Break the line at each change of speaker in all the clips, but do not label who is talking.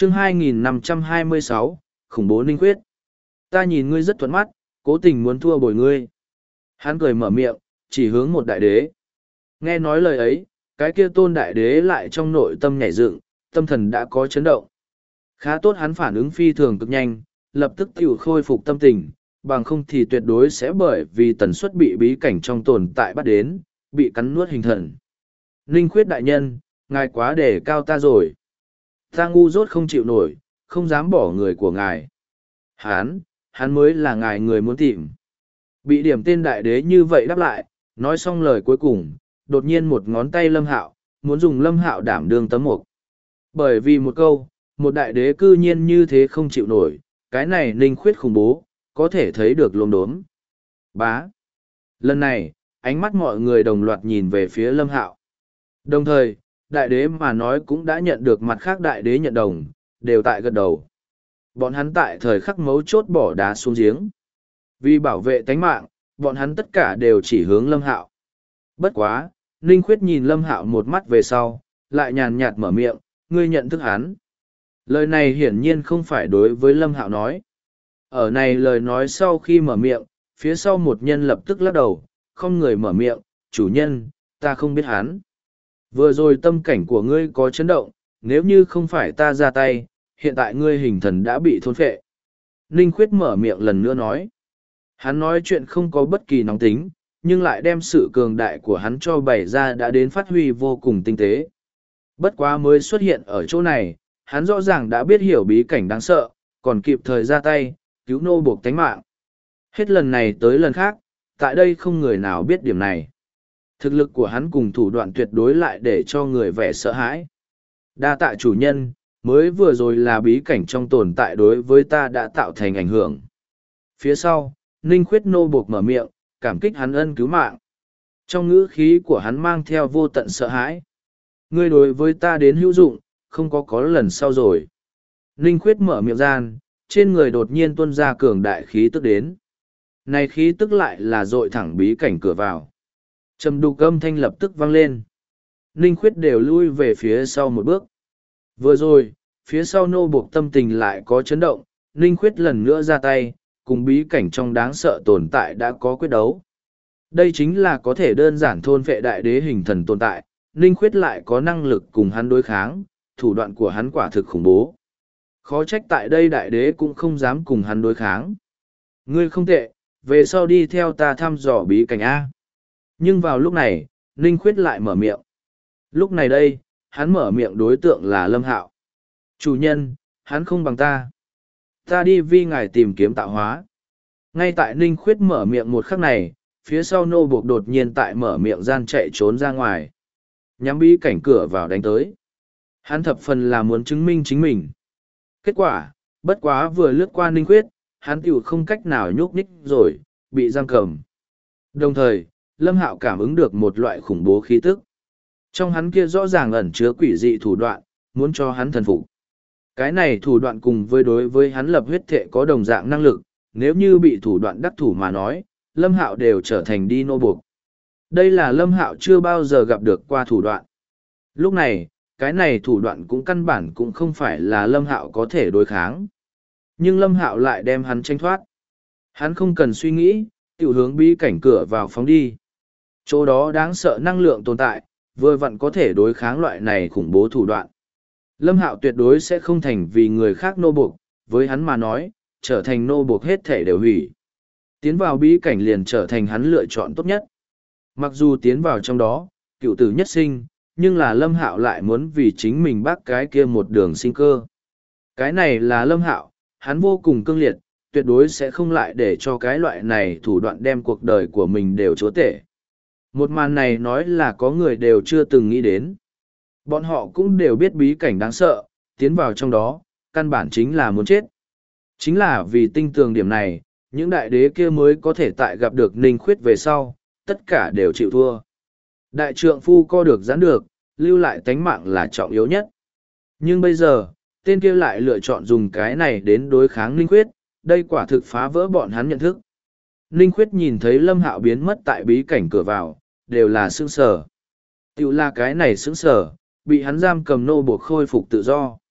chương 2526, khủng bố Ninh Khuyết. Ta nhìn ngươi rất thuận mắt, cố tình muốn thua bồi ngươi. Hắn cười mở miệng, chỉ hướng một đại đế. Nghe nói lời ấy, cái kia tôn đại đế lại trong nội tâm nhảy dựng, tâm thần đã có chấn động. Khá tốt hắn phản ứng phi thường cực nhanh, lập tức tiểu khôi phục tâm tình, bằng không thì tuyệt đối sẽ bởi vì tần suất bị bí cảnh trong tồn tại bắt đến, bị cắn nuốt hình thần. Ninh Khuyết đại nhân, ngài quá đề cao ta rồi. Ta ngu dốt không chịu nổi, không dám bỏ người của ngài. Hắn mới là ngài người muốn tìm. Bị điểm tên đại đế như vậy đáp lại, nói xong lời cuối cùng, đột nhiên một ngón tay Lâm Hạo, muốn dùng Lâm Hạo đảm đương tấm mục. Bởi vì một câu, một đại đế cư nhiên như thế không chịu nổi, cái này Ninh Khuyết khủng bố, có thể thấy được lốm đốm. Bá. Lần này, ánh mắt mọi người đồng loạt nhìn về phía Lâm Hạo. Đồng thời, đại đế mà nói cũng đã nhận được mặt khác đại đế nhận đồng, đều tại gật đầu. Bọn hắn tại thời khắc mấu chốt bỏ đá xuống giếng. Vì bảo vệ tánh mạng, bọn hắn tất cả đều chỉ hướng Lâm Hạo. Bất quá, Ninh Khuyết nhìn Lâm Hạo một mắt về sau, lại nhàn nhạt mở miệng, ngươi nhận thức hắn. Lời này hiển nhiên không phải đối với Lâm Hạo nói. Ở này lời nói sau khi mở miệng, phía sau một nhân lập tức lắc đầu, không người mở miệng, chủ nhân, ta không biết hắn. Vừa rồi tâm cảnh của ngươi có chấn động, nếu như không phải ta ra tay, hiện tại ngươi hình thần đã bị thôn phệ. Ninh Khuyết mở miệng lần nữa nói. Hắn nói chuyện không có bất kỳ nóng tính, nhưng lại đem sự cường đại của hắn cho bày ra đã đến phát huy vô cùng tinh tế. Bất quá mới xuất hiện ở chỗ này, hắn rõ ràng đã biết hiểu bí cảnh đáng sợ, còn kịp thời ra tay, cứu nô buộc tánh mạng. Hết lần này tới lần khác, tại đây không người nào biết điểm này. Thực lực của hắn cùng thủ đoạn tuyệt đối lại để cho người vẻ sợ hãi. Đa tạ chủ nhân, mới vừa rồi là bí cảnh trong tồn tại đối với ta đã tạo thành ảnh hưởng. Phía sau, Ninh Khuyết nô buộc mở miệng, cảm kích hắn ân cứu mạng. Trong ngữ khí của hắn mang theo vô tận sợ hãi. Ngươi đối với ta đến hữu dụng, không có lần sau rồi. Ninh Khuyết mở miệng gian, trên người đột nhiên tuôn ra cường đại khí tức đến. Này khí tức lại là dội thẳng bí cảnh cửa vào. Trầm đục âm thanh lập tức vang lên. Ninh Khuyết đều lui về phía sau một bước. Vừa rồi, phía sau nô buộc tâm tình lại có chấn động, Ninh Khuyết lần nữa ra tay, cùng bí cảnh trong đáng sợ tồn tại đã có quyết đấu. Đây chính là có thể đơn giản thôn vệ đại đế hình thần tồn tại, Ninh Khuyết lại có năng lực cùng hắn đối kháng, thủ đoạn của hắn quả thực khủng bố. Khó trách tại đây đại đế cũng không dám cùng hắn đối kháng. Ngươi không tệ, về sau đi theo ta thăm dò bí cảnh A. Nhưng vào lúc này, Ninh Khuyết lại mở miệng. Lúc này đây, hắn mở miệng đối tượng là Lâm Hạo. Chủ nhân, hắn không bằng ta. Ta đi vi ngài tìm kiếm tạo hóa. Ngay tại Ninh Khuyết mở miệng một khắc này, phía sau nô buộc đột nhiên tại mở miệng gian chạy trốn ra ngoài. Nhắm bí cảnh cửa vào đánh tới. Hắn thập phần là muốn chứng minh chính mình. Kết quả, bất quá vừa lướt qua Ninh Khuyết, hắn tiểu không cách nào nhúc nhích rồi, bị giam cầm. Đồng thời, Lâm Hạo cảm ứng được một loại khủng bố khí tức. Trong hắn kia rõ ràng ẩn chứa quỷ dị thủ đoạn, muốn cho hắn thần phục. Cái này thủ đoạn cùng đối với hắn lập huyết thệ có đồng dạng năng lực, nếu như bị thủ đoạn đắc thủ mà nói, Lâm Hạo đều trở thành đi nô buộc. Đây là Lâm Hạo chưa bao giờ gặp được qua thủ đoạn. Lúc này, cái này thủ đoạn cũng căn bản cũng không phải là Lâm Hạo có thể đối kháng. Nhưng Lâm Hạo lại đem hắn tranh thoát. Hắn không cần suy nghĩ, tiểu hướng bí cảnh cửa vào phóng đi. Chỗ đó đáng sợ năng lượng tồn tại, vừa vặn có thể đối kháng loại này khủng bố thủ đoạn. Lâm Hạo tuyệt đối sẽ không thành vì người khác nô buộc, với hắn mà nói, trở thành nô buộc hết thể đều hủy. Tiến vào bí cảnh liền trở thành hắn lựa chọn tốt nhất. Mặc dù tiến vào trong đó, cựu tử nhất sinh, nhưng là Lâm Hạo lại muốn vì chính mình bác cái kia một đường sinh cơ. Cái này là Lâm Hạo, hắn vô cùng cương liệt, tuyệt đối sẽ không lại để cho cái loại này thủ đoạn đem cuộc đời của mình đều chúa tể. Một màn này nói là có người đều chưa từng nghĩ đến. Bọn họ cũng đều biết bí cảnh đáng sợ, tiến vào trong đó, căn bản chính là muốn chết. Chính là vì tinh tường điểm này, những đại đế kia mới có thể tại gặp được Ninh Khuyết về sau, tất cả đều chịu thua. Đại trượng phu co được giãn được, lưu lại tánh mạng là trọng yếu nhất. Nhưng bây giờ, tên kia lại lựa chọn dùng cái này đến đối kháng Ninh Khuyết, đây quả thực phá vỡ bọn hắn nhận thức. Ninh Khuyết nhìn thấy Lâm Hạo biến mất tại bí cảnh cửa vào, đều là sững sờ. Tiểu là cái này sững sờ, bị hắn giam cầm nô buộc khôi phục tự do.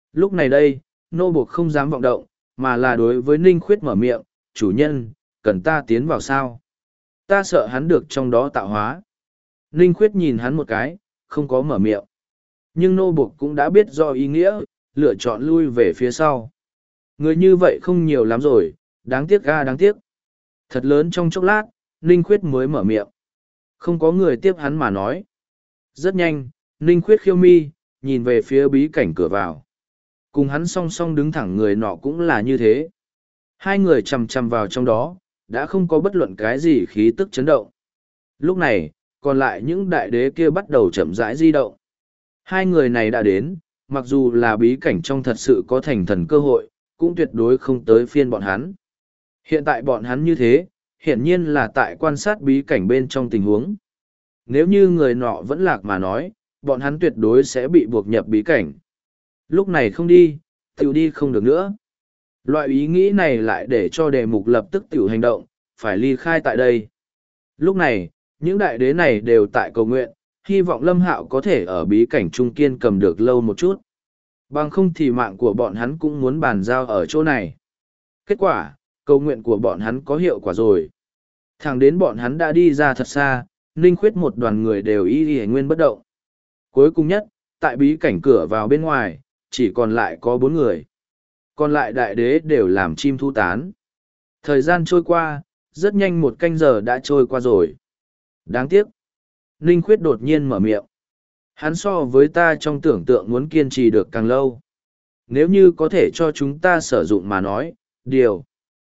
Lúc này đây, nô buộc không dám vọng động, mà là đối với Ninh Khuyết mở miệng, chủ nhân, cần ta tiến vào sao? Ta sợ hắn được trong đó tạo hóa. Ninh Khuyết nhìn hắn một cái, không có mở miệng. Nhưng nô buộc cũng đã biết do ý nghĩa, lựa chọn lui về phía sau. Người như vậy không nhiều lắm rồi, đáng tiếc ga đáng tiếc. Thật lớn trong chốc lát, Ninh Khuyết mới mở miệng. Không có người tiếp hắn mà nói. Rất nhanh, Ninh Khuyết khiêu mi, nhìn về phía bí cảnh cửa vào. Cùng hắn song song đứng thẳng người nọ cũng là như thế. Hai người chằm chằm vào trong đó, đã không có bất luận cái gì khí tức chấn động. Lúc này, còn lại những đại đế kia bắt đầu chậm rãi di động. Hai người này đã đến, mặc dù là bí cảnh trong thật sự có thành thần cơ hội, cũng tuyệt đối không tới phiên bọn hắn. Hiện tại bọn hắn như thế, hiển nhiên là tại quan sát bí cảnh bên trong tình huống. Nếu như người nọ vẫn lạc mà nói, bọn hắn tuyệt đối sẽ bị buộc nhập bí cảnh. Lúc này không đi, tiểu đi không được nữa. Loại ý nghĩ này lại để cho đề mục lập tức tiểu hành động, phải ly khai tại đây. Lúc này, những đại đế này đều tại cầu nguyện, hy vọng Lâm Hạo có thể ở bí cảnh trung kiên cầm được lâu một chút. Bằng không thì mạng của bọn hắn cũng muốn bàn giao ở chỗ này. Kết quả, cầu nguyện của bọn hắn có hiệu quả rồi. Thẳng đến bọn hắn đã đi ra thật xa, Ninh Khuyết một đoàn người đều y nguyên bất động. Cuối cùng nhất, tại bí cảnh cửa vào bên ngoài, chỉ còn lại có 4 người. Còn lại đại đế đều làm chim thu tán. Thời gian trôi qua, rất nhanh 1 canh giờ đã trôi qua rồi. Đáng tiếc. Ninh Khuyết đột nhiên mở miệng. Hắn so với ta trong tưởng tượng muốn kiên trì được càng lâu. Nếu như có thể cho chúng ta sử dụng mà nói, điều.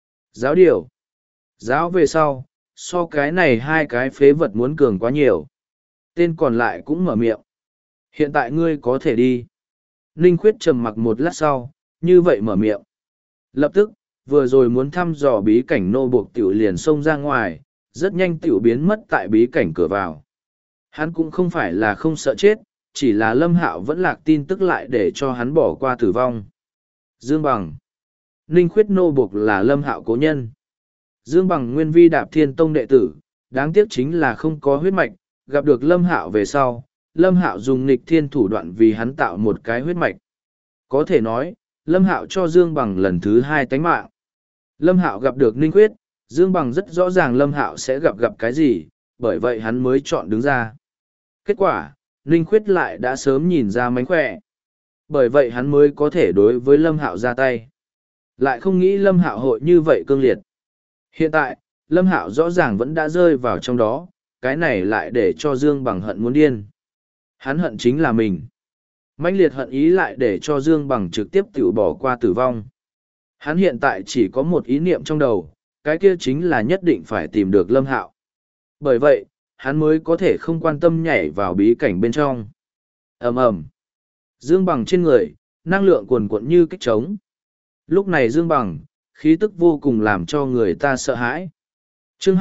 Giáo về sau, so cái này 2 cái phế vật muốn cường quá nhiều. Tên còn lại cũng mở miệng. Hiện tại ngươi có thể đi. Ninh Khuyết trầm mặc một lát sau, như vậy mở miệng. Lập tức, vừa rồi muốn thăm dò bí cảnh nô buộc tiểu liền xông ra ngoài, rất nhanh tiểu biến mất tại bí cảnh cửa vào. Hắn cũng không phải là không sợ chết, chỉ là Lâm Hạo vẫn lạc tin tức lại để cho hắn bỏ qua tử vong. Dương Bằng. Ninh Khuyết nô buộc là Lâm Hạo cố nhân. Dương Bằng nguyên vi Đạp Thiên Tông đệ tử, đáng tiếc chính là không có huyết mạch, gặp được Lâm Hạo về sau, Lâm Hạo dùng nghịch thiên thủ đoạn vì hắn tạo một cái huyết mạch. Có thể nói, Lâm Hạo cho Dương Bằng lần thứ 2 tánh mạng. Lâm Hạo gặp được Ninh Khuyết, Dương Bằng rất rõ ràng Lâm Hạo sẽ gặp cái gì, bởi vậy hắn mới chọn đứng ra. Kết quả, Ninh Khuyết lại đã sớm nhìn ra mánh khỏe. Bởi vậy hắn mới có thể đối với Lâm Hạo ra tay. Lại không nghĩ Lâm Hạo hội như vậy cương liệt. Hiện tại, Lâm Hạo rõ ràng vẫn đã rơi vào trong đó, cái này lại để cho Dương Bằng hận muốn điên. Hắn hận chính là mình. Mãnh liệt hận ý lại để cho Dương Bằng trực tiếp tự bỏ qua tử vong. Hắn hiện tại chỉ có một ý niệm trong đầu, cái kia chính là nhất định phải tìm được Lâm Hạo. Bởi vậy, hắn mới có thể không quan tâm nhảy vào bí cảnh bên trong. Ầm ầm. Dương Bằng trên người, năng lượng cuồn cuộn như kích trống. Lúc này Dương Bằng, khí tức vô cùng làm cho người ta sợ hãi. Chương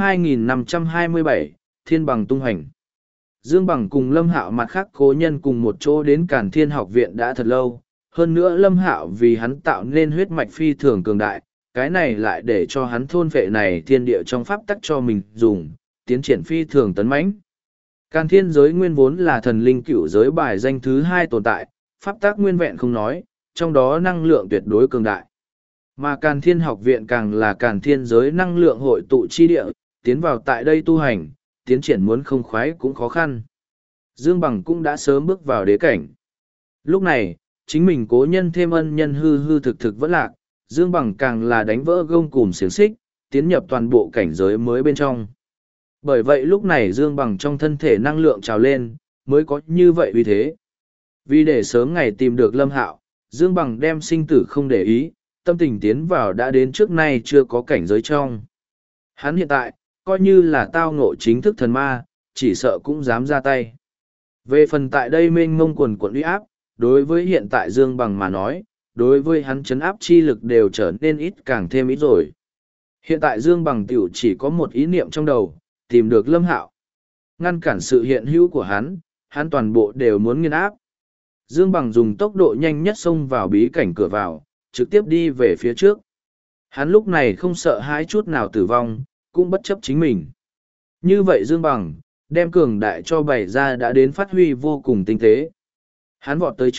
2527, Thiên Bằng tung hành. Dương Bằng cùng Lâm Hạo mặt khác cố nhân cùng một chỗ đến Càn Thiên học viện đã thật lâu. Hơn nữa Lâm Hạo vì hắn tạo nên huyết mạch phi thường cường đại, cái này lại để cho hắn thôn vệ này thiên địa trong pháp tắc cho mình dùng, tiến triển phi thường tấn mãnh. Càn Thiên giới nguyên vốn là thần linh cửu giới bài danh thứ 2 tồn tại, pháp tắc nguyên vẹn không nói, trong đó năng lượng tuyệt đối cường đại. Mà Càn Thiên học viện càng là Càn Thiên giới năng lượng hội tụ chi địa, tiến vào tại đây tu hành, tiến triển muốn không khoái cũng khó khăn. Dương Bằng cũng đã sớm bước vào đế cảnh. Lúc này, chính mình cố nhân thêm ân nhân hư thực vẫn lạc, Dương Bằng càng là đánh vỡ gông cùm xiềng xích, tiến nhập toàn bộ cảnh giới mới bên trong. Bởi vậy lúc này Dương Bằng trong thân thể năng lượng trào lên, mới có như vậy uy thế. Vì để sớm ngày tìm được Lâm Hạo, Dương Bằng đem sinh tử không để ý, tâm tình tiến vào đã đến trước nay chưa có cảnh giới trong. Hắn hiện tại, coi như là tao ngộ chính thức thần ma, chỉ sợ cũng dám ra tay. Về phần tại đây mênh mông quần quận uy áp, đối với hiện tại Dương Bằng mà nói, đối với hắn chấn áp chi lực đều trở nên ít càng thêm ít rồi. Hiện tại Dương Bằng tiểu chỉ có một ý niệm trong đầu, tìm được Lâm Hạo. Ngăn cản sự hiện hữu của hắn toàn bộ đều muốn nghiền áp. Dương Bằng dùng tốc độ nhanh nhất xông vào bí cảnh cửa vào, trực tiếp đi về phía trước. Hắn lúc này không sợ hãi chút nào tử vong, cũng bất chấp chính mình. Như vậy Dương Bằng, đem cường đại cho bày ra đã đến phát huy vô cùng tinh tế. Hắn vọt tới trước,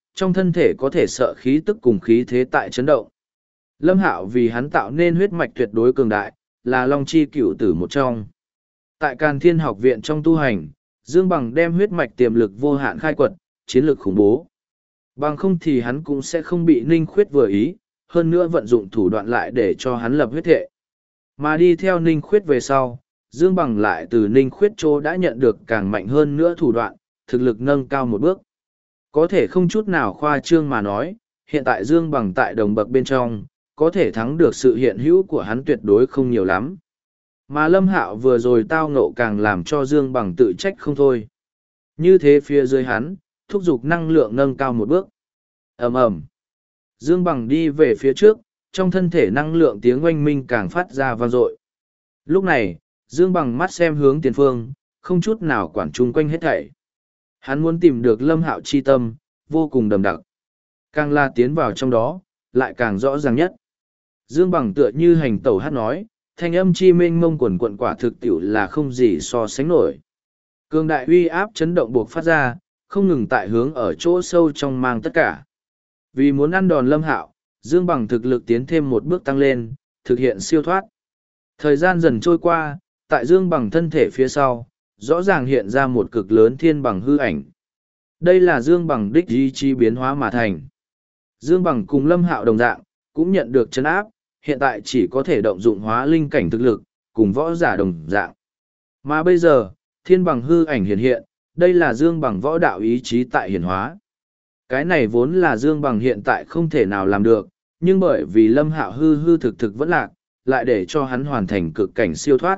trong thân thể có thể sợ khí tức cùng khí thế tại chấn động. Lâm Hạo vì hắn tạo nên huyết mạch tuyệt đối cường đại, là Long Chi Cửu Tử một trong. Tại Càn Thiên học viện trong tu hành, Dương Bằng đem huyết mạch tiềm lực vô hạn khai quật, chiến lược khủng bố. Bằng không thì hắn cũng sẽ không bị Ninh Khuyết vừa ý, hơn nữa vận dụng thủ đoạn lại để cho hắn lập huyết thệ. Mà đi theo Ninh Khuyết về sau, Dương Bằng lại từ Ninh Khuyết chỗ đã nhận được càng mạnh hơn nữa thủ đoạn, thực lực nâng cao một bước. Có thể không chút nào khoa trương mà nói, hiện tại Dương Bằng tại đồng bậc bên trong, có thể thắng được sự hiện hữu của hắn tuyệt đối không nhiều lắm. Mà Lâm Hạo vừa rồi tao ngộ càng làm cho Dương Bằng tự trách không thôi. Như thế phía dưới hắn, thúc giục năng lượng nâng cao một bước. Ầm ầm. Dương Bằng đi về phía trước, trong thân thể năng lượng tiếng oanh minh càng phát ra vang dội. Lúc này, Dương Bằng mắt xem hướng tiền phương, không chút nào quản chung quanh hết thảy. Hắn muốn tìm được Lâm Hạo chi tâm, vô cùng đậm đặc. Càng là tiến vào trong đó, lại càng rõ ràng nhất. Dương Bằng tựa như hành tẩu hát nói, thanh âm chi mênh mông quần quận quả thực tiểu là không gì so sánh nổi. Cường đại uy áp chấn động buộc phát ra, không ngừng tại hướng ở chỗ sâu trong mang tất cả. Vì muốn ăn đòn Lâm Hạo, Dương Bằng thực lực tiến thêm một bước tăng lên, thực hiện siêu thoát. Thời gian dần trôi qua, tại Dương Bằng thân thể phía sau, rõ ràng hiện ra một cực lớn thiên bằng hư ảnh. Đây là Dương Bằng đích ý chí biến hóa mà thành. Dương Bằng cùng Lâm Hạo đồng dạng, cũng nhận được trấn áp, hiện tại chỉ có thể động dụng hóa linh cảnh thực lực, cùng võ giả đồng dạng. Mà bây giờ, thiên bằng hư ảnh hiện hiện, đây là Dương Bằng võ đạo ý chí tại hiển hóa. Cái này vốn là Dương Bằng hiện tại không thể nào làm được, nhưng bởi vì Lâm Hạo hư hư thực thực vẫn lạc, lại để cho hắn hoàn thành cực cảnh siêu thoát.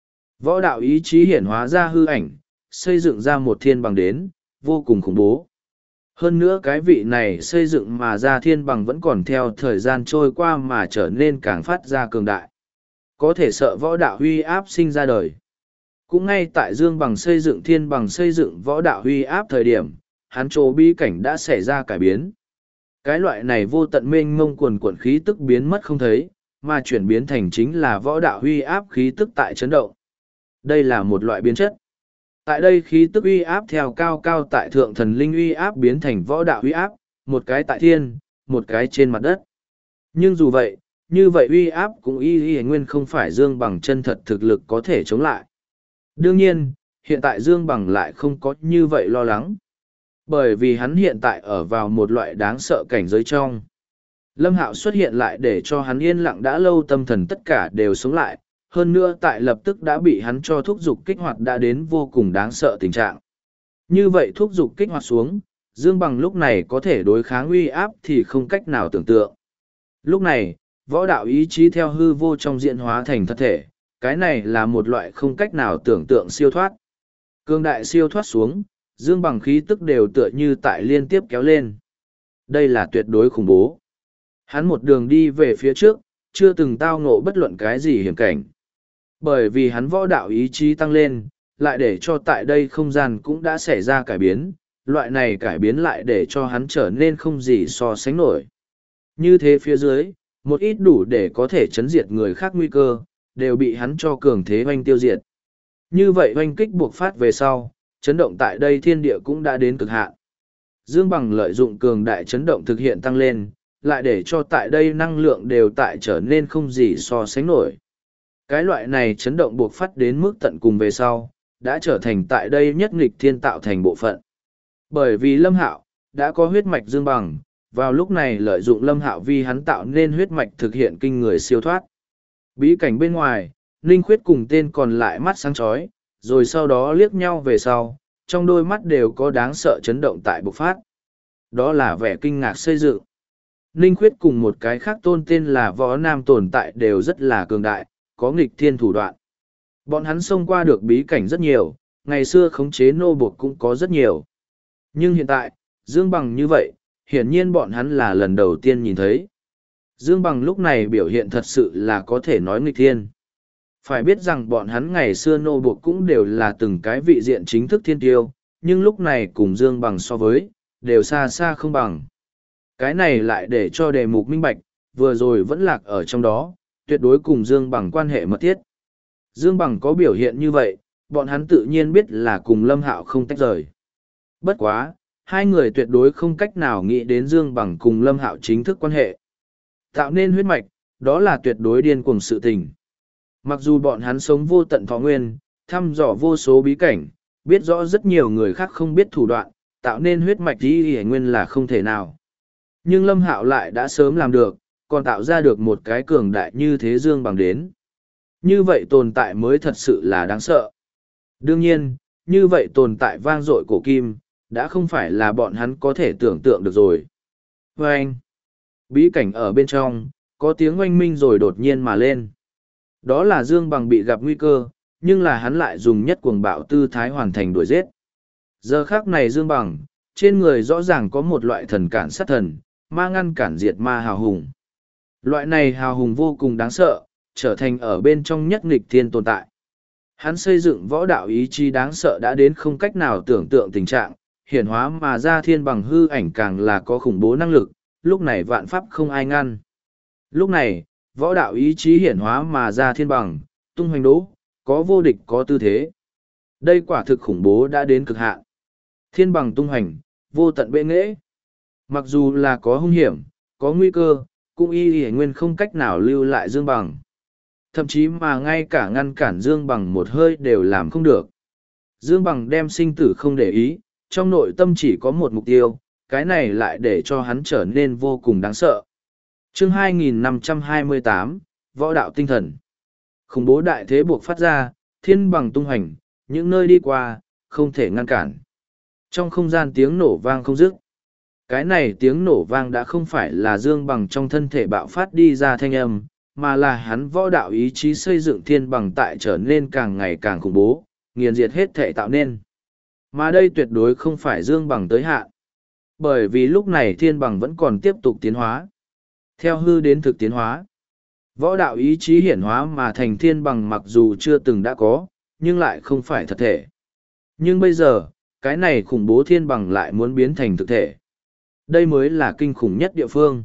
Võ đạo ý chí hiển hóa ra hư ảnh, xây dựng ra một thiên bằng đến, vô cùng khủng bố. Hơn nữa cái vị này xây dựng mà ra thiên bằng vẫn còn theo thời gian trôi qua mà trở nên càng phát ra cường đại. Có thể sợ võ đạo huy áp sinh ra đời. Cũng ngay tại Dương Bằng xây dựng thiên bằng xây dựng võ đạo huy áp thời điểm, hắn chỗ bi cảnh đã xảy ra cải biến. Cái loại này vô tận mênh mông quần quần khí tức biến mất không thấy, mà chuyển biến thành chính là võ đạo huy áp khí tức tại chấn động. Đây là một loại biến chất. Tại đây khí tức uy áp theo cao cao tại thượng thần linh uy áp biến thành võ đạo uy áp, một cái tại thiên, một cái trên mặt đất. Nhưng dù vậy, như vậy uy áp cũng y nguyên không phải Dương Bằng chân thật thực lực có thể chống lại. Đương nhiên, hiện tại Dương Bằng lại không có như vậy lo lắng. Bởi vì hắn hiện tại ở vào một loại đáng sợ cảnh giới trong. Lâm Hạo xuất hiện lại để cho hắn yên lặng đã lâu tâm thần tất cả đều sống lại, hơn nữa tại lập tức đã bị hắn cho thúc giục kích hoạt đã đến vô cùng đáng sợ tình trạng. Như vậy thúc giục kích hoạt xuống, Dương Bằng lúc này có thể đối kháng uy áp thì không cách nào tưởng tượng. Lúc này, võ đạo ý chí theo hư vô trong diễn hóa thành thật thể, cái này là một loại không cách nào tưởng tượng siêu thoát. Cương đại siêu thoát xuống, Dương Bằng khí tức đều tựa như tại liên tiếp kéo lên. Đây là tuyệt đối khủng bố. Hắn một đường đi về phía trước, chưa từng tao ngộ bất luận cái gì hiểm cảnh. Bởi vì hắn võ đạo ý chí tăng lên, lại để cho tại đây không gian cũng đã xảy ra cải biến, loại này cải biến lại để cho hắn trở nên không gì so sánh nổi. Như thế phía dưới, một ít đủ để có thể chấn diệt người khác nguy cơ, đều bị hắn cho cường thế oanh tiêu diệt. Như vậy oanh kích buộc phát về sau, chấn động tại đây thiên địa cũng đã đến cực hạn. Dương Bằng lợi dụng cường đại chấn động thực hiện tăng lên, lại để cho tại đây năng lượng đều tại trở nên không gì so sánh nổi. Cái loại này chấn động buộc phát đến mức tận cùng về sau, đã trở thành tại đây nhất nghịch thiên tạo thành bộ phận. Bởi vì Lâm Hạo đã có huyết mạch Dương Bằng, vào lúc này lợi dụng Lâm Hạo vì hắn tạo nên huyết mạch thực hiện kinh người siêu thoát. Bí cảnh bên ngoài, Ninh Khuyết cùng tên còn lại mắt sáng chói, rồi sau đó liếc nhau về sau, trong đôi mắt đều có đáng sợ chấn động tại bộc phát. Đó là vẻ kinh ngạc xây dựng. Ninh Khuyết cùng một cái khác tôn tên là Võ Nam tồn tại đều rất là cường đại, có nghịch thiên thủ đoạn. Bọn hắn xông qua được bí cảnh rất nhiều, ngày xưa khống chế nô buộc cũng có rất nhiều. Nhưng hiện tại, Dương Bằng như vậy, hiển nhiên bọn hắn là lần đầu tiên nhìn thấy. Dương Bằng lúc này biểu hiện thật sự là có thể nói nghịch thiên. Phải biết rằng bọn hắn ngày xưa nô buộc cũng đều là từng cái vị diện chính thức thiên tiêu, nhưng lúc này cùng Dương Bằng so với, đều xa xa không bằng. Cái này lại để cho đề mục minh bạch, vừa rồi vẫn lạc ở trong đó, tuyệt đối cùng Dương Bằng quan hệ mật thiết. Dương Bằng có biểu hiện như vậy, bọn hắn tự nhiên biết là cùng Lâm Hạo không tách rời. Bất quá, hai người tuyệt đối không cách nào nghĩ đến Dương Bằng cùng Lâm Hạo chính thức quan hệ. Tạo nên huyết mạch, đó là tuyệt đối điên cuồng sự tình. Mặc dù bọn hắn sống vô tận thọ nguyên, thăm dò vô số bí cảnh, biết rõ rất nhiều người khác không biết thủ đoạn, tạo nên huyết mạch Y Y Nguyên là không thể nào. Nhưng Lâm Hạo lại đã sớm làm được, còn tạo ra được một cái cường đại như thế Dương Bằng đến. Như vậy tồn tại mới thật sự là đáng sợ. Đương nhiên, như vậy tồn tại vang dội cổ kim, đã không phải là bọn hắn có thể tưởng tượng được rồi. Và anh, bí cảnh ở bên trong, có tiếng oanh minh rồi đột nhiên mà lên. Đó là Dương Bằng bị gặp nguy cơ, nhưng là hắn lại dùng nhất cuồng bạo tư thái hoàn thành đuổi giết. Giờ khắc này Dương Bằng, trên người rõ ràng có một loại thần cản sát thần, ma ngăn cản diệt ma hào hùng. Loại này hào hùng vô cùng đáng sợ, trở thành ở bên trong nhất nghịch thiên tồn tại. Hắn xây dựng võ đạo ý chí đáng sợ đã đến không cách nào tưởng tượng tình trạng, hiển hóa mà ra thiên bằng hư ảnh càng là có khủng bố năng lực, lúc này vạn pháp không ai ngăn. Lúc này, võ đạo ý chí hiển hóa mà ra thiên bằng, tung hoành đố, có vô địch có tư thế. Đây quả thực khủng bố đã đến cực hạn. Thiên bằng tung hoành, vô tận bệ nghệ. Mặc dù là có hung hiểm, có nguy cơ, cũng Y Nguyên không cách nào lưu lại Dương Bằng. Thậm chí mà ngay cả ngăn cản Dương Bằng một hơi đều làm không được. Dương Bằng đem sinh tử không để ý, trong nội tâm chỉ có một mục tiêu, cái này lại để cho hắn trở nên vô cùng đáng sợ. Chương 2528, Võ đạo tinh thần. Khủng bố đại thế buộc phát ra, thiên bằng tung hành, những nơi đi qua, không thể ngăn cản. Trong không gian tiếng nổ vang không dứt. Cái này tiếng nổ vang đã không phải là Dương Bằng trong thân thể bạo phát đi ra thanh âm, mà là hắn võ đạo ý chí xây dựng thiên bằng tại trở nên càng ngày càng khủng bố, nghiền diệt hết thể tạo nên. Mà đây tuyệt đối không phải Dương Bằng tới hạn. Bởi vì lúc này thiên bằng vẫn còn tiếp tục tiến hóa. Theo hư đến thực tiến hóa, võ đạo ý chí hiển hóa mà thành thiên bằng mặc dù chưa từng đã có, nhưng lại không phải thật thể. Nhưng bây giờ, cái này khủng bố thiên bằng lại muốn biến thành thực thể. Đây mới là kinh khủng nhất địa phương.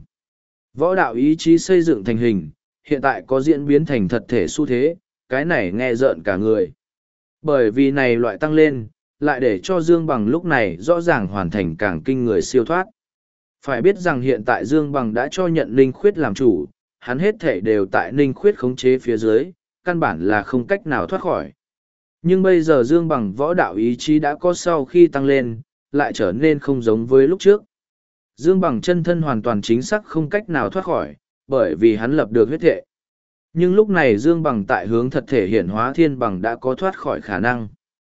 Võ đạo ý chí xây dựng thành hình, hiện tại có diễn biến thành thật thể xu thế, cái này nghe rợn cả người. Bởi vì này loại tăng lên, lại để cho Dương Bằng lúc này rõ ràng hoàn thành càng kinh người siêu thoát. Phải biết rằng hiện tại Dương Bằng đã cho nhận Ninh Khuyết làm chủ, hắn hết thể đều tại Ninh Khuyết khống chế phía dưới, căn bản là không cách nào thoát khỏi. Nhưng bây giờ Dương Bằng võ đạo ý chí đã có sau khi tăng lên, lại trở nên không giống với lúc trước. Dương Bằng chân thân hoàn toàn chính xác không cách nào thoát khỏi, bởi vì hắn lập được huyết thể. Nhưng lúc này Dương Bằng tại hướng thật thể hiển hóa thiên bằng đã có thoát khỏi khả năng.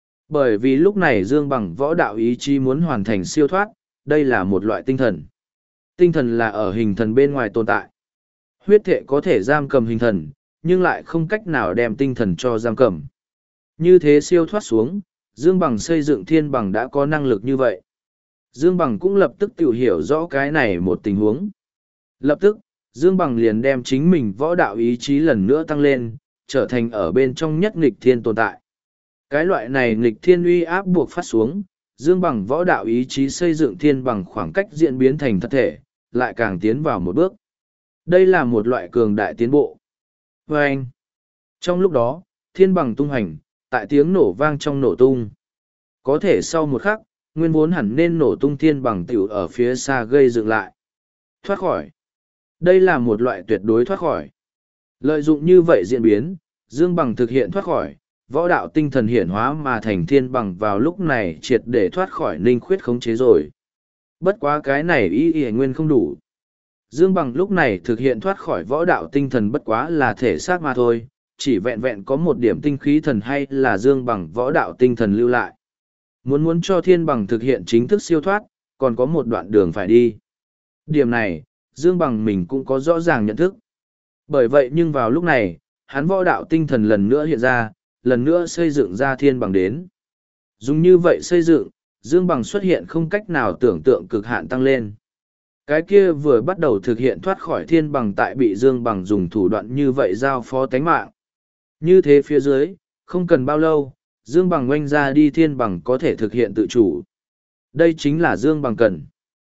Bởi vì lúc này Dương Bằng võ đạo ý chí muốn hoàn thành siêu thoát, đây là một loại tinh thần. Tinh thần là ở hình thần bên ngoài tồn tại. Huyết thể có thể giam cầm hình thần, nhưng lại không cách nào đem tinh thần cho giam cầm. Như thế siêu thoát xuống, Dương Bằng xây dựng thiên bằng đã có năng lực như vậy. Dương Bằng cũng lập tức tự hiểu rõ cái này một tình huống. Lập tức, Dương Bằng liền đem chính mình võ đạo ý chí lần nữa tăng lên, trở thành ở bên trong nhất nghịch thiên tồn tại. Cái loại này nghịch thiên uy áp buộc phát xuống, Dương Bằng võ đạo ý chí xây dựng thiên bằng khoảng cách diễn biến thành thật thể, lại càng tiến vào một bước. Đây là một loại cường đại tiến bộ. Và anh, trong lúc đó, thiên bằng tung hành, tại tiếng nổ vang trong nổ tung. Có thể sau một khắc, nguyên vốn hẳn nên nổ tung thiên bằng tiểu ở phía xa gây dựng lại. Thoát khỏi. Đây là một loại tuyệt đối thoát khỏi. Lợi dụng như vậy diễn biến, Dương Bằng thực hiện thoát khỏi, võ đạo tinh thần hiển hóa mà thành thiên bằng vào lúc này triệt để thoát khỏi Ninh Khuyết khống chế rồi. Bất quá cái này Y Nguyên không đủ. Dương Bằng lúc này thực hiện thoát khỏi võ đạo tinh thần bất quá là thể xác mà thôi, chỉ vẹn vẹn có một điểm tinh khí thần hay là Dương Bằng võ đạo tinh thần lưu lại. Muốn cho thiên bằng thực hiện chính thức siêu thoát, còn có một đoạn đường phải đi. Điểm này, Dương Bằng mình cũng có rõ ràng nhận thức. Bởi vậy nhưng vào lúc này, hắn võ đạo tinh thần lần nữa hiện ra, lần nữa xây dựng ra thiên bằng đến. Dùng như vậy xây dựng, Dương Bằng xuất hiện không cách nào tưởng tượng cực hạn tăng lên. Cái kia vừa bắt đầu thực hiện thoát khỏi thiên bằng tại bị Dương Bằng dùng thủ đoạn như vậy giao phó tánh mạng. Như thế phía dưới, không cần bao lâu, Dương Bằng oanh ra đi thiên bằng có thể thực hiện tự chủ. Đây chính là Dương Bằng cần.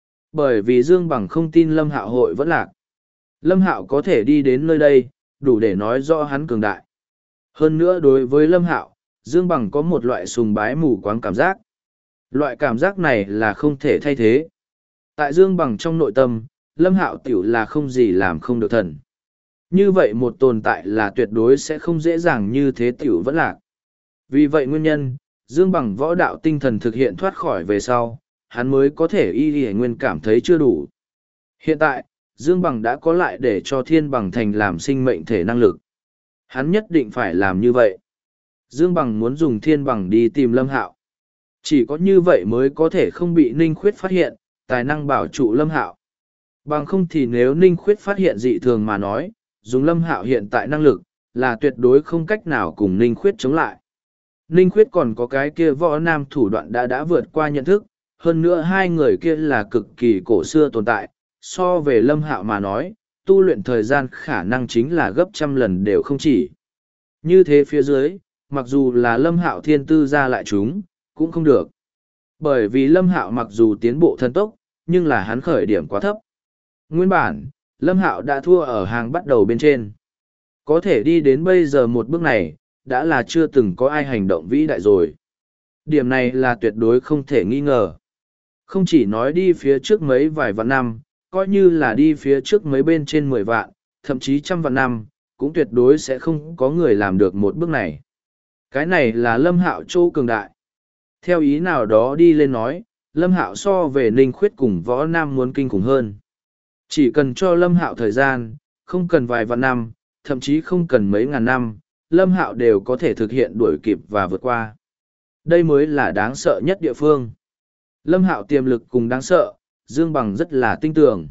Bởi vì Dương Bằng không tin Lâm Hạo hội vẫn lạc. Lâm Hạo có thể đi đến nơi đây, đủ để nói rõ hắn cường đại. Hơn nữa đối với Lâm Hạo, Dương Bằng có một loại sùng bái mù quáng cảm giác. Loại cảm giác này là không thể thay thế. Tại Dương Bằng trong nội tâm, Lâm Hạo tiểu là không gì làm không được thần. Như vậy một tồn tại là tuyệt đối sẽ không dễ dàng như thế tiểu vẫn lạc. Vì vậy nguyên nhân, Dương Bằng võ đạo tinh thần thực hiện thoát khỏi về sau, hắn mới có thể y nguyên cảm thấy chưa đủ. Hiện tại, Dương Bằng đã có lại để cho Thiên Bằng Thành làm sinh mệnh thể năng lực. Hắn nhất định phải làm như vậy. Dương Bằng muốn dùng Thiên Bằng đi tìm Lâm Hạo. Chỉ có như vậy mới có thể không bị Ninh Khuyết phát hiện, tài năng bảo trụ Lâm Hạo. Bằng không thì nếu Ninh Khuyết phát hiện dị thường mà nói, dùng Lâm Hạo hiện tại năng lực, là tuyệt đối không cách nào cùng Ninh Khuyết chống lại. Ninh Khuyết còn có cái kia võ nam thủ đoạn đã vượt qua nhận thức, hơn nữa hai người kia là cực kỳ cổ xưa tồn tại, so về Lâm Hạo mà nói, tu luyện thời gian khả năng chính là gấp trăm lần đều không chỉ. Như thế phía dưới, mặc dù là Lâm Hạo thiên tư ra lại chúng, cũng không được. Bởi vì Lâm Hạo mặc dù tiến bộ thần tốc, nhưng là hắn khởi điểm quá thấp. Nguyên bản, Lâm Hạo đã thua ở hàng bắt đầu bên trên. Có thể đi đến bây giờ một bước này, đã là chưa từng có ai hành động vĩ đại rồi. Điểm này là tuyệt đối không thể nghi ngờ. Không chỉ nói đi phía trước mấy vài vạn năm, coi như là đi phía trước mấy bên trên 10 vạn, thậm chí trăm vạn năm, cũng tuyệt đối sẽ không có người làm được một bước này. Cái này là Lâm Hạo chỗ cường đại. Theo ý nào đó đi lên nói, Lâm Hạo so về Ninh Khuyết cùng Võ Nam muốn kinh khủng hơn. Chỉ cần cho Lâm Hạo thời gian, không cần vài vạn năm, thậm chí không cần mấy ngàn năm, Lâm Hạo đều có thể thực hiện đuổi kịp và vượt qua. Đây mới là đáng sợ nhất địa phương. Lâm Hạo tiềm lực cùng đáng sợ, Dương Bằng rất là tinh tường.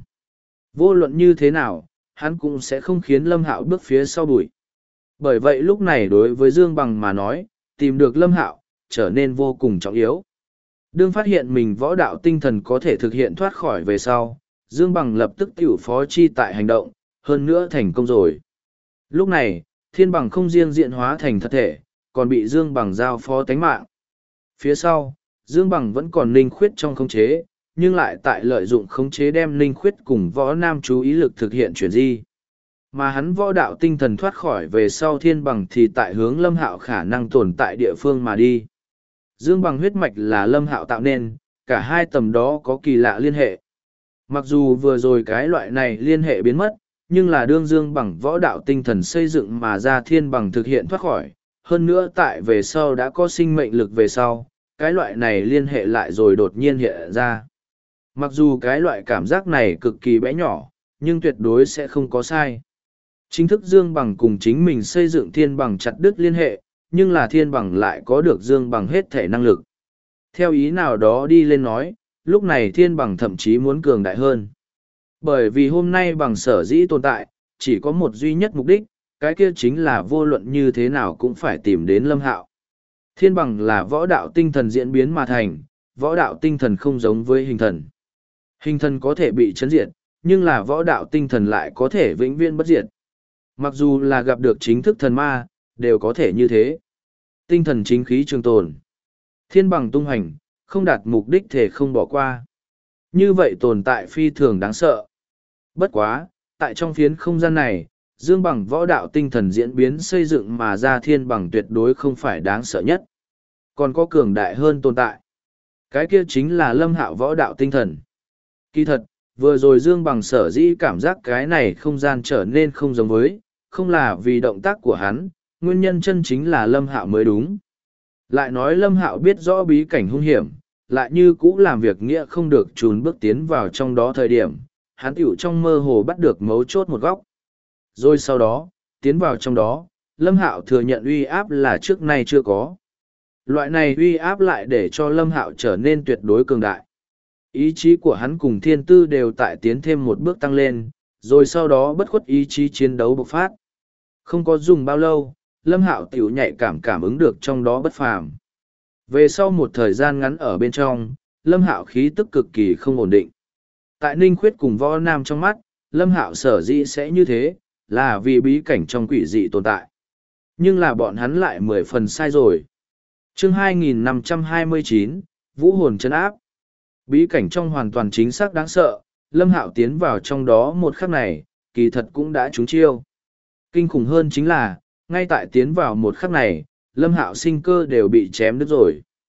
Vô luận như thế nào, hắn cũng sẽ không khiến Lâm Hạo bước phía sau bụi. Bởi vậy lúc này đối với Dương Bằng mà nói, tìm được Lâm Hạo, trở nên vô cùng trọng yếu. Đương phát hiện mình võ đạo tinh thần có thể thực hiện thoát khỏi về sau, Dương Bằng lập tức tiểu phó chi tại hành động, hơn nữa thành công rồi. Lúc này, Thiên Bằng không riêng diện hóa thành thật thể, còn bị Dương Bằng giao phó tánh mạng. Phía sau, Dương Bằng vẫn còn Ninh Khuyết trong khống chế, nhưng lại tại lợi dụng khống chế đem Ninh Khuyết cùng Võ Nam chú ý lực thực hiện chuyển di. Mà hắn võ đạo tinh thần thoát khỏi về sau Thiên Bằng thì tại hướng Lâm Hạo khả năng tồn tại địa phương mà đi. Dương Bằng huyết mạch là Lâm Hạo tạo nên, cả hai tầm đó có kỳ lạ liên hệ. Mặc dù vừa rồi cái loại này liên hệ biến mất, nhưng là đương Dương Bằng võ đạo tinh thần xây dựng mà ra Thiên Bằng thực hiện thoát khỏi, hơn nữa tại về sau đã có sinh mệnh lực về sau, cái loại này liên hệ lại rồi đột nhiên hiện ra. Mặc dù cái loại cảm giác này cực kỳ bé nhỏ, nhưng tuyệt đối sẽ không có sai. Chính thức Dương Bằng cùng chính mình xây dựng Thiên Bằng chặt đứt liên hệ, nhưng là Thiên Bằng lại có được Dương Bằng hết thể năng lực. Theo ý nào đó đi lên nói, lúc này Thiên Bằng thậm chí muốn cường đại hơn. Bởi vì hôm nay Bằng sở dĩ tồn tại, chỉ có một duy nhất mục đích, cái kia chính là vô luận như thế nào cũng phải tìm đến Lâm Hạo. Thiên Bằng là võ đạo tinh thần diễn biến mà thành, võ đạo tinh thần không giống với hình thần. Hình thần có thể bị chấn diệt, nhưng là võ đạo tinh thần lại có thể vĩnh viễn bất diệt. Mặc dù là gặp được chính thức thần ma, đều có thể như thế. Tinh thần chính khí trường tồn. Thiên Bằng tung hành, không đạt mục đích thể không bỏ qua. Như vậy tồn tại phi thường đáng sợ. Bất quá, tại trong phiến không gian này, Dương Bằng võ đạo tinh thần diễn biến xây dựng mà ra Thiên Bằng tuyệt đối không phải đáng sợ nhất. Còn có cường đại hơn tồn tại. Cái kia chính là Lâm Hạo võ đạo tinh thần. Kỳ thật, vừa rồi Dương Bằng sở dĩ cảm giác cái này không gian trở nên không giống với, không là vì động tác của hắn, nguyên nhân chân chính là Lâm Hạo mới đúng. Lại nói Lâm Hạo biết rõ bí cảnh hung hiểm, lại như cũ làm việc nghĩa không được trùn bước tiến vào trong đó thời điểm, hắn tiểu trong mơ hồ bắt được mấu chốt một góc. Rồi sau đó, tiến vào trong đó, Lâm Hạo thừa nhận uy áp là trước nay chưa có. Loại này uy áp lại để cho Lâm Hạo trở nên tuyệt đối cường đại. Ý chí của hắn cùng thiên tư đều tại tiến thêm một bước tăng lên, rồi sau đó bất khuất ý chí chiến đấu bộc phát. Không có dùng bao lâu, Lâm Hạo tiểu nhạy cảm ứng được trong đó bất phàm. Về sau một thời gian ngắn ở bên trong, Lâm Hạo khí tức cực kỳ không ổn định. Tại Ninh Khuyết cùng Võ Nam trong mắt, Lâm Hạo sở dĩ sẽ như thế, là vì bí cảnh trong quỷ dị tồn tại. Nhưng là bọn hắn lại 10 phần sai rồi. Chương 2529, Vũ hồn trấn áp. Bí cảnh trong hoàn toàn chính xác đáng sợ, Lâm Hạo tiến vào trong đó một khắc này, kỳ thật cũng đã trúng chiêu. Kinh khủng hơn chính là, ngay tại tiến vào một khắc này, Lâm Hạo sinh cơ đều bị chém đứt rồi.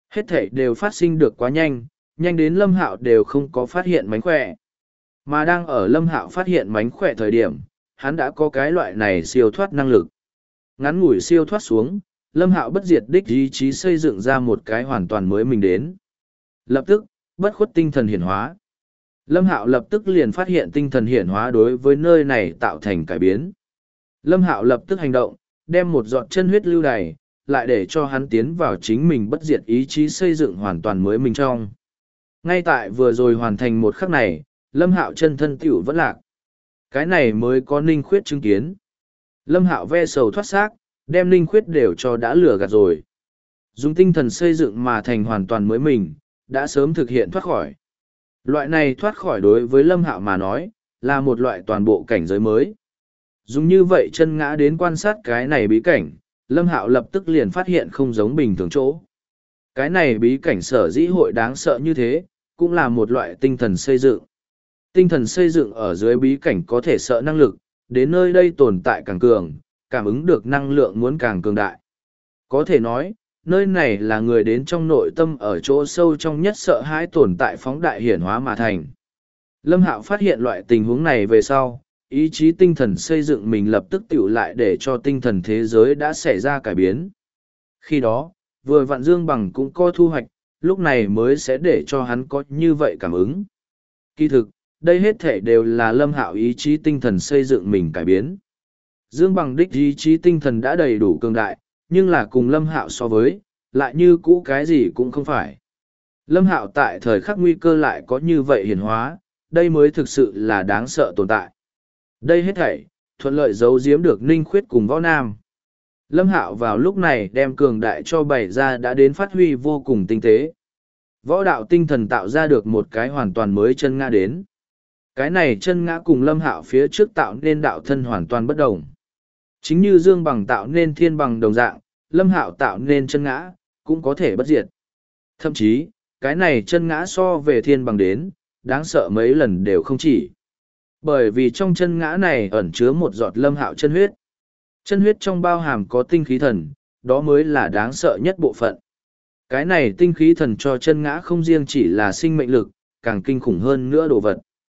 Hết thảy đều phát sinh được quá nhanh, nhanh đến Lâm Hạo đều không có phát hiện mánh khỏe. Mà đang ở Lâm Hạo phát hiện mánh khỏe thời điểm, hắn đã có cái loại này siêu thoát năng lực. Ngắn ngủi siêu thoát xuống, Lâm Hạo bất diệt đích ý chí xây dựng ra một cái hoàn toàn mới mình đến. Lập tức, bất khuất tinh thần hiển hóa. Lâm Hạo lập tức liền phát hiện tinh thần hiển hóa đối với nơi này tạo thành cải biến. Lâm Hạo lập tức hành động, đem một giọt chân huyết lưu đày, lại để cho hắn tiến vào chính mình bất diệt ý chí xây dựng hoàn toàn mới mình trong. Ngay tại vừa rồi hoàn thành một khắc này, Lâm Hạo chân thân tiểu vẫn lạc. Cái này mới có Ninh Khuyết chứng kiến. Lâm Hạo ve sầu thoát xác, đem Ninh Khuyết đều cho đã lừa gạt rồi. Dùng tinh thần xây dựng mà thành hoàn toàn mới mình, đã sớm thực hiện thoát khỏi. Loại này thoát khỏi đối với Lâm Hạo mà nói, là một loại toàn bộ cảnh giới mới. Dùng như vậy chân ngã đến quan sát cái này bí cảnh, Lâm Hạo lập tức liền phát hiện không giống bình thường chỗ. Cái này bí cảnh sở dĩ hội đáng sợ như thế, cũng là một loại tinh thần xây dựng. Tinh thần xây dựng ở dưới bí cảnh có thể sợ năng lực, đến nơi đây tồn tại càng cường, cảm ứng được năng lượng muốn càng cường đại. Có thể nói, nơi này là người đến trong nội tâm ở chỗ sâu trong nhất sợ hãi tồn tại phóng đại hiển hóa mà thành. Lâm Hạo phát hiện loại tình huống này về sau, ý chí tinh thần xây dựng mình lập tức tựu lại để cho tinh thần thế giới đã xảy ra cải biến. Khi đó, vừa vặn Dương Bằng cũng có thu hoạch, lúc này mới sẽ để cho hắn có như vậy cảm ứng. Kỳ thực, đây hết thể đều là Lâm Hạo ý chí tinh thần xây dựng mình cải biến. Dương Bằng đích ý chí tinh thần đã đầy đủ cường đại, nhưng là cùng Lâm Hạo so với, lại như cũ cái gì cũng không phải. Lâm Hạo tại thời khắc nguy cơ lại có như vậy hiển hóa, đây mới thực sự là đáng sợ tồn tại. Đây hết thảy, thuận lợi giấu giếm được Ninh Khuyết cùng Võ Nam. Lâm Hạo vào lúc này đem cường đại cho bày ra đã đến phát huy vô cùng tinh tế. Võ đạo tinh thần tạo ra được một cái hoàn toàn mới chân ngã đến. Cái này chân ngã cùng Lâm Hạo phía trước tạo nên đạo thân hoàn toàn bất đồng. Chính như Dương Bằng tạo nên thiên bằng đồng dạng, Lâm Hạo tạo nên chân ngã, cũng có thể bất diệt. Thậm chí, cái này chân ngã so về thiên bằng đến, đáng sợ mấy lần đều không chỉ. Bởi vì trong chân ngã này ẩn chứa một giọt Lâm Hạo chân huyết. Chân huyết trong bao hàm có tinh khí thần, đó mới là đáng sợ nhất bộ phận. Cái này tinh khí thần cho chân ngã không riêng chỉ là sinh mệnh lực, càng kinh khủng hơn nữa đồ vật.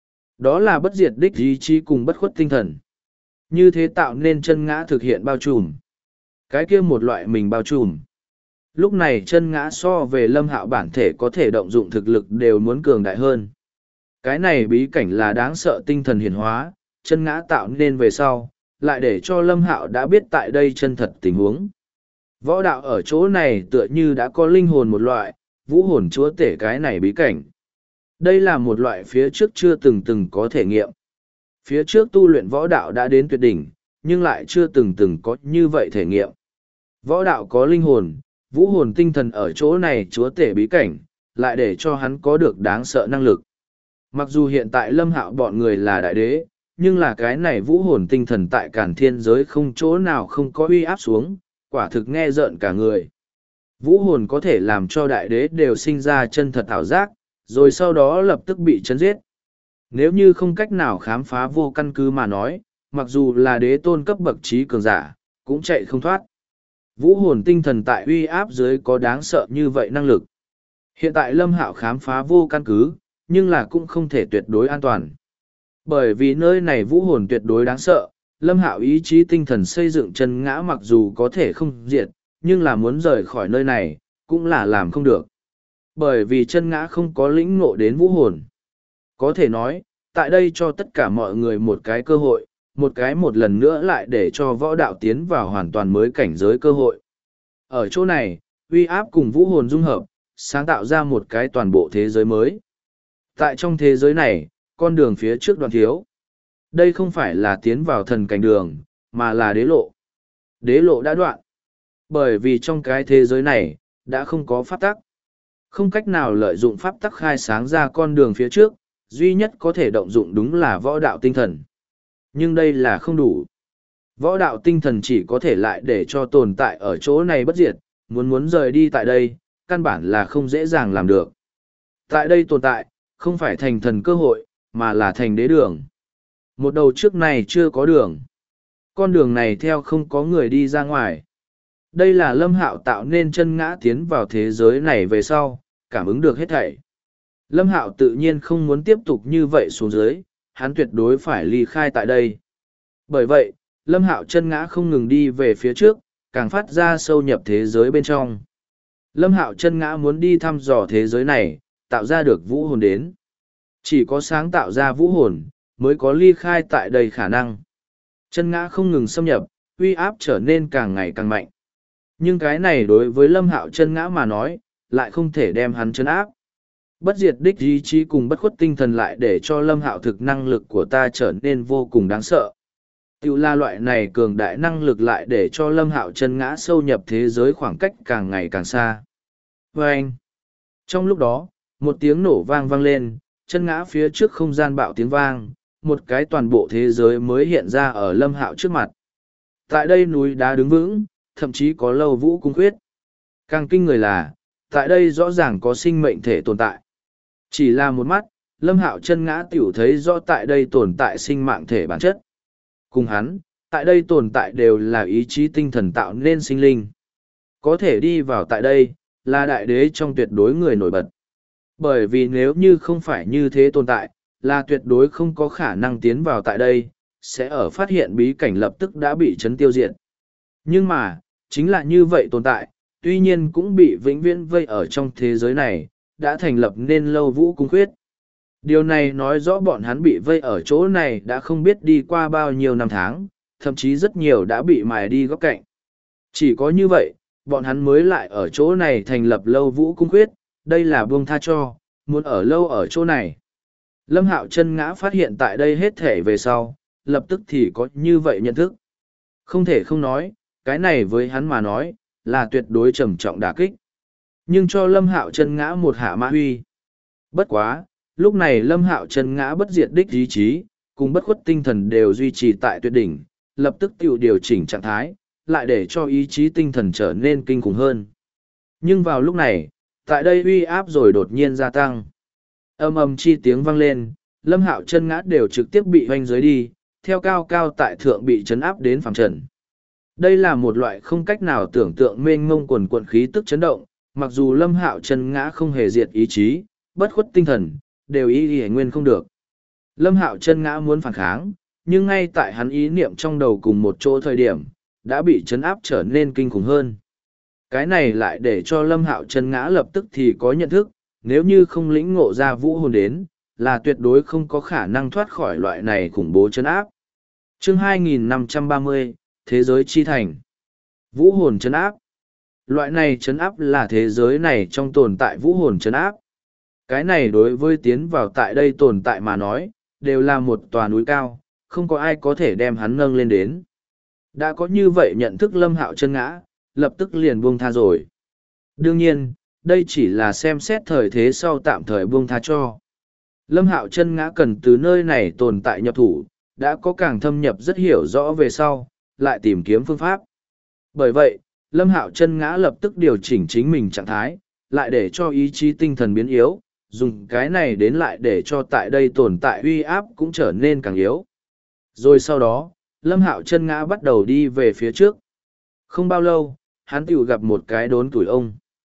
Đó là bất diệt đích ý chí cùng bất khuất tinh thần. Như thế tạo nên chân ngã thực hiện bao trùm. Cái kia một loại mình bao trùm. Lúc này chân ngã so về Lâm Hạo bản thể có thể động dụng thực lực đều muốn cường đại hơn. Cái này bí cảnh là đáng sợ tinh thần hiển hóa, chân ngã tạo nên về sau, lại để cho Lâm Hạo đã biết tại đây chân thật tình huống. Võ đạo ở chỗ này tựa như đã có linh hồn một loại, vũ hồn chúa tể cái này bí cảnh. Đây là một loại phía trước chưa từng có thể nghiệm. Phía trước tu luyện võ đạo đã đến tuyệt đỉnh, nhưng lại chưa từng có như vậy thể nghiệm. Võ đạo có linh hồn, vũ hồn tinh thần ở chỗ này chúa tể bí cảnh, lại để cho hắn có được đáng sợ năng lực. Mặc dù hiện tại Lâm Hạo bọn người là đại đế, nhưng là cái này vũ hồn tinh thần tại Càn Thiên giới không chỗ nào không có uy áp xuống, quả thực nghe rợn cả người. Vũ hồn có thể làm cho đại đế đều sinh ra chân thật ảo giác, rồi sau đó lập tức bị chấn giết. Nếu như không cách nào khám phá vô căn cứ mà nói, mặc dù là đế tôn cấp bậc trí cường giả, cũng chạy không thoát. Vũ hồn tinh thần tại uy áp dưới có đáng sợ như vậy năng lực. Hiện tại Lâm Hạo khám phá vô căn cứ, nhưng là cũng không thể tuyệt đối an toàn. Bởi vì nơi này vũ hồn tuyệt đối đáng sợ, Lâm Hạo ý chí tinh thần xây dựng chân ngã mặc dù có thể không diệt, nhưng là muốn rời khỏi nơi này, cũng là làm không được. Bởi vì chân ngã không có lĩnh ngộ đến vũ hồn. Có thể nói, tại đây cho tất cả mọi người một cái cơ hội, một lần nữa lại để cho võ đạo tiến vào hoàn toàn mới cảnh giới cơ hội. Ở chỗ này, uy áp cùng vũ hồn dung hợp, sáng tạo ra một cái toàn bộ thế giới mới. Tại trong thế giới này, con đường phía trước đoạn thiếu. Đây không phải là tiến vào thần cảnh đường, mà là đế lộ. Đế lộ đã đoạn. Bởi vì trong cái thế giới này, đã không có pháp tắc. Không cách nào lợi dụng pháp tắc khai sáng ra con đường phía trước, duy nhất có thể động dụng đúng là võ đạo tinh thần. Nhưng đây là không đủ. Võ đạo tinh thần chỉ có thể lại để cho tồn tại ở chỗ này bất diệt, muốn rời đi tại đây, căn bản là không dễ dàng làm được. Tại đây tồn tại, không phải thành thần cơ hội, mà là thành đế đường. Một đầu trước này chưa có đường. Con đường này theo không có người đi ra ngoài. Đây là Lâm Hạo tạo nên chân ngã tiến vào thế giới này về sau, cảm ứng được hết thảy. Lâm Hạo tự nhiên không muốn tiếp tục như vậy xuống dưới, hắn tuyệt đối phải ly khai tại đây. Bởi vậy, Lâm Hạo chân ngã không ngừng đi về phía trước, càng phát ra sâu nhập thế giới bên trong. Lâm Hạo chân ngã muốn đi thăm dò thế giới này, tạo ra được vũ hồn đến. Chỉ có sáng tạo ra vũ hồn, mới có ly khai tại đây khả năng. Chân ngã không ngừng xâm nhập, uy áp trở nên càng ngày càng mạnh. Nhưng cái này đối với Lâm Hạo chân ngã mà nói, lại không thể đem hắn chân áp. Bất diệt đích ý chí cùng bất khuất tinh thần lại để cho Lâm Hạo thực năng lực của ta trở nên vô cùng đáng sợ. Tiểu la loại này cường đại năng lực lại để cho Lâm Hạo chân ngã sâu nhập thế giới khoảng cách càng ngày càng xa. Vâng! Trong lúc đó, một tiếng nổ vang vang lên, chân ngã phía trước không gian bạo tiếng vang, một cái toàn bộ thế giới mới hiện ra ở Lâm Hạo trước mặt. Tại đây núi đá đứng vững, thậm chí có lâu vũ cung khuyết. Càng kinh người là, tại đây rõ ràng có sinh mệnh thể tồn tại. Chỉ là một mắt, Lâm Hạo chân ngã tiểu thấy rõ tại đây tồn tại sinh mạng thể bản chất. Cùng hắn, tại đây tồn tại đều là ý chí tinh thần tạo nên sinh linh. Có thể đi vào tại đây, là đại đế trong tuyệt đối người nổi bật. Bởi vì nếu như không phải như thế tồn tại, là tuyệt đối không có khả năng tiến vào tại đây, sẽ ở phát hiện bí cảnh lập tức đã bị chấn tiêu diệt. Nhưng mà, chính là như vậy tồn tại, tuy nhiên cũng bị vĩnh viễn vây ở trong thế giới này, đã thành lập nên lâu vũ cung khuyết. Điều này nói rõ bọn hắn bị vây ở chỗ này đã không biết đi qua bao nhiêu năm tháng, thậm chí rất nhiều đã bị mài đi góc cạnh. Chỉ có như vậy, bọn hắn mới lại ở chỗ này thành lập lâu vũ cung khuyết, đây là buông tha cho, muốn ở lâu ở chỗ này. Lâm Hạo chân ngã phát hiện tại đây hết thể về sau, lập tức thì có như vậy nhận thức. Không thể không nói, cái này với hắn mà nói, là tuyệt đối trầm trọng đả kích. Nhưng cho Lâm Hạo chân ngã một hạ mã huy. Bất quá, lúc này Lâm Hạo chân ngã bất diệt đích ý chí, cùng bất khuất tinh thần đều duy trì tại tuyệt đỉnh, lập tức tự điều chỉnh trạng thái, lại để cho ý chí tinh thần trở nên kinh khủng hơn. Nhưng vào lúc này, tại đây uy áp rồi đột nhiên gia tăng. Âm ầm chi tiếng vang lên, Lâm Hạo chân ngã đều trực tiếp bị hoanh dưới đi, theo cao cao tại thượng bị chấn áp đến phẳng trần. Đây là một loại không cách nào tưởng tượng mênh mông quần quận khí tức chấn động, mặc dù Lâm Hạo chân ngã không hề diệt ý chí, bất khuất tinh thần, đều y nguyên không được. Lâm Hạo chân ngã muốn phản kháng, nhưng ngay tại hắn ý niệm trong đầu cùng một chỗ thời điểm, đã bị chấn áp trở nên kinh khủng hơn. Cái này lại để cho Lâm Hạo chân ngã lập tức thì có nhận thức, nếu như không lĩnh ngộ ra vũ hồn đến, là tuyệt đối không có khả năng thoát khỏi loại này khủng bố chấn áp. Chương 2530, Thế giới chi thành. Vũ hồn chấn áp. Loại này chấn áp là thế giới này trong tồn tại vũ hồn chấn áp. Cái này đối với tiến vào tại đây tồn tại mà nói, đều là một tòa núi cao, không có ai có thể đem hắn nâng lên đến. Đã có như vậy nhận thức Lâm Hạo chân ngã, lập tức liền buông tha rồi. Đương nhiên, đây chỉ là xem xét thời thế sau tạm thời buông tha cho. Lâm Hạo chân ngã cần từ nơi này tồn tại nhập thủ, đã có càng thâm nhập rất hiểu rõ về sau, lại tìm kiếm phương pháp. Bởi vậy, Lâm Hạo chân ngã lập tức điều chỉnh chính mình trạng thái, lại để cho ý chí tinh thần biến yếu, dùng cái này đến lại để cho tại đây tồn tại uy áp cũng trở nên càng yếu. Rồi sau đó, Lâm Hạo chân ngã bắt đầu đi về phía trước. Không bao lâu, hắn tiểu gặp một cái đốn tuổi ông.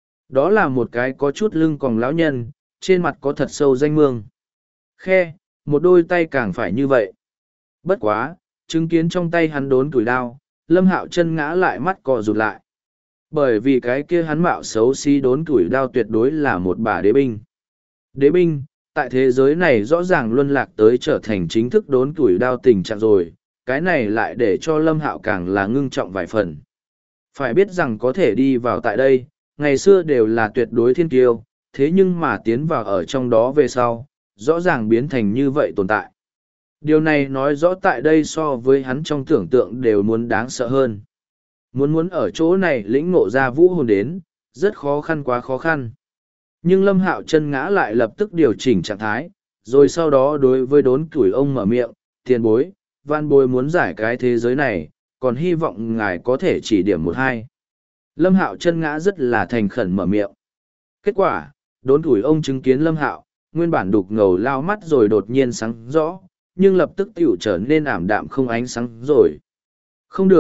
Đó là một cái có chút lưng còng lão nhân, trên mặt có thật sâu danh mương. Khe, một đôi tay càng phải như vậy. Bất quá, chứng kiến trong tay hắn đốn tuổi đao, Lâm Hạo chân ngã lại mắt cò rụt lại. Bởi vì cái kia hắn mạo xấu xí đốn tuổi đao tuyệt đối là một bà đế binh. Đế binh, tại thế giới này rõ ràng luân lạc tới trở thành chính thức đốn tuổi đao tình trạng rồi, cái này lại để cho Lâm Hạo càng là ngưng trọng vài phần. Phải biết rằng có thể đi vào tại đây, ngày xưa đều là tuyệt đối thiên kiêu, thế nhưng mà tiến vào ở trong đó về sau, rõ ràng biến thành như vậy tồn tại. Điều này nói rõ tại đây so với hắn trong tưởng tượng đều muốn đáng sợ hơn. Muốn ở chỗ này lĩnh ngộ ra vũ hồn đến, rất khó khăn quá khó khăn. Nhưng Lâm Hạo chân ngã lại lập tức điều chỉnh trạng thái, rồi sau đó đối với đốn củi ông mở miệng, tiền bối, van bối muốn giải cái thế giới này, còn hy vọng ngài có thể chỉ điểm một hai. Lâm Hạo chân ngã rất là thành khẩn mở miệng. Kết quả, đốn củi ông chứng kiến Lâm Hạo, nguyên bản đục ngầu lao mắt rồi đột nhiên sáng rõ, nhưng lập tức tiểu trở nên ảm đạm không ánh sáng rồi. Không được,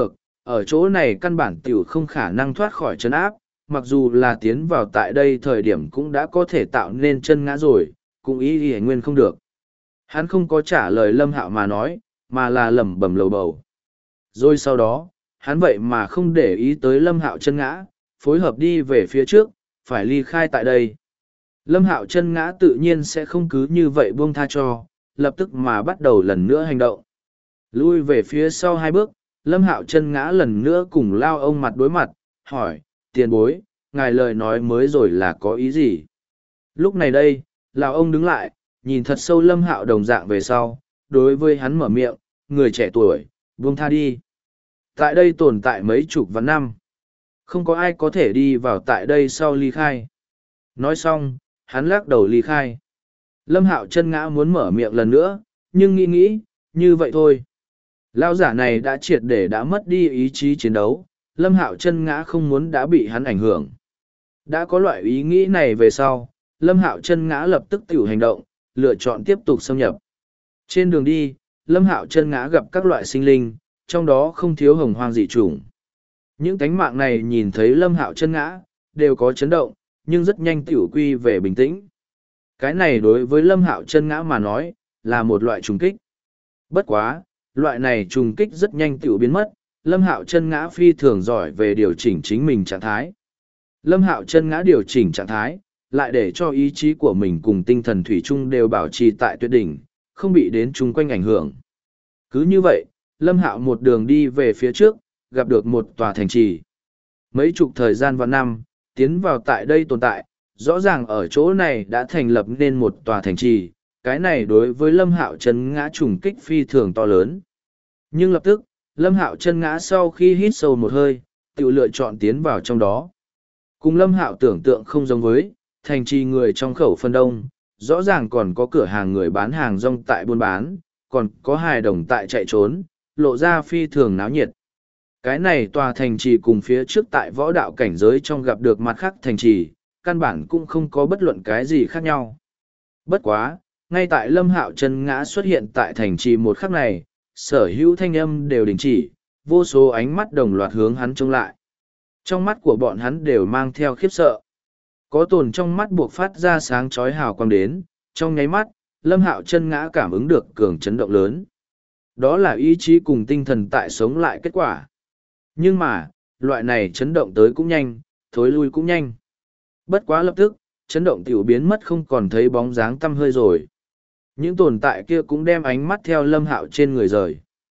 ở chỗ này căn bản tiểu không khả năng thoát khỏi chân áp, mặc dù là tiến vào tại đây thời điểm cũng đã có thể tạo nên chân ngã rồi, cũng ý y nguyên không được. Hắn không có trả lời Lâm Hạo mà nói, mà là lẩm bẩm lầu bầu. Rồi sau đó, hắn vậy mà không để ý tới Lâm Hạo chân ngã, phối hợp đi về phía trước, phải ly khai tại đây. Lâm Hạo chân ngã tự nhiên sẽ không cứ như vậy buông tha cho, lập tức mà bắt đầu lần nữa hành động. Lui về phía sau 2 bước, Lâm Hạo chân ngã lần nữa cùng Lao ông mặt đối mặt, hỏi, tiền bối, ngài lời nói mới rồi là có ý gì? Lúc này đây, Lao ông đứng lại, nhìn thật sâu Lâm Hạo đồng dạng về sau, đối với hắn mở miệng, người trẻ tuổi, buông tha đi. Tại đây tồn tại mấy chục vạn năm. Không có ai có thể đi vào tại đây sau ly khai. Nói xong, hắn lắc đầu ly khai. Lâm Hạo chân ngã muốn mở miệng lần nữa, nhưng nghĩ, như vậy thôi. Lão giả này đã triệt để đã mất đi ý chí chiến đấu, Lâm Hạo chân ngã không muốn đã bị hắn ảnh hưởng. Đã có loại ý nghĩ này về sau, Lâm Hạo chân ngã lập tức tiểu hành động, lựa chọn tiếp tục xâm nhập. Trên đường đi, Lâm Hạo chân ngã gặp các loại sinh linh, trong đó không thiếu hồng hoang dị chủng. Những tánh mạng này nhìn thấy Lâm Hạo chân ngã, đều có chấn động, nhưng rất nhanh tiểu quy về bình tĩnh. Cái này đối với Lâm Hạo chân ngã mà nói, là một loại trùng kích. Bất quá, loại này trùng kích rất nhanh tiểu biến mất, Lâm Hạo chân ngã phi thường giỏi về điều chỉnh chính mình trạng thái. Lâm Hạo chân ngã điều chỉnh trạng thái, lại để cho ý chí của mình cùng tinh thần thủy chung đều bảo trì tại tuyệt đỉnh, không bị đến chung quanh ảnh hưởng. Cứ như vậy, Lâm Hạo một đường đi về phía trước, gặp được một tòa thành trì. Mấy chục thời gian và năm, tiến vào tại đây tồn tại, rõ ràng ở chỗ này đã thành lập nên một tòa thành trì, cái này đối với Lâm Hạo chân ngã trùng kích phi thường to lớn. Nhưng lập tức, Lâm Hạo chân ngã sau khi hít sâu một hơi, tự lựa chọn tiến vào trong đó. Cùng Lâm Hạo tưởng tượng không giống với, thành trì người trong khẩu phân đông, rõ ràng còn có cửa hàng người bán hàng rong tại buôn bán, còn có hài đồng tại chạy trốn, lộ ra phi thường náo nhiệt. Cái này tòa thành trì cùng phía trước tại võ đạo cảnh giới trong gặp được mặt khác thành trì, căn bản cũng không có bất luận cái gì khác nhau. Bất quá, ngay tại Lâm Hạo chân ngã xuất hiện tại thành trì một khắc này, sở hữu thanh âm đều đình chỉ, vô số ánh mắt đồng loạt hướng hắn trông lại. Trong mắt của bọn hắn đều mang theo khiếp sợ. Có tồn trong mắt buộc phát ra sáng chói hào quang đến, trong nháy mắt, Lâm Hạo chân ngã cảm ứng được cường chấn động lớn. Đó là ý chí cùng tinh thần tại sống lại kết quả. Nhưng mà, loại này chấn động tới cũng nhanh, thối lui cũng nhanh. Bất quá lập tức, chấn động tiểu biến mất không còn thấy bóng dáng tăm hơi rồi. Những tồn tại kia cũng đem ánh mắt theo Lâm Hạo trên người rời.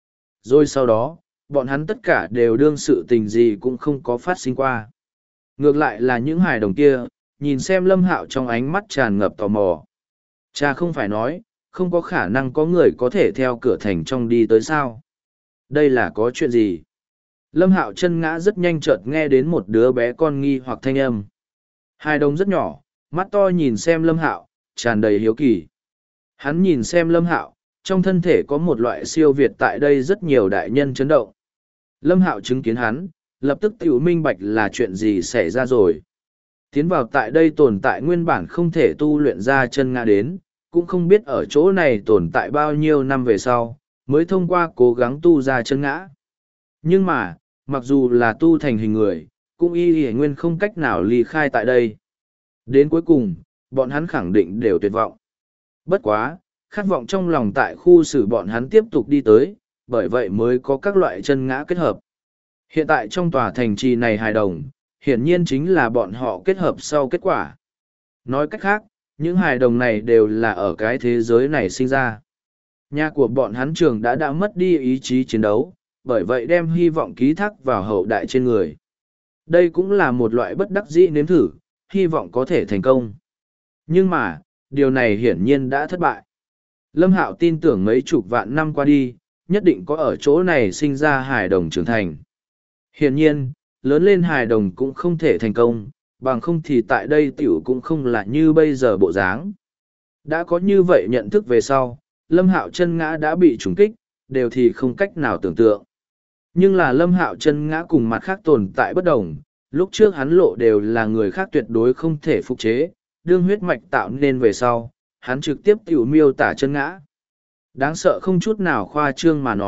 Rồi sau đó, bọn hắn tất cả đều đương sự tình gì cũng không có phát sinh qua. Ngược lại là những hài đồng kia, nhìn xem Lâm Hạo trong ánh mắt tràn ngập tò mò. Cha không phải nói, không có khả năng có người có thể theo cửa thành trong đi tới sao. Đây là có chuyện gì? Lâm Hạo chân ngã rất nhanh chợt nghe đến một đứa bé con nghi hoặc thanh âm. Hai đồng rất nhỏ, mắt to nhìn xem Lâm Hạo, tràn đầy hiếu kỳ. Hắn nhìn xem Lâm Hạo, trong thân thể có một loại siêu việt tại đây rất nhiều đại nhân chấn động. Lâm Hạo chứng kiến hắn, lập tức tiểu minh bạch là chuyện gì xảy ra rồi. Tiến vào tại đây tồn tại nguyên bản không thể tu luyện ra chân ngã đến, cũng không biết ở chỗ này tồn tại bao nhiêu năm về sau, mới thông qua cố gắng tu ra chân ngã. Nhưng mà, mặc dù là tu thành hình người, cũng y nguyên không cách nào ly khai tại đây. Đến cuối cùng, bọn hắn khẳng định đều tuyệt vọng. Bất quá, khát vọng trong lòng tại khu xử bọn hắn tiếp tục đi tới, bởi vậy mới có các loại chân ngã kết hợp. Hiện tại trong tòa thành trì này hài đồng, hiển nhiên chính là bọn họ kết hợp sau kết quả. Nói cách khác, những hài đồng này đều là ở cái thế giới này sinh ra. Nhà của bọn hắn trường đã mất đi ý chí chiến đấu, bởi vậy đem hy vọng ký thác vào hậu đại trên người. Đây cũng là một loại bất đắc dĩ nếm thử, hy vọng có thể thành công. Nhưng mà, điều này hiển nhiên đã thất bại. Lâm Hạo tin tưởng mấy chục vạn năm qua đi, nhất định có ở chỗ này sinh ra hài đồng trưởng thành. Hiển nhiên, lớn lên hài đồng cũng không thể thành công, bằng không thì tại đây tiểu cũng không là như bây giờ bộ dáng. Đã có như vậy nhận thức về sau, Lâm Hạo chân ngã đã bị trùng kích, đều thì không cách nào tưởng tượng. Nhưng là Lâm Hạo chân ngã cùng mặt khác tồn tại bất đồng, lúc trước hắn lộ đều là người khác tuyệt đối không thể phục chế, đương huyết mạch tạo nên về sau, hắn trực tiếp tiểu miêu tả chân ngã. Đáng sợ không chút nào khoa trương mà nói,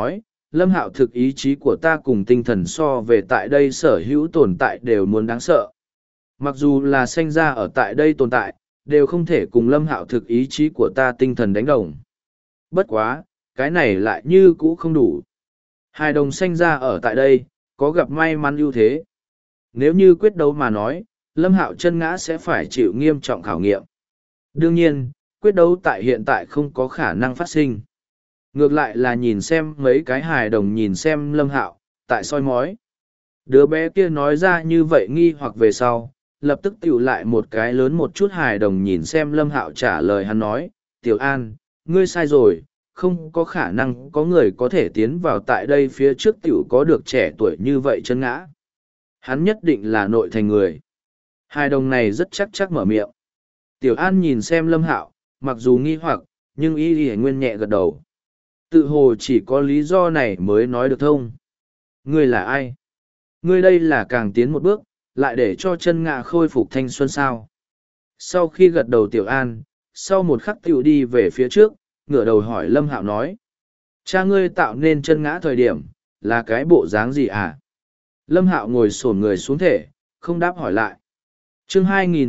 Lâm Hạo thực ý chí của ta cùng tinh thần so về tại đây sở hữu tồn tại đều muốn đáng sợ. Mặc dù là sanh ra ở tại đây tồn tại, đều không thể cùng Lâm Hạo thực ý chí của ta tinh thần đánh đồng. Bất quá, cái này lại như cũ không đủ. Hài đồng sanh ra ở tại đây, có gặp may mắn ưu thế. Nếu như quyết đấu mà nói, Lâm Hạo chân ngã sẽ phải chịu nghiêm trọng khảo nghiệm. Đương nhiên, quyết đấu tại hiện tại không có khả năng phát sinh. Ngược lại là nhìn xem mấy cái hài đồng nhìn xem Lâm Hạo, tại soi mói. Đứa bé kia nói ra như vậy nghi hoặc về sau, lập tức tiểu lại một cái lớn một chút hài đồng nhìn xem Lâm Hạo trả lời hắn nói, Tiểu An, ngươi sai rồi, không có khả năng có người có thể tiến vào tại đây phía trước tiểu có được trẻ tuổi như vậy chân ngã. Hắn nhất định là nội thành người. Hài đồng này rất chắc mở miệng. Tiểu An nhìn xem Lâm Hạo, mặc dù nghi hoặc, nhưng y nguyên nhẹ gật đầu. Tự hồ chỉ có lý do này mới nói được thông. Ngươi là ai? Ngươi đây là càng tiến một bước, lại để cho chân ngã khôi phục thanh xuân sao. Sau khi gật đầu Tiểu An, sau một khắc tiểu đi về phía trước, ngửa đầu hỏi Lâm Hạo nói. Cha ngươi tạo nên chân ngã thời điểm, là cái bộ dáng gì à? Lâm Hạo ngồi xổm người xuống thể, không đáp hỏi lại. Chương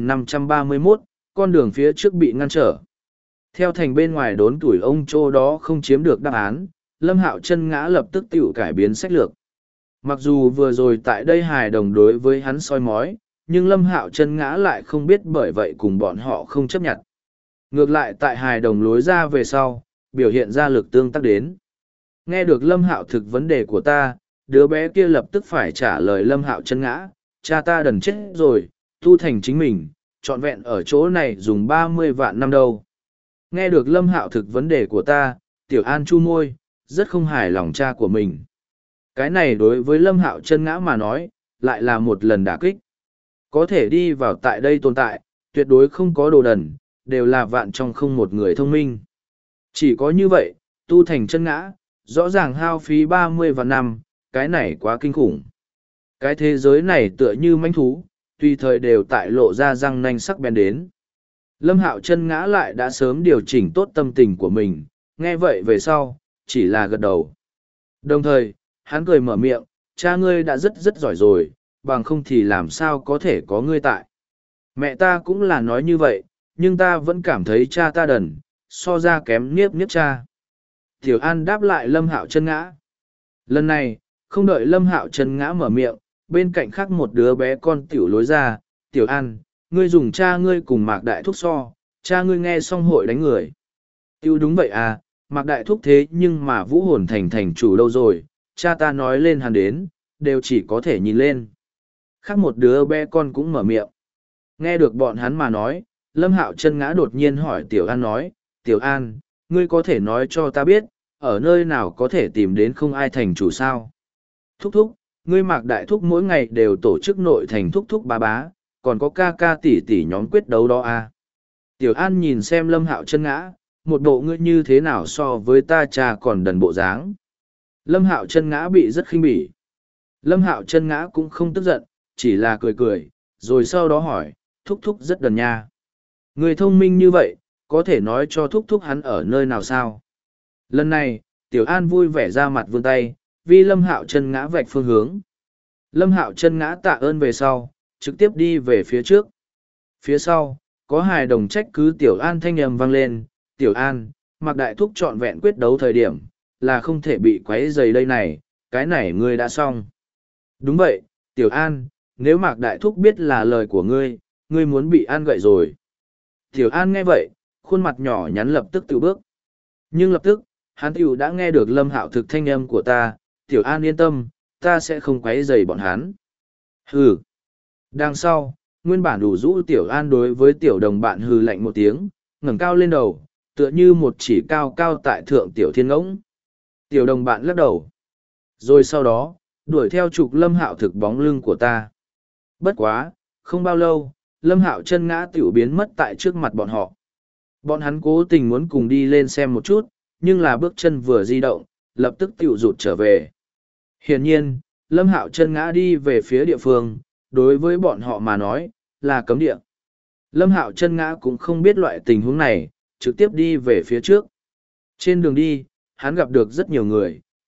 2531, con đường phía trước bị ngăn trở. Theo thành bên ngoài đốn tuổi ông Trô đó không chiếm được đáp án, Lâm Hạo chân ngã lập tức tiểu cải biến sách lược. Mặc dù vừa rồi tại đây hài đồng đối với hắn soi mói, nhưng Lâm Hạo chân ngã lại không biết bởi vậy cùng bọn họ không chấp nhận. Ngược lại tại hài đồng lối ra về sau, biểu hiện ra lực tương tác đến. Nghe được Lâm Hạo thực vấn đề của ta, đứa bé kia lập tức phải trả lời Lâm Hạo chân ngã, cha ta đần chết rồi, tu thành chính mình, trọn vẹn ở chỗ này dùng 30 vạn năm đâu. Nghe được Lâm Hạo thực vấn đề của ta, Tiểu An chu môi, rất không hài lòng cha của mình. Cái này đối với Lâm Hạo chân ngã mà nói, lại là một lần đả kích. Có thể đi vào tại đây tồn tại, tuyệt đối không có đồ đần, đều là vạn trong không một người thông minh. Chỉ có như vậy, tu thành chân ngã, rõ ràng hao phí 30 vạn năm, cái này quá kinh khủng. Cái thế giới này tựa như manh thú, tùy thời đều tại lộ ra răng nanh sắc bén đến. Lâm Hạo chân ngã lại đã sớm điều chỉnh tốt tâm tình của mình, nghe vậy về sau, chỉ là gật đầu. Đồng thời, hắn cười mở miệng, cha ngươi đã rất giỏi rồi, bằng không thì làm sao có thể có ngươi tại. Mẹ ta cũng là nói như vậy, nhưng ta vẫn cảm thấy cha ta đần, so ra kém niếp cha. Tiểu An đáp lại Lâm Hạo chân ngã. Lần này, không đợi Lâm Hạo chân ngã mở miệng, bên cạnh khác một đứa bé con tiểu lối ra, Tiểu An, ngươi dùng cha ngươi cùng Mạc Đại Thúc so, cha ngươi nghe xong hội đánh người. Tiểu đúng vậy à, Mạc Đại Thúc thế nhưng mà Vũ Hồn thành chủ đâu rồi, cha ta nói lên hắn đến, đều chỉ có thể nhìn lên. Khác một đứa bé con cũng mở miệng. Nghe được bọn hắn mà nói, Lâm Hạo chân ngã đột nhiên hỏi Tiểu An nói, Tiểu An, ngươi có thể nói cho ta biết, ở nơi nào có thể tìm đến không ai thành chủ sao? Thúc thúc, ngươi Mạc Đại Thúc mỗi ngày đều tổ chức nội thành thúc thúc bá bá, còn có ca ca tỷ tỷ nhóm quyết đấu đó à? Tiểu An nhìn xem Lâm Hạo chân ngã, một bộ ngươi như thế nào so với ta cha còn đần bộ dáng. Lâm Hạo chân ngã bị rất khinh bỉ. Lâm Hạo chân ngã cũng không tức giận, chỉ là cười, rồi sau đó hỏi, thúc thúc rất đần nha. Người thông minh như vậy, có thể nói cho thúc thúc hắn ở nơi nào sao? Lần này, Tiểu An vui vẻ ra mặt vươn tay, vì Lâm Hạo chân ngã vạch phương hướng. Lâm Hạo chân ngã tạ ơn về sau, trực tiếp đi về phía trước. Phía sau, có hài đồng trách cứ Tiểu An thanh âm vang lên, Tiểu An, Mạc Đại Thúc trọn vẹn quyết đấu thời điểm, là không thể bị quấy rầy đây này, cái này ngươi đã xong. Đúng vậy, Tiểu An, nếu Mạc Đại Thúc biết là lời của ngươi muốn bị An gậy rồi. Tiểu An nghe vậy, khuôn mặt nhỏ nhắn lập tức tự bước. Nhưng lập tức, hắn tiểu đã nghe được Lâm Hạo thực thanh âm của ta, Tiểu An yên tâm, ta sẽ không quấy rầy bọn hắn. Hừ. Đằng sau, nguyên bản đủ rũ Tiểu An đối với Tiểu đồng bạn hừ lạnh một tiếng, ngẩng cao lên đầu, tựa như một chỉ cao cao tại thượng Tiểu Thiên Ngỗng. Tiểu đồng bạn lắc đầu. Rồi sau đó, đuổi theo trục Lâm Hạo thực bóng lưng của ta. Bất quá, không bao lâu, Lâm Hạo chân ngã tiểu biến mất tại trước mặt bọn họ. Bọn hắn cố tình muốn cùng đi lên xem một chút, nhưng là bước chân vừa di động, lập tức tiểu rụt trở về. Hiển nhiên, Lâm Hạo chân ngã đi về phía địa phương, đối với bọn họ mà nói, là cấm địa. Lâm Hạo chân ngã cũng không biết loại tình huống này, trực tiếp đi về phía trước. Trên đường đi, hắn gặp được rất nhiều người,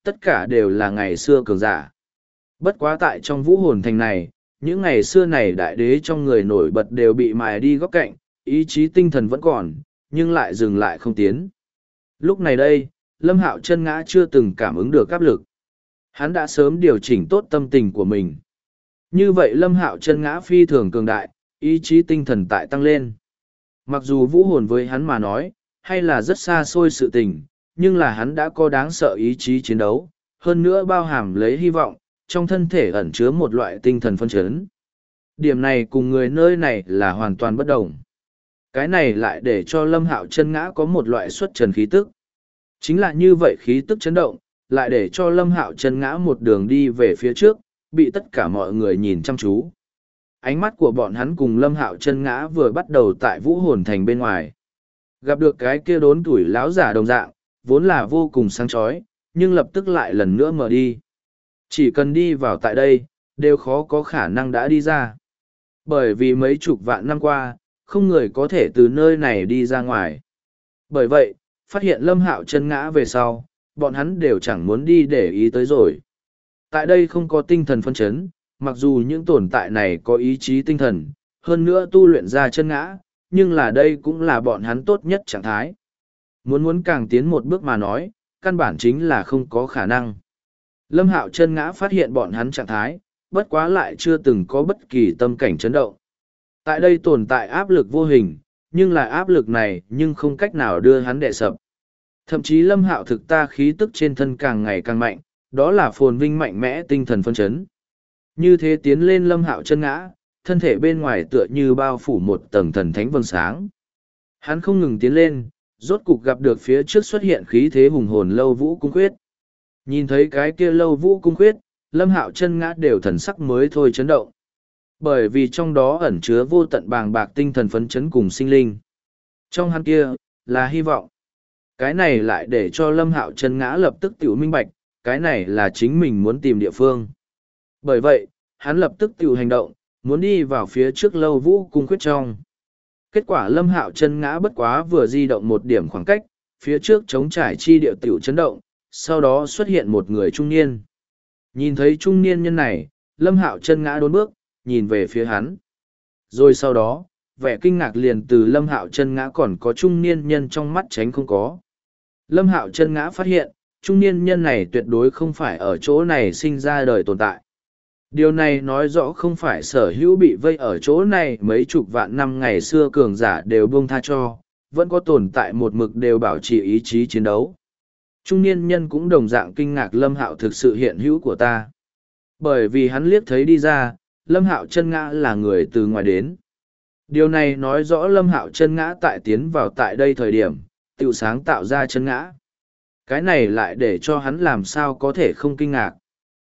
tất cả đều là ngày xưa cường giả. Bất quá tại trong vũ hồn thành này, những ngày xưa này đại đế trong người nổi bật đều bị mài đi góc cạnh, ý chí tinh thần vẫn còn, nhưng lại dừng lại không tiến. Lúc này đây, Lâm Hạo Chân Ngã chưa từng cảm ứng được áp lực. Hắn đã sớm điều chỉnh tốt tâm tình của mình. Như vậy Lâm Hạo Chân Ngã phi thường cường đại, ý chí tinh thần tại tăng lên. Mặc dù vũ hồn với hắn mà nói, hay là rất xa xôi sự tình, nhưng là hắn đã có đáng sợ ý chí chiến đấu, hơn nữa bao hàm lấy hy vọng, trong thân thể ẩn chứa một loại tinh thần phân chấn. Điểm này cùng người nơi này là hoàn toàn bất đồng. Cái này lại để cho Lâm Hạo Chân Ngã có một loại xuất trần khí tức. Chính là như vậy khí tức chấn động, lại để cho Lâm Hạo Chân Ngã một đường đi về phía trước, bị tất cả mọi người nhìn chăm chú. Ánh mắt của bọn hắn cùng Lâm Hạo Chân Ngã vừa bắt đầu tại vũ hồn thành bên ngoài. Gặp được cái kia đốn tuổi lão giả đồng dạng, vốn là vô cùng sáng chói, nhưng lập tức lại lần nữa mở đi. Chỉ cần đi vào tại đây, đều khó có khả năng đã đi ra. Bởi vì mấy chục vạn năm qua, không người có thể từ nơi này đi ra ngoài. Bởi vậy, phát hiện Lâm Hạo Chân Ngã về sau, bọn hắn đều chẳng muốn đi để ý tới rồi. Tại đây không có tinh thần phân chấn, mặc dù những tồn tại này có ý chí tinh thần, hơn nữa tu luyện ra chân ngã, nhưng là đây cũng là bọn hắn tốt nhất trạng thái. Muốn càng tiến một bước mà nói, căn bản chính là không có khả năng. Lâm Hạo Chân Ngã phát hiện bọn hắn trạng thái, bất quá lại chưa từng có bất kỳ tâm cảnh chấn động. Tại đây tồn tại áp lực vô hình, nhưng là áp lực này nhưng không cách nào đưa hắn đè sập. Thậm chí Lâm Hạo thực ta khí tức trên thân càng ngày càng mạnh, đó là phồn vinh mạnh mẽ tinh thần phân chấn. Như thế tiến lên Lâm Hạo Chân Ngã, thân thể bên ngoài tựa như bao phủ một tầng thần thánh vầng sáng. Hắn không ngừng tiến lên, rốt cục gặp được phía trước xuất hiện khí thế hùng hồn Lâu Vũ Cung Khuyết. Nhìn thấy cái kia Lâu Vũ Cung Khuyết, Lâm Hạo Chân Ngã đều thần sắc mới thôi chấn động. Bởi vì trong đó ẩn chứa vô tận bàng bạc tinh thần phấn chấn cùng sinh linh. Trong hắn kia, là hy vọng. Cái này lại để cho Lâm Hạo Chân Ngã lập tức tiểu minh bạch, cái này là chính mình muốn tìm địa phương. Bởi vậy, hắn lập tức tiểu hành động, muốn đi vào phía trước Lâu Vũ Cung Khuyết trong. Kết quả Lâm Hạo Chân Ngã bất quá vừa di động một điểm khoảng cách, phía trước trống trải chi địa tiểu chấn động, sau đó xuất hiện một người trung niên. Nhìn thấy trung niên nhân này, Lâm Hạo Chân Ngã đốn bước, nhìn về phía hắn. Rồi sau đó, vẻ kinh ngạc liền từ Lâm Hạo Chân Ngã còn có trung niên nhân trong mắt tránh không có. Lâm Hạo Chân Ngã phát hiện, trung niên nhân này tuyệt đối không phải ở chỗ này sinh ra đời tồn tại. Điều này nói rõ không phải sở hữu bị vây ở chỗ này mấy chục vạn năm ngày xưa cường giả đều buông tha cho, vẫn có tồn tại một mực đều bảo trì ý chí chiến đấu. Trung niên nhân cũng đồng dạng kinh ngạc Lâm Hạo thực sự hiện hữu của ta. Bởi vì hắn liếc thấy đi ra, Lâm Hạo Chân Ngã là người từ ngoài đến. Điều này nói rõ Lâm Hạo Chân Ngã tại tiến vào tại đây thời điểm, tự sáng tạo ra chân ngã. Cái này lại để cho hắn làm sao có thể không kinh ngạc.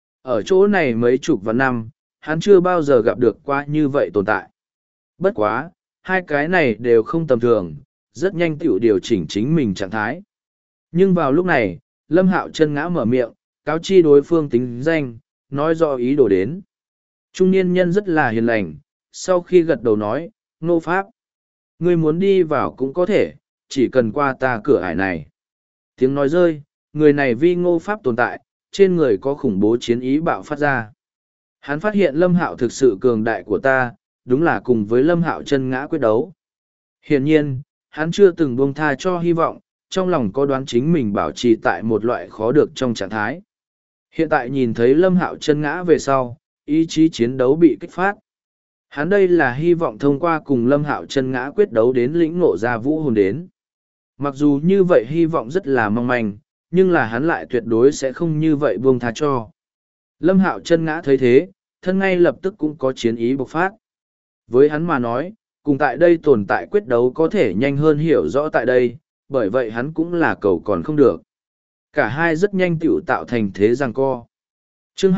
Ở chỗ này mấy chục vạn năm, hắn chưa bao giờ gặp được qua như vậy tồn tại. Bất quá, hai cái này đều không tầm thường, rất nhanh tự điều chỉnh chính mình trạng thái. Nhưng vào lúc này, Lâm Hạo Chân Ngã mở miệng, cáo chi đối phương tính danh, nói rõ ý đồ đến. Trung niên nhân rất là hiền lành, sau khi gật đầu nói, Ngô Pháp. Ngươi muốn đi vào cũng có thể, chỉ cần qua ta cửa ải này. Tiếng nói rơi, người này vi Ngô Pháp tồn tại, trên người có khủng bố chiến ý bạo phát ra. Hắn phát hiện Lâm Hạo thực sự cường đại của ta, đúng là cùng với Lâm Hạo Chân Ngã quyết đấu. Hiển nhiên, hắn chưa từng buông tha cho hy vọng, trong lòng có đoán chính mình bảo trì tại một loại khó được trong trạng thái. Hiện tại nhìn thấy Lâm Hạo Chân Ngã về sau, ý chí chiến đấu bị kích phát. Hắn đây là hy vọng thông qua cùng Lâm Hạo Chân Ngã quyết đấu đến lĩnh ngộ ra vũ hồn đến. Mặc dù như vậy hy vọng rất là mong manh, nhưng là hắn lại tuyệt đối sẽ không như vậy buông tha cho. Lâm Hạo Chân Ngã thấy thế, thân ngay lập tức cũng có chiến ý bộc phát. Với hắn mà nói, cùng tại đây tồn tại quyết đấu có thể nhanh hơn hiểu rõ tại đây, bởi vậy hắn cũng là cầu còn không được. Cả hai rất nhanh tựu tạo thành thế giằng co. Chương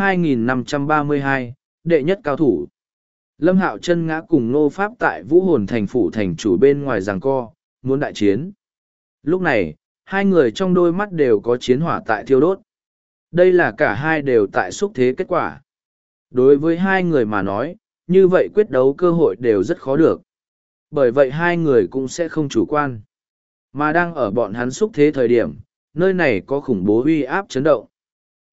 2532, đệ nhất cao thủ. Lâm Hạo Chân Ngã cùng Ngô Pháp tại Vũ Hồn thành phủ thành chủ bên ngoài giằng co, muốn đại chiến. Lúc này, hai người trong đôi mắt đều có chiến hỏa tại thiêu đốt. Đây là cả hai đều tại xúc thế kết quả. Đối với hai người mà nói, như vậy quyết đấu cơ hội đều rất khó được. Bởi vậy hai người cũng sẽ không chủ quan. Mà đang ở bọn hắn xúc thế thời điểm, nơi này có khủng bố uy áp chấn động.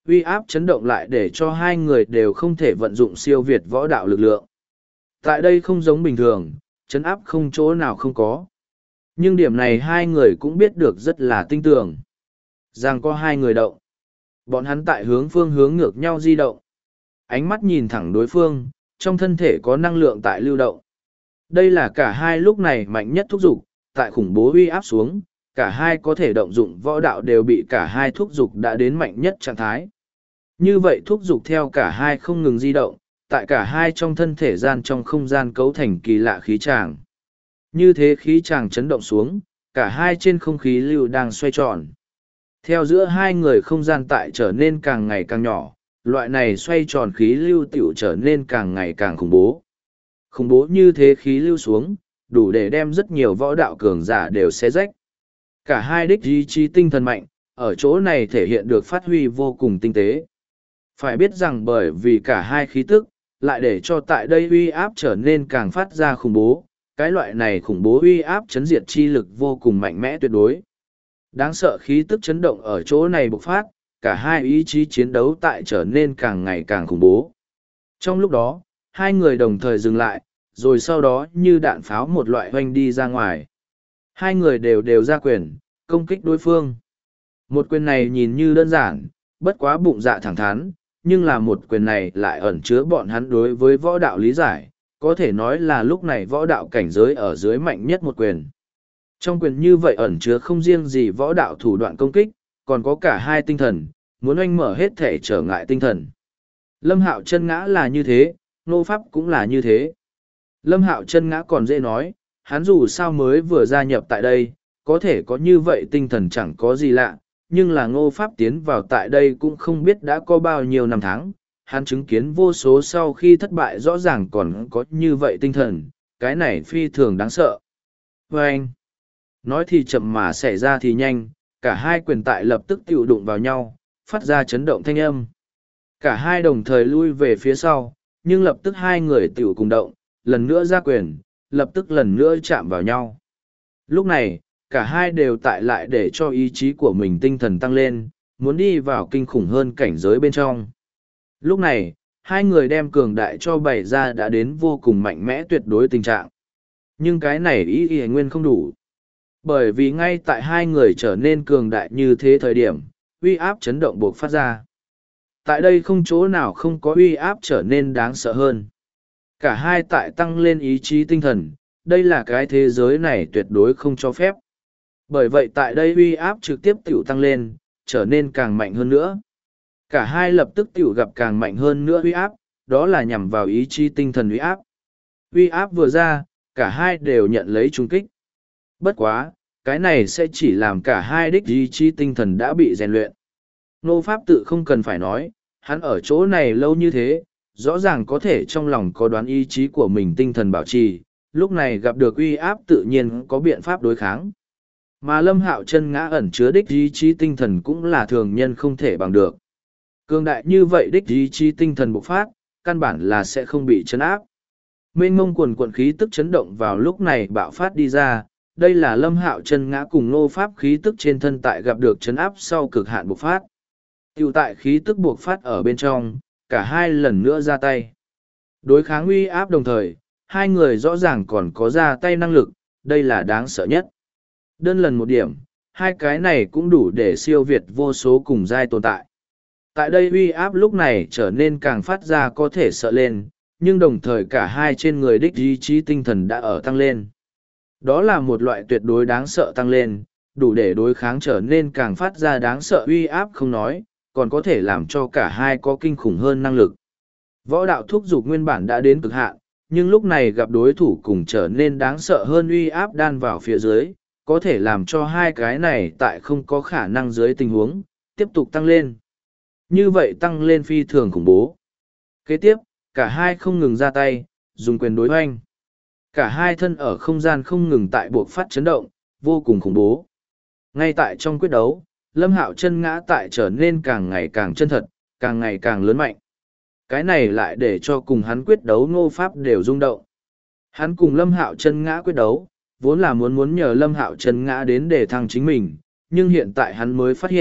Uy áp chấn động lại để cho hai người đều không thể vận dụng siêu việt võ đạo lực lượng. Tại đây không giống bình thường, chấn áp không chỗ nào không có. Nhưng điểm này hai người cũng biết được rất là tinh tường. Rằng có hai người động. Bọn hắn tại phương hướng ngược nhau di động. Ánh mắt nhìn thẳng đối phương, trong thân thể có năng lượng tại lưu động. Đây là cả hai lúc này mạnh nhất thúc giục, tại khủng bố uy áp xuống, cả hai có thể động dụng võ đạo đều bị cả hai thúc giục đã đến mạnh nhất trạng thái. Như vậy thúc giục theo cả hai không ngừng di động, tại cả hai trong thân thể gian trong không gian cấu thành kỳ lạ khí tràng. Như thế khí tràng chấn động xuống, cả hai trên không khí lưu đang xoay tròn. Theo giữa hai người không gian tại trở nên càng ngày càng nhỏ, loại này xoay tròn khí lưu tiểu trở nên càng ngày càng khủng bố. Khủng bố như thế khí lưu xuống, đủ để đem rất nhiều võ đạo cường giả đều xé rách. Cả hai đích ý chí tinh thần mạnh, ở chỗ này thể hiện được phát huy vô cùng tinh tế. Phải biết rằng bởi vì cả hai khí tức, lại để cho tại đây uy áp trở nên càng phát ra khủng bố, cái loại này khủng bố uy áp chấn diệt chi lực vô cùng mạnh mẽ tuyệt đối. Đáng sợ khí tức chấn động ở chỗ này bộc phát, cả hai ý chí chiến đấu tại trở nên càng ngày càng khủng bố. Trong lúc đó, hai người đồng thời dừng lại, rồi sau đó như đạn pháo một loại hoanh đi ra ngoài. Hai người đều ra quyền, công kích đối phương. Một quyền này nhìn như đơn giản, bất quá bụng dạ thẳng thắn, nhưng là một quyền này lại ẩn chứa bọn hắn đối với võ đạo lý giải, có thể nói là lúc này võ đạo cảnh giới ở dưới mạnh nhất một quyền. Trong quyền như vậy ẩn chứa không riêng gì võ đạo thủ đoạn công kích, còn có cả hai tinh thần, muốn oanh mở hết thể trở ngại tinh thần. Lâm Hạo chân ngã là như thế, Nô Pháp cũng là như thế. Lâm Hạo chân ngã còn dễ nói, hắn dù sao mới vừa gia nhập tại đây, có thể có như vậy tinh thần chẳng có gì lạ, nhưng là Ngô Pháp tiến vào tại đây cũng không biết đã có bao nhiêu năm tháng, hắn chứng kiến vô số sau khi thất bại rõ ràng còn có như vậy tinh thần, cái này phi thường đáng sợ. Và anh, nói thì chậm mà xảy ra thì nhanh, cả hai quyền tại lập tức tiểu đụng vào nhau, phát ra chấn động thanh âm. Cả hai đồng thời lui về phía sau, nhưng lập tức hai người tiểu cùng động, lần nữa ra quyền, lập tức lần nữa chạm vào nhau. Lúc này, cả hai đều tại lại để cho ý chí của mình tinh thần tăng lên, muốn đi vào kinh khủng hơn cảnh giới bên trong. Lúc này, hai người đem cường đại cho bày ra đã đến vô cùng mạnh mẽ tuyệt đối tình trạng. Nhưng cái này ý nguyên không đủ. Bởi vì ngay tại hai người trở nên cường đại như thế thời điểm, uy áp chấn động buộc phát ra. Tại đây không chỗ nào không có uy áp trở nên đáng sợ hơn. Cả hai tại tăng lên ý chí tinh thần, đây là cái thế giới này tuyệt đối không cho phép. Bởi vậy tại đây uy áp trực tiếp tiểu tăng lên, trở nên càng mạnh hơn nữa. Cả hai lập tức tiểu gặp càng mạnh hơn nữa uy áp, đó là nhằm vào ý chí tinh thần uy áp. Uy áp vừa ra, cả hai đều nhận lấy trùng kích. Bất quá, cái này sẽ chỉ làm cả hai đích ý chí tinh thần đã bị rèn luyện. Nô Pháp tự không cần phải nói, hắn ở chỗ này lâu như thế, rõ ràng có thể trong lòng có đoán ý chí của mình tinh thần bảo trì, lúc này gặp được uy áp tự nhiên có biện pháp đối kháng. Mà Lâm Hạo chân ngã ẩn chứa đích ý chí tinh thần cũng là thường nhân không thể bằng được. Cường đại như vậy đích ý chí tinh thần bộc phát, căn bản là sẽ không bị chấn áp. Mênh mông quần quận khí tức chấn động vào lúc này bạo phát đi ra, đây là Lâm Hạo chân ngã cùng Nô Pháp khí tức trên thân tại gặp được chấn áp sau cực hạn bộc phát. Tiểu tại khí tức bộc phát ở bên trong, cả hai lần nữa ra tay. Đối kháng uy áp đồng thời, hai người rõ ràng còn có ra tay năng lực, đây là đáng sợ nhất. Đơn lần một điểm, hai cái này cũng đủ để siêu việt vô số cùng giai tồn tại. Tại đây uy áp lúc này trở nên càng phát ra có thể sợ lên, nhưng đồng thời cả hai trên người đích ý chí tinh thần đã ở tăng lên. Đó là một loại tuyệt đối đáng sợ tăng lên, đủ để đối kháng trở nên càng phát ra đáng sợ uy áp không nói, còn có thể làm cho cả hai có kinh khủng hơn năng lực. Võ đạo thúc dục nguyên bản đã đến cực hạn, nhưng lúc này gặp đối thủ cùng trở nên đáng sợ hơn uy áp đan vào phía dưới, có thể làm cho hai cái này tại không có khả năng dưới tình huống, tiếp tục tăng lên. Như vậy tăng lên phi thường khủng bố. Kế tiếp, cả hai không ngừng ra tay, dùng quyền đối hoanh. Cả hai thân ở không gian không ngừng tại buộc phát chấn động, vô cùng khủng bố. Ngay tại trong quyết đấu, Lâm Hạo chân ngã tại trở nên càng ngày càng chân thật, càng ngày càng lớn mạnh. Cái này lại để cho cùng hắn quyết đấu Ngô Pháp đều rung động. Hắn cùng Lâm Hạo chân ngã quyết đấu, vốn là muốn nhờ Lâm Hạo chân ngã đến để thăng chính mình, nhưng hiện tại hắn mới phát hiện,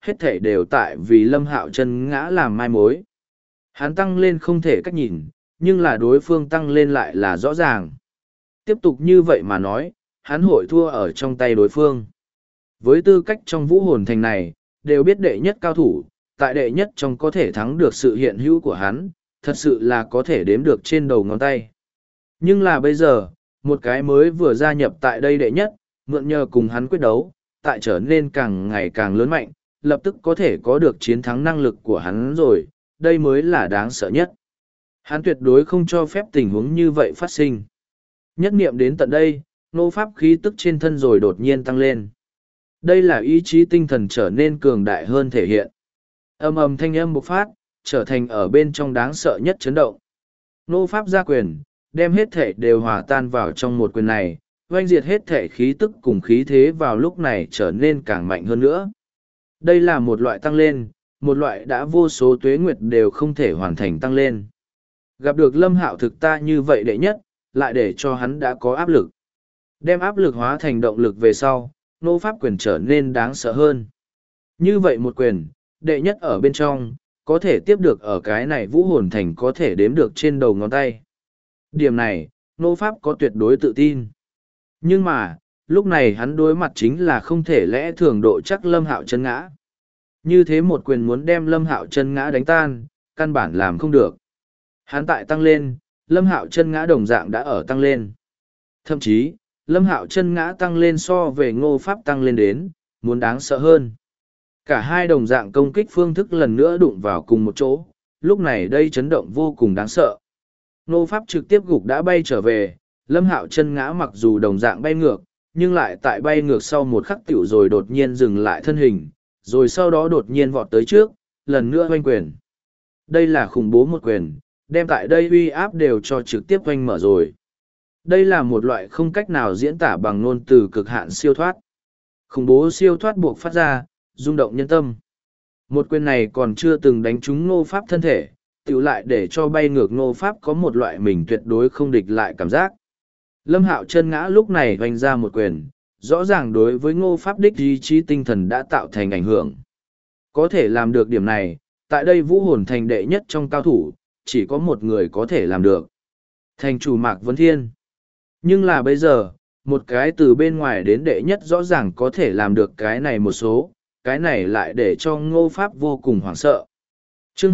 hết thể đều tại vì Lâm Hạo chân ngã làm mai mối. Hắn tăng lên không thể cách nhìn, nhưng là đối phương tăng lên lại là rõ ràng. Tiếp tục như vậy mà nói, hắn hội thua ở trong tay đối phương. Với tư cách trong vũ hồn thành này, đều biết đệ nhất cao thủ, tại đệ nhất trong có thể thắng được sự hiện hữu của hắn, thật sự là có thể đếm được trên đầu ngón tay. Nhưng là bây giờ, một cái mới vừa gia nhập tại đây đệ nhất, mượn nhờ cùng hắn quyết đấu, tại trở nên càng ngày càng lớn mạnh, lập tức có thể có được chiến thắng năng lực của hắn rồi, đây mới là đáng sợ nhất. Hắn tuyệt đối không cho phép tình huống như vậy phát sinh. Nhất niệm đến tận đây, nô pháp khí tức trên thân rồi đột nhiên tăng lên. Đây là ý chí tinh thần trở nên cường đại hơn thể hiện. Âm ầm thanh âm bộc phát, trở thành ở bên trong đáng sợ nhất chấn động. Nô pháp ra quyền, đem hết thể đều hòa tan vào trong một quyền này, oanh diệt hết thể khí tức cùng khí thế vào lúc này trở nên càng mạnh hơn nữa. Đây là một loại tăng lên, một loại đã vô số tuế nguyệt đều không thể hoàn thành tăng lên. Gặp được Lâm Hạo thực ta như vậy đệ nhất, lại để cho hắn đã có áp lực. Đem áp lực hóa thành động lực về sau, nô pháp quyền trở nên đáng sợ hơn. Như vậy một quyền, đệ nhất ở bên trong, có thể tiếp được ở cái này vũ hồn thành có thể đếm được trên đầu ngón tay. Điểm này, nô pháp có tuyệt đối tự tin. Nhưng mà, lúc này hắn đối mặt chính là không thể lẽ thường độ chắc Lâm Hạo chân ngã. Như thế một quyền muốn đem Lâm Hạo chân ngã đánh tan, căn bản làm không được. Hắn tại tăng lên, Lâm Hạo chân ngã đồng dạng đã ở tăng lên. Thậm chí, Lâm Hạo chân ngã tăng lên so về ngô pháp tăng lên đến, muốn đáng sợ hơn. Cả hai đồng dạng công kích phương thức lần nữa đụng vào cùng một chỗ, lúc này đây chấn động vô cùng đáng sợ. Ngô pháp trực tiếp gục đã bay trở về, Lâm Hạo chân ngã mặc dù đồng dạng bay ngược, nhưng lại tại bay ngược sau một khắc tiểu rồi đột nhiên dừng lại thân hình, rồi sau đó đột nhiên vọt tới trước, lần nữa oanh quyền. Đây là khủng bố một quyền, đem tại đây uy áp đều cho trực tiếp oanh mở rồi. Đây là một loại không cách nào diễn tả bằng ngôn từ cực hạn siêu thoát. Khủng bố siêu thoát buộc phát ra, rung động nhân tâm. Một quyền này còn chưa từng đánh trúng Ngô Pháp thân thể, tiểu lại để cho bay ngược Ngô Pháp có một loại mình tuyệt đối không địch lại cảm giác. Lâm Hạo chân ngã lúc này hoành ra một quyền, rõ ràng đối với Ngô Pháp đích ý chí tinh thần đã tạo thành ảnh hưởng. Có thể làm được điểm này, tại đây vũ hồn thành đệ nhất trong cao thủ, chỉ có một người có thể làm được. Thành chủ Mạc Vấn Thiên. Nhưng là bây giờ, một cái từ bên ngoài đến đệ nhất rõ ràng có thể làm được cái này một số, cái này lại để cho Ngô Pháp vô cùng hoảng sợ. Chương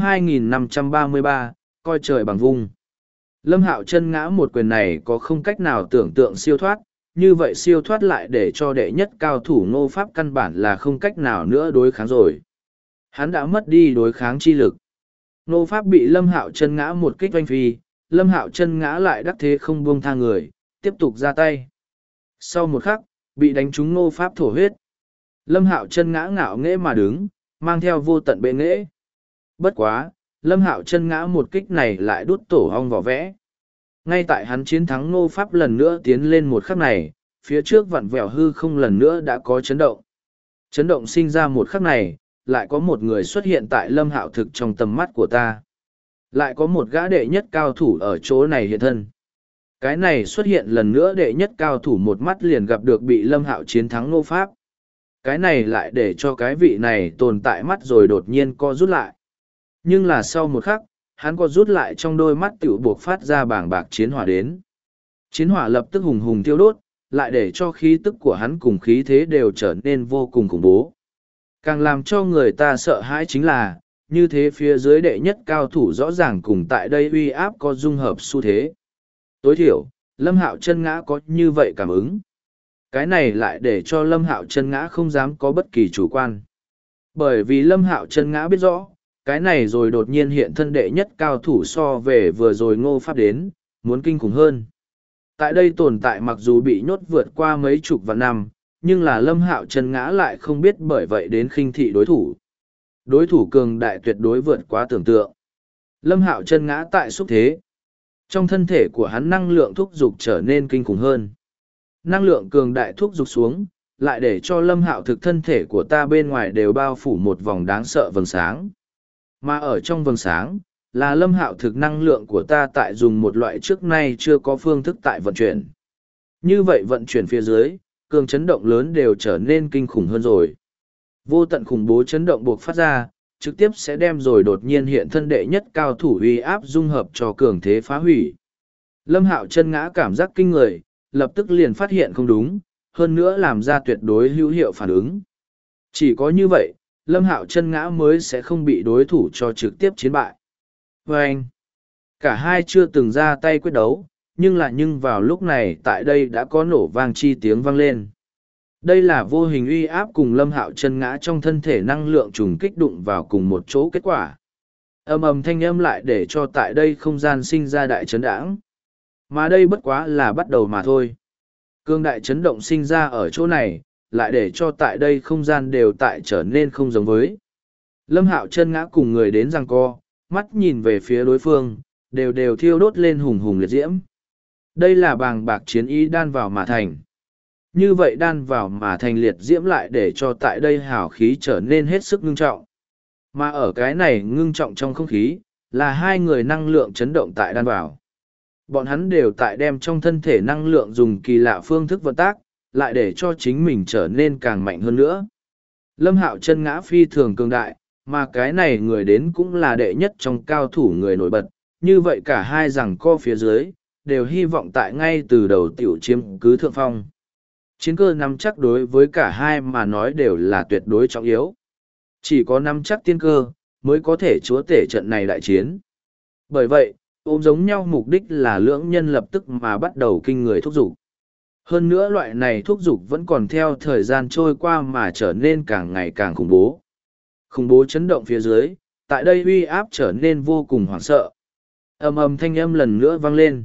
2533, coi trời bằng vung. Lâm Hạo chân ngã một quyền này có không cách nào tưởng tượng siêu thoát, như vậy siêu thoát lại để cho đệ nhất cao thủ Ngô Pháp căn bản là không cách nào nữa đối kháng rồi. Hắn đã mất đi đối kháng chi lực. Ngô Pháp bị Lâm Hạo chân ngã một kích oanh phi, Lâm Hạo chân ngã lại đắc thế không buông tha người, tiếp tục ra tay. Sau một khắc, bị đánh trúng Ngô Pháp thổ huyết. Lâm Hạo chân ngã ngạo nghễ mà đứng, mang theo vô tận bệ nghễ. Bất quá, Lâm Hạo chân ngã một kích này lại đút tổ ong vỏ vẽ. Ngay tại hắn chiến thắng Ngô Pháp lần nữa tiến lên một khắc này, phía trước vặn vẹo hư không lần nữa đã có chấn động. Chấn động sinh ra một khắc này, lại có một người xuất hiện tại Lâm Hạo thực trong tầm mắt của ta. Lại có một gã đệ nhất cao thủ ở chỗ này hiện thân. Cái này xuất hiện lần nữa đệ nhất cao thủ một mắt liền gặp được bị Lâm Hạo chiến thắng Ngô Pháp. Cái này lại để cho cái vị này tồn tại mắt rồi đột nhiên co rút lại. Nhưng là sau một khắc, hắn co rút lại trong đôi mắt tiểu buộc phát ra bảng bạc chiến hỏa đến. Chiến hỏa lập tức hùng hùng tiêu đốt, lại để cho khí tức của hắn cùng khí thế đều trở nên vô cùng khủng bố. Càng làm cho người ta sợ hãi chính là, như thế phía dưới đệ nhất cao thủ rõ ràng cùng tại đây uy áp có dung hợp xu thế. Tối thiểu, Lâm Hạo chân ngã có như vậy cảm ứng. Cái này lại để cho Lâm Hạo chân ngã không dám có bất kỳ chủ quan. Bởi vì Lâm Hạo chân ngã biết rõ, cái này rồi đột nhiên hiện thân đệ nhất cao thủ so về vừa rồi Ngô Pháp đến, muốn kinh khủng hơn. Tại đây tồn tại mặc dù bị nhốt vượt qua mấy chục vạn năm, nhưng là Lâm Hạo chân ngã lại không biết bởi vậy đến khinh thị đối thủ. Đối thủ cường đại tuyệt đối vượt quá tưởng tượng. Lâm Hạo chân ngã tại xúc thế. Trong thân thể của hắn năng lượng thúc dục trở nên kinh khủng hơn. Năng lượng cường đại thúc dục xuống, lại để cho Lâm Hạo thực thân thể của ta bên ngoài đều bao phủ một vòng đáng sợ vầng sáng. Mà ở trong vầng sáng, là Lâm Hạo thực năng lượng của ta tại dùng một loại trước nay chưa có phương thức tại vận chuyển. Như vậy vận chuyển phía dưới, cường chấn động lớn đều trở nên kinh khủng hơn rồi. Vô tận khủng bố chấn động buộc phát ra, trực tiếp sẽ đem rồi đột nhiên hiện thân đệ nhất cao thủ uy áp dung hợp cho cường thế phá hủy. Lâm Hạo chân ngã cảm giác kinh người, lập tức liền phát hiện không đúng, hơn nữa làm ra tuyệt đối hữu hiệu phản ứng. Chỉ có như vậy, Lâm Hạo chân ngã mới sẽ không bị đối thủ cho trực tiếp chiến bại. Và anh, cả hai chưa từng ra tay quyết đấu, nhưng vào lúc này tại đây đã có nổ vang chi tiếng vang lên. Đây là vô hình uy áp cùng Lâm Hạo chân ngã trong thân thể năng lượng trùng kích đụng vào cùng một chỗ kết quả. Ầm ầm thanh âm lại để cho tại đây không gian sinh ra đại chấn đãng. Mà đây bất quá là bắt đầu mà thôi. Cương đại chấn động sinh ra ở chỗ này, lại để cho tại đây không gian đều tại trở nên không giống với. Lâm Hạo chân ngã cùng người đến giằng co, mắt nhìn về phía đối phương, đều thiêu đốt lên hùng hùng liệt diễm. Đây là bàng bạc chiến ý đan vào mà thành. Như vậy đan vào mà thành liệt diễm lại để cho tại đây hào khí trở nên hết sức ngưng trọng. Mà ở cái này ngưng trọng trong không khí, là hai người năng lượng chấn động tại đan vào. Bọn hắn đều tại đem trong thân thể năng lượng dùng kỳ lạ phương thức vận tác, lại để cho chính mình trở nên càng mạnh hơn nữa. Lâm Hạo chân ngã phi thường cường đại, mà cái này người đến cũng là đệ nhất trong cao thủ người nổi bật, như vậy cả hai rằng co phía dưới, đều hy vọng tại ngay từ đầu tiểu chiếm cứ thượng phong. Chiến cơ nắm chắc đối với cả hai mà nói đều là tuyệt đối trọng yếu. Chỉ có nắm chắc tiên cơ, mới có thể chúa tể trận này đại chiến. Bởi vậy, ôm giống nhau mục đích là lưỡng nhân lập tức mà bắt đầu kinh người thúc giục. Hơn nữa loại này thúc giục vẫn còn theo thời gian trôi qua mà trở nên càng ngày càng khủng bố. Khủng bố chấn động phía dưới, tại đây uy áp trở nên vô cùng hoảng sợ. Ầm ầm thanh âm lần nữa vang lên.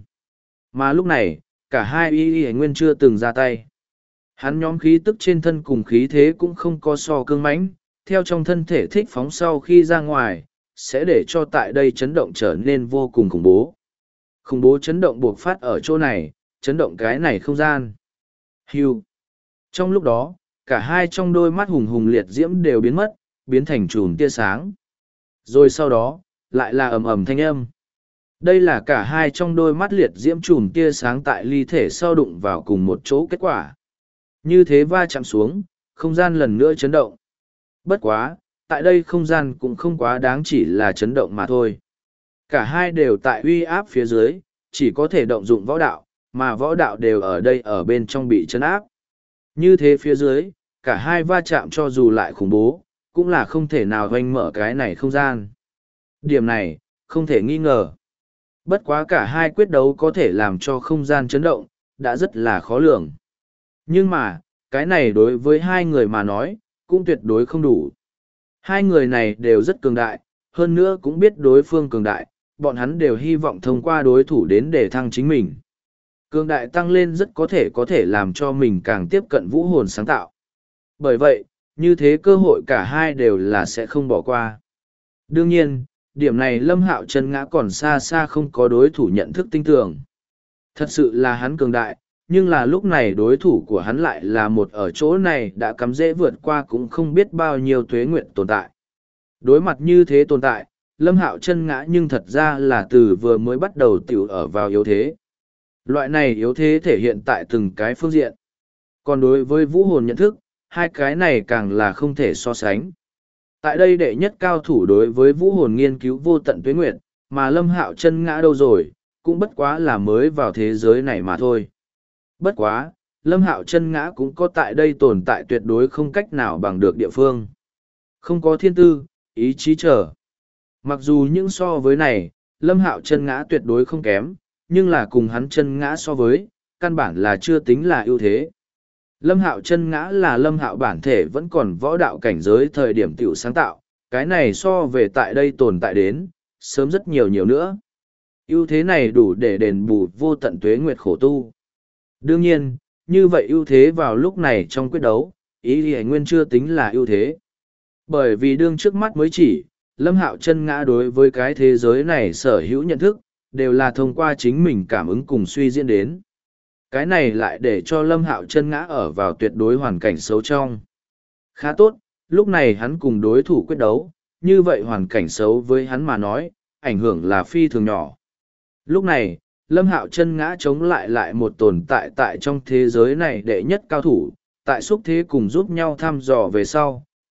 Mà lúc này, cả hai y nguyên chưa từng ra tay. Hắn nhóm khí tức trên thân cùng khí thế cũng không có so cương mãnh, theo trong thân thể thích phóng sau khi ra ngoài, sẽ để cho tại đây chấn động trở nên vô cùng khủng bố. Khủng bố chấn động buộc phát ở chỗ này, chấn động cái này không gian. Hưu. Trong lúc đó, cả hai trong đôi mắt hùng hùng liệt diễm đều biến mất, biến thành chùm tia sáng. Rồi sau đó, lại là ầm ầm thanh âm. Đây là cả hai trong đôi mắt liệt diễm chùm tia sáng tại ly thể sau đụng vào cùng một chỗ kết quả. Như thế va chạm xuống, không gian lần nữa chấn động. Bất quá, tại đây không gian cũng không quá đáng chỉ là chấn động mà thôi. Cả hai đều tại uy áp phía dưới, chỉ có thể động dụng võ đạo, mà võ đạo đều ở đây ở bên trong bị chấn áp. Như thế phía dưới, cả hai va chạm cho dù lại khủng bố, cũng là không thể nào hoành mở cái này không gian. Điểm này, không thể nghi ngờ. Bất quá cả hai quyết đấu có thể làm cho không gian chấn động, đã rất là khó lường. Nhưng mà, cái này đối với hai người mà nói, cũng tuyệt đối không đủ. Hai người này đều rất cường đại, hơn nữa cũng biết đối phương cường đại, bọn hắn đều hy vọng thông qua đối thủ đến để thăng chính mình. Cường đại tăng lên rất có thể làm cho mình càng tiếp cận vũ hồn sáng tạo. Bởi vậy, như thế cơ hội cả hai đều là sẽ không bỏ qua. Đương nhiên, điểm này Lâm Hạo chân ngã còn xa xa không có đối thủ nhận thức tinh tường. Thật sự là hắn cường đại, nhưng là lúc này đối thủ của hắn lại là một ở chỗ này đã cắm rễ vượt qua cũng không biết bao nhiêu tuế nguyện tồn tại. Đối mặt như thế tồn tại, Lâm Hạo chân ngã nhưng thật ra là từ vừa mới bắt đầu tiểu ở vào yếu thế. Loại này yếu thế thể hiện tại từng cái phương diện. Còn đối với vũ hồn nhận thức, hai cái này càng là không thể so sánh. Tại đây đệ nhất cao thủ đối với vũ hồn nghiên cứu vô tận tuế nguyệt, mà Lâm Hạo chân ngã đâu rồi, cũng bất quá là mới vào thế giới này mà thôi. Bất quá, Lâm Hạo chân ngã cũng có tại đây tồn tại tuyệt đối không cách nào bằng được địa phương. Không có thiên tư, ý chí trở. Mặc dù những so với này, Lâm Hạo chân ngã tuyệt đối không kém, nhưng là cùng hắn chân ngã so với, căn bản là chưa tính là ưu thế. Lâm Hạo chân ngã là Lâm Hạo bản thể vẫn còn võ đạo cảnh giới thời điểm tiểu sáng tạo, cái này so về tại đây tồn tại đến, sớm rất nhiều nữa. Ưu thế này đủ để đền bù vô tận tuế nguyệt khổ tu. Đương nhiên, như vậy ưu thế vào lúc này trong quyết đấu, ý thì nguyên chưa tính là ưu thế. Bởi vì đương trước mắt mới chỉ, Lâm Hạo chân ngã đối với cái thế giới này sở hữu nhận thức, đều là thông qua chính mình cảm ứng cùng suy diễn đến. Cái này lại để cho Lâm Hạo chân ngã ở vào tuyệt đối hoàn cảnh xấu trong. Khá tốt, lúc này hắn cùng đối thủ quyết đấu, như vậy hoàn cảnh xấu với hắn mà nói, ảnh hưởng là phi thường nhỏ. Lúc này, Lâm Hạo chân ngã chống lại một tồn tại tại trong thế giới này đệ nhất cao thủ, tại xúc thế cùng giúp nhau thăm dò về sau,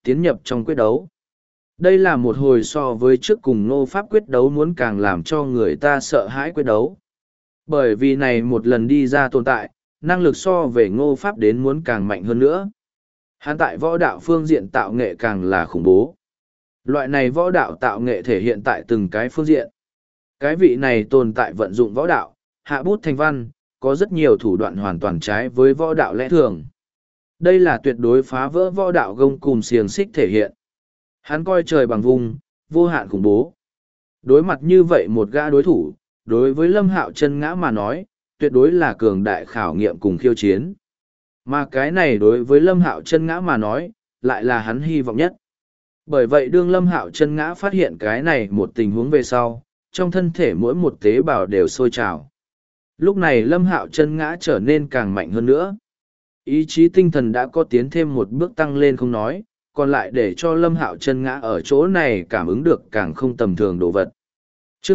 tiến nhập trong quyết đấu. Đây là một hồi so với trước cùng Ngô Pháp quyết đấu muốn càng làm cho người ta sợ hãi quyết đấu. Bởi vì này một lần đi ra tồn tại, năng lực so về Ngô Pháp đến muốn càng mạnh hơn nữa. Hắn tại võ đạo phương diện tạo nghệ càng là khủng bố. Loại này võ đạo tạo nghệ thể hiện tại từng cái phương diện. Cái vị này tồn tại vận dụng võ đạo, hạ bút thành văn, có rất nhiều thủ đoạn hoàn toàn trái với võ đạo lẽ thường. Đây là tuyệt đối phá vỡ võ đạo gông cùm xiềng xích thể hiện. Hắn coi trời bằng vùng, vô hạn khủng bố. Đối mặt như vậy một gã đối thủ, đối với Lâm Hạo Chân Ngã mà nói, tuyệt đối là cường đại khảo nghiệm cùng khiêu chiến. Mà cái này đối với Lâm Hạo Chân Ngã mà nói, lại là hắn hy vọng nhất. Bởi vậy đương Lâm Hạo Chân Ngã phát hiện cái này một tình huống về sau, trong thân thể mỗi một tế bào đều sôi trào. Lúc này Lâm Hạo Chân Ngã trở nên càng mạnh hơn nữa. Ý chí tinh thần đã có tiến thêm một bước tăng lên không nói, còn lại để cho Lâm Hạo Chân Ngã ở chỗ này cảm ứng được càng không tầm thường đồ vật. Chương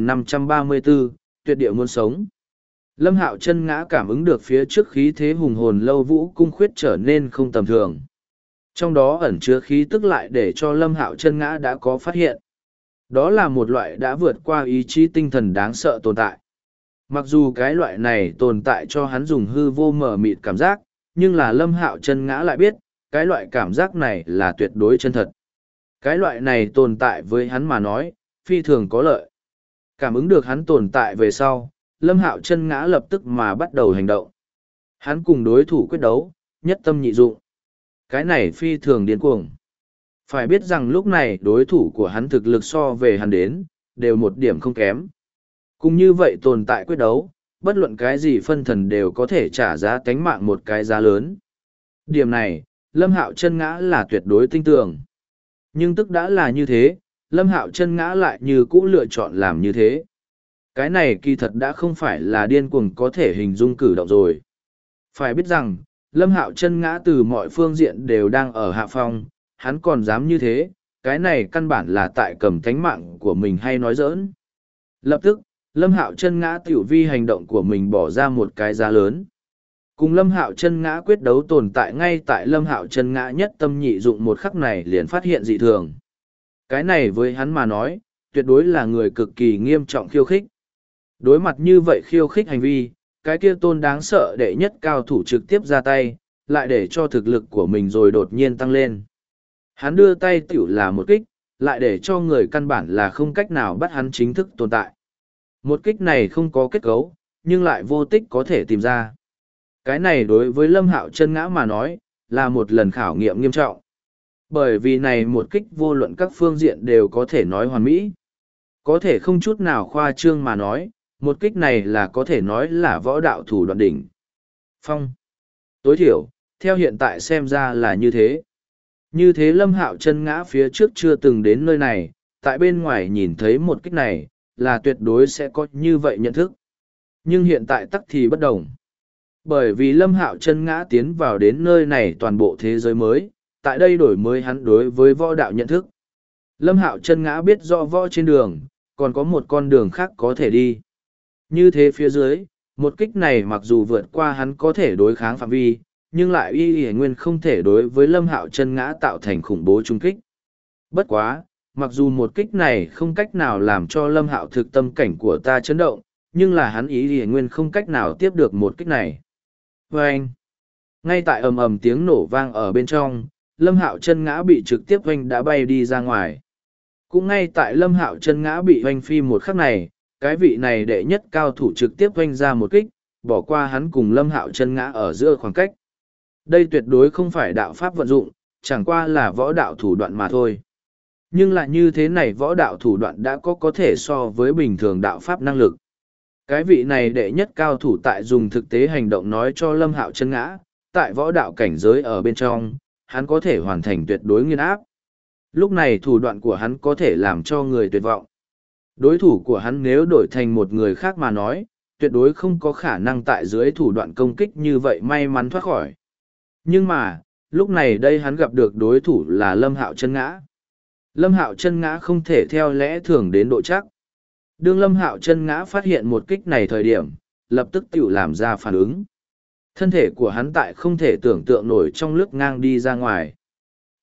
2534, tuyệt địa muốn sống. Lâm Hạo Chân Ngã cảm ứng được phía trước khí thế hùng hồn lâu vũ cung khuyết trở nên không tầm thường. Trong đó ẩn chứa khí tức lại để cho Lâm Hạo Chân Ngã đã có phát hiện. Đó là một loại đã vượt qua ý chí tinh thần đáng sợ tồn tại. Mặc dù cái loại này tồn tại cho hắn dùng hư vô mờ mịt cảm giác, nhưng là Lâm Hạo Chân Ngã lại biết, cái loại cảm giác này là tuyệt đối chân thật. Cái loại này tồn tại với hắn mà nói, phi thường có lợi. Cảm ứng được hắn tồn tại về sau, Lâm Hạo Chân Ngã lập tức mà bắt đầu hành động. Hắn cùng đối thủ quyết đấu, nhất tâm nhị dụng. Cái này phi thường điên cuồng. Phải biết rằng lúc này đối thủ của hắn thực lực so về hắn đến, đều một điểm không kém. Cũng như vậy tồn tại quyết đấu, bất luận cái gì phân thần đều có thể trả giá tánh mạng một cái giá lớn. Điểm này, Lâm Hạo Chân Ngã là tuyệt đối tin tưởng. Nhưng tức đã là như thế, Lâm Hạo Chân Ngã lại như cũ lựa chọn làm như thế. Cái này kỳ thật đã không phải là điên cuồng có thể hình dung cử động rồi. Phải biết rằng, Lâm Hạo Chân Ngã từ mọi phương diện đều đang ở hạ phong, hắn còn dám như thế, cái này căn bản là tại cầm tánh mạng của mình hay nói giỡn. Lập tức, Lâm Hạo Chân Ngã tiểu vi hành động của mình bỏ ra một cái giá lớn. Cùng Lâm Hạo Chân Ngã quyết đấu tồn tại ngay tại Lâm Hạo Chân Ngã nhất tâm nhị dụng một khắc này liền phát hiện dị thường. Cái này với hắn mà nói, tuyệt đối là người cực kỳ nghiêm trọng khiêu khích. Đối mặt như vậy khiêu khích hành vi, cái kia tôn đáng sợ đệ nhất cao thủ trực tiếp ra tay, lại để cho thực lực của mình rồi đột nhiên tăng lên. Hắn đưa tay tiểu là một kích, lại để cho người căn bản là không cách nào bắt hắn chính thức tồn tại. Một kích này không có kết cấu, nhưng lại vô tích có thể tìm ra. Cái này đối với Lâm Hạo Chân Ngã mà nói, là một lần khảo nghiệm nghiêm trọng. Bởi vì này một kích vô luận các phương diện đều có thể nói hoàn mỹ. Có thể không chút nào khoa trương mà nói, một kích này là có thể nói là võ đạo thủ đoạn đỉnh phong. Tối thiểu, theo hiện tại xem ra là như thế. Như thế Lâm Hạo Chân Ngã phía trước chưa từng đến nơi này, tại bên ngoài nhìn thấy một kích này, là tuyệt đối sẽ có như vậy nhận thức. Nhưng hiện tại tắc thì bất đồng. Bởi vì Lâm Hạo Chân Ngã tiến vào đến nơi này toàn bộ thế giới mới, tại đây đổi mới hắn đối với võ đạo nhận thức. Lâm Hạo Chân Ngã biết rõ võ trên đường, còn có một con đường khác có thể đi. Như thế phía dưới, một kích này mặc dù vượt qua hắn có thể đối kháng phạm vi, nhưng lại y nguyên không thể đối với Lâm Hạo Chân Ngã tạo thành khủng bố trung kích. Bất quá, mặc dù một kích này không cách nào làm cho Lâm Hạo thực tâm cảnh của ta chấn động, nhưng là hắn y nguyên không cách nào tiếp được một kích này. Và anh, ngay tại ầm ầm tiếng nổ vang ở bên trong, Lâm Hạo Chân Ngã bị trực tiếp oanh đã bay đi ra ngoài. Cũng ngay tại Lâm Hạo Chân Ngã bị oanh phi một khắc này, cái vị này đệ nhất cao thủ trực tiếp oanh ra một kích, bỏ qua hắn cùng Lâm Hạo Chân Ngã ở giữa khoảng cách. Đây tuyệt đối không phải đạo pháp vận dụng, chẳng qua là võ đạo thủ đoạn mà thôi. Nhưng lại như thế này võ đạo thủ đoạn đã có thể so với bình thường đạo pháp năng lực. Cái vị này đệ nhất cao thủ tại dùng thực tế hành động nói cho Lâm Hạo Chân Ngã, tại võ đạo cảnh giới ở bên trong, hắn có thể hoàn thành tuyệt đối nghiên áp. Lúc này thủ đoạn của hắn có thể làm cho người tuyệt vọng. Đối thủ của hắn nếu đổi thành một người khác mà nói, tuyệt đối không có khả năng tại dưới thủ đoạn công kích như vậy may mắn thoát khỏi. Nhưng mà, lúc này đây hắn gặp được đối thủ là Lâm Hạo Chân Ngã. Lâm Hạo Chân Ngã không thể theo lẽ thường đến độ chắc. Đương Lâm Hạo Chân Ngã phát hiện một kích này thời điểm, lập tức tự làm ra phản ứng. Thân thể của hắn tại không thể tưởng tượng nổi trong lướt ngang đi ra ngoài.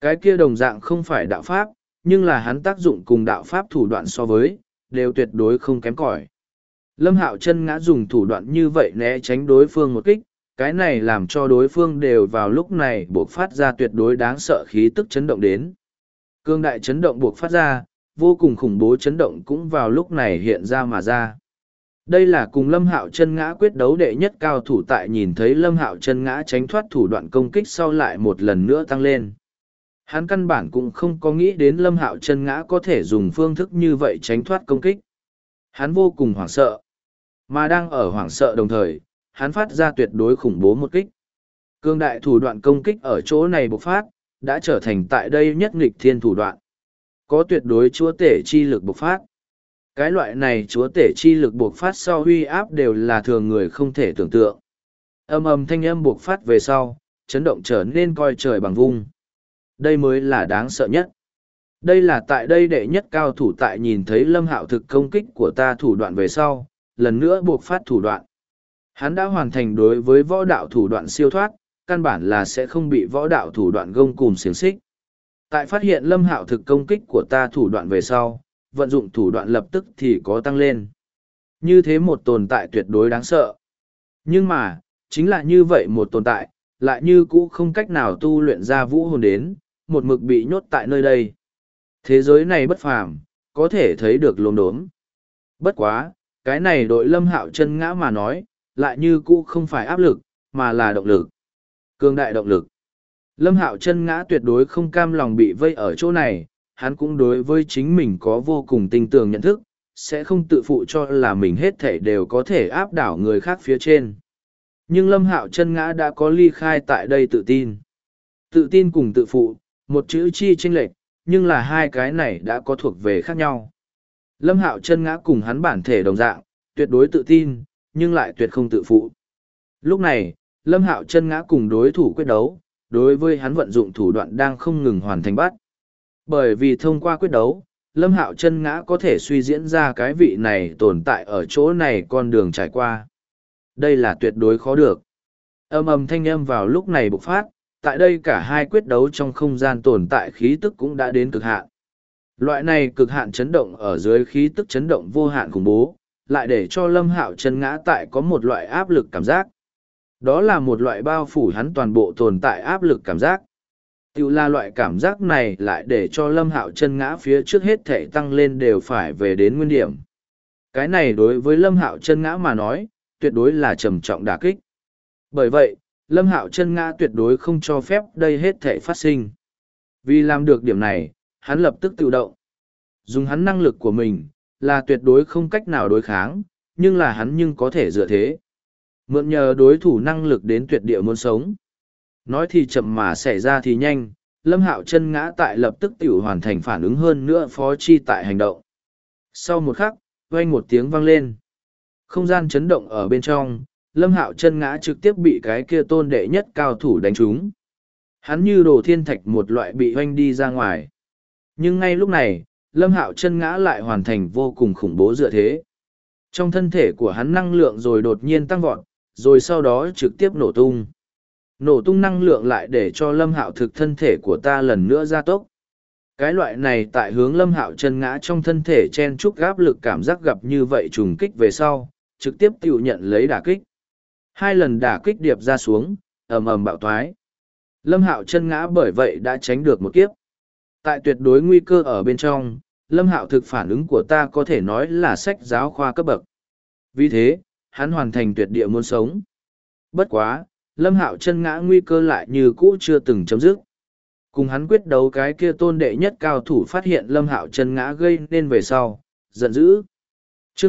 Cái kia đồng dạng không phải đạo pháp, nhưng là hắn tác dụng cùng đạo pháp thủ đoạn so với, đều tuyệt đối không kém cỏi. Lâm Hạo Chân Ngã dùng thủ đoạn như vậy né tránh đối phương một kích, cái này làm cho đối phương đều vào lúc này buộc phát ra tuyệt đối đáng sợ khí tức chấn động đến. Cương đại chấn động buộc phát ra, vô cùng khủng bố chấn động cũng vào lúc này hiện ra mà ra. Đây là cùng Lâm Hạo Chân Ngã quyết đấu đệ nhất cao thủ tại nhìn thấy Lâm Hạo Chân Ngã tránh thoát thủ đoạn công kích sau lại một lần nữa tăng lên. Hắn căn bản cũng không có nghĩ đến Lâm Hạo Chân Ngã có thể dùng phương thức như vậy tránh thoát công kích. Hắn vô cùng hoảng sợ. Mà đang ở hoảng sợ đồng thời, hắn phát ra tuyệt đối khủng bố một kích. Cương đại thủ đoạn công kích ở chỗ này bộc phát, đã trở thành tại đây nhất nghịch thiên thủ đoạn. Có tuyệt đối chúa tể chi lực bộc phát. Cái loại này chúa tể chi lực bộc phát sau huy áp đều là thường người không thể tưởng tượng. Âm ầm thanh âm bộc phát về sau, chấn động trở nên coi trời bằng vung. Đây mới là đáng sợ nhất. Đây là tại đây đệ nhất cao thủ tại nhìn thấy Lâm Hạo thực công kích của ta thủ đoạn về sau, lần nữa bộc phát thủ đoạn. Hắn đã hoàn thành đối với võ đạo thủ đoạn siêu thoát, căn bản là sẽ không bị võ đạo thủ đoạn gông cùm xiềng xích. Tại phát hiện Lâm Hạo thực công kích của ta thủ đoạn về sau, vận dụng thủ đoạn lập tức thì có tăng lên. Như thế một tồn tại tuyệt đối đáng sợ. Nhưng mà, chính là như vậy một tồn tại, lại như cũ không cách nào tu luyện ra vũ hồn đến, một mực bị nhốt tại nơi đây. Thế giới này bất phàm, có thể thấy được lồn đốm. Bất quá, cái này đội Lâm Hạo Chân Ngã mà nói, lại như cũ không phải áp lực, mà là động lực. Cường đại động lực. Lâm Hạo Chân Ngã tuyệt đối không cam lòng bị vây ở chỗ này, hắn cũng đối với chính mình có vô cùng tinh tường nhận thức, sẽ không tự phụ cho là mình hết thể đều có thể áp đảo người khác phía trên. Nhưng Lâm Hạo Chân Ngã đã có ly khai tại đây tự tin. Tự tin cùng tự phụ, một chữ chi chênh lệch, nhưng là hai cái này đã có thuộc về khác nhau. Lâm Hạo Chân Ngã cùng hắn bản thể đồng dạng, tuyệt đối tự tin, nhưng lại tuyệt không tự phụ. Lúc này, Lâm Hạo Chân Ngã cùng đối thủ quyết đấu, đối với hắn vận dụng thủ đoạn đang không ngừng hoàn thành bắt. Bởi vì thông qua quyết đấu, Lâm Hạo Chân Ngã có thể suy diễn ra cái vị này tồn tại ở chỗ này con đường trải qua. Đây là tuyệt đối khó được. Âm ầm thanh âm vào lúc này bộc phát, tại đây cả hai quyết đấu trong không gian tồn tại khí tức cũng đã đến cực hạn. Loại này cực hạn chấn động ở dưới khí tức chấn động vô hạn khủng bố, lại để cho Lâm Hạo Chân Ngã tại có một loại áp lực cảm giác. Đó là một loại bao phủ hắn toàn bộ tồn tại áp lực cảm giác. Tiểu là loại cảm giác này lại để cho Lâm Hạo Chân Ngã phía trước hết thể tăng lên đều phải về đến nguyên điểm. Cái này đối với Lâm Hạo Chân Ngã mà nói, tuyệt đối là trầm trọng đả kích. Bởi vậy, Lâm Hạo Chân Ngã tuyệt đối không cho phép đây hết thể phát sinh. Vì làm được điểm này, hắn lập tức tự động. Dùng hắn năng lực của mình, là tuyệt đối không cách nào đối kháng, nhưng là hắn nhưng có thể dựa thế. Mượn nhờ đối thủ năng lực đến tuyệt địa muốn sống. Nói thì chậm mà xảy ra thì nhanh, Lâm Hạo Chân Ngã tại lập tức tiểu hoàn thành phản ứng hơn nữa phó chi tại hành động. Sau một khắc, vang một tiếng vang lên. Không gian chấn động ở bên trong, Lâm Hạo Chân Ngã trực tiếp bị cái kia tôn đệ nhất cao thủ đánh trúng. Hắn như đồ thiên thạch một loại bị hoanh đi ra ngoài. Nhưng ngay lúc này, Lâm Hạo Chân Ngã lại hoàn thành vô cùng khủng bố dựa thế. Trong thân thể của hắn năng lượng rồi đột nhiên tăng vọt, rồi sau đó trực tiếp nổ tung. Nổ tung năng lượng lại để cho Lâm Hạo thực thân thể của ta lần nữa gia tốc. Cái loại này tại hướng Lâm Hạo Chân Ngã trong thân thể chen chúc áp lực cảm giác gặp như vậy trùng kích về sau, trực tiếp tự nhận lấy đả kích. Hai lần đả kích điệp ra xuống, ầm ầm bạo thoái. Lâm Hạo Chân Ngã bởi vậy đã tránh được một kiếp. Tại tuyệt đối nguy cơ ở bên trong, Lâm Hạo thực phản ứng của ta có thể nói là sách giáo khoa cấp bậc. Vì thế, hắn hoàn thành tuyệt địa muốn sống. Bất quá, Lâm Hạo Chân Ngã nguy cơ lại như cũ chưa từng chấm dứt. Cùng hắn quyết đấu cái kia tôn đệ nhất cao thủ phát hiện Lâm Hạo Chân Ngã gây nên về sau, giận dữ. Chương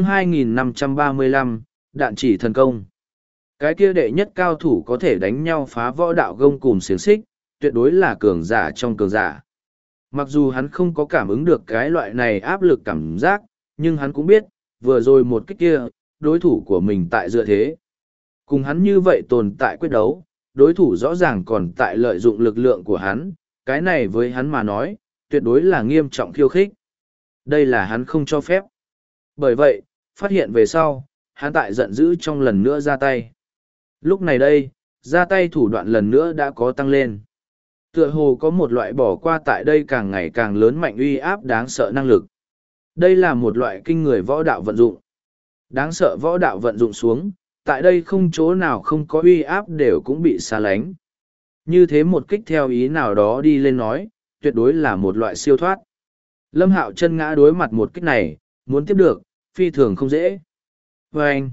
2535, đạn chỉ thần công. Cái kia đệ nhất cao thủ có thể đánh nhau phá võ đạo gông cùm xiềng xích, tuyệt đối là cường giả trong cường giả. Mặc dù hắn không có cảm ứng được cái loại này áp lực cảm giác, nhưng hắn cũng biết, vừa rồi một kích kia, đối thủ của mình tại dựa thế. Cùng hắn như vậy tồn tại quyết đấu, đối thủ rõ ràng còn tại lợi dụng lực lượng của hắn, cái này với hắn mà nói, tuyệt đối là nghiêm trọng khiêu khích. Đây là hắn không cho phép. Bởi vậy, phát hiện về sau, hắn tại giận dữ trong lần nữa ra tay. Lúc này đây, ra tay thủ đoạn lần nữa đã có tăng lên. Tựa hồ có một loại bỏ qua tại đây càng ngày càng lớn mạnh uy áp đáng sợ năng lực. Đây là một loại kinh người võ đạo vận dụng. Đáng sợ võ đạo vận dụng xuống, tại đây không chỗ nào không có uy áp đều cũng bị xa lánh. Như thế một kích theo ý nào đó đi lên nói, tuyệt đối là một loại siêu thoát. Lâm Hạo chân ngã đối mặt một kích này, muốn tiếp được, phi thường không dễ. Và anh,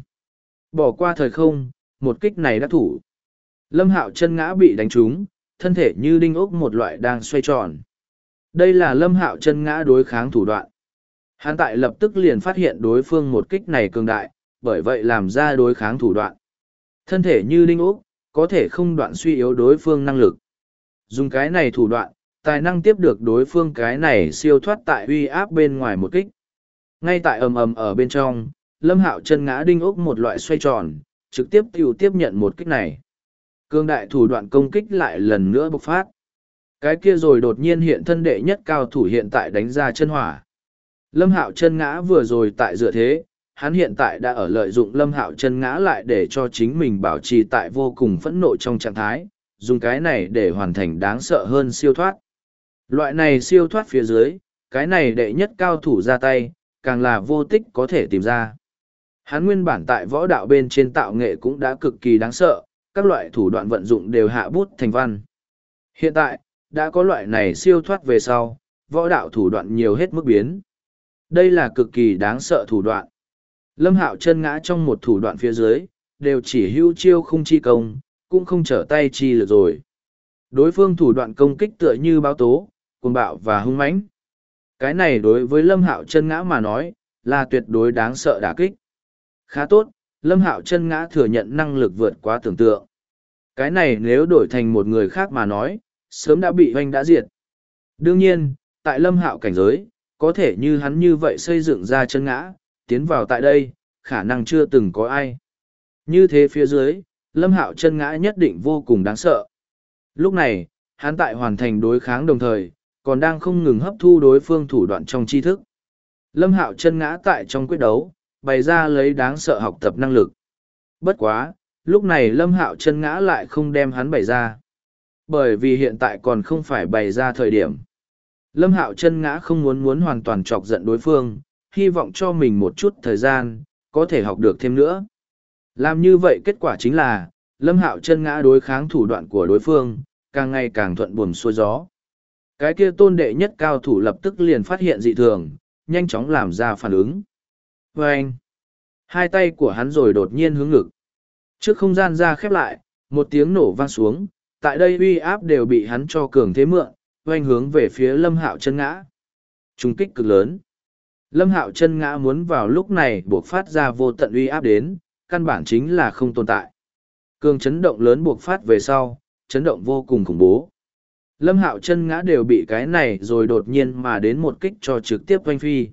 bỏ qua thời không, một kích này đã thủ. Lâm Hạo chân ngã bị đánh trúng, thân thể như đinh ốc một loại đang xoay tròn. Đây là Lâm Hạo chân ngã đối kháng thủ đoạn. Hắn tại lập tức liền phát hiện đối phương một kích này cường đại, bởi vậy làm ra đối kháng thủ đoạn. Thân thể như đinh ốc, có thể không đoạn suy yếu đối phương năng lực. Dùng cái này thủ đoạn, tài năng tiếp được đối phương cái này siêu thoát tại uy áp bên ngoài một kích. Ngay tại ầm ầm ở bên trong, Lâm Hạo chân ngã đinh ốc một loại xoay tròn, trực tiếp tiếp nhận một kích này. Cương đại thủ đoạn công kích lại lần nữa bộc phát. Cái kia rồi đột nhiên hiện thân đệ nhất cao thủ hiện tại đánh ra chân hỏa. Lâm Hạo chân ngã vừa rồi tại dựa thế, hắn hiện tại đã ở lợi dụng Lâm Hạo chân ngã lại để cho chính mình bảo trì tại vô cùng phẫn nộ trong trạng thái, dùng cái này để hoàn thành đáng sợ hơn siêu thoát. Loại này siêu thoát phía dưới, cái này đệ nhất cao thủ ra tay, càng là vô tích có thể tìm ra. Hắn nguyên bản tại võ đạo bên trên tạo nghệ cũng đã cực kỳ đáng sợ, các loại thủ đoạn vận dụng đều hạ bút thành văn. Hiện tại, đã có loại này siêu thoát về sau, võ đạo thủ đoạn nhiều hết mức biến. Đây là cực kỳ đáng sợ thủ đoạn. Lâm Hạo chân ngã trong một thủ đoạn phía dưới, đều chỉ hữu chiêu không chi công, cũng không trở tay chi lực rồi. Đối phương thủ đoạn công kích tựa như báo tố, cuồng bạo và hung mãnh. Cái này đối với Lâm Hạo chân ngã mà nói, là tuyệt đối đáng sợ đả kích. Khá tốt, Lâm Hạo chân ngã thừa nhận năng lực vượt quá tưởng tượng. Cái này nếu đổi thành một người khác mà nói, sớm đã bị hoanh đã diệt. Đương nhiên, tại Lâm Hạo cảnh giới, có thể như hắn như vậy xây dựng ra chân ngã, tiến vào tại đây, khả năng chưa từng có ai. Như thế phía dưới, Lâm Hạo chân ngã nhất định vô cùng đáng sợ. Lúc này, hắn tại hoàn thành đối kháng đồng thời, còn đang không ngừng hấp thu đối phương thủ đoạn trong tri thức. Lâm Hạo chân ngã tại trong quyết đấu, bày ra lấy đáng sợ học tập năng lực. Bất quá, lúc này Lâm Hạo chân ngã lại không đem hắn bày ra. Bởi vì hiện tại còn không phải bày ra thời điểm. Lâm Hạo chân ngã không muốn hoàn toàn chọc giận đối phương, hy vọng cho mình một chút thời gian, có thể học được thêm nữa. Làm như vậy kết quả chính là, Lâm Hạo chân ngã đối kháng thủ đoạn của đối phương, càng ngày càng thuận buồm xuôi gió. Cái kia tôn đệ nhất cao thủ lập tức liền phát hiện dị thường, nhanh chóng làm ra phản ứng. Và anh, hai tay của hắn rồi đột nhiên hướng ngực. Trước không gian ra khép lại, một tiếng nổ vang xuống, tại đây uy áp đều bị hắn cho cường thế mượn, oanh hướng về phía Lâm Hạo chân ngã. Trung kích cực lớn. Lâm Hạo chân ngã muốn vào lúc này buộc phát ra vô tận uy áp đến, căn bản chính là không tồn tại. Cường chấn động lớn buộc phát về sau, chấn động vô cùng khủng bố. Lâm Hạo chân ngã đều bị cái này rồi đột nhiên mà đến một kích cho trực tiếp oanh phi.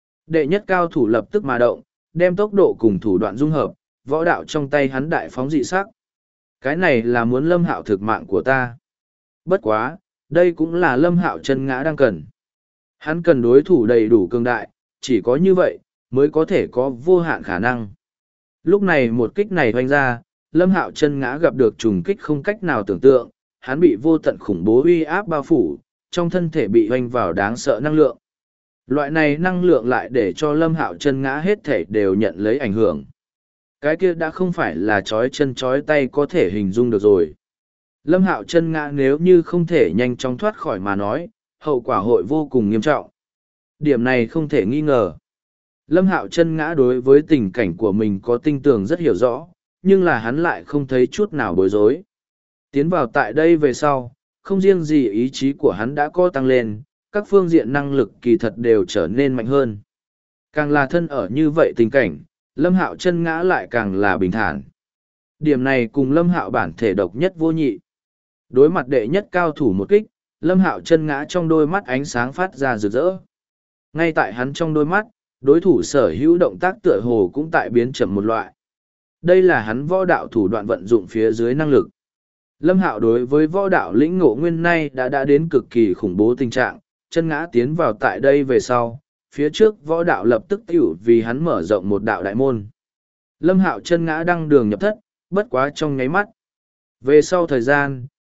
Đệ nhất cao thủ lập tức mà động, đem tốc độ cùng thủ đoạn dung hợp, võ đạo trong tay hắn đại phóng dị sắc. Cái này là muốn Lâm Hạo thực mạng của ta. Bất quá, đây cũng là Lâm Hạo chân ngã đang cần. Hắn cần đối thủ đầy đủ cường đại, chỉ có như vậy, mới có thể có vô hạn khả năng. Lúc này một kích này hoành ra, Lâm Hạo chân ngã gặp được trùng kích không cách nào tưởng tượng, hắn bị vô tận khủng bố uy áp bao phủ, trong thân thể bị hoành vào đáng sợ năng lượng. Loại này năng lượng lại để cho Lâm Hạo chân ngã hết thể đều nhận lấy ảnh hưởng. Cái kia đã không phải là chói chân chói tay có thể hình dung được rồi. Lâm Hạo chân ngã nếu như không thể nhanh chóng thoát khỏi mà nói, hậu quả hội vô cùng nghiêm trọng. Điểm này không thể nghi ngờ. Lâm Hạo chân ngã đối với tình cảnh của mình có tinh tường rất hiểu rõ, nhưng là hắn lại không thấy chút nào bối rối. Tiến vào tại đây về sau, không riêng gì ý chí của hắn đã có tăng lên, các phương diện năng lực kỳ thật đều trở nên mạnh hơn. Càng là thân ở như vậy tình cảnh, Lâm Hạo chân ngã lại càng là bình thản. Điểm này cùng Lâm Hạo bản thể độc nhất vô nhị. Đối mặt đệ nhất cao thủ một kích, Lâm Hạo chân ngã trong đôi mắt ánh sáng phát ra rực rỡ. Ngay tại hắn trong đôi mắt, đối thủ sở hữu động tác tựa hồ cũng tại biến chậm một loại. Đây là hắn võ đạo thủ đoạn vận dụng phía dưới năng lực. Lâm Hạo đối với võ đạo lĩnh ngộ nguyên nay đã đến cực kỳ khủng bố tình trạng, chân ngã tiến vào tại đây về sau, phía trước võ đạo lập tức tiểu vì hắn mở rộng một đạo đại môn. Lâm Hạo chân ngã đăng đường nhập thất, bất quá trong nháy mắt. Về sau thời gian,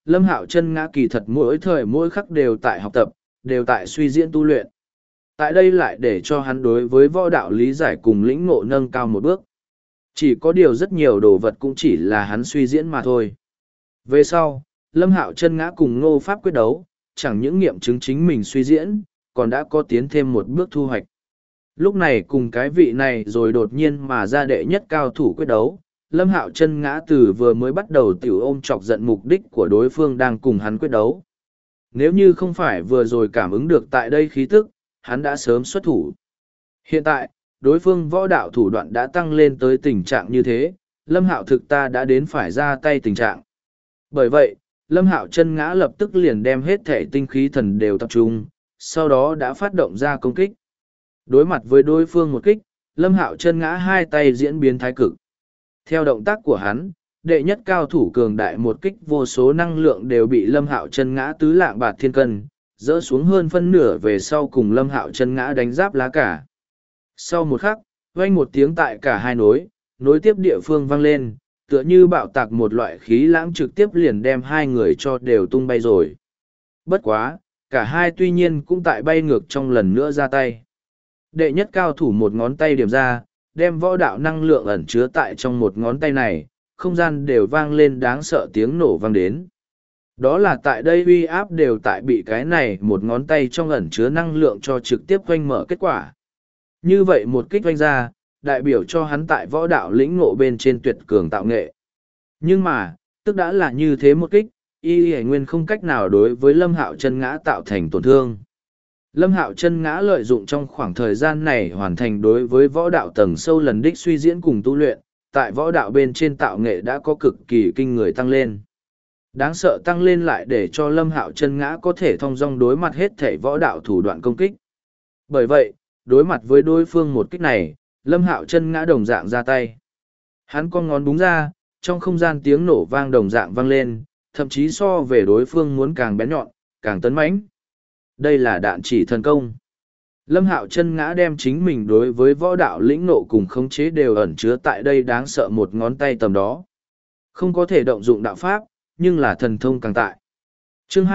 Lâm Hạo Chân Ngã kỳ thật mỗi thời mỗi khắc đều tại học tập, đều tại suy diễn tu luyện. Tại đây lại để cho hắn đối với võ đạo lý giải cùng lĩnh ngộ nâng cao một bước. Chỉ có điều rất nhiều đồ vật cũng chỉ là hắn suy diễn mà thôi. Về sau, Lâm Hạo Chân Ngã cùng Ngô Pháp quyết đấu, chẳng những nghiệm chứng chính mình suy diễn, còn đã có tiến thêm một bước thu hoạch. Lúc này cùng cái vị này rồi đột nhiên mà ra đệ nhất cao thủ quyết đấu, Lâm Hạo Chân Ngã từ vừa mới bắt đầu tiểu ôm chọc giận mục đích của đối phương đang cùng hắn quyết đấu. Nếu như không phải vừa rồi cảm ứng được tại đây khí tức, hắn đã sớm xuất thủ. Hiện tại, đối phương võ đạo thủ đoạn đã tăng lên tới tình trạng như thế, Lâm Hạo thực ta đã đến phải ra tay tình trạng. Bởi vậy, Lâm Hạo Chân Ngã lập tức liền đem hết thể tinh khí thần đều tập trung, sau đó đã phát động ra công kích. Đối mặt với đối phương một kích, Lâm Hạo Chân Ngã hai tay diễn biến thái cực. Theo động tác của hắn, đệ nhất cao thủ cường đại một kích vô số năng lượng đều bị Lâm Hạo Chân Ngã tứ lạng bạt thiên cân, dỡ xuống hơn phân nửa về sau cùng Lâm Hạo Chân Ngã đánh giáp lá cả. Sau một khắc, vang một tiếng tại cả hai nối tiếp địa phương vang lên, tựa như bạo tạc một loại khí lãng trực tiếp liền đem hai người cho đều tung bay rồi. Bất quá, cả hai tuy nhiên cũng tại bay ngược trong lần nữa ra tay. Đệ nhất cao thủ một ngón tay điểm ra, đem võ đạo năng lượng ẩn chứa tại trong một ngón tay này, không gian đều vang lên đáng sợ tiếng nổ vang đến. Đó là tại đây uy áp đều tại bị cái này một ngón tay trong ẩn chứa năng lượng cho trực tiếp quanh mở kết quả. Như vậy một kích quanh ra, đại biểu cho hắn tại võ đạo lĩnh ngộ bên trên tuyệt cường tạo nghệ. Nhưng mà, tức đã là như thế một kích, y nguyên không cách nào đối với Lâm Hạo Chân Ngã tạo thành tổn thương. Lâm Hạo Chân Ngã lợi dụng trong khoảng thời gian này hoàn thành đối với võ đạo tầng sâu lần đích suy diễn cùng tu luyện, tại võ đạo bên trên tạo nghệ đã có cực kỳ kinh người tăng lên. Đáng sợ tăng lên lại để cho Lâm Hạo Chân Ngã có thể thong dong đối mặt hết thể võ đạo thủ đoạn công kích. Bởi vậy, đối mặt với đối phương một kích này, Lâm Hạo Chân Ngã đồng dạng ra tay. Hắn con ngón búng ra, trong không gian tiếng nổ vang đồng dạng vang lên, thậm chí so về đối phương muốn càng bén nhọn, càng tấn mãnh. Đây là đạn chỉ thần công. Lâm Hạo Chân Ngã đem chính mình đối với võ đạo lĩnh nộ cùng khống chế đều ẩn chứa tại đây đáng sợ một ngón tay tầm đó. Không có thể động dụng đạo pháp, nhưng là thần thông càng tại. Chương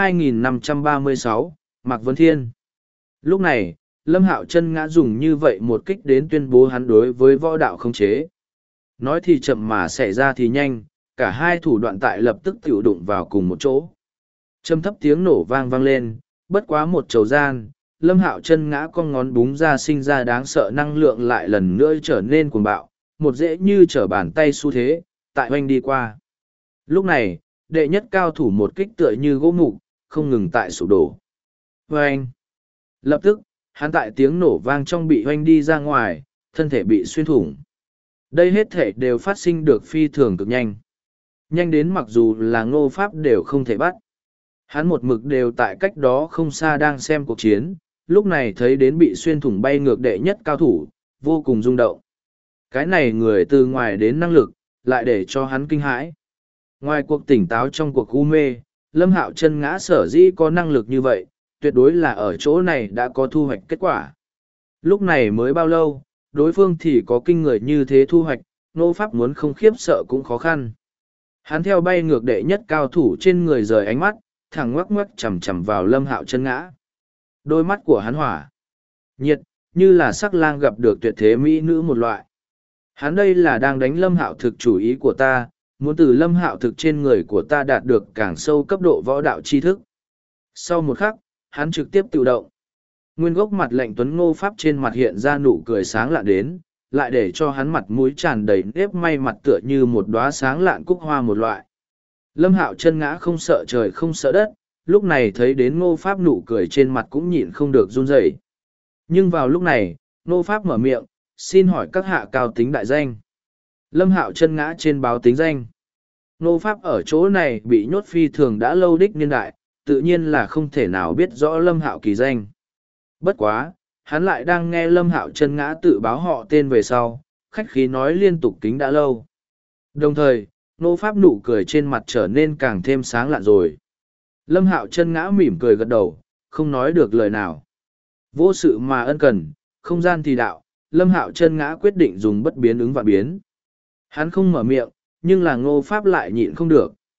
2536, Mạc Vấn Thiên. Lúc này, Lâm Hạo Chân Ngã dùng như vậy một kích đến tuyên bố hắn đối với võ đạo khống chế. Nói thì chậm mà xảy ra thì nhanh, cả hai thủ đoạn tại lập tức tiểu đụng vào cùng một chỗ. Trầm thấp tiếng nổ vang vang lên, bất quá một chầu gian, Lâm Hạo Chân Ngã con ngón búng ra sinh ra đáng sợ năng lượng lại lần nữa trở nên cuồng bạo, một dễ như trở bàn tay xu thế, tại hoành đi qua. Lúc này, đệ nhất cao thủ một kích tựa như gỗ mục, không ngừng tại sụp đổ. Hoành! Lập tức, hắn tại tiếng nổ vang trong bị hoành đi ra ngoài, thân thể bị xuyên thủng. Đây hết thể đều phát sinh được phi thường cực nhanh. Nhanh đến mặc dù là Ngô Pháp đều không thể bắt. Hắn một mực đều tại cách đó không xa đang xem cuộc chiến, lúc này thấy đến bị xuyên thủng bay ngược đệ nhất cao thủ, vô cùng rung động. Cái này người từ ngoài đến năng lực, lại để cho hắn kinh hãi. Ngoài cuộc tỉnh táo trong cuộc u mê, Lâm Hạo Chân Ngã sở dĩ có năng lực như vậy, tuyệt đối là ở chỗ này đã có thu hoạch kết quả. Lúc này mới bao lâu, đối phương thì có kinh người như thế thu hoạch, Ngô Pháp muốn không khiếp sợ cũng khó khăn. Hắn theo bay ngược đệ nhất cao thủ trên người rời ánh mắt, thẳng ngoắc ngoắc chằm chằm vào Lâm Hạo Chân Ngã. Đôi mắt của hắn hỏa nhiệt, như là sắc lang gặp được tuyệt thế mỹ nữ một loại. Hắn đây là đang đánh Lâm Hạo thực chủ ý của ta, muốn từ Lâm Hạo thực trên người của ta đạt được càng sâu cấp độ võ đạo tri thức. Sau một khắc, hắn trực tiếp tự động. Nguyên gốc mặt lạnh tuấn Ngô Pháp trên mặt hiện ra nụ cười sáng lạ đến, lại để cho hắn mặt mũi tràn đầy nếp may mặt tựa như một đóa sáng lạn cúc hoa một loại. Lâm Hạo Chân Ngã không sợ trời không sợ đất, lúc này thấy đến Ngô Pháp nụ cười trên mặt cũng nhịn không được run rẩy. Nhưng vào lúc này, Ngô Pháp mở miệng, xin hỏi các hạ cao tính đại danh. Lâm Hạo Chân Ngã trên báo tính danh. Ngô Pháp ở chỗ này bị nhốt phi thường đã lâu đích niên đại, tự nhiên là không thể nào biết rõ Lâm Hạo kỳ danh. Bất quá, hắn lại đang nghe Lâm Hạo Chân Ngã tự báo họ tên về sau, khách khí nói liên tục kính đã lâu. Đồng thời, Ngô Pháp nụ cười trên mặt trở nên càng thêm sáng lạn rồi. Lâm Hạo Chân Ngã mỉm cười gật đầu, không nói được lời nào. Vô sự mà ân cần, không gian thì đạo, Lâm Hạo Chân Ngã quyết định dùng bất biến ứng vạn biến. Hắn không mở miệng, nhưng là Ngô Pháp lại nhịn không được.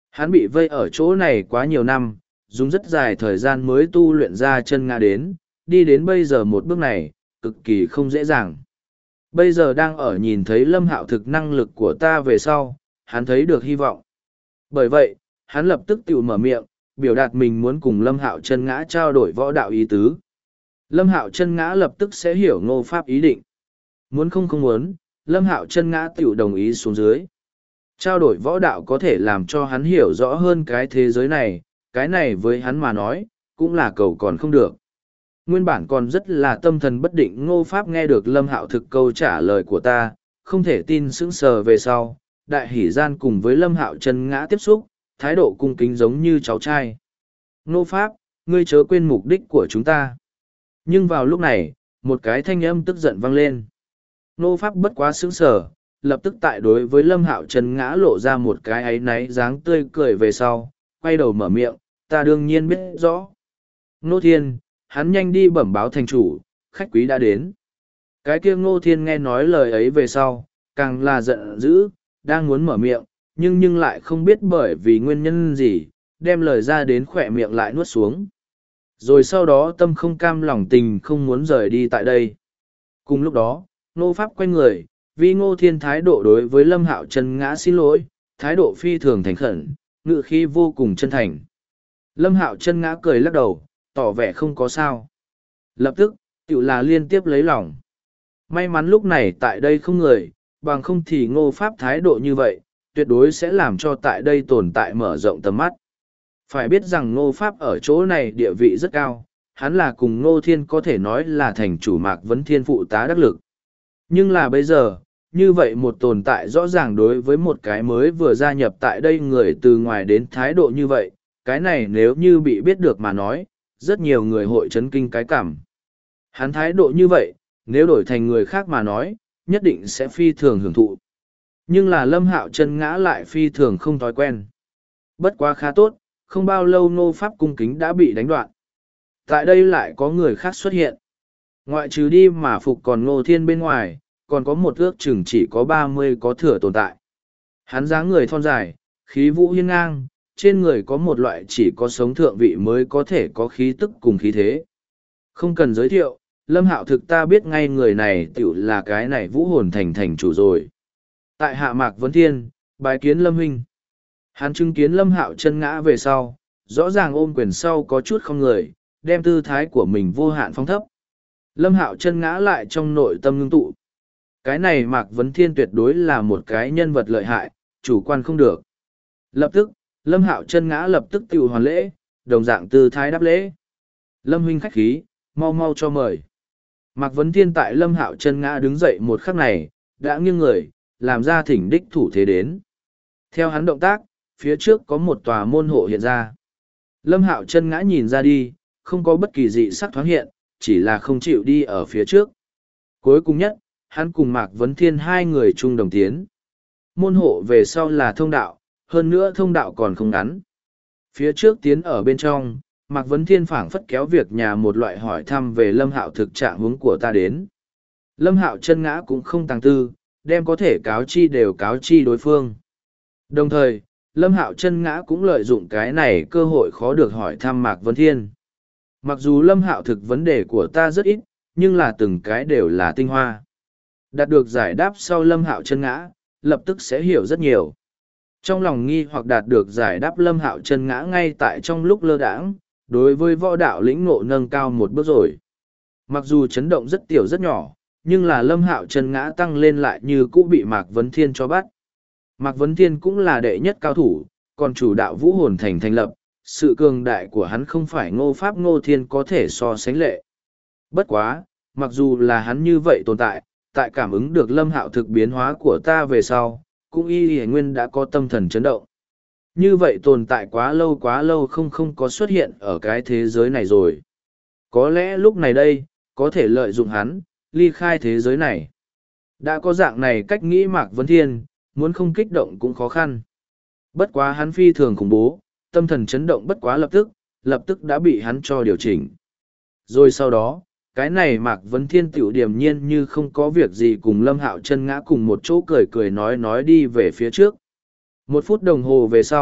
Hắn bị vây ở chỗ này quá nhiều năm, dùng rất dài thời gian mới tu luyện ra chân ngã đến, đi đến bây giờ một bước này, cực kỳ không dễ dàng. Bây giờ đang ở nhìn thấy Lâm Hạo thực năng lực của ta về sau, hắn thấy được hy vọng. Bởi vậy, hắn lập tức tự mở miệng, biểu đạt mình muốn cùng Lâm Hạo chân ngã trao đổi võ đạo ý tứ. Lâm Hạo chân ngã lập tức sẽ hiểu Ngô Pháp ý định. Muốn không muốn, Lâm Hạo chân ngã tự đồng ý xuống dưới. Trao đổi võ đạo có thể làm cho hắn hiểu rõ hơn cái thế giới này, cái này với hắn mà nói, cũng là cầu còn không được. Nguyên bản còn rất là tâm thần bất định Ngô Pháp nghe được Lâm Hạo thực câu trả lời của ta, không thể tin sững sờ về sau, đại hỷ gian cùng với Lâm Hạo chân ngã tiếp xúc, thái độ cung kính giống như cháu trai. Ngô Pháp, ngươi chớ quên mục đích của chúng ta. Nhưng vào lúc này, một cái thanh âm tức giận vang lên. Ngô Pháp bất quá sững sờ, lập tức tại đối với Lâm Hạo chân ngã lộ ra một cái áy náy dáng tươi cười về sau, quay đầu mở miệng, ta đương nhiên biết rõ. Ngô Thiên, hắn nhanh đi bẩm báo thành chủ, khách quý đã đến. Cái kia Ngô Thiên nghe nói lời ấy về sau, càng là giận dữ, đang muốn mở miệng, nhưng lại không biết bởi vì nguyên nhân gì, đem lời ra đến khỏe miệng lại nuốt xuống. Rồi sau đó tâm không cam lòng tình không muốn rời đi tại đây. Cùng lúc đó, Ngô Pháp quay người, vì Ngô Thiên thái độ đối với Lâm Hạo chân ngã xin lỗi, thái độ phi thường thành khẩn, ngự khí vô cùng chân thành. Lâm Hạo chân ngã cười lắc đầu, tỏ vẻ không có sao. Lập tức, tiểu là liên tiếp lấy lòng. May mắn lúc này tại đây không người, bằng không thì Ngô Pháp thái độ như vậy, tuyệt đối sẽ làm cho tại đây tồn tại mở rộng tầm mắt. Phải biết rằng Ngô Pháp ở chỗ này địa vị rất cao, hắn là cùng Ngô Thiên có thể nói là thành chủ Mạc Vấn Thiên phụ tá đắc lực. Nhưng là bây giờ, như vậy một tồn tại rõ ràng đối với một cái mới vừa gia nhập tại đây người từ ngoài đến thái độ như vậy, cái này nếu như bị biết được mà nói, rất nhiều người hội chấn kinh cái cảm. Hắn thái độ như vậy, nếu đổi thành người khác mà nói, nhất định sẽ phi thường hưởng thụ. Nhưng là Lâm Hạo chân ngã lại phi thường không thói quen. Bất quá khá tốt, không bao lâu Ngô Pháp cung kính đã bị đánh đoạn. Tại đây lại có người khác xuất hiện. Ngoại trừ đi mà phục còn Ngô Thiên bên ngoài, còn có một ước chừng chỉ có 30 có thừa tồn tại. Hắn dáng người thon dài, khí vũ hiên ngang, trên người có một loại chỉ có sống thượng vị mới có thể có khí tức cùng khí thế. Không cần giới thiệu, Lâm Hạo thực ta biết ngay người này tiểu là cái này Vũ Hồn Thành thành chủ rồi. Tại hạ Mạc Vấn Thiên, bái kiến Lâm huynh. Hắn chứng kiến Lâm Hạo chân ngã về sau, rõ ràng ôm quyền sau có chút không người, đem tư thái của mình vô hạn phong thấp. Lâm Hạo chân ngã lại trong nội tâm ngưng tụ. Cái này Mạc Vấn Thiên tuyệt đối là một cái nhân vật lợi hại, chủ quan không được. Lập tức, Lâm Hạo chân ngã lập tức tiểu hoàn lễ, đồng dạng tư thái đáp lễ. Lâm huynh khách khí, mau mau cho mời. Mạc Vấn Thiên tại Lâm Hạo chân ngã đứng dậy một khắc này, đã nghiêng người, làm ra thỉnh đích thủ thế đến. Theo hắn động tác, phía trước có một tòa môn hộ hiện ra. Lâm Hạo chân ngã nhìn ra đi, không có bất kỳ dị sắc thoáng hiện, chỉ là không chịu đi ở phía trước. Cuối cùng nhất, hắn cùng Mạc Vấn Thiên hai người chung đồng tiến. Môn hộ về sau là thông đạo, hơn nữa thông đạo còn không ngắn. Phía trước tiến ở bên trong, Mạc Vấn Thiên phảng phất kéo việc nhà một loại hỏi thăm về Lâm Hạo thực trạng hướng của ta đến. Lâm Hạo chân ngã cũng không tàng tư, đem có thể cáo chi đều cáo chi đối phương. Đồng thời, Lâm Hạo chân ngã cũng lợi dụng cái này cơ hội khó được hỏi thăm Mạc Vấn Thiên. Mặc dù Lâm Hạo thực vấn đề của ta rất ít, nhưng là từng cái đều là tinh hoa. Đạt được giải đáp sau Lâm Hạo chân ngã, lập tức sẽ hiểu rất nhiều. Trong lòng nghi hoặc đạt được giải đáp Lâm Hạo chân ngã ngay tại trong lúc lơ đãng, đối với võ đạo lĩnh ngộ nâng cao một bước rồi. Mặc dù chấn động rất tiểu rất nhỏ, nhưng là Lâm Hạo chân ngã tăng lên lại như cũ bị Mạc Vấn Thiên cho bắt. Mạc Vấn Thiên cũng là đệ nhất cao thủ, còn chủ đạo Vũ Hồn Thành thành lập, sự cường đại của hắn không phải Ngô Pháp Ngô Thiên có thể so sánh lệ. Bất quá, mặc dù là hắn như vậy tồn tại, tại cảm ứng được Lâm Hạo thực biến hóa của ta về sau, cũng y nguyên đã có tâm thần chấn động. Như vậy tồn tại quá lâu không có xuất hiện ở cái thế giới này rồi. Có lẽ lúc này đây, có thể lợi dụng hắn, ly khai thế giới này. Đã có dạng này cách nghĩ Mạc Vấn Thiên, muốn không kích động cũng khó khăn. Bất quá hắn phi thường khủng bố, tâm thần chấn động bất quá lập tức đã bị hắn cho điều chỉnh. Rồi sau đó, cái này Mạc Vấn Thiên tiểu điềm nhiên như không có việc gì cùng Lâm Hạo chân ngã cùng một chỗ cười nói đi về phía trước. 1 phút đồng hồ về sau,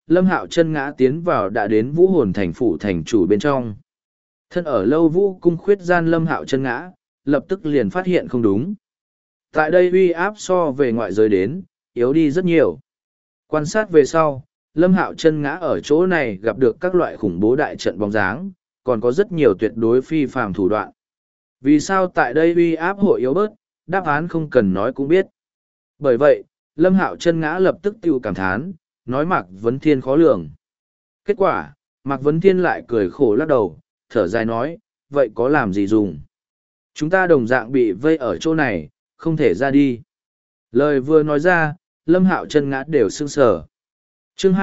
Lâm Hạo chân ngã tiến vào đã đến Vũ Hồn thành phủ thành chủ bên trong. Thân ở lâu Vũ cung khuyết gian Lâm Hạo chân ngã, lập tức liền phát hiện không đúng. Tại đây uy áp so về ngoại giới đến, yếu đi rất nhiều. Quan sát về sau, Lâm Hạo chân ngã ở chỗ này gặp được các loại khủng bố đại trận bóng dáng, còn có rất nhiều tuyệt đối phi phàm thủ đoạn. Vì sao tại đây uy áp hội yếu bớt, đáp án không cần nói cũng biết. Bởi vậy, Lâm Hạo chân ngã lập tức tiêu cảm thán, nói Mạc Vấn Thiên khó lường. Kết quả, Mạc Vấn Thiên lại cười khổ lắc đầu, thở dài nói, vậy có làm gì dùng? Chúng ta đồng dạng bị vây ở chỗ này, không thể ra đi. Lời vừa nói ra, Lâm Hạo chân ngã đều sững sờ. Chương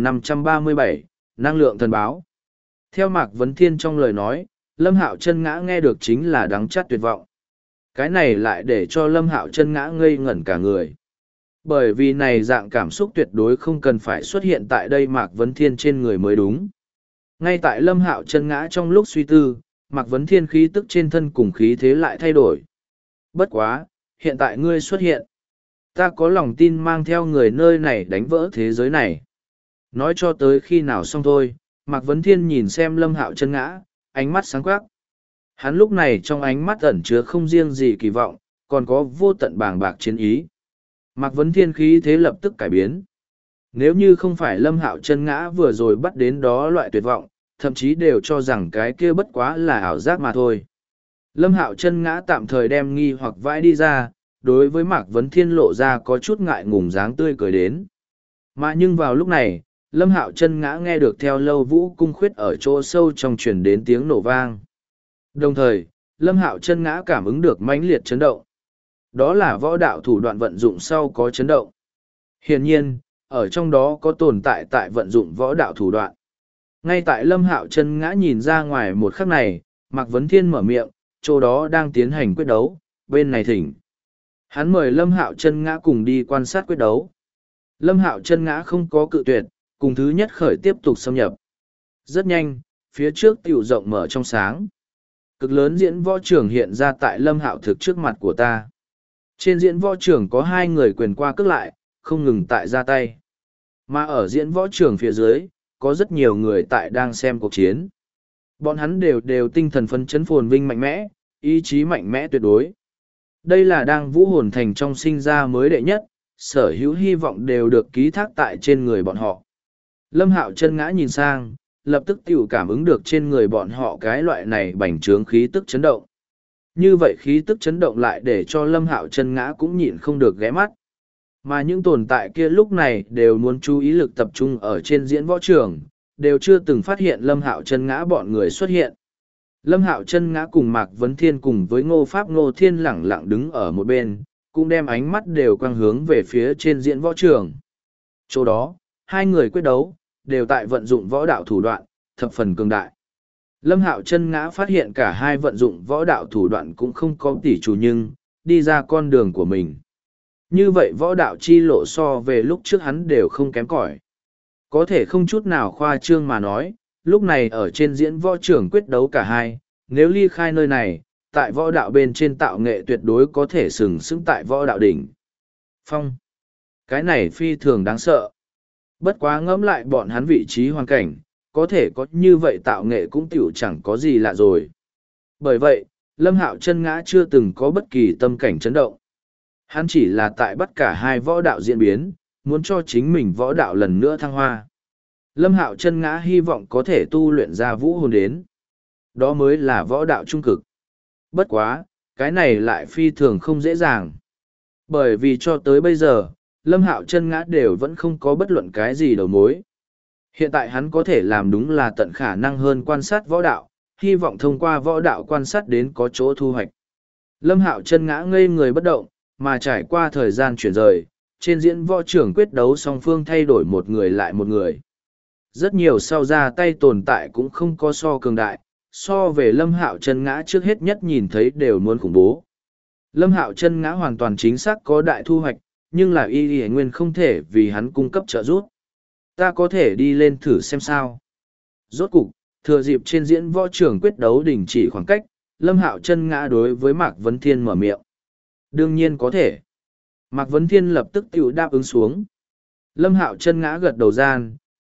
2537, Năng lượng thần báo. Theo Mạc Vấn Thiên trong lời nói, Lâm Hạo chân ngã nghe được chính là đắng chát tuyệt vọng. Cái này lại để cho Lâm Hạo chân ngã ngây ngẩn cả người. Bởi vì này dạng cảm xúc tuyệt đối không cần phải xuất hiện tại đây Mạc Vấn Thiên trên người mới đúng. Ngay tại Lâm Hạo chân ngã trong lúc suy tư, Mạc Vấn Thiên khí tức trên thân cùng khí thế lại thay đổi. Bất quá, hiện tại ngươi xuất hiện. Ta có lòng tin mang theo người nơi này đánh vỡ thế giới này. Nói cho tới khi nào xong thôi, Mạc Vấn Thiên nhìn xem Lâm Hạo chân ngã, ánh mắt sáng quắc. Hắn lúc này trong ánh mắt ẩn chứa không riêng gì kỳ vọng, còn có vô tận bàng bạc chiến ý. Mạc Vấn Thiên khí thế lập tức cải biến. Nếu như không phải Lâm Hạo chân ngã vừa rồi bắt đến đó loại tuyệt vọng, thậm chí đều cho rằng cái kia bất quá là ảo giác mà thôi. Lâm Hạo chân ngã tạm thời đem nghi hoặc vãi đi ra, đối với Mạc Vấn Thiên lộ ra có chút ngại ngùng dáng tươi cười đến. Mà nhưng vào lúc này, Lâm Hạo chân ngã nghe được theo lâu Vũ cung khuyết ở chỗ sâu trong truyền đến tiếng nổ vang. Đồng thời, Lâm Hạo chân ngã cảm ứng được mãnh liệt chấn động. Đó là võ đạo thủ đoạn vận dụng sau có chấn động. Hiển nhiên, ở trong đó có tồn tại vận dụng võ đạo thủ đoạn. Ngay tại Lâm Hạo chân ngã nhìn ra ngoài một khắc này, Mạc Vấn Thiên mở miệng, chỗ đó đang tiến hành quyết đấu, bên này thỉnh. Hắn mời Lâm Hạo chân ngã cùng đi quan sát quyết đấu. Lâm Hạo chân ngã không có cự tuyệt, cùng thứ nhất khởi tiếp tục xâm nhập. Rất nhanh, phía trước tiểu rộng mở trong sáng. Cực lớn diễn võ trường hiện ra tại Lâm Hạo thực trước mặt của ta. Trên diễn võ trường có hai người quyền qua cước lại, không ngừng tại ra tay. Mà ở diễn võ trường phía dưới, có rất nhiều người tại đang xem cuộc chiến. Bọn hắn đều tinh thần phấn chấn phồn vinh mạnh mẽ, ý chí mạnh mẽ tuyệt đối. Đây là đang Vũ Hồn thành trong sinh ra mới đệ nhất, sở hữu hy vọng đều được ký thác tại trên người bọn họ. Lâm Hạo chân ngã nhìn sang, lập tức tiểu cảm ứng được trên người bọn họ cái loại này bành trướng khí tức chấn động. Như vậy khí tức chấn động lại để cho Lâm Hạo chân ngã cũng nhịn không được ghé mắt. Mà những tồn tại kia lúc này đều muốn chú ý lực tập trung ở trên diễn võ trường, đều chưa từng phát hiện Lâm Hạo chân ngã bọn người xuất hiện. Lâm Hạo chân ngã cùng Mạc Vấn Thiên cùng với Ngô Pháp Ngô Thiên lẳng lặng đứng ở một bên, cũng đem ánh mắt đều quang hướng về phía trên diễn võ trường. Chỗ đó, hai người quyết đấu, đều tại vận dụng võ đạo thủ đoạn, thập phần cường đại. Lâm Hạo chân ngã phát hiện cả hai vận dụng võ đạo thủ đoạn cũng không có tỉ chủ nhưng, đi ra con đường của mình. Như vậy võ đạo chi lộ so về lúc trước hắn đều không kém cỏi. Có thể không chút nào khoa trương mà nói, lúc này ở trên diễn võ trường quyết đấu cả hai, nếu ly khai nơi này, tại võ đạo bên trên tạo nghệ tuyệt đối có thể sừng sững tại võ đạo đỉnh. Phong. Cái này phi thường đáng sợ. Bất quá ngẫm lại bọn hắn vị trí hoàn cảnh, có thể có như vậy tạo nghệ cũng tiểu chẳng có gì lạ rồi. Bởi vậy, Lâm Hạo chân ngã chưa từng có bất kỳ tâm cảnh chấn động. Hắn chỉ là tại bắt cả hai võ đạo diễn biến, muốn cho chính mình võ đạo lần nữa thăng hoa. Lâm Hạo chân ngã hy vọng có thể tu luyện ra vũ hồn đến. Đó mới là võ đạo trung cực. Bất quá, cái này lại phi thường không dễ dàng. Bởi vì cho tới bây giờ, Lâm Hạo chân ngã đều vẫn không có bất luận cái gì đầu mối. Hiện tại hắn có thể làm đúng là tận khả năng hơn quan sát võ đạo, hy vọng thông qua võ đạo quan sát đến có chỗ thu hoạch. Lâm Hạo chân ngã ngây người bất động, mà trải qua thời gian chuyển rời, trên diễn võ trường quyết đấu song phương thay đổi một người lại một người. Rất nhiều sau ra tay tồn tại cũng không có so cường đại, so về Lâm Hạo chân ngã trước hết nhất nhìn thấy đều muốn khủng bố. Lâm Hạo chân ngã hoàn toàn chính xác có đại thu hoạch, nhưng là y nguyên không thể vì hắn cung cấp trợ giúp. Ta có thể đi lên thử xem sao. Rốt cục, thừa dịp trên diễn võ trường quyết đấu đình chỉ khoảng cách, Lâm Hạo chân ngã đối với Mạc Vấn Thiên mở miệng. Đương nhiên có thể. Mạc Vấn Thiên lập tức tiểu đáp ứng xuống. Lâm Hạo chân ngã gật đầu gian,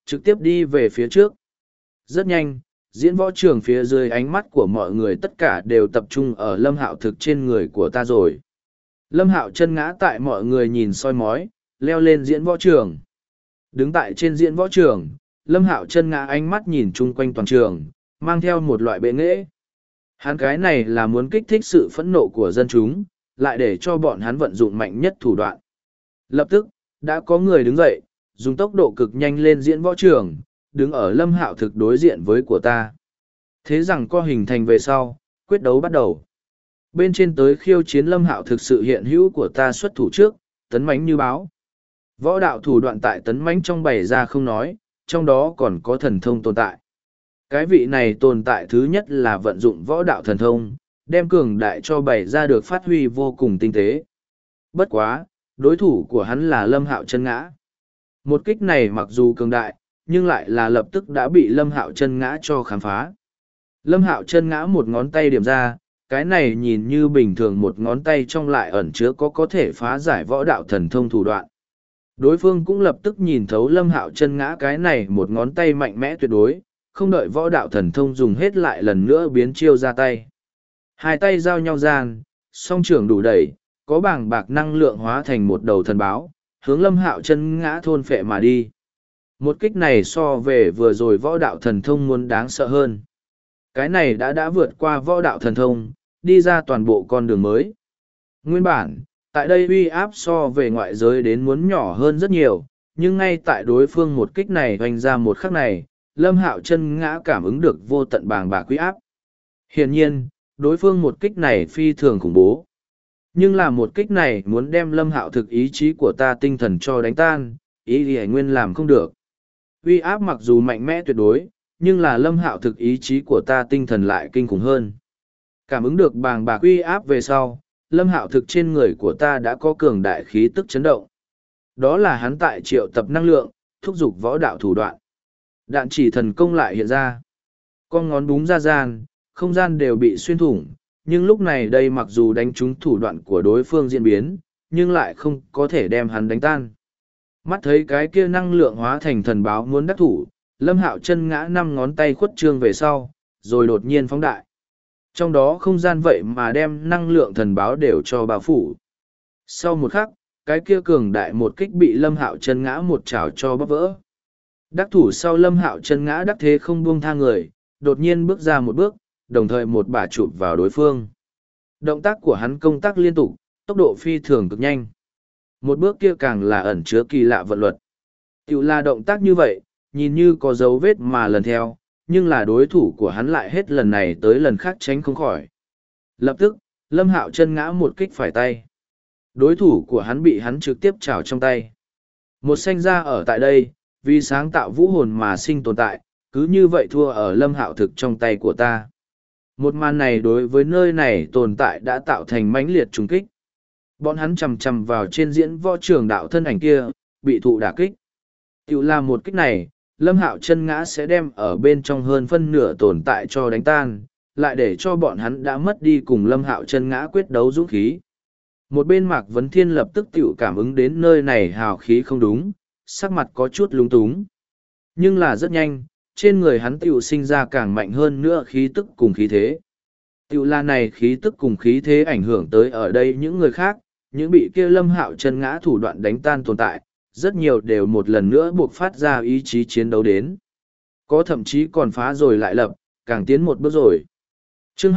trực tiếp đi về phía trước. Rất nhanh, diễn võ trường phía dưới ánh mắt của mọi người tất cả đều tập trung ở Lâm Hạo Thực trên người của ta rồi. Lâm Hạo chân ngã tại mọi người nhìn soi mói, leo lên diễn võ trường. Đứng tại trên diễn võ trường, Lâm Hạo chân ngã ánh mắt nhìn chung quanh toàn trường, mang theo một loại bệ nghễ. Hắn cái này là muốn kích thích sự phẫn nộ của dân chúng, lại để cho bọn hắn vận dụng mạnh nhất thủ đoạn. Lập tức, đã có người đứng dậy, dùng tốc độ cực nhanh lên diễn võ trường, đứng ở Lâm Hạo Thực đối diện với của ta. Thế rằng co hình thành về sau, quyết đấu bắt đầu. Bên trên tới khiêu chiến Lâm Hạo Thực sự hiện hữu của ta xuất thủ trước, tấn mãnh như báo. Võ đạo thủ đoạn tại tấn mãnh trong bày ra không nói, trong đó còn có thần thông tồn tại. Cái vị này tồn tại thứ nhất là vận dụng võ đạo thần thông, đem cường đại cho bày ra được phát huy vô cùng tinh tế. Bất quá, đối thủ của hắn là Lâm Hạo chân ngã. Một kích này mặc dù cường đại, nhưng lại là lập tức đã bị Lâm Hạo chân ngã cho khám phá. Lâm Hạo chân ngã một ngón tay điểm ra, cái này nhìn như bình thường một ngón tay trong lại ẩn chứa có thể phá giải võ đạo thần thông thủ đoạn. Đối phương cũng lập tức nhìn thấu Lâm Hạo chân ngã cái này một ngón tay mạnh mẽ tuyệt đối, không đợi võ đạo thần thông dùng hết lại lần nữa biến chiêu ra tay. Hai tay giao nhau gian, song trưởng đủ đẩy, có bảng bạc năng lượng hóa thành một đầu thần báo, hướng Lâm Hạo chân ngã thôn phệ mà đi. Một kích này so về vừa rồi võ đạo thần thông muốn đáng sợ hơn. Cái này đã vượt qua võ đạo thần thông, đi ra toàn bộ con đường mới. Nguyên bản, tại đây uy áp so về ngoại giới đến muốn nhỏ hơn rất nhiều, nhưng ngay tại đối phương một kích này hoành ra một khắc này, Lâm Hạo chân ngã cảm ứng được vô tận bàng bạc uy áp. Hiển nhiên, đối phương một kích này phi thường khủng bố. Nhưng là một kích này muốn đem Lâm Hạo Thực ý chí của ta tinh thần cho đánh tan, ý thì nguyên làm không được. Uy áp mặc dù mạnh mẽ tuyệt đối, nhưng là Lâm Hạo Thực ý chí của ta tinh thần lại kinh khủng hơn. Cảm ứng được bàng bạc uy áp về sau, Lâm Hạo Thực trên người của ta đã có cường đại khí tức chấn động. Đó là hắn tại triệu tập năng lượng, thúc giục võ đạo thủ đoạn. Đạn chỉ thần công lại hiện ra. Con ngón búng ra gian, không gian đều bị xuyên thủng, nhưng lúc này đây mặc dù đánh trúng thủ đoạn của đối phương diễn biến, nhưng lại không có thể đem hắn đánh tan. Mắt thấy cái kia năng lượng hóa thành thần báo muốn đắc thủ, Lâm Hạo chân ngã 5 ngón tay khuất trương về sau, rồi đột nhiên phóng đại. Trong đó không gian vậy mà đem năng lượng thần báo đều cho bao phủ. Sau một khắc, cái kia cường đại một kích bị Lâm Hạo chân ngã một chảo cho bóp vỡ. Đắc thủ sau Lâm Hạo chân ngã đắc thế không buông tha người, đột nhiên bước ra một bước, đồng thời một bà chụp vào đối phương. Động tác của hắn công tác liên tục, tốc độ phi thường cực nhanh. Một bước kia càng là ẩn chứa kỳ lạ vận luật. Tiểu là động tác như vậy, nhìn như có dấu vết mà lần theo, nhưng là đối thủ của hắn lại hết lần này tới lần khác tránh không khỏi. Lập tức, Lâm Hạo chân ngã một kích phải tay. Đối thủ của hắn bị hắn trực tiếp chảo trong tay. Một sanh ra ở tại đây, vì sáng tạo vũ hồn mà sinh tồn tại, cứ như vậy thua ở Lâm Hạo Thực trong tay của ta. Một màn này đối với nơi này tồn tại đã tạo thành mãnh liệt trùng kích. Bọn hắn chầm chầm vào trên diễn võ trường đạo thân ảnh kia, bị thụ đả kích. Tiểu là một kích này, Lâm Hạo chân ngã sẽ đem ở bên trong hơn phân nửa tồn tại cho đánh tan, lại để cho bọn hắn đã mất đi cùng Lâm Hạo chân ngã quyết đấu dũng khí. Một bên Mạc Vấn Thiên lập tức tiểu cảm ứng đến nơi này hào khí không đúng, sắc mặt có chút lúng túng. Nhưng là rất nhanh, trên người hắn tiểu sinh ra càng mạnh hơn nữa khí tức cùng khí thế. Tiểu là này khí tức cùng khí thế ảnh hưởng tới ở đây những người khác, những bị kia Lâm Hạo chân ngã thủ đoạn đánh tan tồn tại, rất nhiều đều một lần nữa buộc phát ra ý chí chiến đấu đến. Có thậm chí còn phá rồi lại lập, càng tiến một bước rồi. Chương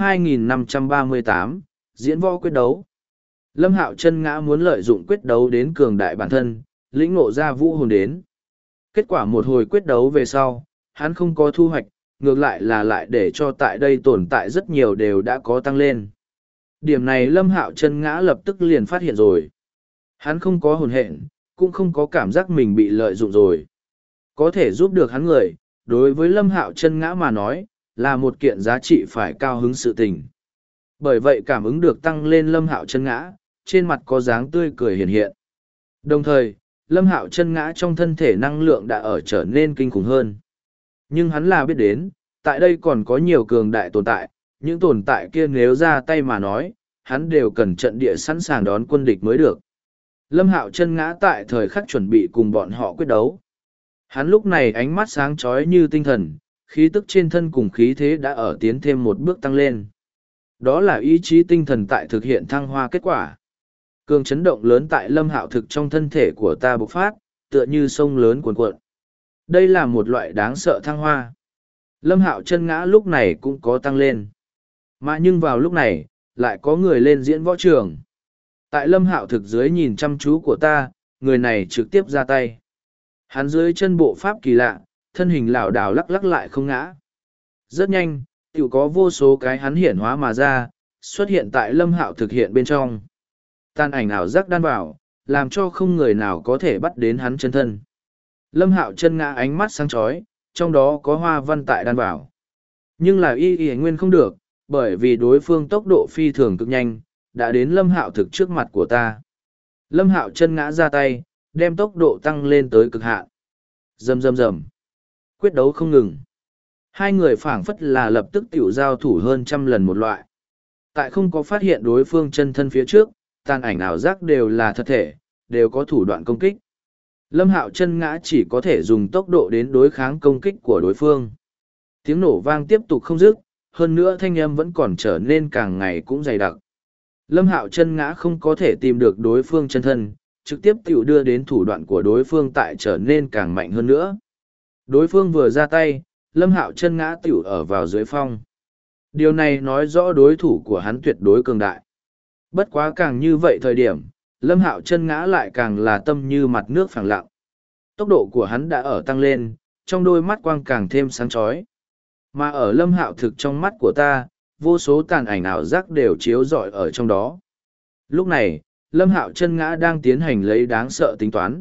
2538, Diễn võ quyết đấu. Lâm Hạo chân ngã muốn lợi dụng quyết đấu đến cường đại bản thân, lĩnh ngộ ra vũ hồn đến. Kết quả một hồi quyết đấu về sau, hắn không có thu hoạch, ngược lại là lại để cho tại đây tồn tại rất nhiều đều đã có tăng lên. Điểm này Lâm Hạo chân ngã lập tức liền phát hiện rồi. Hắn không có hồn hện, cũng không có cảm giác mình bị lợi dụng rồi. Có thể giúp được hắn người, đối với Lâm Hạo chân ngã mà nói, là một kiện giá trị phải cao hứng sự tình. Bởi vậy cảm ứng được tăng lên Lâm Hạo chân ngã, trên mặt có dáng tươi cười hiện hiện. Đồng thời, Lâm Hạo chân ngã trong thân thể năng lượng đã ở trở nên kinh khủng hơn. Nhưng hắn là biết đến, tại đây còn có nhiều cường đại tồn tại, những tồn tại kia nếu ra tay mà nói, hắn đều cần trận địa sẵn sàng đón quân địch mới được. Lâm Hạo chân ngã tại thời khắc chuẩn bị cùng bọn họ quyết đấu. Hắn lúc này ánh mắt sáng chói như tinh thần, khí tức trên thân cùng khí thế đã ở tiến thêm một bước tăng lên. Đó là ý chí tinh thần tại thực hiện thăng hoa kết quả. Cường chấn động lớn tại Lâm Hạo Thực trong thân thể của ta bộc phát, tựa như sông lớn cuồn cuộn. Đây là một loại đáng sợ thăng hoa. Lâm Hạo chân ngã lúc này cũng có tăng lên. Mà nhưng vào lúc này, lại có người lên diễn võ trường. Tại Lâm Hạo Thực dưới nhìn chăm chú của ta, người này trực tiếp ra tay. Hắn dưới chân bộ pháp kỳ lạ, thân hình lảo đảo lắc lắc lại không ngã. Rất nhanh, tiểu có vô số cái hắn hiển hóa mà ra, xuất hiện tại Lâm Hạo Thực hiện bên trong. Tàn ảnh ảo giác đan vào, làm cho không người nào có thể bắt đến hắn chân thân. Lâm Hạo chân ngã ánh mắt sáng chói, trong đó có hoa văn tại đan vào. Nhưng là y nguyên không được, bởi vì đối phương tốc độ phi thường cực nhanh, đã đến Lâm Hạo Thực trước mặt của ta. Lâm Hạo chân ngã ra tay, đem tốc độ tăng lên tới cực hạn. Rầm rầm rầm. Quyết đấu không ngừng. Hai người phảng phất là lập tức tiểu giao thủ hơn trăm lần một loại. Tại không có phát hiện đối phương chân thân phía trước, tàn ảnh ảo giác đều là thật thể, đều có thủ đoạn công kích. Lâm Hạo chân ngã chỉ có thể dùng tốc độ đến đối kháng công kích của đối phương. Tiếng nổ vang tiếp tục không dứt, hơn nữa thanh âm vẫn còn trở nên càng ngày cũng dày đặc. Lâm Hạo chân ngã không có thể tìm được đối phương chân thân, trực tiếp tiểu đưa đến thủ đoạn của đối phương tại trở nên càng mạnh hơn nữa. Đối phương vừa ra tay, Lâm Hạo chân ngã tiểu ở vào dưới phong. Điều này nói rõ đối thủ của hắn tuyệt đối cường đại. Bất quá càng như vậy thời điểm, Lâm Hạo chân ngã lại càng là tâm như mặt nước phẳng lặng. Tốc độ của hắn đã ở tăng lên, trong đôi mắt quang càng thêm sáng chói. Mà ở Lâm Hạo Thực trong mắt của ta, vô số tàn ảnh ảo giác đều chiếu rọi ở trong đó. Lúc này, Lâm Hạo chân ngã đang tiến hành lấy đáng sợ tính toán.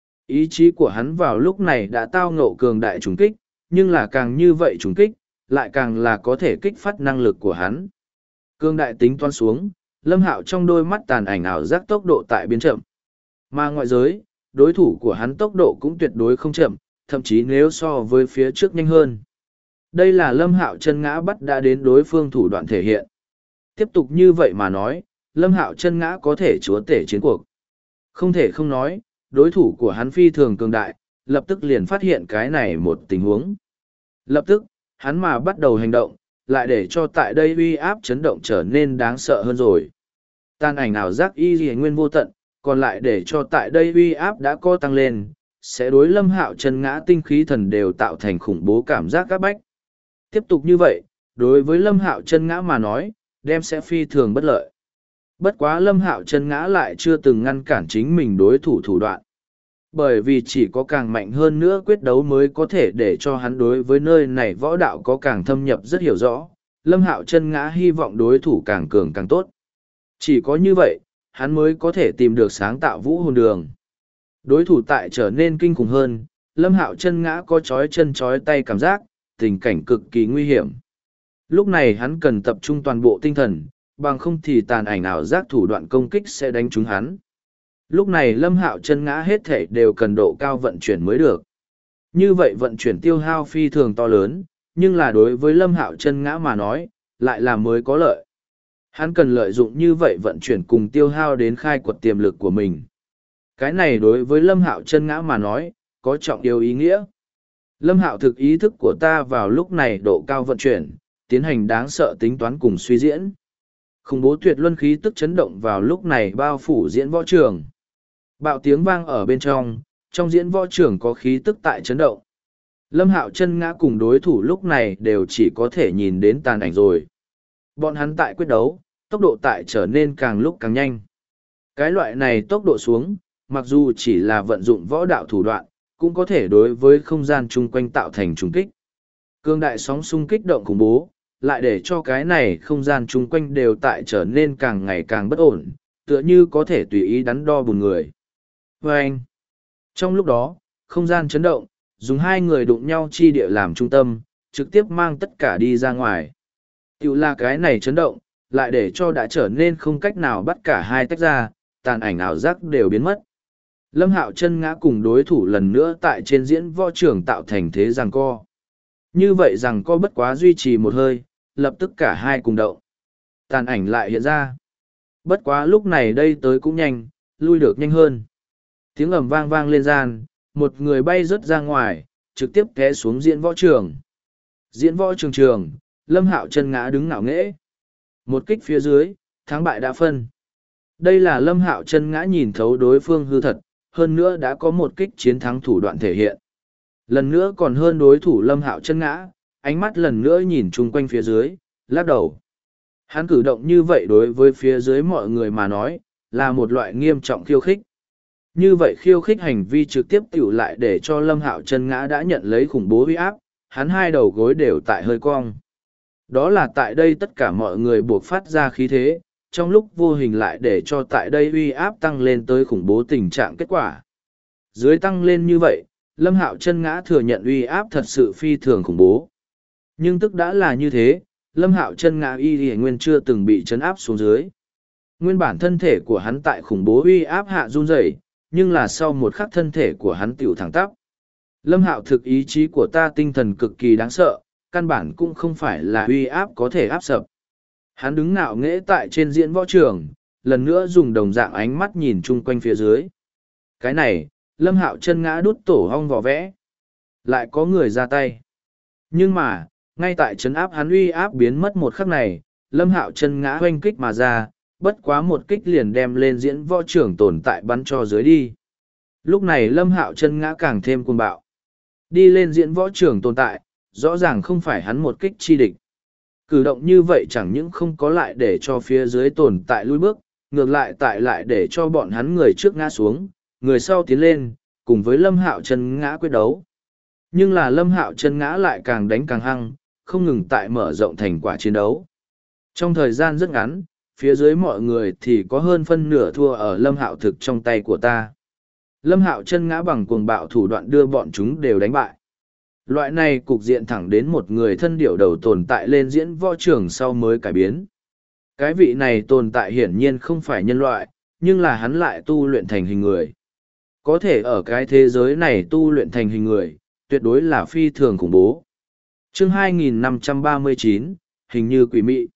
Ý chí của hắn vào lúc này đã tao ngộ cường đại trùng kích, nhưng là càng như vậy trùng kích, lại càng là có thể kích phát năng lực của hắn. Cường đại tính toán xuống, Lâm Hạo trong đôi mắt tàn ảnh ảo giác tốc độ tại biến chậm. Mà ngoại giới, đối thủ của hắn tốc độ cũng tuyệt đối không chậm, thậm chí nếu so với phía trước nhanh hơn. Đây là Lâm Hạo chân ngã bắt đã đến đối phương thủ đoạn thể hiện. Tiếp tục như vậy mà nói, Lâm Hạo chân ngã có thể chúa tể chiến cuộc. Không thể không nói, đối thủ của hắn phi thường cường đại, lập tức liền phát hiện cái này một tình huống. Lập tức, hắn mà bắt đầu hành động, lại để cho tại đây uy áp chấn động trở nên đáng sợ hơn rồi. Tàn ảnh ảo giác y nguyên vô tận, còn lại để cho tại đây uy áp đã có tăng lên, sẽ đối Lâm Hạo chân ngã tinh khí thần đều tạo thành khủng bố cảm giác các bách. Tiếp tục như vậy, đối với Lâm Hạo chân ngã mà nói, đem sẽ phi thường bất lợi. Bất quá Lâm Hạo chân ngã lại chưa từng ngăn cản chính mình đối thủ thủ đoạn. Bởi vì chỉ có càng mạnh hơn nữa quyết đấu mới có thể để cho hắn đối với nơi này võ đạo có càng thâm nhập rất hiểu rõ. Lâm Hạo chân ngã hy vọng đối thủ càng cường càng tốt. Chỉ có như vậy, hắn mới có thể tìm được sáng tạo vũ hồn đường. Đối thủ tại trở nên kinh khủng hơn, Lâm Hạo chân ngã có chói chân chói tay cảm giác, tình cảnh cực kỳ nguy hiểm. Lúc này hắn cần tập trung toàn bộ tinh thần, bằng không thì tàn ảnh ảo giác thủ đoạn công kích sẽ đánh trúng hắn. Lúc này Lâm Hạo chân ngã hết thể đều cần độ cao vận chuyển mới được. Như vậy vận chuyển tiêu hao phi thường to lớn, nhưng là đối với Lâm Hạo chân ngã mà nói, lại là mới có lợi. Hắn cần lợi dụng như vậy vận chuyển cùng tiêu hao đến khai quật tiềm lực của mình. Cái này đối với Lâm Hạo chân ngã mà nói, có trọng yếu ý nghĩa. Lâm Hạo thực ý thức của ta vào lúc này độ cao vận chuyển, tiến hành đáng sợ tính toán cùng suy diễn. Khủng bố tuyệt luân khí tức chấn động vào lúc này bao phủ diễn võ trường. Bạo tiếng vang ở bên trong diễn võ trường có khí tức tại chấn động. Lâm Hạo chân ngã cùng đối thủ lúc này đều chỉ có thể nhìn đến tàn ảnh rồi. Bọn hắn tại quyết đấu, tốc độ tại trở nên càng lúc càng nhanh. Cái loại này tốc độ xuống, mặc dù chỉ là vận dụng võ đạo thủ đoạn, cũng có thể đối với không gian chung quanh tạo thành trùng kích. Cương đại sóng xung kích động khủng bố, lại để cho cái này không gian chung quanh đều tại trở nên càng ngày càng bất ổn, tựa như có thể tùy ý đắn đo bùn người. Và anh, trong lúc đó, không gian chấn động, dùng hai người đụng nhau chi địa làm trung tâm, trực tiếp mang tất cả đi ra ngoài. Tiểu là cái này chấn động, lại để cho đã trở nên không cách nào bắt cả hai tách ra, tàn ảnh ảo giác đều biến mất. Lâm Hạo chân ngã cùng đối thủ lần nữa tại trên diễn võ trường tạo thành thế giằng co. Như vậy rằng co bất quá duy trì một hơi, lập tức cả hai cùng động. Tàn ảnh lại hiện ra. Bất quá lúc này đây tới cũng nhanh, lui được nhanh hơn. Tiếng ầm vang vang lên gian, một người bay rớt ra ngoài, trực tiếp té xuống diễn võ trường. Diễn võ trường, Lâm Hạo chân ngã đứng ngạo nghễ. Một kích phía dưới, thắng bại đã phân. Đây là Lâm Hạo chân ngã nhìn thấu đối phương hư thật, hơn nữa đã có một kích chiến thắng thủ đoạn thể hiện. Lần nữa còn hơn đối thủ Lâm Hạo chân ngã, ánh mắt lần nữa nhìn chung quanh phía dưới, lắc đầu. Hắn cử động như vậy đối với phía dưới mọi người mà nói, là một loại nghiêm trọng khiêu khích. Như vậy khiêu khích hành vi trực tiếp tiểu lại để cho Lâm Hạo chân ngã đã nhận lấy khủng bố uy áp, hắn hai đầu gối đều tại hơi cong. Đó là tại đây tất cả mọi người buộc phát ra khí thế, trong lúc vô hình lại để cho tại đây uy áp tăng lên tới khủng bố tình trạng kết quả. Dưới tăng lên như vậy, Lâm Hạo chân ngã thừa nhận uy áp thật sự phi thường khủng bố. Nhưng tức đã là như thế, Lâm Hạo chân ngã y nguyên chưa từng bị chấn áp xuống dưới. Nguyên bản thân thể của hắn tại khủng bố uy áp hạ run rẩy, nhưng là sau một khắc thân thể của hắn tiểu thẳng tắp. Lâm Hạo thực ý chí của ta tinh thần cực kỳ đáng sợ, căn bản cũng không phải là uy áp có thể áp sập. Hắn đứng ngạo nghễ tại trên diễn võ trường, lần nữa dùng đồng dạng ánh mắt nhìn chung quanh phía dưới. Cái này, Lâm Hạo chân ngã đút tổ hong vỏ vẽ. Lại có người ra tay. Nhưng mà, ngay tại trấn áp hắn uy áp biến mất một khắc này, Lâm Hạo chân ngã hoanh kích mà ra, bất quá một kích liền đem lên diễn võ trường tồn tại bắn cho dưới đi. Lúc này Lâm Hạo chân ngã càng thêm cuồng bạo. Đi lên diễn võ trường tồn tại, rõ ràng không phải hắn một kích chi địch. Cử động như vậy chẳng những không có lại để cho phía dưới tồn tại lui bước, ngược lại tại lại để cho bọn hắn người trước ngã xuống, người sau tiến lên, cùng với Lâm Hạo chân ngã quyết đấu. Nhưng là Lâm Hạo chân ngã lại càng đánh càng hăng, không ngừng tại mở rộng thành quả chiến đấu. Trong thời gian rất ngắn, phía dưới mọi người thì có hơn phân nửa thua ở Lâm Hạo thực trong tay của ta. Lâm Hạo chân ngã bằng cuồng bạo thủ đoạn đưa bọn chúng đều đánh bại. Loại này cục diện thẳng đến một người thân điểu đầu tồn tại lên diễn võ trường sau mới cải biến. Cái vị này tồn tại hiển nhiên không phải nhân loại, nhưng là hắn lại tu luyện thành hình người. Có thể ở cái thế giới này tu luyện thành hình người, tuyệt đối là phi thường khủng bố. Chương 2539, hình như quỷ mị.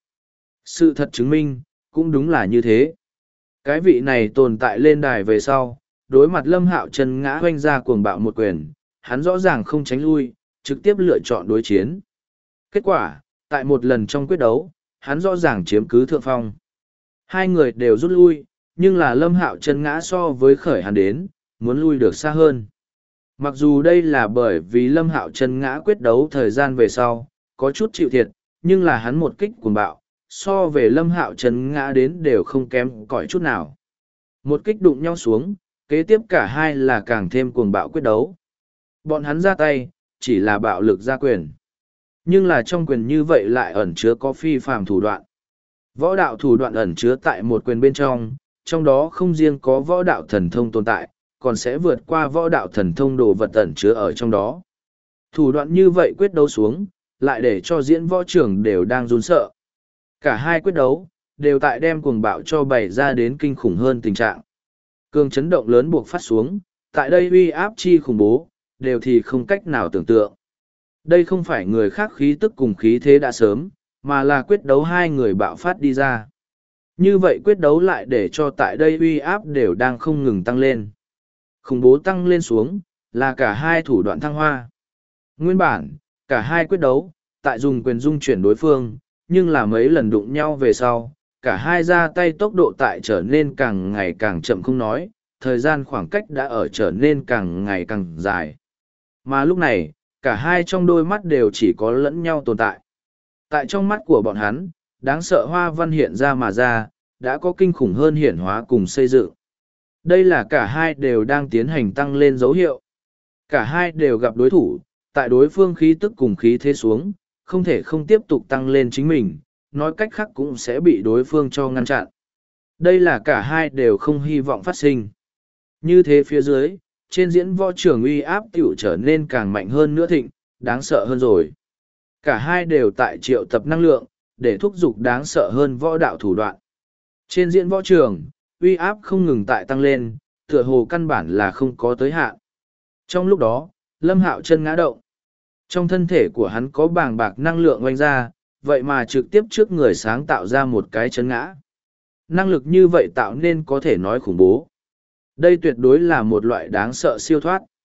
Sự thật chứng minh, cũng đúng là như thế. Cái vị này tồn tại lên đài về sau, đối mặt Lâm Hạo chân ngã hoanh ra cuồng bạo một quyền, hắn rõ ràng không tránh lui, trực tiếp lựa chọn đối chiến. Kết quả, tại một lần trong quyết đấu, hắn rõ ràng chiếm cứ thượng phong. Hai người đều rút lui, nhưng là Lâm Hạo chân ngã so với khởi hắn đến, muốn lui được xa hơn. Mặc dù đây là bởi vì Lâm Hạo chân ngã quyết đấu thời gian về sau, có chút chịu thiệt, nhưng là hắn một kích cuồng bạo, so về Lâm Hạo chân ngã đến đều không kém cỏi chút nào. Một kích đụng nhau xuống, kế tiếp cả hai là càng thêm cuồng bạo quyết đấu. Bọn hắn ra tay, chỉ là bạo lực ra quyền. Nhưng là trong quyền như vậy lại ẩn chứa có phi phàm thủ đoạn. Võ đạo thủ đoạn ẩn chứa tại một quyền bên trong đó không riêng có võ đạo thần thông tồn tại, còn sẽ vượt qua võ đạo thần thông đồ vật ẩn chứa ở trong đó. Thủ đoạn như vậy quyết đấu xuống, lại để cho diễn võ trưởng đều đang run sợ. Cả hai quyết đấu, đều tại đem cuồng bạo cho bày ra đến kinh khủng hơn tình trạng. Cường chấn động lớn buộc phát xuống, tại đây uy áp chi khủng bố, đều thì không cách nào tưởng tượng. Đây không phải người khác khí tức cùng khí thế đã sớm, mà là quyết đấu hai người bạo phát đi ra. Như vậy quyết đấu lại để cho tại đây uy áp đều đang không ngừng tăng lên. Khủng bố tăng lên xuống, là cả hai thủ đoạn thăng hoa. Nguyên bản, cả hai quyết đấu, tại dùng quyền dung chuyển đối phương, nhưng là mấy lần đụng nhau về sau, cả hai ra tay tốc độ tại trở nên càng ngày càng chậm không nói, thời gian khoảng cách đã ở trở nên càng ngày càng dài. Mà lúc này, cả hai trong đôi mắt đều chỉ có lẫn nhau tồn tại. Tại trong mắt của bọn hắn, đáng sợ hoa văn hiện ra mà ra, đã có kinh khủng hơn hiển hóa cùng xây dựng. Đây là cả hai đều đang tiến hành tăng lên dấu hiệu. Cả hai đều gặp đối thủ, tại đối phương khí tức cùng khí thế xuống, không thể không tiếp tục tăng lên chính mình, nói cách khác cũng sẽ bị đối phương cho ngăn chặn. Đây là cả hai đều không hy vọng phát sinh. Như thế phía dưới, trên diễn võ trường uy áp tiểu trở nên càng mạnh hơn nữa thịnh, đáng sợ hơn rồi. Cả hai đều tại triệu tập năng lượng, để thúc giục đáng sợ hơn võ đạo thủ đoạn. Trên diễn võ trường, uy áp không ngừng tại tăng lên, tựa hồ căn bản là không có tới hạn. Trong lúc đó, Lâm Hạo chân ngã động. Trong thân thể của hắn có bàng bạc năng lượng oanh ra, vậy mà trực tiếp trước người sáng tạo ra một cái chân ngã. Năng lực như vậy tạo nên có thể nói khủng bố. Đây tuyệt đối là một loại đáng sợ siêu thoát.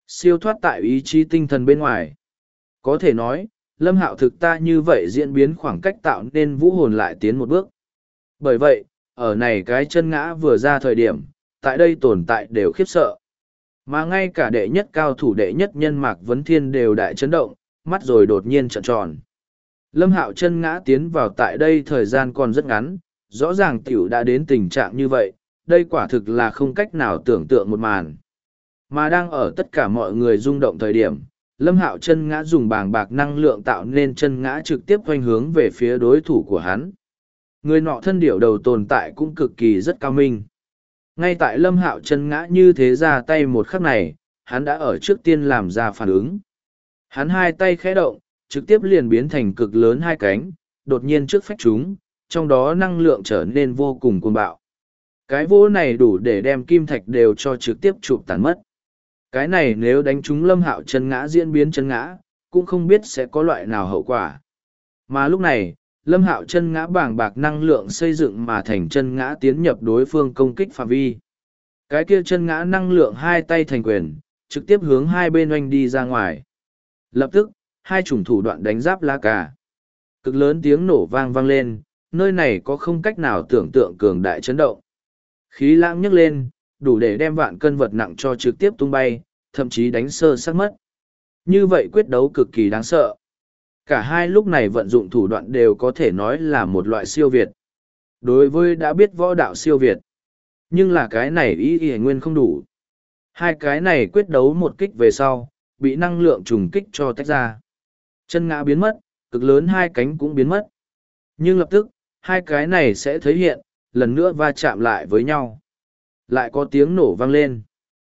Siêu thoát tại ý chí tinh thần bên ngoài. Có thể nói, Lâm Hạo thực ta như vậy diễn biến khoảng cách tạo nên vũ hồn lại tiến một bước. Bởi vậy, ở này cái chân ngã vừa ra thời điểm, tại đây tồn tại đều khiếp sợ. Mà ngay cả đệ nhất cao thủ đệ nhất nhân Mạc Vấn Thiên đều đại chấn động, mắt rồi đột nhiên trợn tròn. Lâm Hạo chân ngã tiến vào tại đây thời gian còn rất ngắn, rõ ràng tiểu đã đến tình trạng như vậy, đây quả thực là không cách nào tưởng tượng một màn. Mà đang ở tất cả mọi người rung động thời điểm, Lâm Hạo chân ngã dùng bàng bạc năng lượng tạo nên chân ngã trực tiếp hoành hướng về phía đối thủ của hắn. Người nọ thân điểu đầu tồn tại cũng cực kỳ rất cao minh. Ngay tại Lâm Hạo chân ngã như thế ra tay một khắc này, hắn đã ở trước tiên làm ra phản ứng. Hắn hai tay khẽ động, trực tiếp liền biến thành cực lớn hai cánh, đột nhiên trước phách chúng, trong đó năng lượng trở nên vô cùng cuồng bạo. Cái vỗ này đủ để đem kim thạch đều cho trực tiếp chụp tàn mất. Cái này nếu đánh trúng Lâm Hạo chân ngã diễn biến chân ngã, cũng không biết sẽ có loại nào hậu quả. Mà lúc này, Lâm Hạo chân ngã bàng bạc năng lượng xây dựng mà thành chân ngã tiến nhập đối phương công kích phạm vi. Cái kia chân ngã năng lượng hai tay thành quyền, trực tiếp hướng hai bên oanh đi ra ngoài. Lập tức, hai chủng thủ đoạn đánh giáp la cà. Cực lớn tiếng nổ vang vang lên, nơi này có không cách nào tưởng tượng cường đại chấn động. Khí lãng nhấc lên, đủ để đem vạn cân vật nặng cho trực tiếp tung bay, thậm chí đánh sơ xác mất. Như vậy quyết đấu cực kỳ đáng sợ. Cả hai lúc này vận dụng thủ đoạn đều có thể nói là một loại siêu việt. Đối với đã biết võ đạo siêu việt. Nhưng là cái này ý nguyên không đủ. Hai cái này quyết đấu một kích về sau, bị năng lượng trùng kích cho tách ra. Chân ngã biến mất, cực lớn hai cánh cũng biến mất. Nhưng lập tức, hai cái này sẽ thấy hiện, lần nữa va chạm lại với nhau. Lại có tiếng nổ vang lên.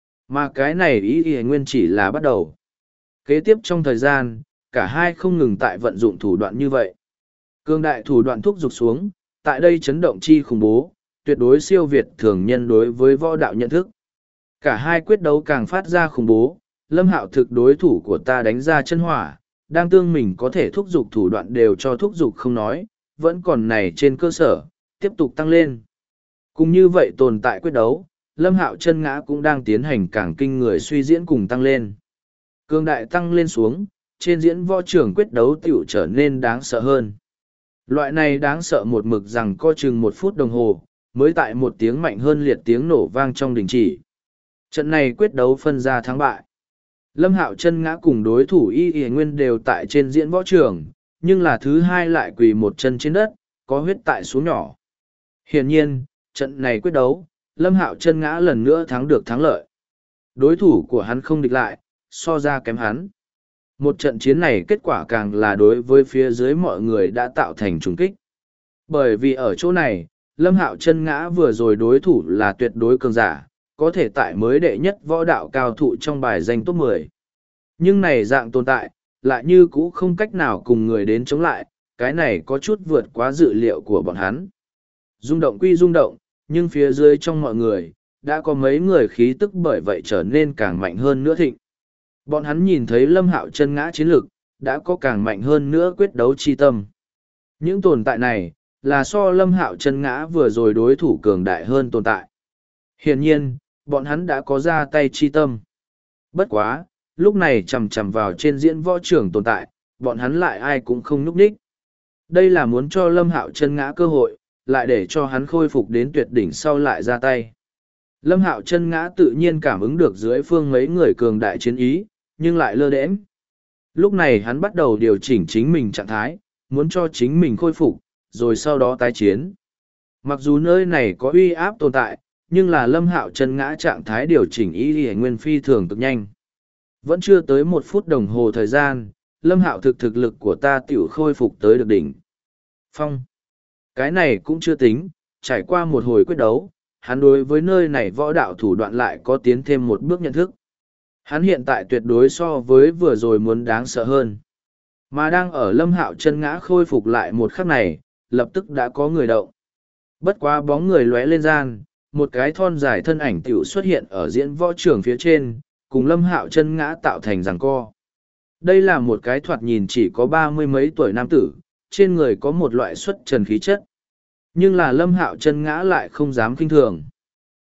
Mà cái này ý nguyên chỉ là bắt đầu. Kế tiếp trong thời gian, cả hai không ngừng tại vận dụng thủ đoạn như vậy. Cương đại thủ đoạn thúc giục xuống, tại đây chấn động chi khủng bố, tuyệt đối siêu việt thường nhân đối với võ đạo nhận thức. Cả hai quyết đấu càng phát ra khủng bố, Lâm Hạo thực đối thủ của ta đánh ra chân hỏa, đang tương mình có thể thúc giục thủ đoạn đều cho thúc giục không nói, vẫn còn này trên cơ sở, tiếp tục tăng lên. Cùng như vậy tồn tại quyết đấu, Lâm Hạo chân ngã cũng đang tiến hành càng kinh người suy diễn cùng tăng lên. Cương đại tăng lên xuống, trên diễn võ trường quyết đấu tiểu trở nên đáng sợ hơn. Loại này đáng sợ một mực rằng co chừng 1 phút đồng hồ, mới tại một tiếng mạnh hơn liệt tiếng nổ vang trong đình chỉ. Trận này quyết đấu phân ra thắng bại. Lâm Hạo chân ngã cùng đối thủ Y Nguyên đều tại trên diễn võ trường, nhưng là thứ hai lại quỳ một chân trên đất, có huyết tại xuống nhỏ. Hiển nhiên, trận này quyết đấu, Lâm Hạo chân ngã lần nữa thắng được thắng lợi. Đối thủ của hắn không địch lại, so ra kém hắn. Một trận chiến này kết quả càng là đối với phía dưới mọi người đã tạo thành trùng kích. Bởi vì ở chỗ này, Lâm Hạo chân ngã vừa rồi đối thủ là tuyệt đối cường giả, có thể tại mới đệ nhất võ đạo cao thủ trong bài danh top 10. Nhưng này dạng tồn tại, lại như cũ không cách nào cùng người đến chống lại, cái này có chút vượt quá dự liệu của bọn hắn. Rung động quy rung động, nhưng phía dưới trong mọi người, đã có mấy người khí tức bởi vậy trở nên càng mạnh hơn nữa thịnh. Bọn hắn nhìn thấy Lâm Hạo chân ngã chiến lực, đã có càng mạnh hơn nữa quyết đấu chi tâm. Những tồn tại này, là so Lâm Hạo chân ngã vừa rồi đối thủ cường đại hơn tồn tại. Hiển nhiên, bọn hắn đã có ra tay chi tâm. Bất quá, lúc này chầm chầm vào trên diễn võ trường tồn tại, bọn hắn lại ai cũng không núp ních. Đây là muốn cho Lâm Hạo chân ngã cơ hội, lại để cho hắn khôi phục đến tuyệt đỉnh sau lại ra tay. Lâm Hạo chân ngã tự nhiên cảm ứng được dưới phương mấy người cường đại chiến ý, nhưng lại lơ đễnh. Lúc này hắn bắt đầu điều chỉnh chính mình trạng thái, muốn cho chính mình khôi phục, rồi sau đó tái chiến. Mặc dù nơi này có uy áp tồn tại, nhưng là Lâm Hạo chân ngã trạng thái điều chỉnh ý nguyên phi thường cực nhanh. Vẫn chưa tới 1 phút đồng hồ thời gian, Lâm Hạo thực lực của ta tiểu khôi phục tới được đỉnh phong. Cái này cũng chưa tính, trải qua một hồi quyết đấu, hắn đối với nơi này võ đạo thủ đoạn lại có tiến thêm một bước nhận thức. Hắn hiện tại tuyệt đối so với vừa rồi muốn đáng sợ hơn. Mà đang ở Lâm Hạo chân ngã khôi phục lại một khắc này, lập tức đã có người động. Bất quá bóng người lóe lên gian, một cái thon dài thân ảnh tiểu xuất hiện ở diễn võ trường phía trên, cùng Lâm Hạo chân ngã tạo thành giằng co. Đây là một cái thoạt nhìn chỉ có 30 mấy tuổi nam tử, trên người có một loại xuất trần khí chất. Nhưng là Lâm Hạo chân ngã lại không dám kinh thường.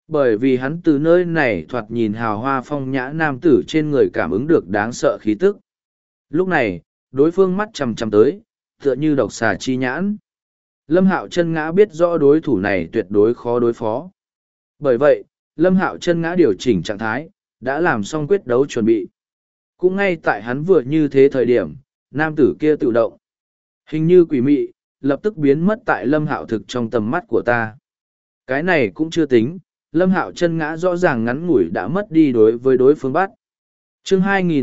Bởi vì hắn từ nơi này thoạt nhìn hào hoa phong nhã nam tử trên người cảm ứng được đáng sợ khí tức. Lúc này, đối phương mắt chằm chằm tới, tựa như độc xà chi nhãn. Lâm Hạo Chân Ngã biết rõ đối thủ này tuyệt đối khó đối phó. Bởi vậy, Lâm Hạo Chân Ngã điều chỉnh trạng thái, đã làm xong quyết đấu chuẩn bị. Cũng ngay tại hắn vừa như thế thời điểm, nam tử kia tự động. Hình như quỷ mị, lập tức biến mất tại Lâm Hạo Thực trong tầm mắt của ta. Cái này cũng chưa tính, Lâm Hạo Chân Ngã rõ ràng ngắn ngủi đã mất đi đối với đối phương bắt. Chương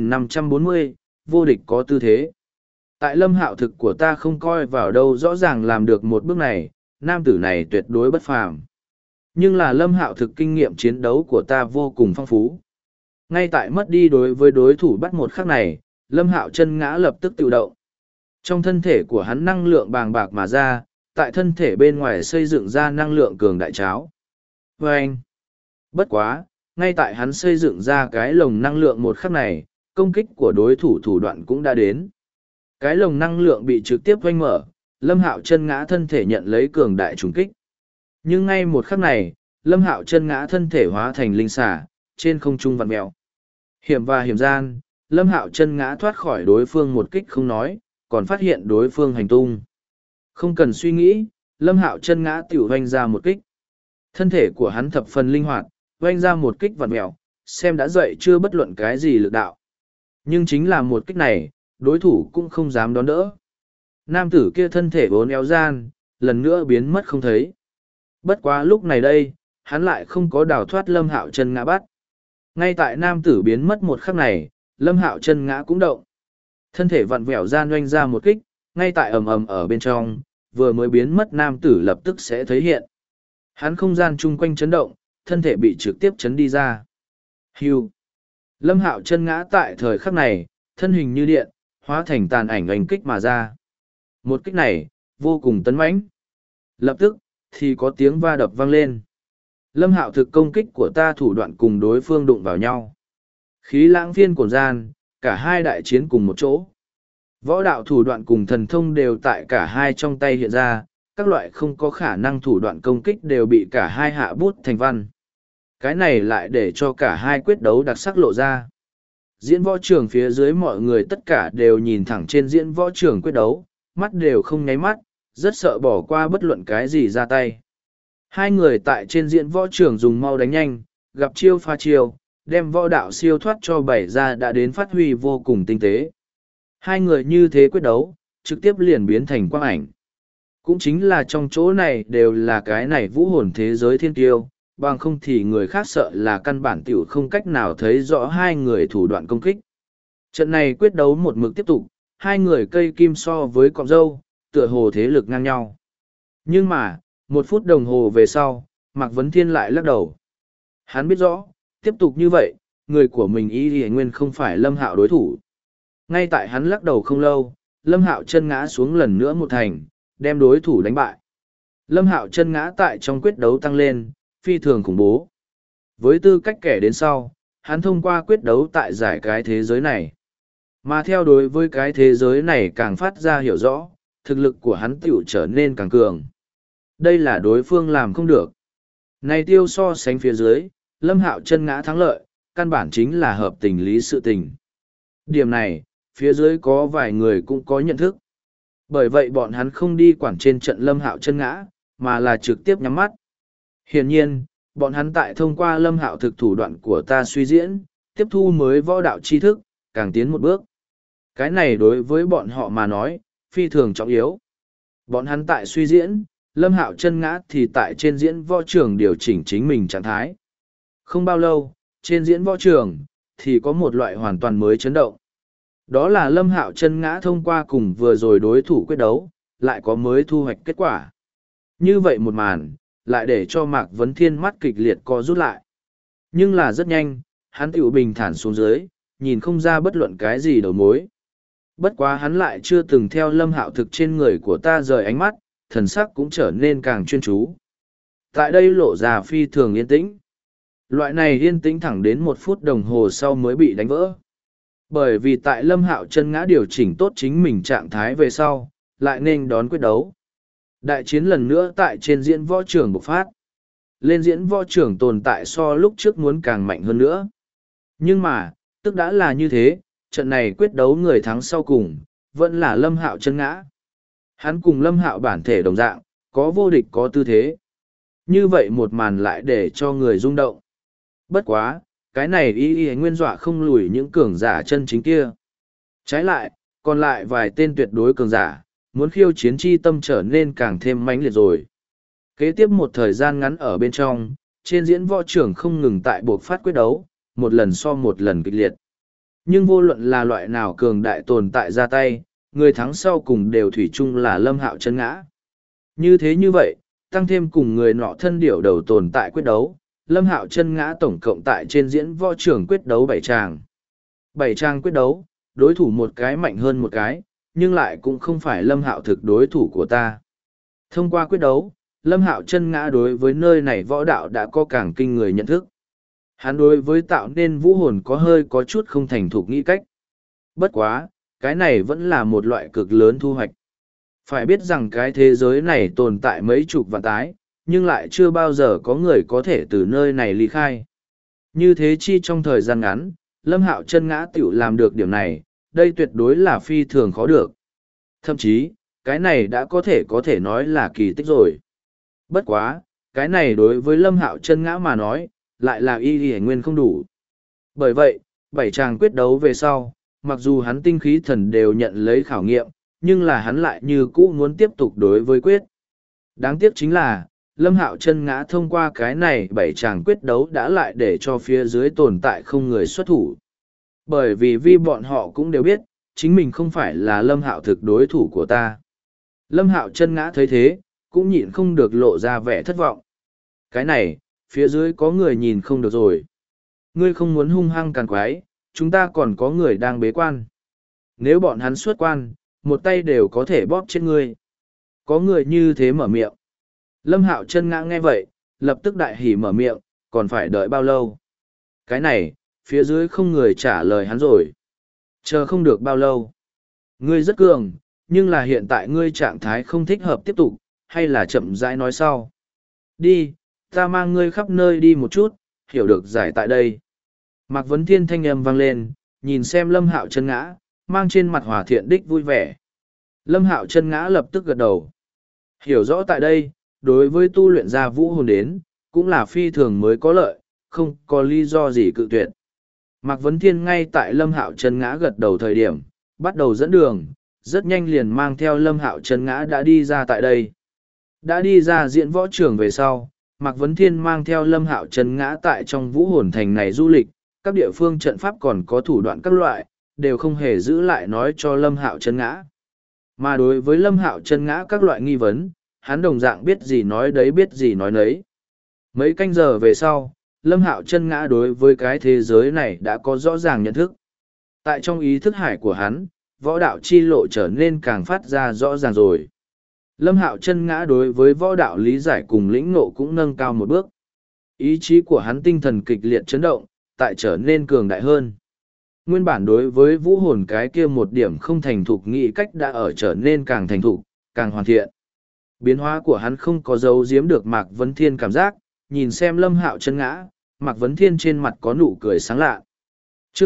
2540, vô địch có tư thế. Tại Lâm Hạo Thực của ta không coi vào đâu rõ ràng làm được một bước này, nam tử này tuyệt đối bất phàm. Nhưng là Lâm Hạo Thực kinh nghiệm chiến đấu của ta vô cùng phong phú. Ngay tại mất đi đối với đối thủ bắt một khắc này, Lâm Hạo Chân Ngã lập tức tự động. Trong thân thể của hắn năng lượng bàng bạc mà ra, tại thân thể bên ngoài xây dựng ra năng lượng cường đại cháo. Vâng! Bất quá, ngay tại hắn xây dựng ra cái lồng năng lượng một khắc này, công kích của đối thủ thủ đoạn cũng đã đến. Cái lồng năng lượng bị trực tiếp vanh mở, Lâm Hạo Chân Ngã thân thể nhận lấy cường đại trùng kích. Nhưng ngay một khắc này, Lâm Hạo Chân Ngã thân thể hóa thành linh xà, trên không trung vặn mèo. Hiểm và hiểm gian, Lâm Hạo Chân Ngã thoát khỏi đối phương một kích không nói, còn phát hiện đối phương hành tung. Không cần suy nghĩ, Lâm Hạo Chân Ngã tiểu vanh ra một kích. Thân thể của hắn thập phần linh hoạt, vanh ra một kích vặn mèo, xem đã dậy chưa bất luận cái gì lực đạo. Nhưng chính là một kích này, đối thủ cũng không dám đón đỡ. Nam tử kia thân thể vốn éo gian, lần nữa biến mất không thấy. Bất quá lúc này đây, hắn lại không có đào thoát Lâm Hạo Chân Ngã bắt. Ngay tại nam tử biến mất một khắc này, Lâm Hạo Chân Ngã cũng động. Thân thể vặn vẹo gian oanh ra một kích, ngay tại ầm ầm ở bên trong, vừa mới biến mất nam tử lập tức sẽ thấy hiện. Hắn không gian chung quanh chấn động, thân thể bị trực tiếp chấn đi ra. Hưu. Lâm Hạo Chân Ngã tại thời khắc này, thân hình như điện, hóa thành tàn ảnh oanh kích mà ra. Một kích này, vô cùng tấn mãnh. Lập tức, thì có tiếng va đập vang lên. Lâm Hạo Thực công kích của ta thủ đoạn cùng đối phương đụng vào nhau. Khí lãng phiên cổn gian, cả hai đại chiến cùng một chỗ. Võ đạo thủ đoạn cùng thần thông đều tại cả hai trong tay hiện ra, các loại không có khả năng thủ đoạn công kích đều bị cả hai hạ bút thành văn. Cái này lại để cho cả hai quyết đấu đặc sắc lộ ra. Diễn võ trường phía dưới mọi người tất cả đều nhìn thẳng trên diễn võ trường quyết đấu, mắt đều không nháy mắt, rất sợ bỏ qua bất luận cái gì ra tay. Hai người tại trên diễn võ trường dùng mau đánh nhanh, gặp chiêu pha chiêu, đem võ đạo siêu thoát cho bảy ra đã đến phát huy vô cùng tinh tế. Hai người như thế quyết đấu, trực tiếp liền biến thành quang ảnh. Cũng chính là trong chỗ này đều là cái này vũ hồn thế giới thiên tiêu, bằng không thì người khác sợ là căn bản tiểu không cách nào thấy rõ hai người thủ đoạn công kích. Trận này quyết đấu một mực tiếp tục, hai người cây kim so với cọng dâu, tựa hồ thế lực ngang nhau. Nhưng mà, 1 phút đồng hồ về sau, Mạc Vấn Thiên lại lắc đầu. Hắn biết rõ, tiếp tục như vậy, người của mình Y Y Nguyên không phải Lâm Hạo đối thủ. Ngay tại hắn lắc đầu không lâu, Lâm Hạo Chân Ngã xuống lần nữa một thành, đem đối thủ đánh bại. Lâm Hạo Chân Ngã tại trong quyết đấu tăng lên, phi thường khủng bố. Với tư cách kẻ đến sau, hắn thông qua quyết đấu tại giải cái thế giới này. Mà theo đối với cái thế giới này càng phát ra hiểu rõ, thực lực của hắn tiểu trở nên càng cường. Đây là đối phương làm không được. Này tiêu so sánh phía dưới, Lâm Hạo Chân Ngã thắng lợi, căn bản chính là hợp tình lý sự tình. Điểm này, phía dưới có vài người cũng có nhận thức. Bởi vậy bọn hắn không đi quản trên trận Lâm Hạo Chân Ngã, mà là trực tiếp nhắm mắt. Hiển nhiên, bọn hắn tại thông qua Lâm Hạo thực thủ đoạn của ta suy diễn, tiếp thu mới võ đạo tri thức, càng tiến một bước. Cái này đối với bọn họ mà nói, phi thường trọng yếu. Bọn hắn tại suy diễn, Lâm Hạo Chân Ngã thì tại trên diễn võ trường điều chỉnh chính mình trạng thái. Không bao lâu, trên diễn võ trường, thì có một loại hoàn toàn mới chấn động. Đó là Lâm Hạo Chân Ngã thông qua cùng vừa rồi đối thủ quyết đấu, lại có mới thu hoạch kết quả. Như vậy một màn, lại để cho Mạc Vấn Thiên mắt kịch liệt co rút lại. Nhưng là rất nhanh, hắn tiểu bình thản xuống dưới, nhìn không ra bất luận cái gì đầu mối. Bất quá hắn lại chưa từng theo Lâm Hạo thực trên người của ta rời ánh mắt, thần sắc cũng trở nên càng chuyên chú. Tại đây lộ ra phi thường yên tĩnh. Loại này yên tĩnh thẳng đến 1 phút đồng hồ sau mới bị đánh vỡ. Bởi vì tại Lâm Hạo Chân Ngã điều chỉnh tốt chính mình trạng thái về sau, lại nên đón quyết đấu. Đại chiến lần nữa tại trên diễn võ trường bộc phát. Lên diễn võ trưởng tồn tại so lúc trước muốn càng mạnh hơn nữa. Nhưng mà, tức đã là như thế, trận này quyết đấu người thắng sau cùng, vẫn là Lâm Hạo chân ngã. Hắn cùng Lâm Hạo bản thể đồng dạng, có vô địch có tư thế. Như vậy một màn lại để cho người rung động. Bất quá, cái này y nguyên dọa không lùi những cường giả chân chính kia. Trái lại, còn lại vài tên tuyệt đối cường giả, muốn khiêu chiến chi tâm trở nên càng thêm mãnh liệt rồi. Kế tiếp một thời gian ngắn ở bên trong, trên diễn võ trưởng không ngừng tại buộc phát quyết đấu, một lần so một lần kịch liệt. Nhưng vô luận là loại nào cường đại tồn tại ra tay, người thắng sau cùng đều thủy chung là Lâm Hạo chân ngã. Như thế như vậy, tăng thêm cùng người nọ thân điểu đầu tồn tại quyết đấu, Lâm Hạo chân ngã tổng cộng tại trên diễn võ trưởng quyết đấu 7 tràng. 7 tràng quyết đấu, đối thủ một cái mạnh hơn một cái, nhưng lại cũng không phải Lâm Hạo thực đối thủ của ta. Thông qua quyết đấu, Lâm Hạo chân ngã đối với nơi này võ đạo đã có càng kinh người nhận thức. Hắn đối với tạo nên vũ hồn có chút không thành thục nghĩ cách. Bất quá, cái này vẫn là một loại cực lớn thu hoạch. Phải biết rằng cái thế giới này tồn tại mấy chục vạn tái, nhưng lại chưa bao giờ có người có thể từ nơi này ly khai. Như thế chi trong thời gian ngắn, Lâm Hạo chân ngã tiểu làm được điểm này, đây tuyệt đối là phi thường khó được. Thậm chí, cái này đã có thể nói là kỳ tích rồi. Bất quá, cái này đối với Lâm Hạo chân ngã mà nói, lại là y nguyên không đủ. Bởi vậy, 7 tràng quyết đấu về sau, mặc dù hắn tinh khí thần đều nhận lấy khảo nghiệm, nhưng là hắn lại như cũ muốn tiếp tục đối với quyết. Đáng tiếc chính là, Lâm Hạo chân ngã thông qua cái này 7 tràng quyết đấu đã lại để cho phía dưới tồn tại không người xuất thủ. Bởi vì bọn họ cũng đều biết, chính mình không phải là Lâm Hạo thực đối thủ của ta. Lâm Hạo chân ngã thấy thế, cũng nhịn không được lộ ra vẻ thất vọng. Cái này, phía dưới có người nhìn không được rồi. Ngươi không muốn hung hăng càn quái, chúng ta còn có người đang bế quan. Nếu bọn hắn xuất quan, một tay đều có thể bóp chết ngươi. Có người như thế mở miệng. Lâm Hạo chân ngã nghe vậy, lập tức đại hỉ mở miệng, còn phải đợi bao lâu? Cái này, phía dưới không người trả lời hắn rồi. Chờ không được bao lâu. Ngươi rất cường, nhưng là hiện tại ngươi trạng thái không thích hợp tiếp tục, hay là chậm rãi nói sau. Đi, ta mang ngươi khắp nơi đi một chút, hiểu được giải tại đây. Mạc Vấn Thiên thanh âm vang lên, nhìn xem Lâm Hạo chân ngã, mang trên mặt hòa thiện đích vui vẻ. Lâm Hạo chân ngã lập tức gật đầu. Hiểu rõ tại đây, đối với tu luyện ra vũ hồn đến, cũng là phi thường mới có lợi, không có lý do gì cự tuyệt. Mạc Vấn Thiên ngay tại Lâm Hạo chân ngã gật đầu thời điểm, bắt đầu dẫn đường, rất nhanh liền mang theo Lâm Hạo chân ngã đã đi ra tại đây. Đã đi ra diễn võ trường về sau, Mạc Vấn Thiên mang theo Lâm Hạo chân ngã tại trong vũ hồn thành này du lịch, các địa phương trận pháp còn có thủ đoạn các loại, đều không hề giữ lại nói cho Lâm Hạo chân ngã. Mà đối với Lâm Hạo chân ngã các loại nghi vấn, hắn đồng dạng biết gì nói đấy biết gì nói nấy. Mấy canh giờ về sau, Lâm Hạo chân ngã đối với cái thế giới này đã có rõ ràng nhận thức. Tại trong ý thức hải của hắn, võ đạo chi lộ trở nên càng phát ra rõ ràng rồi. Lâm Hạo chân ngã đối với võ đạo lý giải cùng lĩnh ngộ cũng nâng cao một bước. Ý chí của hắn tinh thần kịch liệt chấn động, tại trở nên cường đại hơn. Nguyên bản đối với vũ hồn cái kia một điểm không thành thục nghĩ cách đã ở trở nên càng thành thục, càng hoàn thiện. Biến hóa của hắn không có dấu giếm được Mạc Vấn Thiên cảm giác, nhìn xem Lâm Hạo chân ngã, Mạc Vấn Thiên trên mặt có nụ cười sáng lạ. Chương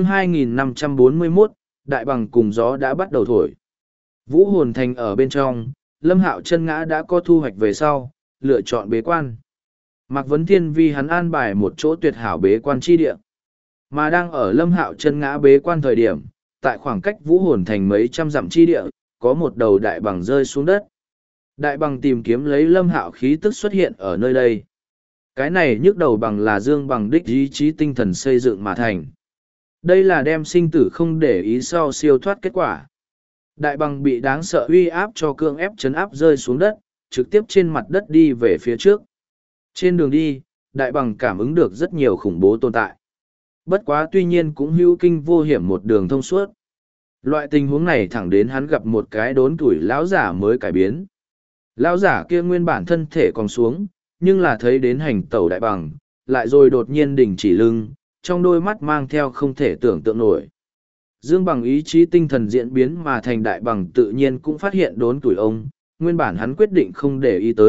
2541, Đại Bằng cùng gió đã bắt đầu thổi. Vũ hồn thành ở bên trong, Lâm Hạo chân ngã đã có thu hoạch về sau, lựa chọn bế quan. Mạc Vấn Thiên vì hắn an bài một chỗ tuyệt hảo bế quan chi địa. Mà đang ở Lâm Hạo chân ngã bế quan thời điểm, tại khoảng cách vũ hồn thành mấy trăm dặm chi địa, có một đầu đại bằng rơi xuống đất. Đại bằng tìm kiếm lấy Lâm Hạo khí tức xuất hiện ở nơi đây. Cái này nhức đầu bằng là dương bằng đích ý chí tinh thần xây dựng mà thành. Đây là đem sinh tử không để ý sau siêu thoát kết quả. Đại bằng bị đáng sợ uy áp cho cương ép chấn áp rơi xuống đất, trực tiếp trên mặt đất đi về phía trước. Trên đường đi, đại bằng cảm ứng được rất nhiều khủng bố tồn tại. Bất quá tuy nhiên cũng hữu kinh vô hiểm một đường thông suốt. Loại tình huống này thẳng đến hắn gặp một cái đốn tuổi lão giả mới cải biến. Lão giả kia nguyên bản thân thể còn xuống, nhưng là thấy đến hành tẩu đại bằng, lại rồi đột nhiên đình chỉ lưng, trong đôi mắt mang theo không thể tưởng tượng nổi. Dương bằng ý chí tinh thần diễn biến mà thành đại bằng tự nhiên cũng phát hiện đốn tuổi ông, nguyên bản hắn quyết định không để ý tới,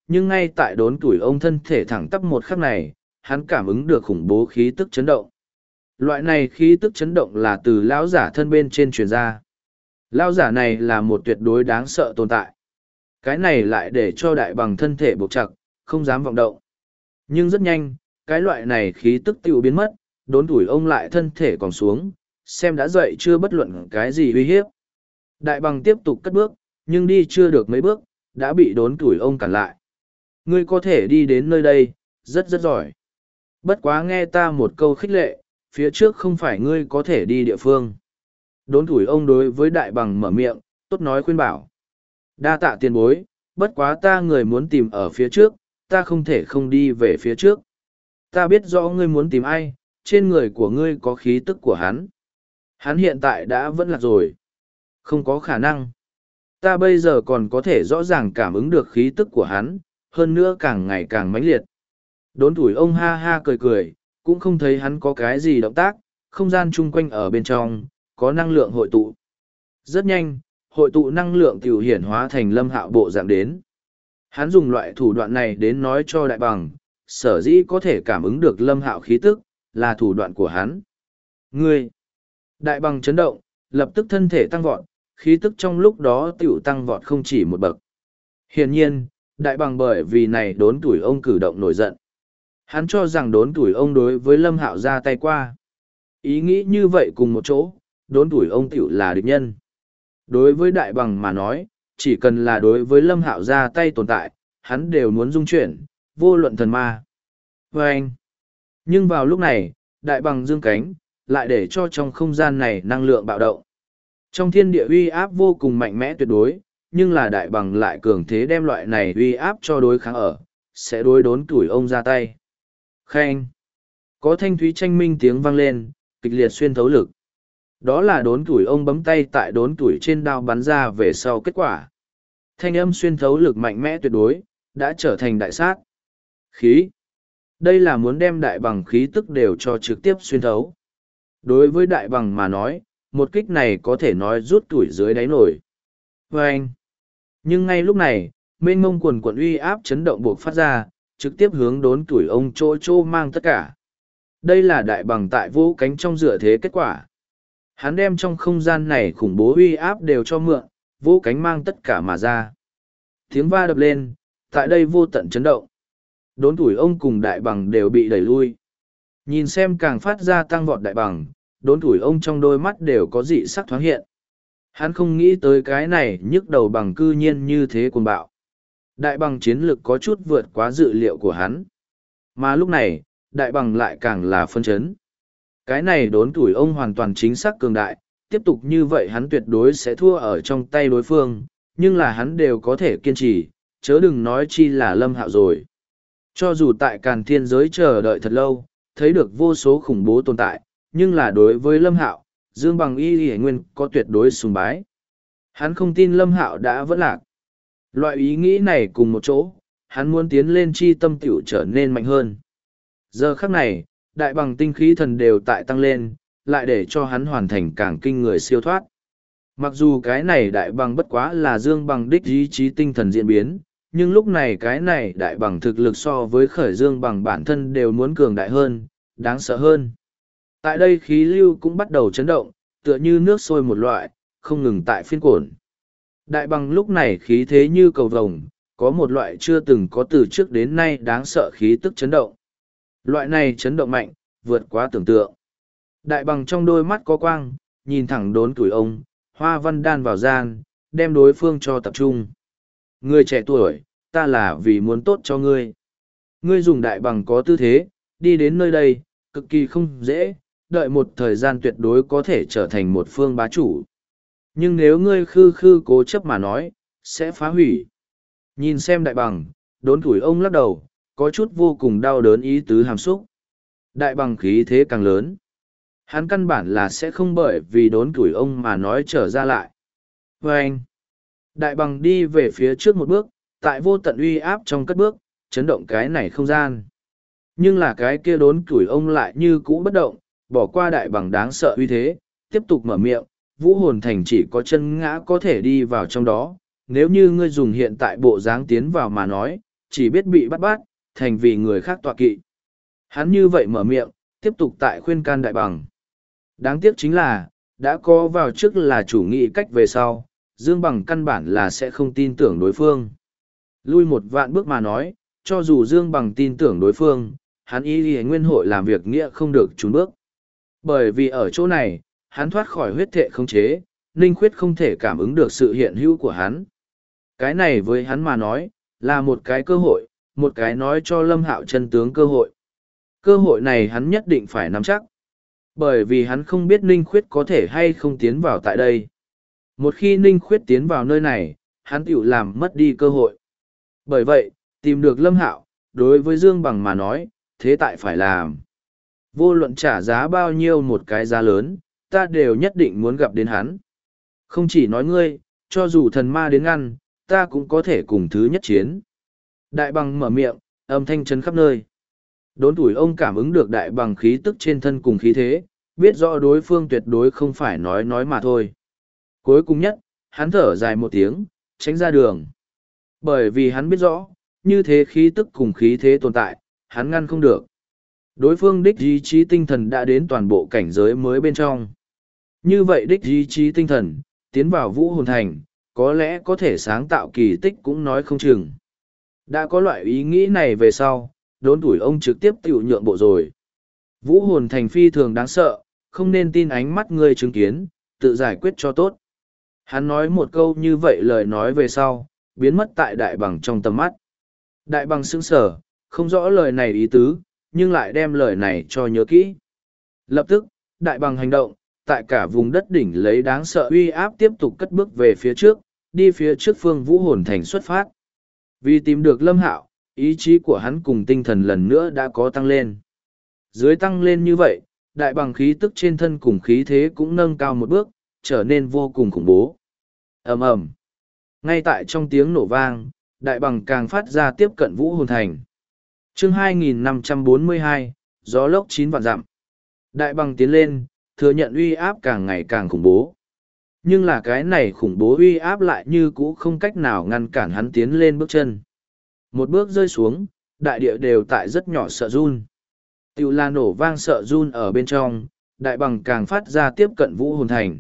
nhưng ngay tại đốn tuổi ông thân thể thẳng tắp một khắc này, hắn cảm ứng được khủng bố khí tức chấn động. Loại này khí tức chấn động là từ lão giả thân bên trên truyền ra. Lão giả này là một tuyệt đối đáng sợ tồn tại. Cái này lại để cho đại bằng thân thể buộc chặt, không dám vọng động. Nhưng rất nhanh, cái loại này khí tức tiêu biến mất, đốn tuổi ông lại thân thể còn xuống, xem đã dậy chưa bất luận cái gì uy hiếp. Đại bằng tiếp tục cất bước, nhưng đi chưa được mấy bước, đã bị đốn tuổi ông cản lại. Ngươi có thể đi đến nơi đây, rất rất giỏi. Bất quá nghe ta một câu khích lệ, phía trước không phải ngươi có thể đi địa phương. Đốn tuổi ông đối với đại bằng mở miệng, tốt nói khuyên bảo. Đa tạ tiền bối, bất quá ta người muốn tìm ở phía trước, ta không thể không đi về phía trước. Ta biết rõ ngươi muốn tìm ai, trên người của ngươi có khí tức của hắn. Hắn hiện tại đã vẫn lạc rồi. Không có khả năng. Ta bây giờ còn có thể rõ ràng cảm ứng được khí tức của hắn, hơn nữa càng ngày càng mãnh liệt. Đốn tuổi ông ha ha cười cười, cũng không thấy hắn có cái gì động tác, không gian chung quanh ở bên trong, có năng lượng hội tụ. Rất nhanh, hội tụ năng lượng tiểu hiển hóa thành Lâm Hạo bộ dạng đến. Hắn dùng loại thủ đoạn này đến nói cho đại bằng, sở dĩ có thể cảm ứng được Lâm Hạo khí tức, là thủ đoạn của hắn. Ngươi! Đại bằng chấn động, lập tức thân thể tăng vọt, khí tức trong lúc đó tiểu tăng vọt không chỉ một bậc. Hiển nhiên, đại bằng bởi vì này đốn tuổi ông cử động nổi giận. Hắn cho rằng đốn tuổi ông đối với Lâm Hạo ra tay qua. Ý nghĩ như vậy cùng một chỗ, đốn tuổi ông tiểu là địch nhân. Đối với đại bằng mà nói, chỉ cần là đối với Lâm Hạo ra tay tồn tại, hắn đều muốn dung chuyển, vô luận thần ma. Và anh. Nhưng vào lúc này, đại bằng dương cánh, lại để cho trong không gian này năng lượng bạo động. Trong thiên địa uy áp vô cùng mạnh mẽ tuyệt đối, nhưng là đại bằng lại cường thế đem loại này uy áp cho đối kháng ở, sẽ đối đốn tuổi ông ra tay. Khen! Có thanh thúy tranh minh tiếng vang lên, kịch liệt xuyên thấu lực. Đó là đốn tuổi ông bấm tay tại đốn tuổi trên đao bắn ra về sau kết quả. Thanh âm xuyên thấu lực mạnh mẽ tuyệt đối, đã trở thành đại sát. Khí! Đây là muốn đem đại bằng khí tức đều cho trực tiếp xuyên thấu. Đối với đại bằng mà nói, một kích này có thể nói rút tuổi dưới đáy nổi. Vâng! Nhưng ngay lúc này, mênh mông quần quần uy áp chấn động buộc phát ra, trực tiếp hướng đốn tuổi ông chỗ mang tất cả. Đây là đại bằng tại vô cánh trong dựa thế kết quả. Hắn đem trong không gian này khủng bố uy áp đều cho mượn, vô cánh mang tất cả mà ra. Tiếng va đập lên, tại đây vô tận chấn động. Đốn tuổi ông cùng đại bằng đều bị đẩy lui. Nhìn xem càng phát ra tăng vọt đại bằng, đốn tuổi ông trong đôi mắt đều có dị sắc thoáng hiện. Hắn không nghĩ tới cái này nhức đầu bằng cư nhiên như thế cuồng bạo. Đại bằng chiến lực có chút vượt quá dự liệu của hắn. Mà lúc này, đại bằng lại càng là phân chấn. Cái này đốn tuổi ông hoàn toàn chính xác cường đại, tiếp tục như vậy hắn tuyệt đối sẽ thua ở trong tay đối phương, nhưng là hắn đều có thể kiên trì, chớ đừng nói chi là Lâm Hạo rồi. Cho dù tại Càn Thiên giới chờ đợi thật lâu, thấy được vô số khủng bố tồn tại, nhưng là đối với Lâm Hạo, Dương Bằng Y Nguyên có tuyệt đối sùng bái. Hắn không tin Lâm Hạo đã vẫn lạc. Loại ý nghĩ này cùng một chỗ, hắn muốn tiến lên chi tâm tiểu trở nên mạnh hơn. Giờ khắc này, đại bằng tinh khí thần đều tại tăng lên, lại để cho hắn hoàn thành càng kinh người siêu thoát. Mặc dù cái này đại bằng bất quá là Dương Bằng đích ý chí tinh thần diễn biến, nhưng lúc này cái này đại bằng thực lực so với khởi Dương Bằng bản thân đều muốn cường đại hơn, đáng sợ hơn. Tại đây khí lưu cũng bắt đầu chấn động, tựa như nước sôi một loại, không ngừng tại phiên cổn. Đại bằng lúc này khí thế như cầu vồng, có một loại chưa từng có từ trước đến nay đáng sợ khí tức chấn động. Loại này chấn động mạnh, vượt quá tưởng tượng. Đại bằng trong đôi mắt có quang, nhìn thẳng đốn tuổi ông, hoa văn đan vào gian, đem đối phương cho tập trung. Người trẻ tuổi, ta là vì muốn tốt cho ngươi. Ngươi dùng đại bằng có tư thế, đi đến nơi đây, cực kỳ không dễ, đợi một thời gian tuyệt đối có thể trở thành một phương bá chủ. Nhưng nếu ngươi khư cố chấp mà nói, sẽ phá hủy. Nhìn xem đại bằng, đốn tuổi ông lắc đầu, có chút vô cùng đau đớn ý tứ hàm xúc. Đại bằng khí thế càng lớn. Hắn căn bản là sẽ không bởi vì đốn tuổi ông mà nói trở ra lại. Và anh, đại bằng đi về phía trước một bước, tại vô tận uy áp trong cất bước, chấn động cái này không gian. Nhưng là cái kia đốn tuổi ông lại như cũ bất động, bỏ qua đại bằng đáng sợ uy thế, tiếp tục mở miệng, vũ hồn thành chỉ có chân ngã có thể đi vào trong đó, nếu như ngươi dùng hiện tại bộ dáng tiến vào mà nói, chỉ biết bị bắt bát, thành vì người khác tọa kỵ. Hắn như vậy mở miệng, tiếp tục tại khuyên can đại bằng. Đáng tiếc chính là, đã có vào trước là chủ nghị cách về sau, Dương Bằng căn bản là sẽ không tin tưởng đối phương. Lui một vạn bước mà nói, cho dù Dương Bằng tin tưởng đối phương, hắn y nguyên hội làm việc nghĩa không được trốn bước. Bởi vì ở chỗ này, hắn thoát khỏi huyết thệ khống chế, Ninh Khuyết không thể cảm ứng được sự hiện hữu của hắn. Cái này với hắn mà nói, là một cái cơ hội, một cái nói cho Lâm Hạo chân tướng cơ hội. Cơ hội này hắn nhất định phải nắm chắc. Bởi vì hắn không biết Ninh Khuyết có thể hay không tiến vào tại đây. Một khi Ninh Khuyết tiến vào nơi này, hắn tự làm mất đi cơ hội. Bởi vậy, tìm được Lâm Hạo, đối với Dương Bằng mà nói, thế tại phải làm. Vô luận trả giá bao nhiêu một cái giá lớn, ta đều nhất định muốn gặp đến hắn. Không chỉ nói ngươi, cho dù thần ma đến ngăn, ta cũng có thể cùng thứ nhất chiến. Đại bằng mở miệng, âm thanh chấn khắp nơi. Đốn tuổi ông cảm ứng được đại bằng khí tức trên thân cùng khí thế, biết rõ đối phương tuyệt đối không phải nói mà thôi. Cuối cùng nhất, hắn thở dài một tiếng, tránh ra đường. Bởi vì hắn biết rõ, như thế khí tức cùng khí thế tồn tại, hắn ngăn không được. Đối phương đích ý chí tinh thần đã đến toàn bộ cảnh giới mới bên trong. Như vậy đích ý chí tinh thần, tiến vào vũ hồn thành, có lẽ có thể sáng tạo kỳ tích cũng nói không chừng. Đã có loại ý nghĩ này về sau, đốn tuổi ông trực tiếp tiểu nhượng bộ rồi. Vũ hồn thành phi thường đáng sợ, không nên tin ánh mắt ngươi chứng kiến, tự giải quyết cho tốt. Hắn nói một câu như vậy lời nói về sau, biến mất tại đại bằng trong tầm mắt. Đại bằng sững sờ, không rõ lời này ý tứ, nhưng lại đem lời này cho nhớ kỹ. Lập tức, đại bằng hành động, tại cả vùng đất đỉnh lấy đáng sợ uy áp tiếp tục cất bước về phía trước, đi phía trước phương vũ hồn thành xuất phát. Vì tìm được Lâm Hạo, ý chí của hắn cùng tinh thần lần nữa đã có tăng lên. Dưới tăng lên như vậy, đại bằng khí tức trên thân cùng khí thế cũng nâng cao một bước, trở nên vô cùng khủng bố. Ầm ầm. Ngay tại trong tiếng nổ vang, đại bằng càng phát ra tiếp cận vũ hồn thành. Chương 2542, gió lốc 9 vạn dặm. Đại bằng tiến lên, thừa nhận uy áp càng ngày càng khủng bố. Nhưng là cái này khủng bố uy áp lại như cũ không cách nào ngăn cản hắn tiến lên bước chân. Một bước rơi xuống, đại địa đều tại rất nhỏ sợ run. Tiểu là nổ vang sợ run ở bên trong, đại bằng càng phát ra tiếp cận vũ hồn thành.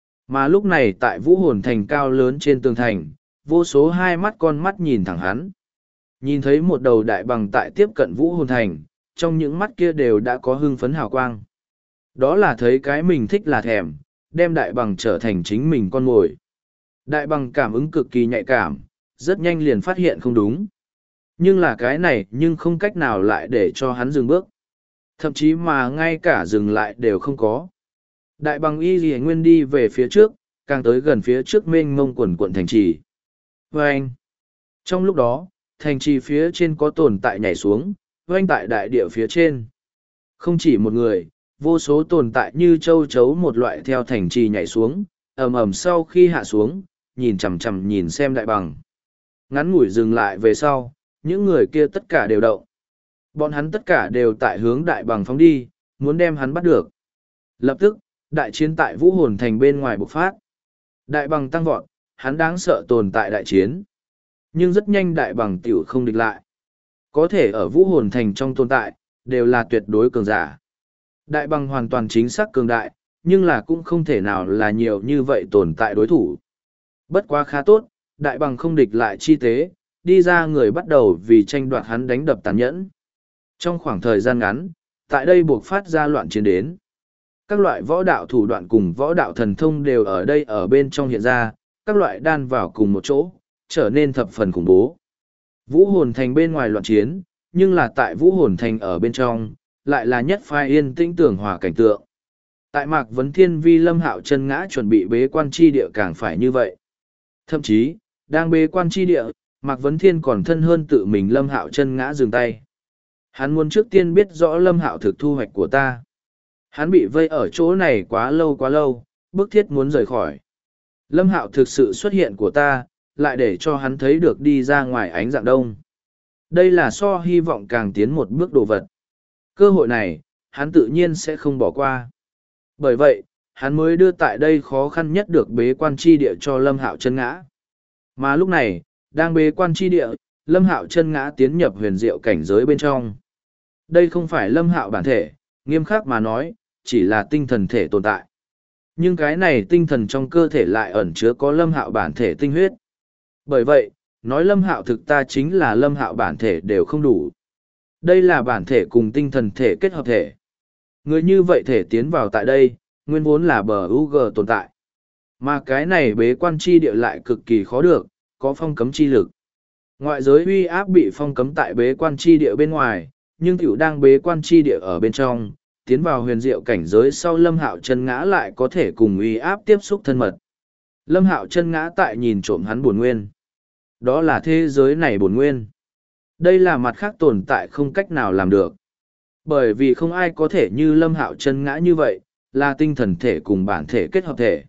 Mà lúc này tại vũ hồn thành cao lớn trên tường thành, vô số hai mắt con mắt nhìn thẳng hắn. Nhìn thấy một đầu đại bằng tại tiếp cận vũ hồn thành, trong những mắt kia đều đã có hưng phấn hào quang. Đó là thấy cái mình thích là thèm, đem đại bằng trở thành chính mình con mồi. Đại bằng cảm ứng cực kỳ nhạy cảm, rất nhanh liền phát hiện không đúng. Nhưng là cái này nhưng không cách nào lại để cho hắn dừng bước. Thậm chí mà ngay cả dừng lại đều không có. Đại bằng y gì nguyên đi về phía trước, càng tới gần phía trước mênh mông quần quận thành trì. Vâng! Trong lúc đó, thành trì phía trên có tồn tại nhảy xuống, vâng tại đại địa phía trên. Không chỉ một người, vô số tồn tại như châu chấu một loại theo thành trì nhảy xuống, ầm ầm sau khi hạ xuống, nhìn chằm chằm nhìn xem đại bằng. Ngắn ngủi dừng lại về sau, những người kia tất cả đều động. Bọn hắn tất cả đều tại hướng đại bằng phóng đi, muốn đem hắn bắt được. Lập tức, đại chiến tại vũ hồn thành bên ngoài bộc phát. Đại bằng tăng vọt, hắn đáng sợ tồn tại đại chiến. Nhưng rất nhanh đại bằng tiểu không địch lại. Có thể ở vũ hồn thành trong tồn tại, đều là tuyệt đối cường giả. Đại bằng hoàn toàn chính xác cường đại, nhưng là cũng không thể nào là nhiều như vậy tồn tại đối thủ. Bất quá khá tốt, đại bằng không địch lại chi tế, đi ra người bắt đầu vì tranh đoạt hắn đánh đập tàn nhẫn. Trong khoảng thời gian ngắn, tại đây buộc phát ra loạn chiến đến. Các loại võ đạo thủ đoạn cùng võ đạo thần thông đều ở đây ở bên trong hiện ra, các loại đan vào cùng một chỗ, trở nên thập phần khủng bố. Vũ hồn thành bên ngoài loạn chiến, nhưng là tại vũ hồn thành ở bên trong, lại là nhất phai yên tĩnh tưởng hòa cảnh tượng. Tại Mạc Vấn Thiên vi Lâm Hạo chân ngã chuẩn bị bế quan chi địa càng phải như vậy. Thậm chí, đang bế quan chi địa, Mạc Vấn Thiên còn thân hơn tự mình Lâm Hạo chân ngã dừng tay. Hắn muốn trước tiên biết rõ Lâm Hạo thực thu hoạch của ta. Hắn bị vây ở chỗ này quá lâu, bức thiết muốn rời khỏi. Lâm Hạo thực sự xuất hiện của ta, lại để cho hắn thấy được đi ra ngoài ánh dạng đông. Đây là so hy vọng càng tiến một bước đồ vật. Cơ hội này, hắn tự nhiên sẽ không bỏ qua. Bởi vậy, hắn mới đưa tại đây khó khăn nhất được bế quan chi địa cho Lâm Hạo chân ngã. Mà lúc này, đang bế quan chi địa, Lâm Hạo chân ngã tiến nhập huyền diệu cảnh giới bên trong. Đây không phải Lâm Hạo bản thể, nghiêm khắc mà nói, chỉ là tinh thần thể tồn tại. Nhưng cái này tinh thần trong cơ thể lại ẩn chứa có Lâm Hạo bản thể tinh huyết. Bởi vậy, nói Lâm Hạo thực ta chính là Lâm Hạo bản thể đều không đủ. Đây là bản thể cùng tinh thần thể kết hợp thể. Người như vậy thể tiến vào tại đây, nguyên vốn là bờ UG tồn tại. Mà cái này bế quan chi địa lại cực kỳ khó được, có phong cấm chi lực. Ngoại giới uy áp bị phong cấm tại bế quan chi địa bên ngoài, nhưng tiểu đang bế quan chi địa ở bên trong, tiến vào huyền diệu cảnh giới sau Lâm Hạo chân ngã lại có thể cùng uy áp tiếp xúc thân mật. Lâm Hạo chân ngã tại nhìn trộm hắn bổn nguyên. Đó là thế giới này bổn nguyên. Đây là mặt khác tồn tại không cách nào làm được. Bởi vì không ai có thể như Lâm Hạo chân ngã như vậy, là tinh thần thể cùng bản thể kết hợp thể.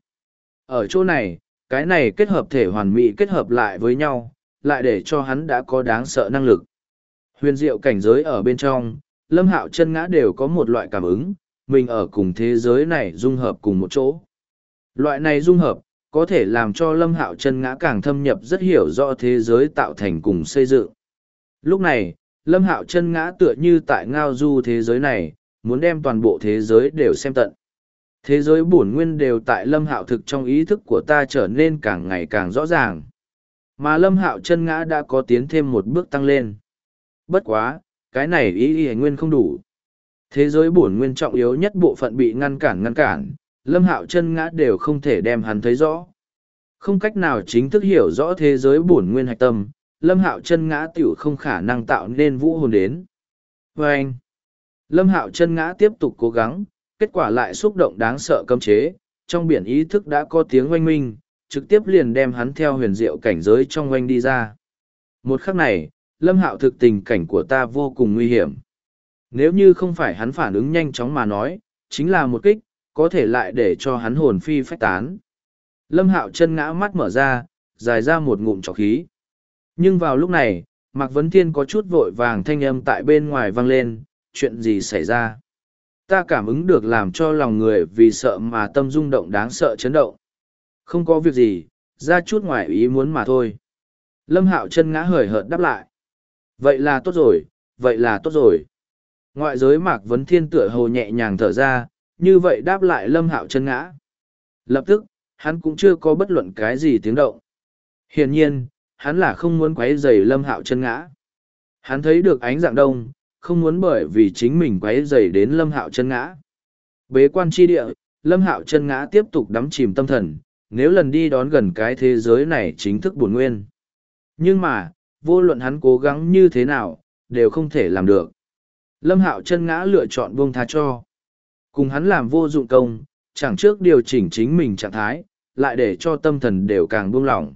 Ở chỗ này, cái này kết hợp thể hoàn mỹ kết hợp lại với nhau, lại để cho hắn đã có đáng sợ năng lực. Huyền diệu cảnh giới ở bên trong, Lâm Hạo chân ngã đều có một loại cảm ứng, mình ở cùng thế giới này dung hợp cùng một chỗ. Loại này dung hợp, có thể làm cho Lâm Hạo chân ngã càng thâm nhập rất hiểu rõ thế giới tạo thành cùng xây dựng. Lúc này, Lâm Hạo chân ngã tựa như tại ngao du thế giới này, muốn đem toàn bộ thế giới đều xem tận. Thế giới bổn nguyên đều tại Lâm Hạo thực trong ý thức của ta trở nên càng ngày càng rõ ràng. Mà Lâm Hạo chân ngã đã có tiến thêm một bước tăng lên. Bất quá, cái này ý nguyên không đủ. Thế giới bổn nguyên trọng yếu nhất bộ phận bị ngăn cản, Lâm Hạo chân ngã đều không thể đem hắn thấy rõ. Không cách nào chính thức hiểu rõ thế giới bổn nguyên hạch tâm, Lâm Hạo chân ngã tiểu không khả năng tạo nên vũ hồn đến. Và anh, Lâm Hạo chân ngã tiếp tục cố gắng, kết quả lại xúc động đáng sợ cấm chế, trong biển ý thức đã có tiếng oanh minh, trực tiếp liền đem hắn theo huyền diệu cảnh giới trong oanh đi ra. Một khắc này, Lâm Hạo thực tình cảnh của ta vô cùng nguy hiểm. Nếu như không phải hắn phản ứng nhanh chóng mà nói, chính là một kích, có thể lại để cho hắn hồn phi phách tán. Lâm Hạo chân ngã mắt mở ra, dài ra một ngụm trọc khí. Nhưng vào lúc này, Mạc Vấn Thiên có chút vội vàng thanh âm tại bên ngoài vang lên, chuyện gì xảy ra? Ta cảm ứng được làm cho lòng người vì sợ mà tâm rung động đáng sợ chấn động. Không có việc gì, ra chút ngoài ý muốn mà thôi. Lâm Hạo chân ngã hời hợt đáp lại. Vậy là tốt rồi, vậy là tốt rồi. Ngoại giới Mạc Vấn Thiên tựa hồ nhẹ nhàng thở ra, như vậy đáp lại Lâm Hạo chân ngã. Lập tức, hắn cũng chưa có bất luận cái gì tiếng động. Hiển nhiên, hắn là không muốn quấy rầy Lâm Hạo chân ngã. Hắn thấy được ánh dạng đông, không muốn bởi vì chính mình quấy rầy đến Lâm Hạo chân ngã. Bế quan chi địa, Lâm Hạo chân ngã tiếp tục đắm chìm tâm thần, nếu lần đi đón gần cái thế giới này chính thức bổn nguyên. Nhưng mà, vô luận hắn cố gắng như thế nào, đều không thể làm được. Lâm Hạo chân ngã lựa chọn buông tha cho. Cùng hắn làm vô dụng công, chẳng trước điều chỉnh chính mình trạng thái, lại để cho tâm thần đều càng buông lỏng.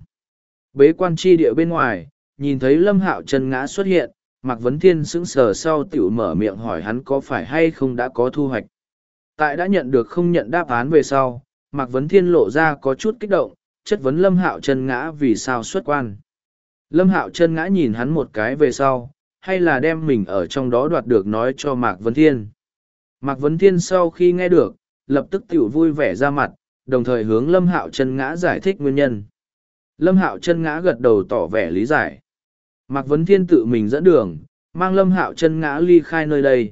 Bế quan chi địa bên ngoài, nhìn thấy Lâm Hạo chân ngã xuất hiện, Mạc Vấn Thiên sững sờ sau tiểu mở miệng hỏi hắn có phải hay không đã có thu hoạch. Tại đã nhận được không nhận đáp án về sau, Mạc Vấn Thiên lộ ra có chút kích động, chất vấn Lâm Hạo chân ngã vì sao xuất quan. Lâm Hạo chân ngã nhìn hắn một cái về sau, hay là đem mình ở trong đó đoạt được nói cho Mạc Vấn Thiên. Mạc Vấn Thiên sau khi nghe được, lập tức tiểu vui vẻ ra mặt, đồng thời hướng Lâm Hạo chân ngã giải thích nguyên nhân. Lâm Hạo chân ngã gật đầu tỏ vẻ lý giải. Mạc Vấn Thiên tự mình dẫn đường, mang Lâm Hạo chân ngã ly khai nơi đây.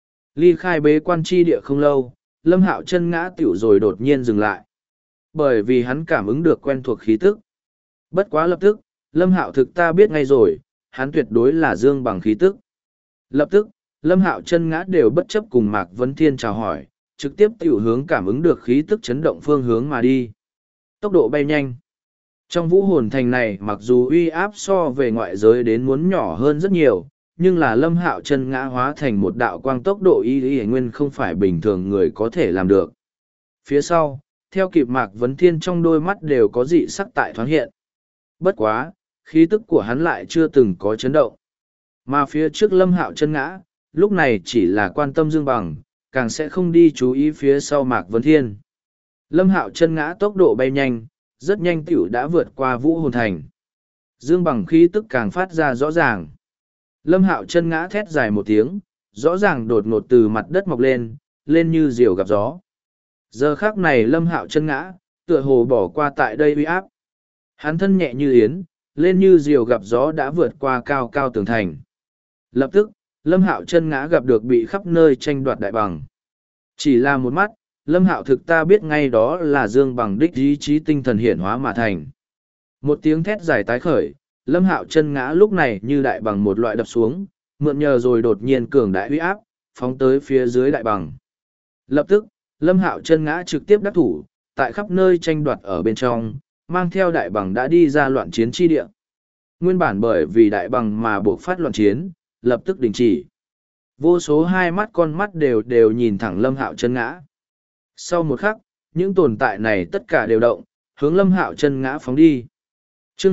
Ly khai bế quan chi địa không lâu, Lâm Hạo chân ngã tiểu rồi đột nhiên dừng lại. Bởi vì hắn cảm ứng được quen thuộc khí tức. Bất quá lập tức, Lâm Hạo thực ta biết ngay rồi, hắn tuyệt đối là Dương Bằng khí tức. Lập tức, Lâm Hạo chân ngã đều bất chấp cùng Mạc Vấn Thiên chào hỏi, trực tiếp tiểu hướng cảm ứng được khí tức chấn động phương hướng mà đi. Tốc độ bay nhanh. Trong vũ hồn thành này mặc dù uy áp so về ngoại giới đến muốn nhỏ hơn rất nhiều, nhưng là Lâm Hạo chân ngã hóa thành một đạo quang tốc độ y nguyên không phải bình thường người có thể làm được. Phía sau, theo kịp Mạc Vấn Thiên trong đôi mắt đều có dị sắc tại thoáng hiện. Bất quá, khí tức của hắn lại chưa từng có chấn động. Mà phía trước Lâm Hạo chân ngã, lúc này chỉ là quan tâm Dương Bằng, càng sẽ không đi chú ý phía sau Mạc Vấn Thiên. Lâm Hạo chân ngã tốc độ bay nhanh, rất nhanh tiểu đã vượt qua vũ hồn thành. Dương Bằng khí tức càng phát ra rõ ràng. Lâm Hạo chân ngã thét dài một tiếng, rõ ràng đột ngột từ mặt đất mọc lên, lên như diều gặp gió. Giờ khắc này Lâm Hạo chân ngã, tựa hồ bỏ qua tại đây uy áp. Hắn thân nhẹ như yến, lên như diều gặp gió đã vượt qua cao cao tường thành. Lập tức, Lâm Hạo chân ngã gặp được bị khắp nơi tranh đoạt đại bằng. Chỉ là một mắt, Lâm Hạo thực ta biết ngay đó là Dương Bằng đích ý chí tinh thần hiển hóa mà thành. Một tiếng thét dài tái khởi, Lâm Hạo chân ngã lúc này như đại bằng một loại đập xuống, mượn nhờ rồi đột nhiên cường đại uy áp, phóng tới phía dưới đại bằng. Lập tức, Lâm Hạo chân ngã trực tiếp đắc thủ, tại khắp nơi tranh đoạt ở bên trong, mang theo đại bằng đã đi ra loạn chiến chi địa. Nguyên bản bởi vì đại bằng mà buộc phát loạn chiến, lập tức đình chỉ. Vô số hai mắt con mắt đều nhìn thẳng Lâm Hạo chân ngã. Sau một khắc, những tồn tại này tất cả đều động, hướng Lâm Hạo chân ngã phóng đi. Chương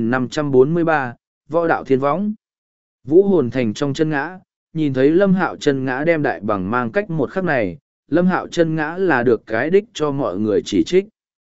2543, Võ đạo thiên võng. Vũ hồn thành trong chân ngã, nhìn thấy Lâm Hạo chân ngã đem đại bằng mang cách một khắc này, Lâm Hạo chân ngã là được cái đích cho mọi người chỉ trích.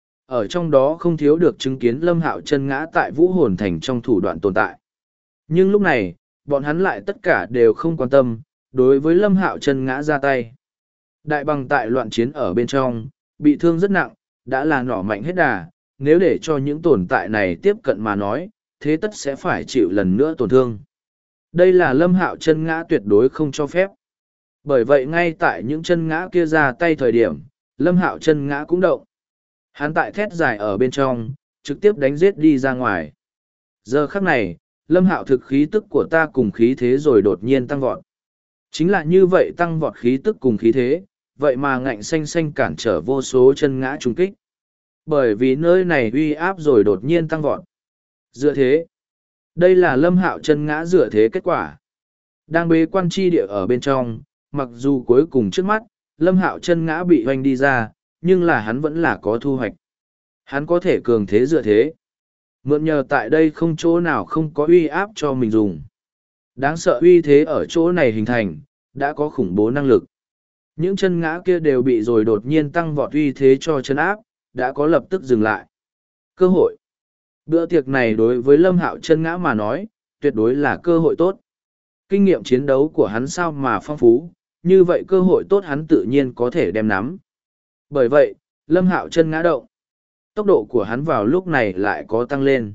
Ở trong đó không thiếu được chứng kiến Lâm Hạo chân ngã tại Vũ hồn thành trong thủ đoạn tồn tại. Nhưng lúc này, bọn hắn lại tất cả đều không quan tâm, đối với Lâm Hạo chân ngã ra tay. Đại bằng tại loạn chiến ở bên trong, bị thương rất nặng, đã là nỏ mạnh hết đà, nếu để cho những tồn tại này tiếp cận mà nói, thế tất sẽ phải chịu lần nữa tổn thương. Đây là Lâm Hạo chân ngã tuyệt đối không cho phép. Bởi vậy ngay tại những chân ngã kia ra tay thời điểm, Lâm Hạo chân ngã cũng động. Hắn tại thét dài ở bên trong, trực tiếp đánh giết đi ra ngoài. Giờ khắc này, Lâm Hạo thực khí tức của ta cùng khí thế rồi đột nhiên tăng vọt. Chính là như vậy tăng vọt khí tức cùng khí thế, vậy mà ngạnh xanh xanh cản trở vô số chân ngã trùng kích. Bởi vì nơi này uy áp rồi đột nhiên tăng vọt. Dựa thế, đây là Lâm Hạo chân ngã dựa thế kết quả. Đang bế quan chi địa ở bên trong, mặc dù cuối cùng trước mắt, Lâm Hạo chân ngã bị hoành đi ra, nhưng là hắn vẫn là có thu hoạch. Hắn có thể cường thế dựa thế. Mượn nhờ tại đây không chỗ nào không có uy áp cho mình dùng. Đáng sợ uy thế ở chỗ này hình thành, đã có khủng bố năng lực. Những chân ngã kia đều bị rồi đột nhiên tăng vọt uy thế cho chân áp, đã có lập tức dừng lại. Cơ hội. Bữa tiệc này đối với Lâm Hạo chân ngã mà nói, tuyệt đối là cơ hội tốt. Kinh nghiệm chiến đấu của hắn sao mà phong phú, như vậy cơ hội tốt hắn tự nhiên có thể đem nắm. Bởi vậy, Lâm Hạo chân ngã động. Tốc độ của hắn vào lúc này lại có tăng lên.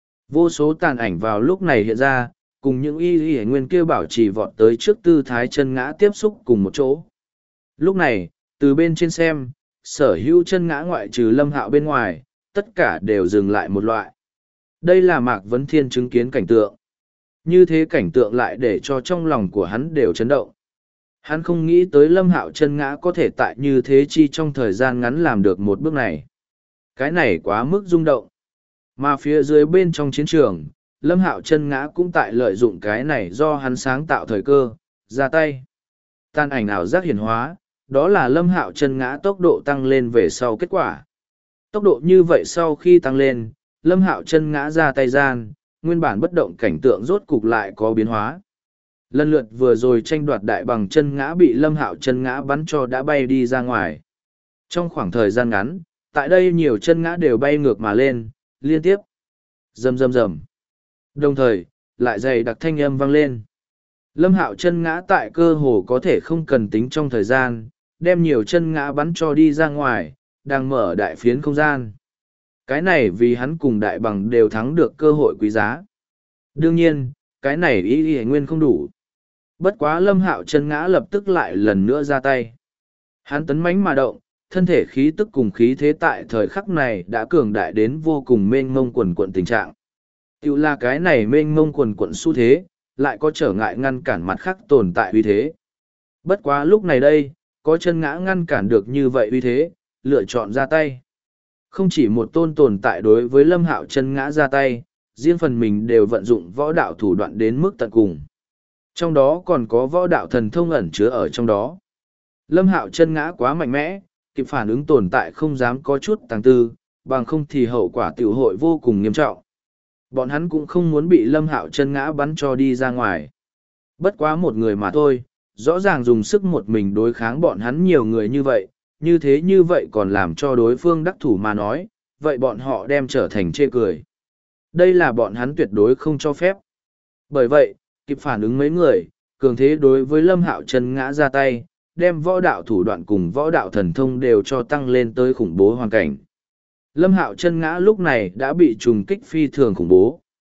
Vô số tàn ảnh vào lúc này hiện ra, cùng những y nguyên kia bảo trì vọt tới trước tư thái chân ngã tiếp xúc cùng một chỗ. Lúc này, từ bên trên xem, sở hữu chân ngã ngoại trừ Lâm Hạo bên ngoài, tất cả đều dừng lại một loại. Đây là Mạc Vấn Thiên chứng kiến cảnh tượng. Như thế cảnh tượng lại để cho trong lòng của hắn đều chấn động. Hắn không nghĩ tới Lâm Hạo chân ngã có thể tại như thế chi trong thời gian ngắn làm được một bước này. Cái này quá mức rung động. Mà phía dưới bên trong chiến trường, Lâm Hạo chân ngã cũng tại lợi dụng cái này do hắn sáng tạo thời cơ, ra tay. Tàn ảnh ảo giác hiển hóa, đó là Lâm Hạo chân ngã tốc độ tăng lên về sau kết quả. Tốc độ như vậy sau khi tăng lên, Lâm Hạo chân ngã ra tay gian, nguyên bản bất động cảnh tượng rốt cục lại có biến hóa. Lần lượt vừa rồi tranh đoạt đại bằng chân ngã bị Lâm Hạo chân ngã bắn cho đã bay đi ra ngoài. Trong khoảng thời gian ngắn, tại đây nhiều chân ngã đều bay ngược mà lên, liên tiếp. Rầm rầm rầm. Đồng thời, lại dày đặc thanh âm vang lên. Lâm Hạo chân ngã tại cơ hồ có thể không cần tính trong thời gian, đem nhiều chân ngã bắn cho đi ra ngoài, đang mở đại phiến không gian. Cái này vì hắn cùng đại bằng đều thắng được cơ hội quý giá. Đương nhiên, cái này ý nguyên không đủ. Bất quá Lâm Hạo chân ngã lập tức lại lần nữa ra tay. Hắn tấn mãnh mà động, thân thể khí tức cùng khí thế tại thời khắc này đã cường đại đến vô cùng mênh mông quần quận tình trạng. Tiểu là cái này mênh mông quần quận xu thế, lại có trở ngại ngăn cản mặt khác tồn tại uy thế. Bất quá lúc này đây, có chân ngã ngăn cản được như vậy uy thế, lựa chọn ra tay. Không chỉ một tôn tồn tại đối với Lâm Hạo chân ngã ra tay, riêng phần mình đều vận dụng võ đạo thủ đoạn đến mức tận cùng. Trong đó còn có võ đạo thần thông ẩn chứa ở trong đó. Lâm Hạo chân ngã quá mạnh mẽ, kịp phản ứng tồn tại không dám có chút tàng tư, bằng không thì hậu quả tiểu hội vô cùng nghiêm trọng. Bọn hắn cũng không muốn bị Lâm Hạo chân ngã bắn cho đi ra ngoài. Bất quá một người mà thôi, rõ ràng dùng sức một mình đối kháng bọn hắn nhiều người như vậy còn làm cho đối phương đắc thủ mà nói, vậy bọn họ đem trở thành chê cười. Đây là bọn hắn tuyệt đối không cho phép. Bởi vậy, kịp phản ứng mấy người, cường thế đối với Lâm Hạo chân ngã ra tay, đem võ đạo thủ đoạn cùng võ đạo thần thông đều cho tăng lên tới khủng bố hoàn cảnh. Lâm Hạo chân ngã lúc này đã bị trùng kích phi thường khủng bố.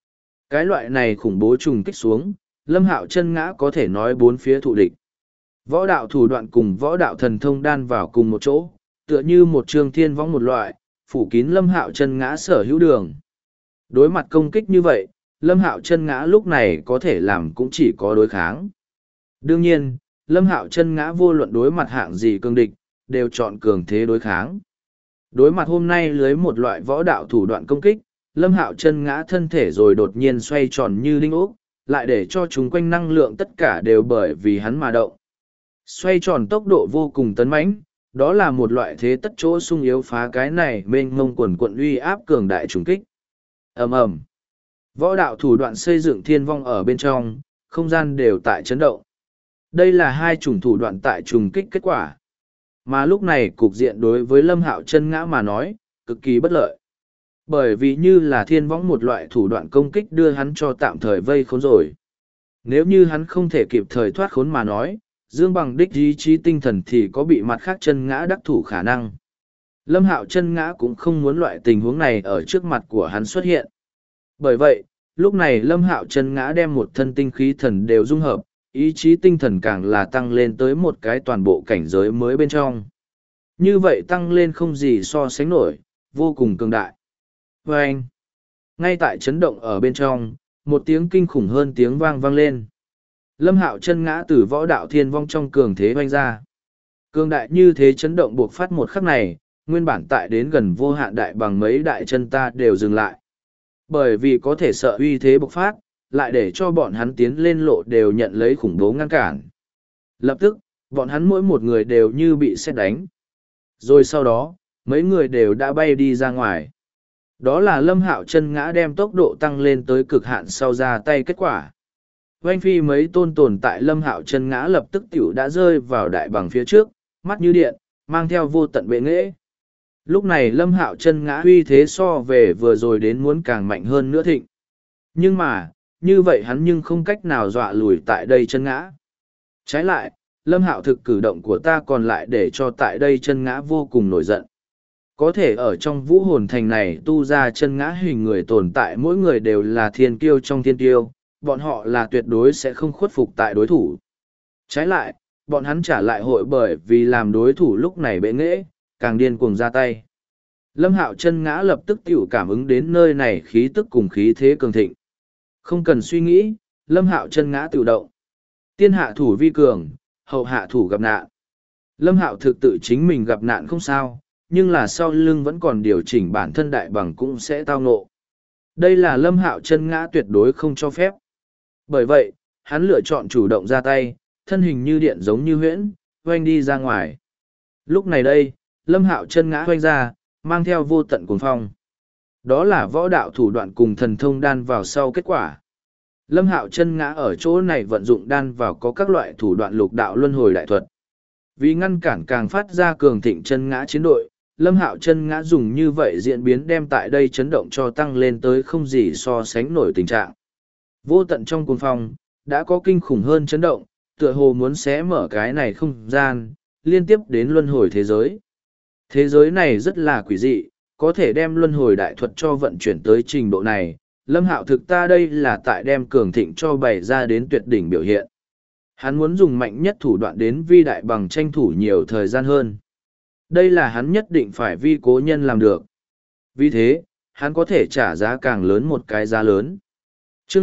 Cái loại này khủng bố trùng kích xuống, Lâm Hạo chân ngã có thể nói bốn phía thụ địch. Võ đạo thủ đoạn cùng võ đạo thần thông đan vào cùng một chỗ, tựa như một trường thiên võng một loại, phủ kín Lâm Hạo chân ngã sở hữu đường. Đối mặt công kích như vậy, Lâm Hạo chân ngã lúc này có thể làm cũng chỉ có đối kháng. Đương nhiên, Lâm Hạo chân ngã vô luận đối mặt hạng gì cương địch, đều chọn cường thế đối kháng. Đối mặt hôm nay lưới một loại võ đạo thủ đoạn công kích, Lâm Hạo chân ngã thân thể rồi đột nhiên xoay tròn như đinh ốc, lại để cho chúng quanh năng lượng tất cả đều bởi vì hắn mà động. Xoay tròn tốc độ vô cùng tấn mãnh, đó là một loại thế tất chỗ sung yếu phá cái này mênh mông quần quận uy áp cường đại trùng kích. Ầm ầm. Võ đạo thủ đoạn xây dựng thiên vong ở bên trong, không gian đều tại chấn động. Đây là hai chủng thủ đoạn tại trùng kích kết quả. Mà lúc này cục diện đối với Lâm Hạo chân ngã mà nói, cực kỳ bất lợi. Bởi vì như là thiên võng một loại thủ đoạn công kích đưa hắn cho tạm thời vây khốn rồi. Nếu như hắn không thể kịp thời thoát khốn mà nói, dương bằng đích ý chí tinh thần thì có bị mặt khác chân ngã đắc thủ khả năng. Lâm Hạo chân ngã cũng không muốn loại tình huống này ở trước mặt của hắn xuất hiện. Bởi vậy, lúc này Lâm Hạo chân ngã đem một thân tinh khí thần đều dung hợp, ý chí tinh thần càng là tăng lên tới một cái toàn bộ cảnh giới mới bên trong. Như vậy tăng lên không gì so sánh nổi, vô cùng cường đại. Và anh, ngay tại chấn động ở bên trong, một tiếng kinh khủng hơn tiếng vang vang lên. Lâm Hạo chân ngã từ võ đạo thiên vong trong cường thế vanh ra. Cường đại như thế chấn động buộc phát một khắc này, nguyên bản tại đến gần vô hạn đại bằng mấy đại chân ta đều dừng lại. Bởi vì có thể sợ uy thế bộc phát, lại để cho bọn hắn tiến lên lộ đều nhận lấy khủng bố ngăn cản. Lập tức, bọn hắn mỗi một người đều như bị sét đánh. Rồi sau đó, mấy người đều đã bay đi ra ngoài. Đó là Lâm Hạo chân ngã đem tốc độ tăng lên tới cực hạn sau ra tay kết quả. Oanh phi mấy tôn tồn tại Lâm Hạo chân ngã lập tức tiểu đã rơi vào đại bằng phía trước, mắt như điện, mang theo vô tận bệ nghệ. Lúc này Lâm Hạo chân ngã uy thế so về vừa rồi đến muốn càng mạnh hơn nữa thịnh. Nhưng mà, như vậy hắn nhưng không cách nào dọa lùi tại đây chân ngã. Trái lại, Lâm Hạo thực cử động của ta còn lại để cho tại đây chân ngã vô cùng nổi giận. Có thể ở trong vũ hồn thành này tu ra chân ngã hình người tồn tại mỗi người đều là thiên kiêu trong thiên kiêu, bọn họ là tuyệt đối sẽ không khuất phục tại đối thủ. Trái lại, bọn hắn trả lại hội bởi vì làm đối thủ lúc này bệ nghễ, càng điên cuồng ra tay. Lâm Hạo chân ngã lập tức tiểu cảm ứng đến nơi này khí tức cùng khí thế cường thịnh. Không cần suy nghĩ, Lâm Hạo chân ngã tự động. Tiên hạ thủ vi cường, hậu hạ thủ gặp nạn. Lâm Hạo thực tự chính mình gặp nạn không sao, nhưng là sau lưng vẫn còn điều chỉnh bản thân đại bằng cũng sẽ tao ngộ. Đây là Lâm Hạo chân ngã tuyệt đối không cho phép. Bởi vậy, hắn lựa chọn chủ động ra tay, thân hình như điện giống như huyễn, hoanh đi ra ngoài. Lúc này đây, Lâm Hạo chân ngã hoanh ra, mang theo vô tận cuồng phong. Đó là võ đạo thủ đoạn cùng thần thông đan vào sau kết quả. Lâm Hạo chân ngã ở chỗ này vận dụng đan vào có các loại thủ đoạn lục đạo luân hồi đại thuật. Vì ngăn cản càng phát ra cường thịnh chân ngã chiến đội, Lâm Hạo chân ngã dùng như vậy diễn biến đem tại đây chấn động cho tăng lên tới không gì so sánh nổi tình trạng. Vô tận trong cuồng phong, đã có kinh khủng hơn chấn động, tựa hồ muốn xé mở cái này không gian, liên tiếp đến luân hồi thế giới. Thế giới này rất là quỷ dị, có thể đem luân hồi đại thuật cho vận chuyển tới trình độ này. Lâm Hạo thực ta đây là tại đem cường thịnh cho bày ra đến tuyệt đỉnh biểu hiện. Hắn muốn dùng mạnh nhất thủ đoạn đến vi đại bằng tranh thủ nhiều thời gian hơn. Đây là hắn nhất định phải vi cố nhân làm được. Vì thế, hắn có thể trả giá càng lớn một cái giá lớn. Chương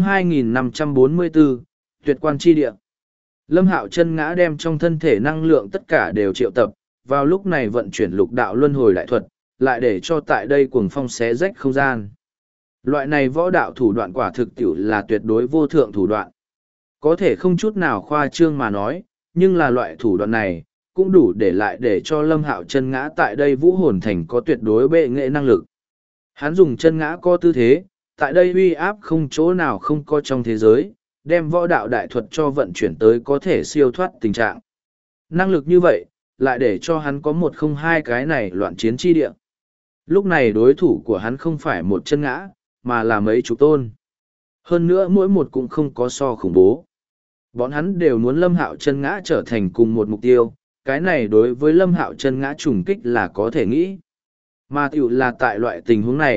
2544, Tuyệt quan chi địa. Lâm Hạo chân ngã đem trong thân thể năng lượng tất cả đều triệu tập, vào lúc này vận chuyển lục đạo luân hồi đại thuật, lại để cho tại đây cuồng phong xé rách không gian. Loại này võ đạo thủ đoạn quả thực tiểu là tuyệt đối vô thượng thủ đoạn. Có thể không chút nào khoa trương mà nói, nhưng là loại thủ đoạn này, cũng đủ để lại để cho Lâm Hạo chân ngã tại đây vũ hồn thành có tuyệt đối bệ nghệ năng lực. Hắn dùng chân ngã có tư thế, tại đây uy áp không chỗ nào không có trong thế giới, đem võ đạo đại thuật cho vận chuyển tới có thể siêu thoát tình trạng. Năng lực như vậy, lại để cho hắn có một không hai cái này loạn chiến chi địa. Lúc này đối thủ của hắn không phải một chân ngã, mà là mấy chục tôn. Hơn nữa mỗi một cũng không có so khủng bố. Bọn hắn đều muốn Lâm Hạo chân ngã trở thành cùng một mục tiêu, cái này đối với Lâm Hạo chân ngã trùng kích là có thể nghĩ. Mà tiểu là tại loại tình huống này,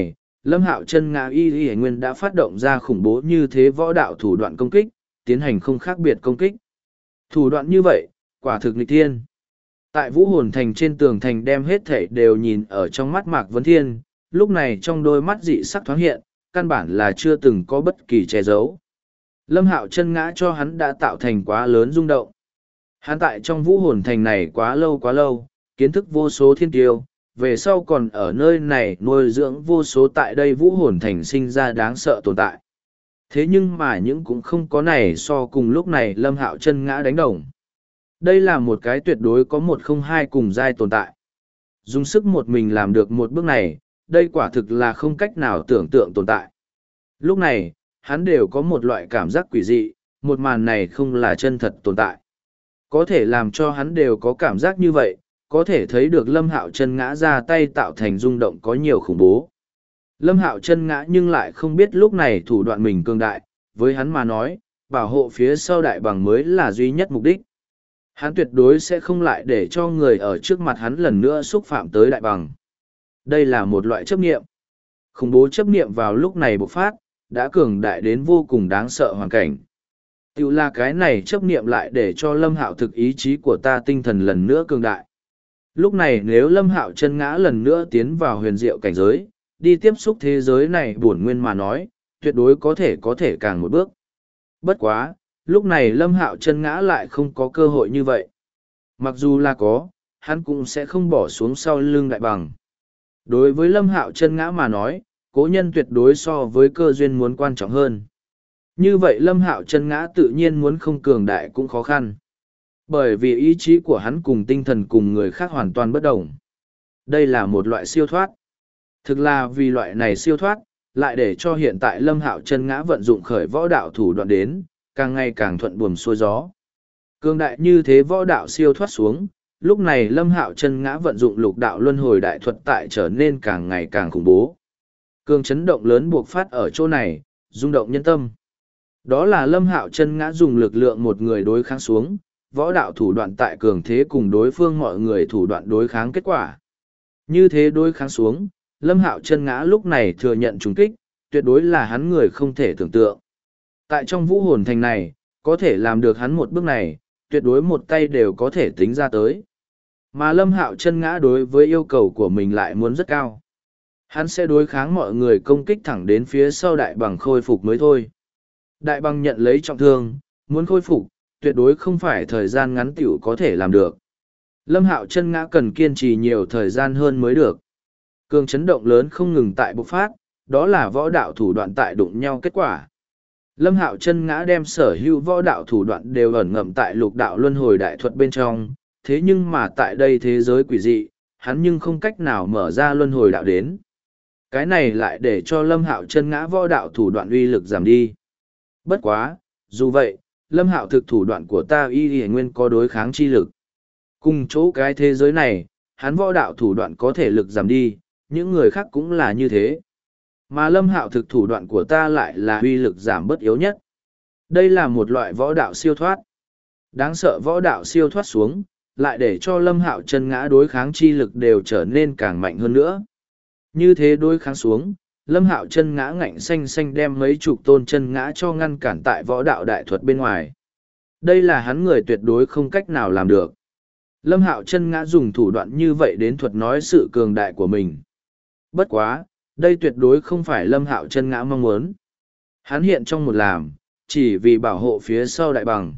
Lâm Hạo Chân Ngã Y Y Nguyên đã phát động ra khủng bố như thế võ đạo thủ đoạn công kích, tiến hành không khác biệt công kích. Thủ đoạn như vậy, quả thực nghịch thiên. Tại Vũ Hồn Thành trên tường thành đem hết thảy đều nhìn ở trong mắt Mạc Vấn Thiên, lúc này trong đôi mắt dị sắc thoáng hiện, căn bản là chưa từng có bất kỳ che giấu. Lâm Hạo Chân Ngã cho hắn đã tạo thành quá lớn rung động. Hắn tại trong Vũ Hồn Thành này quá lâu, kiến thức vô số thiên tiêu, về sau còn ở nơi này nuôi dưỡng vô số tại đây Vũ Hồn Thành sinh ra đáng sợ tồn tại. Thế nhưng mà những cũng không có này so cùng lúc này Lâm Hạo Chân Ngã đánh đồng. Đây là một cái tuyệt đối có 102 cùng giai tồn tại. Dùng sức một mình làm được một bước này, đây quả thực là không cách nào tưởng tượng tồn tại. Lúc này, hắn đều có một loại cảm giác quỷ dị, một màn này không là chân thật tồn tại. Có thể làm cho hắn đều có cảm giác như vậy, có thể thấy được Lâm Hạo Chân Ngã ra tay tạo thành rung động có nhiều khủng bố. Lâm Hạo Chân Ngã nhưng lại không biết lúc này thủ đoạn mình cường đại, với hắn mà nói, bảo hộ phía sau đại bằng mới là duy nhất mục đích. Hắn tuyệt đối sẽ không lại để cho người ở trước mặt hắn lần nữa xúc phạm tới đại bằng. Đây là một loại chấp niệm. Khủng bố chấp niệm vào lúc này bộc phát, đã cường đại đến vô cùng đáng sợ hoàn cảnh. Tiểu là cái này chấp niệm lại để cho Lâm Hạo thực ý chí của ta tinh thần lần nữa cường đại. Lúc này nếu Lâm Hạo Chân Ngã lần nữa tiến vào huyền diệu cảnh giới, đi tiếp xúc thế giới này bổn nguyên mà nói, tuyệt đối có thể càng một bước. Bất quá, lúc này Lâm Hạo Chân Ngã lại không có cơ hội như vậy. Mặc dù là có, hắn cũng sẽ không bỏ xuống sau lưng đại bằng. Đối với Lâm Hạo Chân Ngã mà nói, cố nhân tuyệt đối so với cơ duyên muốn quan trọng hơn. Như vậy Lâm Hạo Chân Ngã tự nhiên muốn không cường đại cũng khó khăn. Bởi vì ý chí của hắn cùng tinh thần cùng người khác hoàn toàn bất đồng. Đây là một loại siêu thoát. Thực là vì loại này siêu thoát, lại để cho hiện tại Lâm Hạo Chân Ngã vận dụng khởi võ đạo thủ đoạn đến, càng ngày càng thuận buồm xuôi gió. Cường đại như thế võ đạo siêu thoát xuống, lúc này Lâm Hạo Chân Ngã vận dụng lục đạo luân hồi đại thuật tại trở nên càng ngày càng khủng bố. Cường chấn động lớn buộc phát ở chỗ này, rung động nhân tâm. Đó là Lâm Hạo Chân Ngã dùng lực lượng một người đối kháng xuống, võ đạo thủ đoạn tại cường thế cùng đối phương mọi người thủ đoạn đối kháng kết quả. Như thế đối kháng xuống, Lâm Hạo Chân Ngã lúc này thừa nhận trùng kích, tuyệt đối là hắn người không thể tưởng tượng. Tại trong Vũ Hồn Thành này, có thể làm được hắn một bước này, tuyệt đối một tay đều có thể tính ra tới. Mà Lâm Hạo Chân Ngã đối với yêu cầu của mình lại muốn rất cao. Hắn sẽ đối kháng mọi người công kích thẳng đến phía sau đại bằng khôi phục mới thôi. Đại bằng nhận lấy trọng thương, muốn khôi phục, tuyệt đối không phải thời gian ngắn tiểu có thể làm được. Lâm Hạo Chân Ngã cần kiên trì nhiều thời gian hơn mới được. Cường chấn động lớn không ngừng tại bộc phát, đó là võ đạo thủ đoạn tại đụng nhau kết quả. Lâm Hạo Chân Ngã đem sở hữu võ đạo thủ đoạn đều ẩn ngậm tại lục đạo luân hồi đại thuật bên trong, thế nhưng mà tại đây thế giới quỷ dị, hắn nhưng không cách nào mở ra luân hồi đạo đến. Cái này lại để cho Lâm Hạo Chân Ngã võ đạo thủ đoạn uy lực giảm đi. Bất quá, dù vậy, Lâm Hạo thực thủ đoạn của ta y nguyên có đối kháng chi lực. Cùng chỗ cái thế giới này, hắn võ đạo thủ đoạn có thể lực giảm đi, những người khác cũng là như thế. Mà Lâm Hạo thực thủ đoạn của ta lại là uy lực giảm bớt yếu nhất. Đây là một loại võ đạo siêu thoát. Đáng sợ võ đạo siêu thoát xuống, lại để cho Lâm Hạo Chân Ngã đối kháng chi lực đều trở nên càng mạnh hơn nữa. Như thế đối kháng xuống, Lâm Hạo Chân Ngã ngạnh xanh xanh đem mấy chục tôn chân ngã cho ngăn cản tại võ đạo đại thuật bên ngoài. Đây là hắn người tuyệt đối không cách nào làm được. Lâm Hạo Chân Ngã dùng thủ đoạn như vậy đến thuật nói sự cường đại của mình. Bất quá, đây tuyệt đối không phải Lâm Hạo Chân Ngã mong muốn. Hắn hiện trong một làm, chỉ vì bảo hộ phía sau đại bằng.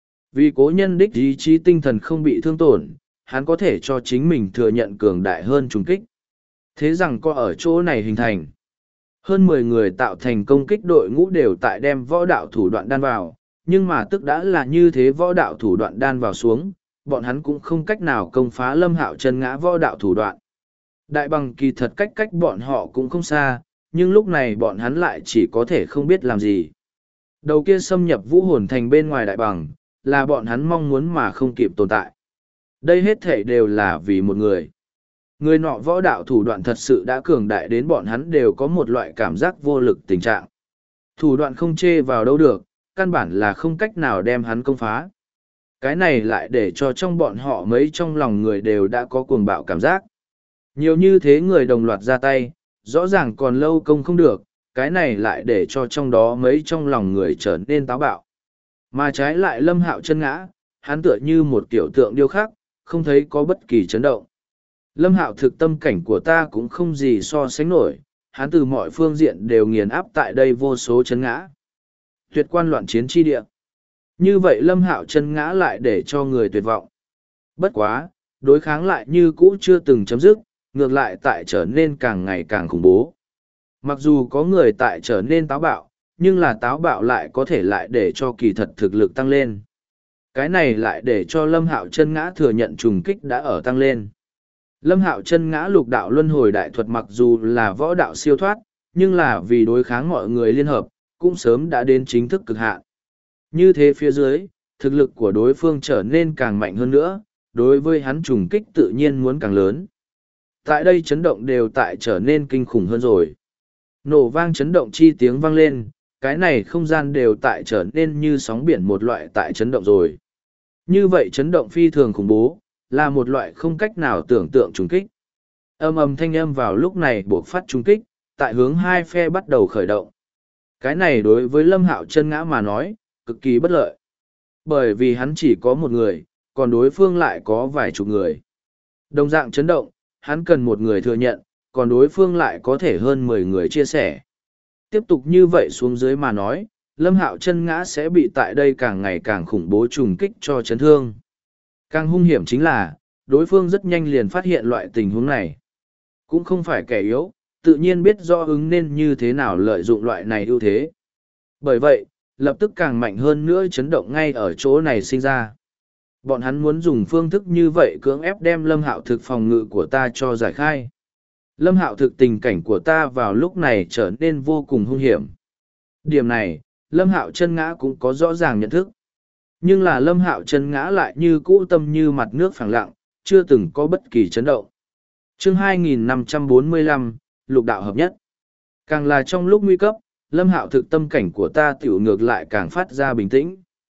Vì cố nhân đích ý chí tinh thần không bị thương tổn, hắn có thể cho chính mình thừa nhận cường đại hơn trùng kích. Thế rằng có ở chỗ này hình thành. Hơn 10 người tạo thành công kích đội ngũ đều tại đem võ đạo thủ đoạn đan vào, nhưng mà tức đã là như thế võ đạo thủ đoạn đan vào xuống, bọn hắn cũng không cách nào công phá Lâm Hạo Chân Ngã võ đạo thủ đoạn. Đại bằng kỳ thật cách bọn họ cũng không xa, nhưng lúc này bọn hắn lại chỉ có thể không biết làm gì. Đầu kia xâm nhập Vũ Hồn Thành bên ngoài đại bằng, là bọn hắn mong muốn mà không kịp tồn tại. Đây hết thể đều là vì một người. Người nọ võ đạo thủ đoạn thật sự đã cường đại đến bọn hắn đều có một loại cảm giác vô lực tình trạng. Thủ đoạn không chê vào đâu được, căn bản là không cách nào đem hắn công phá. Cái này lại để cho trong bọn họ mấy trong lòng người đều đã có cuồng bạo cảm giác. Nhiều như thế người đồng loạt ra tay, rõ ràng còn lâu công không được, cái này lại để cho trong đó mấy trong lòng người trở nên táo bạo. Mà trái lại Lâm Hạo chân ngã, hắn tựa như một kiểu tượng điêu khắc, không thấy có bất kỳ chấn động. Lâm Hạo thực tâm cảnh của ta cũng không gì so sánh nổi, hắn từ mọi phương diện đều nghiền áp tại đây vô số chấn ngã. Tuyệt quan loạn chiến chi địa. Như vậy Lâm Hạo chân ngã lại để cho người tuyệt vọng. Bất quá, đối kháng lại như cũ chưa từng chấm dứt, ngược lại tại trở nên càng ngày càng khủng bố. Mặc dù có người tại trở nên táo bạo, nhưng là táo bạo lại có thể lại để cho kỳ thật thực lực tăng lên. Cái này lại để cho Lâm Hạo chân ngã thừa nhận trùng kích đã ở tăng lên. Lâm Hạo chân ngã lục đạo luân hồi đại thuật mặc dù là võ đạo siêu thoát, nhưng là vì đối kháng mọi người liên hợp, cũng sớm đã đến chính thức cực hạn. Như thế phía dưới, thực lực của đối phương trở nên càng mạnh hơn nữa, đối với hắn trùng kích tự nhiên muốn càng lớn. Tại đây chấn động đều tại trở nên kinh khủng hơn rồi. Nổ vang chấn động chi tiếng vang lên, cái này không gian đều tại trở nên như sóng biển một loại tại chấn động rồi. Như vậy chấn động phi thường khủng bố, là một loại không cách nào tưởng tượng trùng kích. Âm ầm thanh âm vào lúc này buộc phát trùng kích, tại hướng hai phe bắt đầu khởi động. Cái này đối với Lâm Hạo chân ngã mà nói, cực kỳ bất lợi. Bởi vì hắn chỉ có một người, còn đối phương lại có vài chục người. Đồng dạng chấn động, hắn cần một người thừa nhận, còn đối phương lại có thể hơn 10 người chia sẻ. Tiếp tục như vậy xuống dưới mà nói, Lâm Hạo chân ngã sẽ bị tại đây càng ngày càng khủng bố trùng kích cho chấn thương. Càng hung hiểm chính là, đối phương rất nhanh liền phát hiện loại tình huống này. Cũng không phải kẻ yếu, tự nhiên biết rõ ứng nên như thế nào lợi dụng loại này ưu thế. Bởi vậy, lập tức càng mạnh hơn nữa chấn động ngay ở chỗ này sinh ra. Bọn hắn muốn dùng phương thức như vậy cưỡng ép đem Lâm Hạo thực phòng ngự của ta cho giải khai. Lâm Hạo thực tình cảnh của ta vào lúc này trở nên vô cùng hung hiểm. Điểm này, Lâm Hạo chân ngã cũng có rõ ràng nhận thức. Nhưng là Lâm Hạo chân ngã lại như cũ tâm như mặt nước phẳng lặng, chưa từng có bất kỳ chấn động. Chương 2545, Lục đạo hợp nhất. Càng là trong lúc nguy cấp, Lâm Hạo thực tâm cảnh của ta tiểu ngược lại càng phát ra bình tĩnh.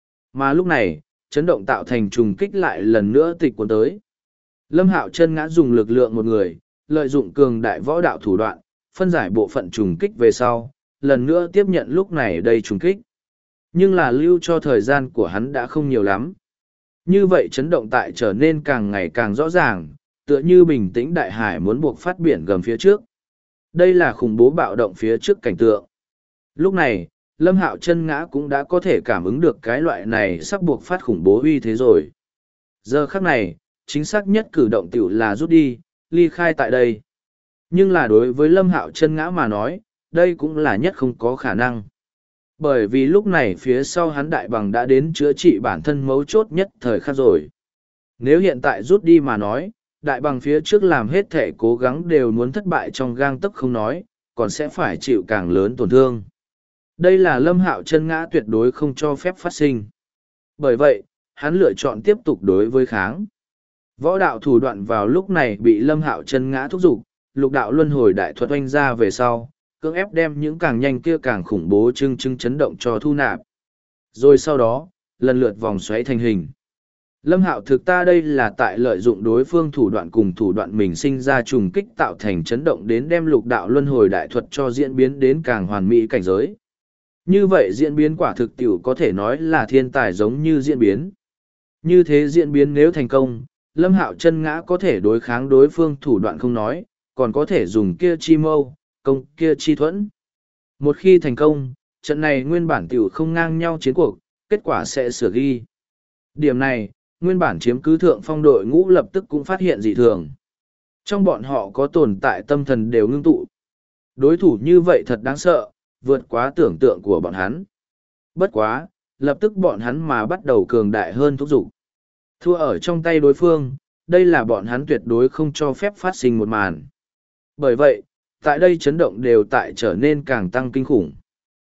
Mà lúc này, chấn động tạo thành trùng kích lại lần nữa tịch cuốn tới. Lâm Hạo chân ngã dùng lực lượng một người, lợi dụng cường đại võ đạo thủ đoạn, phân giải bộ phận trùng kích về sau, lần nữa tiếp nhận lúc này đây trùng kích. Nhưng là lưu cho thời gian của hắn đã không nhiều lắm. Như vậy chấn động tại trở nên càng ngày càng rõ ràng, tựa như bình tĩnh đại hải muốn buộc phát biển gầm phía trước. Đây là khủng bố bạo động phía trước cảnh tượng. Lúc này, Lâm Hạo chân ngã cũng đã có thể cảm ứng được cái loại này sắp buộc phát khủng bố uy thế rồi. Giờ khắc này, chính xác nhất cử động tiểu là rút đi, ly khai tại đây. Nhưng là đối với Lâm Hạo chân ngã mà nói, đây cũng là nhất không có khả năng. Bởi vì lúc này phía sau hắn đại bằng đã đến chữa trị bản thân mấu chốt nhất thời khắc rồi. Nếu hiện tại rút đi mà nói, đại bằng phía trước làm hết thể cố gắng đều muốn thất bại trong gang tấc không nói, còn sẽ phải chịu càng lớn tổn thương. Đây là Lâm Hạo chân ngã tuyệt đối không cho phép phát sinh. Bởi vậy, hắn lựa chọn tiếp tục đối với kháng. Võ đạo thủ đoạn vào lúc này bị Lâm Hạo chân ngã thúc giục, lục đạo luân hồi đại thuật oanh ra về sau, cưỡng ép đem những càng nhanh kia càng khủng bố chưng chấn động cho thu nạp. Rồi sau đó, lần lượt vòng xoáy thành hình. Lâm Hạo thực ta đây là tại lợi dụng đối phương thủ đoạn cùng thủ đoạn mình sinh ra trùng kích tạo thành chấn động đến đem lục đạo luân hồi đại thuật cho diễn biến đến càng hoàn mỹ cảnh giới. Như vậy diễn biến quả thực tiểu có thể nói là thiên tài giống như diễn biến. Như thế diễn biến nếu thành công, Lâm Hạo chân ngã có thể đối kháng đối phương thủ đoạn không nói, còn có thể dùng kia chi mâu, công kia chi thuẫn. Một khi thành công, trận này nguyên bản tiểu không ngang nhau chiến cuộc, kết quả sẽ sửa ghi. Điểm này, nguyên bản chiếm cứ thượng phong đội ngũ lập tức cũng phát hiện dị thường. Trong bọn họ có tồn tại tâm thần đều ngưng tụ. Đối thủ như vậy thật đáng sợ, vượt quá tưởng tượng của bọn hắn. Bất quá, lập tức bọn hắn mà bắt đầu cường đại hơn thúc giục. Thua ở trong tay đối phương, đây là bọn hắn tuyệt đối không cho phép phát sinh một màn. Bởi vậy, tại đây chấn động đều tại trở nên càng tăng kinh khủng.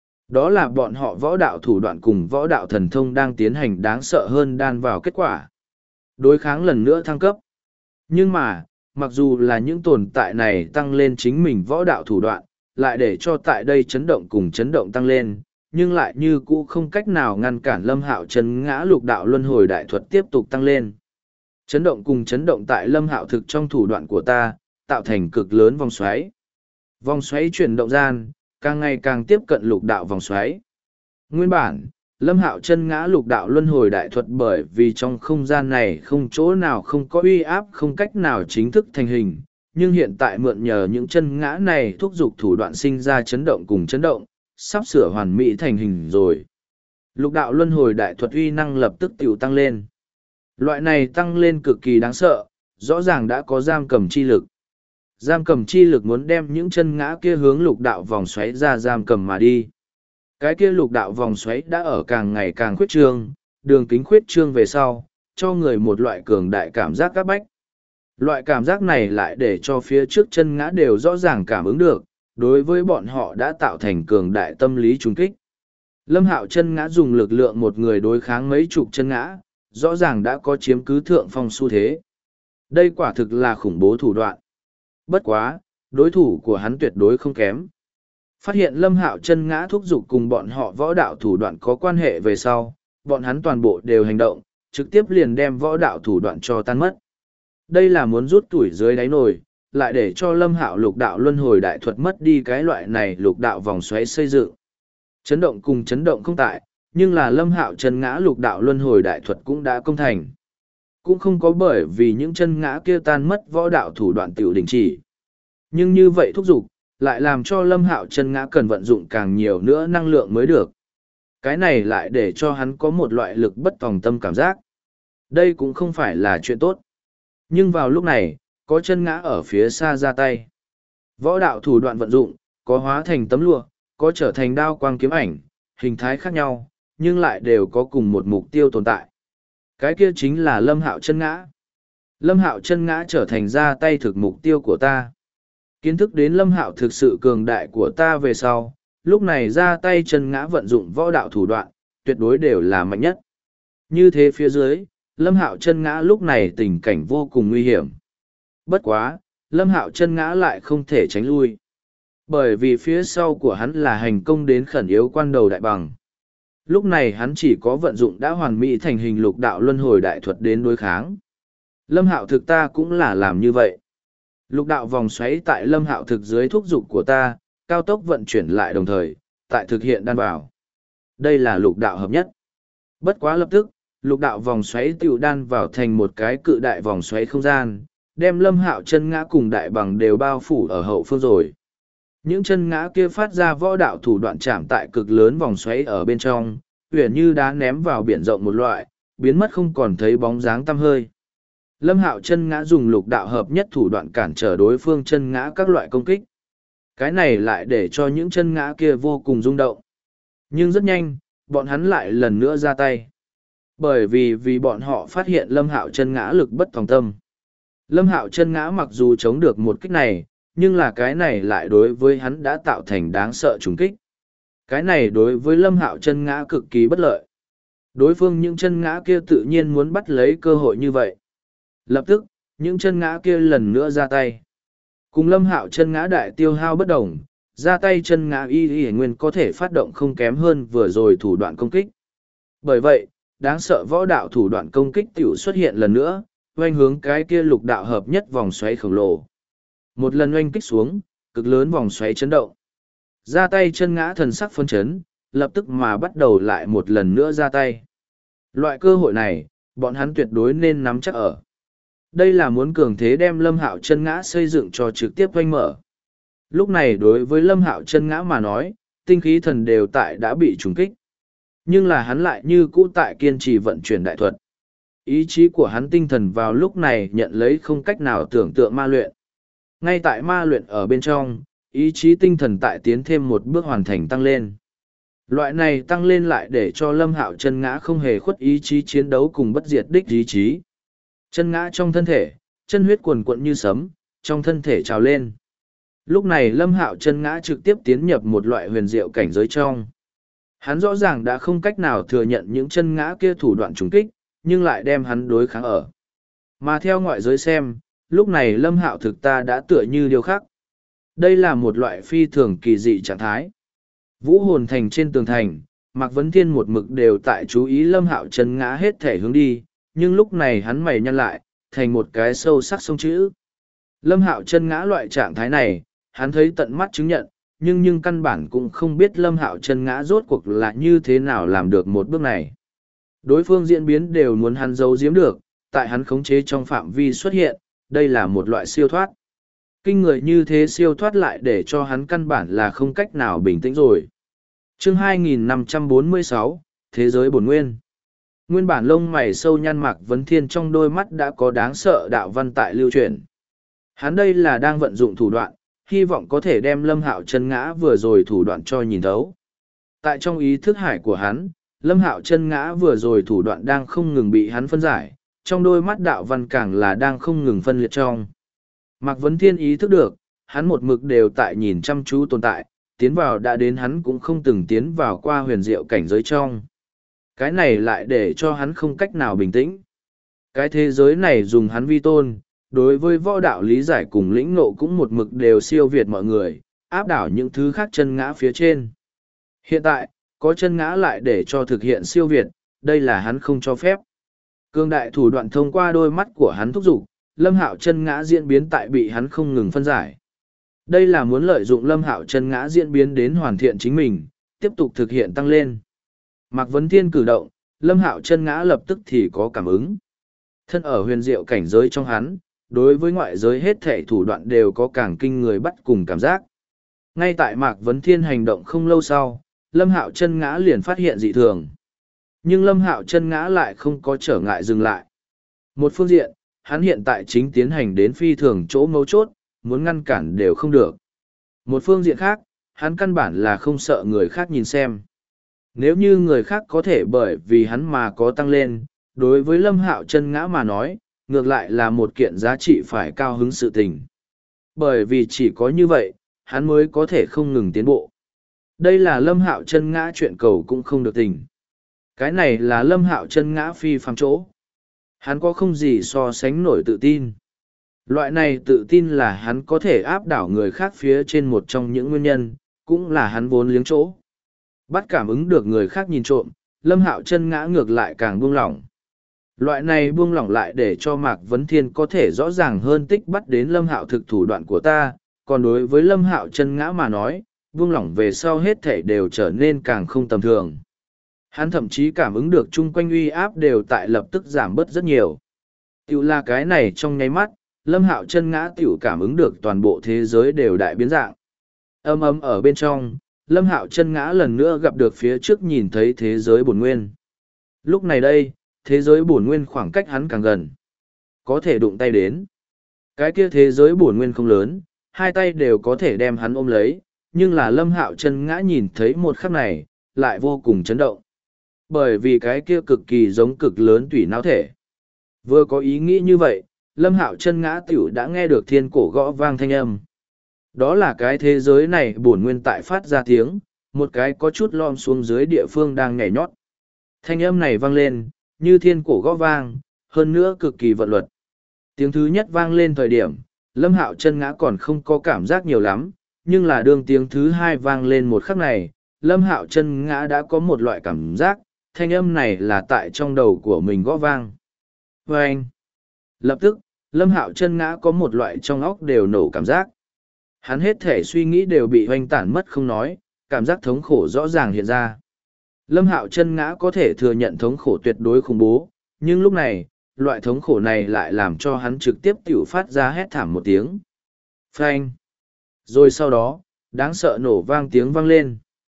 Đó là bọn họ võ đạo thủ đoạn cùng võ đạo thần thông đang tiến hành đáng sợ hơn đan vào kết quả. Đối kháng lần nữa thăng cấp. Nhưng mà, mặc dù là những tồn tại này tăng lên chính mình võ đạo thủ đoạn, lại để cho tại đây chấn động cùng chấn động tăng lên, nhưng lại như cũ không cách nào ngăn cản Lâm Hạo chấn ngã lục đạo luân hồi đại thuật tiếp tục tăng lên. Chấn động cùng chấn động tại Lâm Hạo thực trong thủ đoạn của ta, tạo thành cực lớn vòng xoáy. Vòng xoáy chuyển động gian, càng ngày càng tiếp cận lục đạo vòng xoáy. Nguyên bản, Lâm Hạo chân ngã lục đạo luân hồi đại thuật bởi vì trong không gian này không chỗ nào không có uy áp không cách nào chính thức thành hình, nhưng hiện tại mượn nhờ những chân ngã này thúc giục thủ đoạn sinh ra chấn động cùng chấn động, sắp sửa hoàn mỹ thành hình rồi. Lục đạo luân hồi đại thuật uy năng lập tức tiểu tăng lên. Loại này tăng lên cực kỳ đáng sợ, rõ ràng đã có giam cầm chi lực. Giam cầm chi lực muốn đem những chân ngã kia hướng lục đạo vòng xoáy ra giam cầm mà đi. Cái kia lục đạo vòng xoáy đã ở càng ngày càng khuyết trương, đường kính khuyết trương về sau, cho người một loại cường đại cảm giác các bách. Loại cảm giác này lại để cho phía trước chân ngã đều rõ ràng cảm ứng được, đối với bọn họ đã tạo thành cường đại tâm lý trùng kích. Lâm Hạo chân ngã dùng lực lượng một người đối kháng mấy chục chân ngã, rõ ràng đã có chiếm cứ thượng phong xu thế. Đây quả thực là khủng bố thủ đoạn. Bất quá, đối thủ của hắn tuyệt đối không kém. Phát hiện Lâm Hạo chân ngã thúc giục cùng bọn họ võ đạo thủ đoạn có quan hệ về sau, bọn hắn toàn bộ đều hành động, trực tiếp liền đem võ đạo thủ đoạn cho tan mất. Đây là muốn rút tuổi dưới đáy nồi, lại để cho Lâm Hạo lục đạo luân hồi đại thuật mất đi cái loại này lục đạo vòng xoáy xây dựng. Chấn động cùng chấn động không tại, nhưng là Lâm Hạo chân ngã lục đạo luân hồi đại thuật cũng đã công thành. Cũng không có bởi vì những chân ngã kia tan mất võ đạo thủ đoạn tiểu đình chỉ. Nhưng như vậy thúc giục, lại làm cho Lâm Hạo chân ngã cần vận dụng càng nhiều nữa năng lượng mới được. Cái này lại để cho hắn có một loại lực bất tòng tâm cảm giác. Đây cũng không phải là chuyện tốt. Nhưng vào lúc này, có chân ngã ở phía xa ra tay. Võ đạo thủ đoạn vận dụng, có hóa thành tấm lụa, có trở thành đao quang kiếm ảnh, hình thái khác nhau, nhưng lại đều có cùng một mục tiêu tồn tại. Cái kia chính là Lâm Hạo chân ngã. Lâm Hạo chân ngã trở thành ra tay thực mục tiêu của ta. Kiến thức đến Lâm Hạo thực sự cường đại của ta về sau, lúc này ra tay chân ngã vận dụng võ đạo thủ đoạn, tuyệt đối đều là mạnh nhất. Như thế phía dưới, Lâm Hạo chân ngã lúc này tình cảnh vô cùng nguy hiểm. Bất quá, Lâm Hạo chân ngã lại không thể tránh lui. Bởi vì phía sau của hắn là hành công đến khẩn yếu quan đầu đại bằng. Lúc này hắn chỉ có vận dụng đã hoàn mỹ thành hình lục đạo luân hồi đại thuật đến đối kháng. Lâm Hạo thực ta cũng là làm như vậy. Lục đạo vòng xoáy tại Lâm Hạo thực dưới thúc dục của ta, cao tốc vận chuyển lại đồng thời, tại thực hiện đan vào. Đây là lục đạo hợp nhất. Bất quá lập tức, lục đạo vòng xoáy tiểu đan vào thành một cái cự đại vòng xoáy không gian, đem Lâm Hạo chân ngã cùng đại bằng đều bao phủ ở hậu phương rồi. Những chân ngã kia phát ra võ đạo thủ đoạn chạm tại cực lớn vòng xoáy ở bên trong, huyền như đá ném vào biển rộng một loại, biến mất không còn thấy bóng dáng tăm hơi. Lâm Hạo chân ngã dùng lục đạo hợp nhất thủ đoạn cản trở đối phương chân ngã các loại công kích. Cái này lại để cho những chân ngã kia vô cùng rung động. Nhưng rất nhanh, bọn hắn lại lần nữa ra tay. Bởi vì bọn họ phát hiện Lâm Hạo chân ngã lực bất tòng tâm. Lâm Hạo chân ngã mặc dù chống được một kích này, nhưng là cái này lại đối với hắn đã tạo thành đáng sợ trùng kích. Cái này đối với Lâm Hạo chân ngã cực kỳ bất lợi. Đối phương những chân ngã kia tự nhiên muốn bắt lấy cơ hội như vậy. Lập tức, những chân ngã kia lần nữa ra tay. Cùng Lâm Hạo chân ngã đại tiêu hao bất đồng, ra tay chân ngã y nguyên có thể phát động không kém hơn vừa rồi thủ đoạn công kích. Bởi vậy, đáng sợ võ đạo thủ đoạn công kích tiểu xuất hiện lần nữa, oanh hướng cái kia lục đạo hợp nhất vòng xoáy khổng lồ. Một lần oanh kích xuống, cực lớn vòng xoáy chấn động. Ra tay chân ngã thần sắc phân chấn, lập tức mà bắt đầu lại một lần nữa ra tay. Loại cơ hội này, bọn hắn tuyệt đối nên nắm chắc ở. Đây là muốn cường thế đem Lâm Hạo chân ngã xây dựng cho trực tiếp oanh mở. Lúc này đối với Lâm Hạo chân ngã mà nói, tinh khí thần đều tại đã bị trùng kích. Nhưng là hắn lại như cũ tại kiên trì vận chuyển đại thuật. Ý chí của hắn tinh thần vào lúc này nhận lấy không cách nào tưởng tượng ma luyện. Ngay tại ma luyện ở bên trong, ý chí tinh thần tại tiến thêm một bước hoàn thành tăng lên. Loại này tăng lên lại để cho Lâm Hạo chân ngã không hề khuất ý chí chiến đấu cùng bất diệt đích ý chí. Chân ngã trong thân thể, chân huyết cuồn cuộn như sấm, trong thân thể trào lên. Lúc này Lâm Hạo chân ngã trực tiếp tiến nhập một loại huyền diệu cảnh giới trong. Hắn rõ ràng đã không cách nào thừa nhận những chân ngã kia thủ đoạn trùng kích, nhưng lại đem hắn đối kháng ở. Mà theo ngoại giới xem, lúc này Lâm Hạo thực ta đã tựa như điều khác. Đây là một loại phi thường kỳ dị trạng thái. Vũ hồn thành trên tường thành, Mạc Vấn Thiên một mực đều tại chú ý Lâm Hạo chân ngã hết thể hướng đi, nhưng lúc này hắn mày nhăn lại, thành một cái sâu sắc sông chữ. Lâm Hạo chân ngã loại trạng thái này, hắn thấy tận mắt chứng nhận, nhưng căn bản cũng không biết Lâm Hạo Chân ngã rốt cuộc là như thế nào làm được một bước này. Đối phương diễn biến đều muốn hắn giấu giếm được, tại hắn khống chế trong phạm vi xuất hiện, đây là một loại siêu thoát. Kinh người như thế siêu thoát lại để cho hắn căn bản là không cách nào bình tĩnh rồi. Chương 2546, Thế giới bổn nguyên. Nguyên bản lông mày sâu nhăn Mạc Vấn Thiên trong đôi mắt đã có đáng sợ đạo văn tại lưu truyền. Hắn đây là đang vận dụng thủ đoạn, hy vọng có thể đem Lâm Hạo Chân ngã vừa rồi thủ đoạn cho nhìn thấu. Tại trong ý thức hải của hắn, Lâm Hạo Chân ngã vừa rồi thủ đoạn đang không ngừng bị hắn phân giải, trong đôi mắt đạo văn càng là đang không ngừng phân liệt trong. Mạc Vấn Thiên ý thức được, hắn một mực đều tại nhìn chăm chú tồn tại, tiến vào đã đến hắn cũng không từng tiến vào qua huyền diệu cảnh giới trong. Cái này lại để cho hắn không cách nào bình tĩnh. Cái thế giới này dùng hắn vi tôn, đối với võ đạo lý giải cùng lĩnh ngộ cũng một mực đều siêu việt mọi người, áp đảo những thứ khác chân ngã phía trên. Hiện tại, có chân ngã lại để cho thực hiện siêu việt, đây là hắn không cho phép. Cương đại thủ đoạn thông qua đôi mắt của hắn thúc giục, Lâm Hạo Chân ngã diễn biến tại bị hắn không ngừng phân giải. Đây là muốn lợi dụng Lâm Hạo Chân ngã diễn biến đến hoàn thiện chính mình, tiếp tục thực hiện tăng lên. Mạc Vấn Thiên cử động, Lâm Hạo Chân ngã lập tức thì có cảm ứng. Thân ở huyền diệu cảnh giới trong hắn, đối với ngoại giới hết thể thủ đoạn đều có càng kinh người bắt cùng cảm giác. Ngay tại Mạc Vấn Thiên hành động không lâu sau, Lâm Hạo Chân ngã liền phát hiện dị thường. Nhưng Lâm Hạo Chân ngã lại không có trở ngại dừng lại. Một phương diện, hắn hiện tại chính tiến hành đến phi thường chỗ mấu chốt, muốn ngăn cản đều không được. Một phương diện khác, hắn căn bản là không sợ người khác nhìn xem. Nếu như người khác có thể bởi vì hắn mà có tăng lên, đối với Lâm Hạo Chân ngã mà nói, ngược lại là một kiện giá trị phải cao hứng sự tình. Bởi vì chỉ có như vậy, hắn mới có thể không ngừng tiến bộ. Đây là Lâm Hạo Chân ngã chuyện cầu cũng không được tình. Cái này là Lâm Hạo Chân ngã phi phàm chỗ. Hắn có không gì so sánh nổi tự tin. Loại này tự tin là hắn có thể áp đảo người khác phía trên một trong những nguyên nhân, cũng là hắn vốn liếng chỗ. Bắt cảm ứng được người khác nhìn trộm, Lâm Hạo Chân ngã ngược lại càng buông lỏng. Loại này buông lỏng lại để cho Mạc Vấn Thiên có thể rõ ràng hơn tích bắt đến Lâm Hạo thực thủ đoạn của ta, còn đối với Lâm Hạo Chân ngã mà nói, buông lỏng về sau hết thể đều trở nên càng không tầm thường. Hắn thậm chí cảm ứng được chung quanh uy áp đều tại lập tức giảm bớt rất nhiều. Tiểu là cái này trong nháy mắt, Lâm Hạo Chân ngã tiểu cảm ứng được toàn bộ thế giới đều đại biến dạng. Âm ấm ở bên trong, Lâm Hạo Chân ngã lần nữa gặp được phía trước nhìn thấy thế giới bổn nguyên. Lúc này đây, thế giới bổn nguyên khoảng cách hắn càng gần. Có thể đụng tay đến. Cái kia thế giới bổn nguyên không lớn, hai tay đều có thể đem hắn ôm lấy, nhưng là Lâm Hạo Chân ngã nhìn thấy một khắc này, lại vô cùng chấn động. Bởi vì cái kia cực kỳ giống cực lớn tủy não thể. Vừa có ý nghĩ như vậy, Lâm Hạo Chân ngã tiểu đã nghe được thiên cổ gõ vang thanh âm. Đó là cái thế giới này bổn nguyên tại phát ra tiếng, một cái có chút lom xuống dưới địa phương đang nhảy nhót. Thanh âm này vang lên, như thiên cổ gõ vang, hơn nữa cực kỳ vận luật. Tiếng thứ nhất vang lên thời điểm, Lâm Hạo Chân ngã còn không có cảm giác nhiều lắm, nhưng là đương tiếng thứ hai vang lên một khắc này, Lâm Hạo Chân ngã đã có một loại cảm giác, thanh âm này là tại trong đầu của mình gõ vang. Và anh, lập tức, Lâm Hạo Chân ngã có một loại trong óc đều nổ cảm giác. Hắn hết thể suy nghĩ đều bị hoành tản mất không nói, cảm giác thống khổ rõ ràng hiện ra. Lâm Hạo Chân ngã có thể thừa nhận thống khổ tuyệt đối khủng bố, nhưng lúc này, loại thống khổ này lại làm cho hắn trực tiếp tiểu phát ra hét thảm một tiếng. Phanh! Rồi sau đó, đáng sợ nổ vang tiếng vang lên.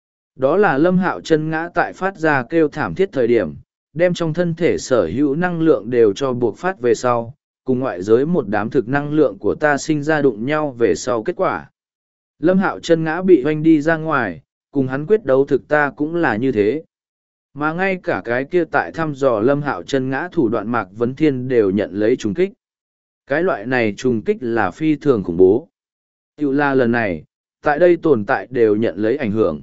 Đó là Lâm Hạo Chân ngã tại phát ra kêu thảm thiết thời điểm, đem trong thân thể sở hữu năng lượng đều cho buộc phát về sau, cùng ngoại giới một đám thực năng lượng của ta sinh ra đụng nhau về sau kết quả. Lâm Hạo Chân ngã bị hoanh đi ra ngoài, cùng hắn quyết đấu thực ta cũng là như thế. Mà ngay cả cái kia tại thăm dò Lâm Hạo Chân ngã thủ đoạn Mạc Vấn Thiên đều nhận lấy trùng kích. Cái loại này trùng kích là phi thường khủng bố. Tiểu là lần này, tại đây tồn tại đều nhận lấy ảnh hưởng.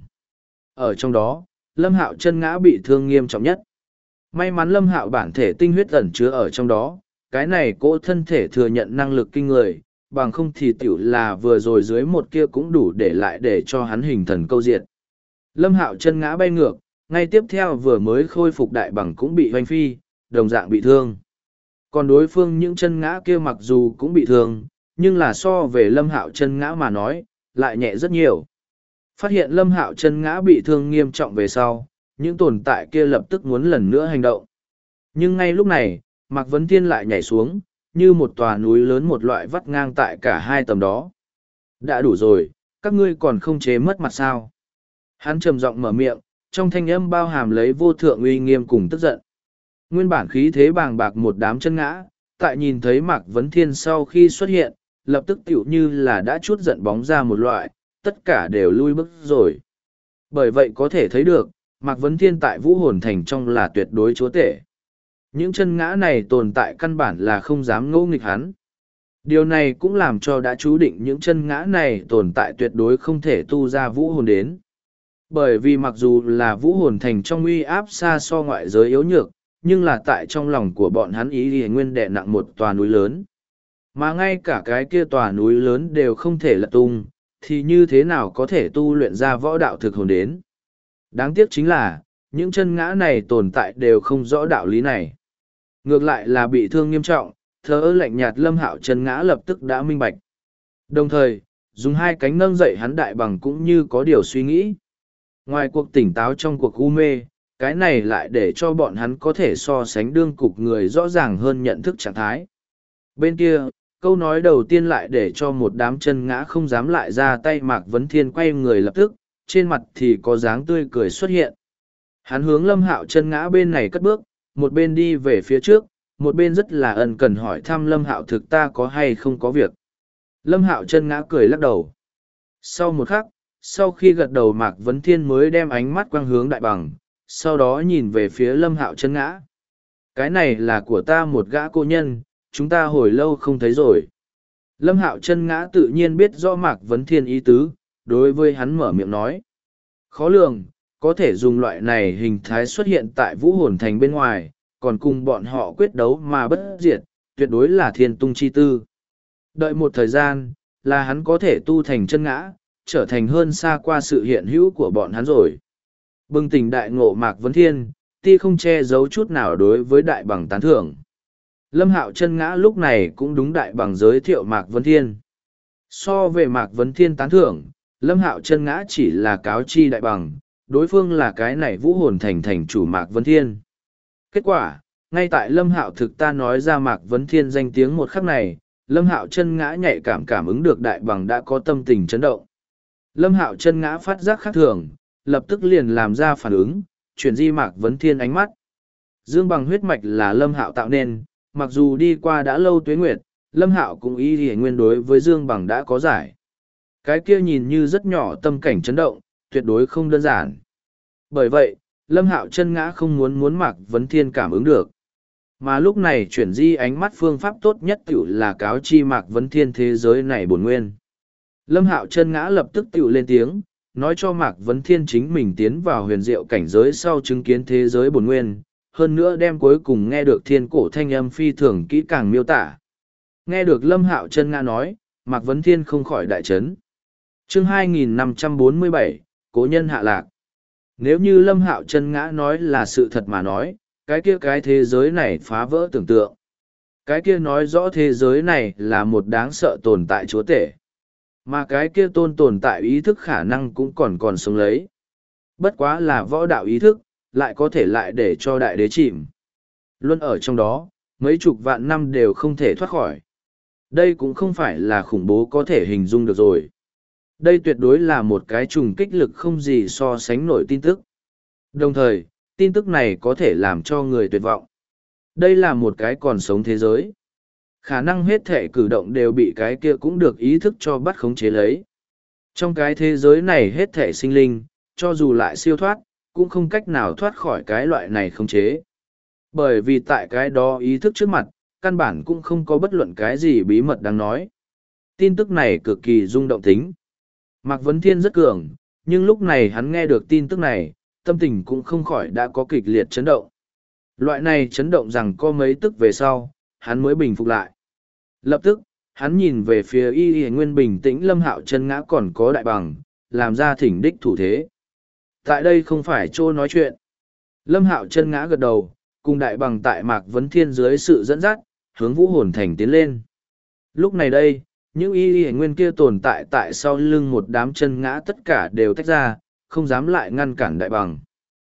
Ở trong đó, Lâm Hạo Chân ngã bị thương nghiêm trọng nhất. May mắn Lâm Hạo bản thể tinh huyết ẩn chứa ở trong đó, cái này cỗ thân thể thừa nhận năng lực kinh người, bằng không thì tiểu là vừa rồi dưới một kia cũng đủ để lại để cho hắn hình thần câu diệt. Lâm Hạo Chân ngã bay ngược, ngay tiếp theo vừa mới khôi phục đại bằng cũng bị hoành phi, đồng dạng bị thương. Còn đối phương những chân ngã kia mặc dù cũng bị thương, nhưng là so về Lâm Hạo Chân ngã mà nói, lại nhẹ rất nhiều. Phát hiện Lâm Hạo chân ngã bị thương nghiêm trọng về sau, những tồn tại kia lập tức muốn lần nữa hành động. Nhưng ngay lúc này, Mạc Vấn Thiên lại nhảy xuống, như một tòa núi lớn một loại vắt ngang tại cả hai tầm đó. Đã đủ rồi, các ngươi còn không chế mất mặt sao. Hắn trầm giọng mở miệng, trong thanh âm bao hàm lấy vô thượng uy nghiêm cùng tức giận. Nguyên bản khí thế bàng bạc một đám chân ngã, tại nhìn thấy Mạc Vấn Thiên sau khi xuất hiện, lập tức tựu như là đã chút giận bóng ra một loại, tất cả đều lui bước rồi. Bởi vậy có thể thấy được, Mạc Vấn Thiên tại Vũ Hồn Thành trong là tuyệt đối chúa tể. Những chân ngã này tồn tại căn bản là không dám ngỗ nghịch hắn. Điều này cũng làm cho đã chú định những chân ngã này tồn tại tuyệt đối không thể tu ra vũ hồn đến. Bởi vì mặc dù là Vũ Hồn Thành trong uy áp xa so ngoại giới yếu nhược, nhưng là tại trong lòng của bọn hắn ý thì nguyên đè nặng một tòa núi lớn. Mà ngay cả cái kia tòa núi lớn đều không thể lật tung, thì như thế nào có thể tu luyện ra võ đạo thực hồn đến. Đáng tiếc chính là, những chân ngã này tồn tại đều không rõ đạo lý này. Ngược lại là bị thương nghiêm trọng, thờ ơ lạnh nhạt Lâm Hạo chân ngã lập tức đã minh bạch. Đồng thời, dùng hai cánh nâng dậy hắn đại bằng cũng như có điều suy nghĩ. Ngoài cuộc tỉnh táo trong cuộc u mê, cái này lại để cho bọn hắn có thể so sánh đương cục người rõ ràng hơn nhận thức trạng thái. Bên kia, câu nói đầu tiên lại để cho một đám chân ngã không dám lại ra tay. Mạc Vấn Thiên quay người lập tức, trên mặt thì có dáng tươi cười xuất hiện. Hắn hướng Lâm Hạo chân ngã bên này cất bước, một bên đi về phía trước, một bên rất là ân cần hỏi thăm Lâm Hạo thực ta có hay không có việc. Lâm Hạo chân ngã cười lắc đầu. Sau một khắc, sau khi gật đầu Mạc Vấn Thiên mới đem ánh mắt quang hướng đại bằng, sau đó nhìn về phía Lâm Hạo chân ngã. Cái này là của ta một gã cô nhân, chúng ta hồi lâu không thấy rồi. Lâm Hạo chân ngã tự nhiên biết rõ Mạc Vấn Thiên ý tứ, đối với hắn mở miệng nói. Khó lường, có thể dùng loại này hình thái xuất hiện tại Vũ Hồn Thành bên ngoài, còn cùng bọn họ quyết đấu mà bất diệt, tuyệt đối là thiên tung chi tư. Đợi một thời gian, là hắn có thể tu thành chân ngã, trở thành hơn xa qua sự hiện hữu của bọn hắn rồi. Bừng tỉnh đại ngộ Mạc Vấn Thiên, ti không che giấu chút nào đối với đại bằng tán thưởng. Lâm Hạo chân ngã lúc này cũng đúng đại bằng giới thiệu Mạc Vấn Thiên. So về Mạc Vấn Thiên tán thưởng, Lâm Hạo chân ngã chỉ là cáo chi đại bằng, đối phương là cái này Vũ Hồn Thành thành chủ Mạc Vấn Thiên. Kết quả, ngay tại Lâm Hạo thực ta nói ra Mạc Vấn Thiên danh tiếng một khắc này, Lâm Hạo chân ngã nhạy cảm ứng được đại bằng đã có tâm tình chấn động. Lâm Hạo chân ngã phát giác khác thường, lập tức liền làm ra phản ứng, chuyển di Mạc Vấn Thiên ánh mắt. Dương bằng huyết mạch là Lâm Hạo tạo nên, mặc dù đi qua đã lâu tuế nguyệt, Lâm Hạo cũng ý thì nguyên đối với Dương bằng đã có giải. Cái kia nhìn như rất nhỏ tâm cảnh chấn động, tuyệt đối không đơn giản. Bởi vậy, Lâm Hạo chân ngã không muốn Mạc Vấn Thiên cảm ứng được. Mà lúc này chuyển di ánh mắt phương pháp tốt nhất tiểu là cáo chi Mạc Vấn Thiên thế giới này bổn nguyên. Lâm Hạo chân ngã lập tức tiểu lên tiếng, nói cho Mạc Vấn Thiên chính mình tiến vào huyền diệu cảnh giới sau chứng kiến thế giới bổn nguyên, hơn nữa đem cuối cùng nghe được thiên cổ thanh âm phi thường kỹ càng miêu tả. Nghe được Lâm Hạo chân ngã nói, Mạc Vấn Thiên không khỏi đại chấn. Chương 2547, Cố nhân hạ lạc. Nếu như Lâm Hạo chân ngã nói là sự thật mà nói, cái kia cái thế giới này phá vỡ tưởng tượng. Cái kia nói rõ thế giới này là một đáng sợ tồn tại chúa tể. Mà cái kia tồn tại ý thức khả năng cũng còn sống lấy. Bất quá là võ đạo ý thức, lại có thể lại để cho đại đế chìm. Luôn ở trong đó, mấy chục vạn năm đều không thể thoát khỏi. Đây cũng không phải là khủng bố có thể hình dung được rồi. Đây tuyệt đối là một cái trùng kích lực không gì so sánh nổi tin tức. Đồng thời, tin tức này có thể làm cho người tuyệt vọng. Đây là một cái còn sống thế giới. Khả năng hết thể cử động đều bị cái kia cũng được ý thức cho bắt khống chế lấy. Trong cái thế giới này hết thể sinh linh, cho dù lại siêu thoát, cũng không cách nào thoát khỏi cái loại này khống chế. Bởi vì tại cái đó ý thức trước mặt, căn bản cũng không có bất luận cái gì bí mật đáng nói. Tin tức này cực kỳ rung động tính. Mạc Vấn Thiên rất cường, nhưng lúc này hắn nghe được tin tức này, tâm tình cũng không khỏi đã có kịch liệt chấn động. Loại này chấn động rằng có mấy tức về sau, hắn mới bình phục lại. Lập tức, hắn nhìn về phía y nguyên bình tĩnh Lâm Hạo chân ngã còn có đại bằng, làm ra thỉnh đích thủ thế. Tại đây không phải chỗ nói chuyện. Lâm Hạo chân ngã gật đầu, cùng đại bằng tại Mạc Vấn Thiên dưới sự dẫn dắt, hướng Vũ Hồn Thành tiến lên. Lúc này đây, những y y nguyên kia tồn tại tại sau lưng một đám chân ngã tất cả đều tách ra, không dám lại ngăn cản đại bằng.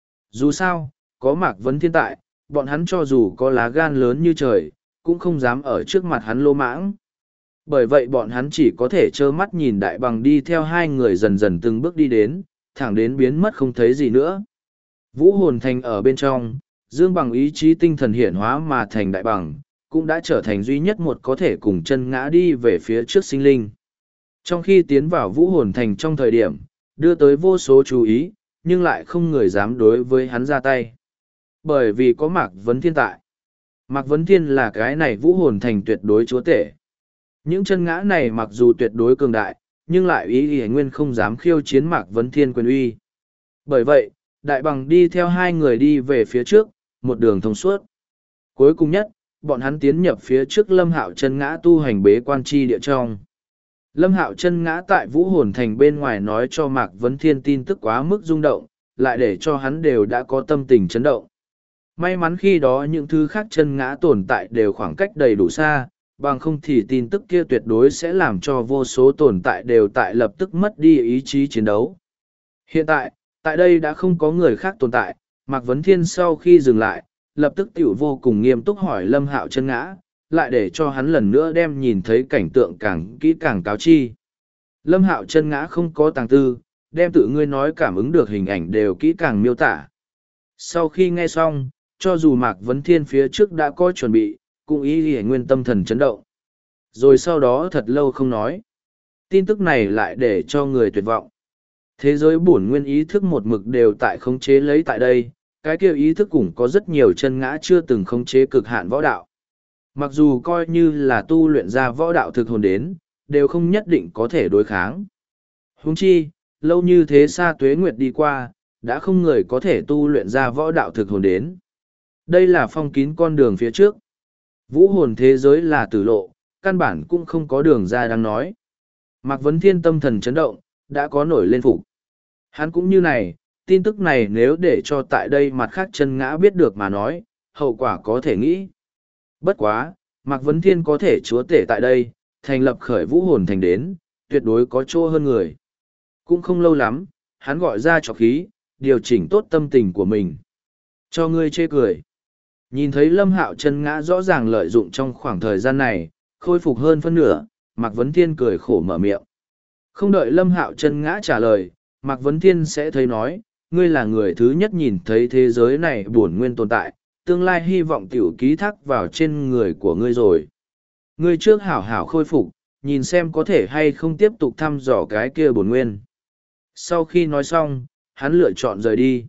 Dù sao, có Mạc Vấn Thiên tại, bọn hắn cho dù có lá gan lớn như trời, cũng không dám ở trước mặt hắn lô mãng. Bởi vậy bọn hắn chỉ có thể trơ mắt nhìn đại bằng đi theo hai người dần dần từng bước đi đến, thẳng đến biến mất không thấy gì nữa. Vũ hồn thành ở bên trong, dương bằng ý chí tinh thần hiển hóa mà thành đại bằng, cũng đã trở thành duy nhất một có thể cùng chân ngã đi về phía trước sinh linh. Trong khi tiến vào vũ hồn thành trong thời điểm, đưa tới vô số chú ý, nhưng lại không người dám đối với hắn ra tay. Bởi vì có Mạc Vấn Thiên tại. Mạc Vấn Thiên là cái này vũ hồn thành tuyệt đối chúa tể. Những chân ngã này mặc dù tuyệt đối cường đại, nhưng lại ý ý nguyên không dám khiêu chiến Mạc Vấn Thiên quyền uy. Bởi vậy, đại bằng đi theo hai người đi về phía trước, một đường thông suốt. Cuối cùng nhất, bọn hắn tiến nhập phía trước Lâm Hạo chân ngã tu hành bế quan chi địa trong. Lâm Hạo chân ngã tại vũ hồn thành bên ngoài nói cho Mạc Vấn Thiên tin tức quá mức rung động, lại để cho hắn đều đã có tâm tình chấn động. May mắn khi đó những thứ khác chân ngã tồn tại đều khoảng cách đầy đủ xa, bằng không thì tin tức kia tuyệt đối sẽ làm cho vô số tồn tại đều tại lập tức mất đi ý chí chiến đấu. Hiện tại, tại đây đã không có người khác tồn tại, Mạc Vấn Thiên sau khi dừng lại, lập tức tiểu vô cùng nghiêm túc hỏi Lâm Hạo chân ngã, lại để cho hắn lần nữa đem nhìn thấy cảnh tượng càng kỹ càng cáo chi. Lâm Hạo chân ngã không có tàng tư, đem tự ngươi nói cảm ứng được hình ảnh đều kỹ càng miêu tả. Sau khi nghe xong, cho dù Mạc Vấn Thiên phía trước đã có chuẩn bị, cũng ý hề nguyên tâm thần chấn động. Rồi sau đó thật lâu không nói. Tin tức này lại để cho người tuyệt vọng. Thế giới bổn nguyên ý thức một mực đều tại khống chế lấy tại đây, cái kia ý thức cũng có rất nhiều chân ngã chưa từng khống chế cực hạn võ đạo. Mặc dù coi như là tu luyện ra võ đạo thực hồn đến, đều không nhất định có thể đối kháng. Huống chi, lâu như thế xa tuế nguyệt đi qua, đã không người có thể tu luyện ra võ đạo thực hồn đến. Đây là phong kín con đường phía trước. Vũ hồn thế giới là tử lộ, căn bản cũng không có đường ra đang nói. Mạc Vấn Thiên tâm thần chấn động, đã có nổi lên phục. Hắn cũng như này, tin tức này nếu để cho tại đây mặt khác chân ngã biết được mà nói, hậu quả có thể nghĩ. Bất quá, Mạc Vấn Thiên có thể chúa tể tại đây, thành lập khởi vũ hồn thành đến, tuyệt đối có chỗ hơn người. Cũng không lâu lắm, hắn gọi ra trọc khí, điều chỉnh tốt tâm tình của mình. Cho ngươi chê cười. Nhìn thấy Lâm Hạo chân ngã rõ ràng lợi dụng trong khoảng thời gian này, khôi phục hơn phân nửa, Mạc Vấn Thiên cười khổ mở miệng. Không đợi Lâm Hạo chân ngã trả lời, Mạc Vấn Thiên sẽ thấy nói, ngươi là người thứ nhất nhìn thấy thế giới này bổn nguyên tồn tại, tương lai hy vọng tiểu ký thác vào trên người của ngươi rồi. Ngươi trước hảo hảo khôi phục, nhìn xem có thể hay không tiếp tục thăm dò cái kia bổn nguyên. Sau khi nói xong, hắn lựa chọn rời đi.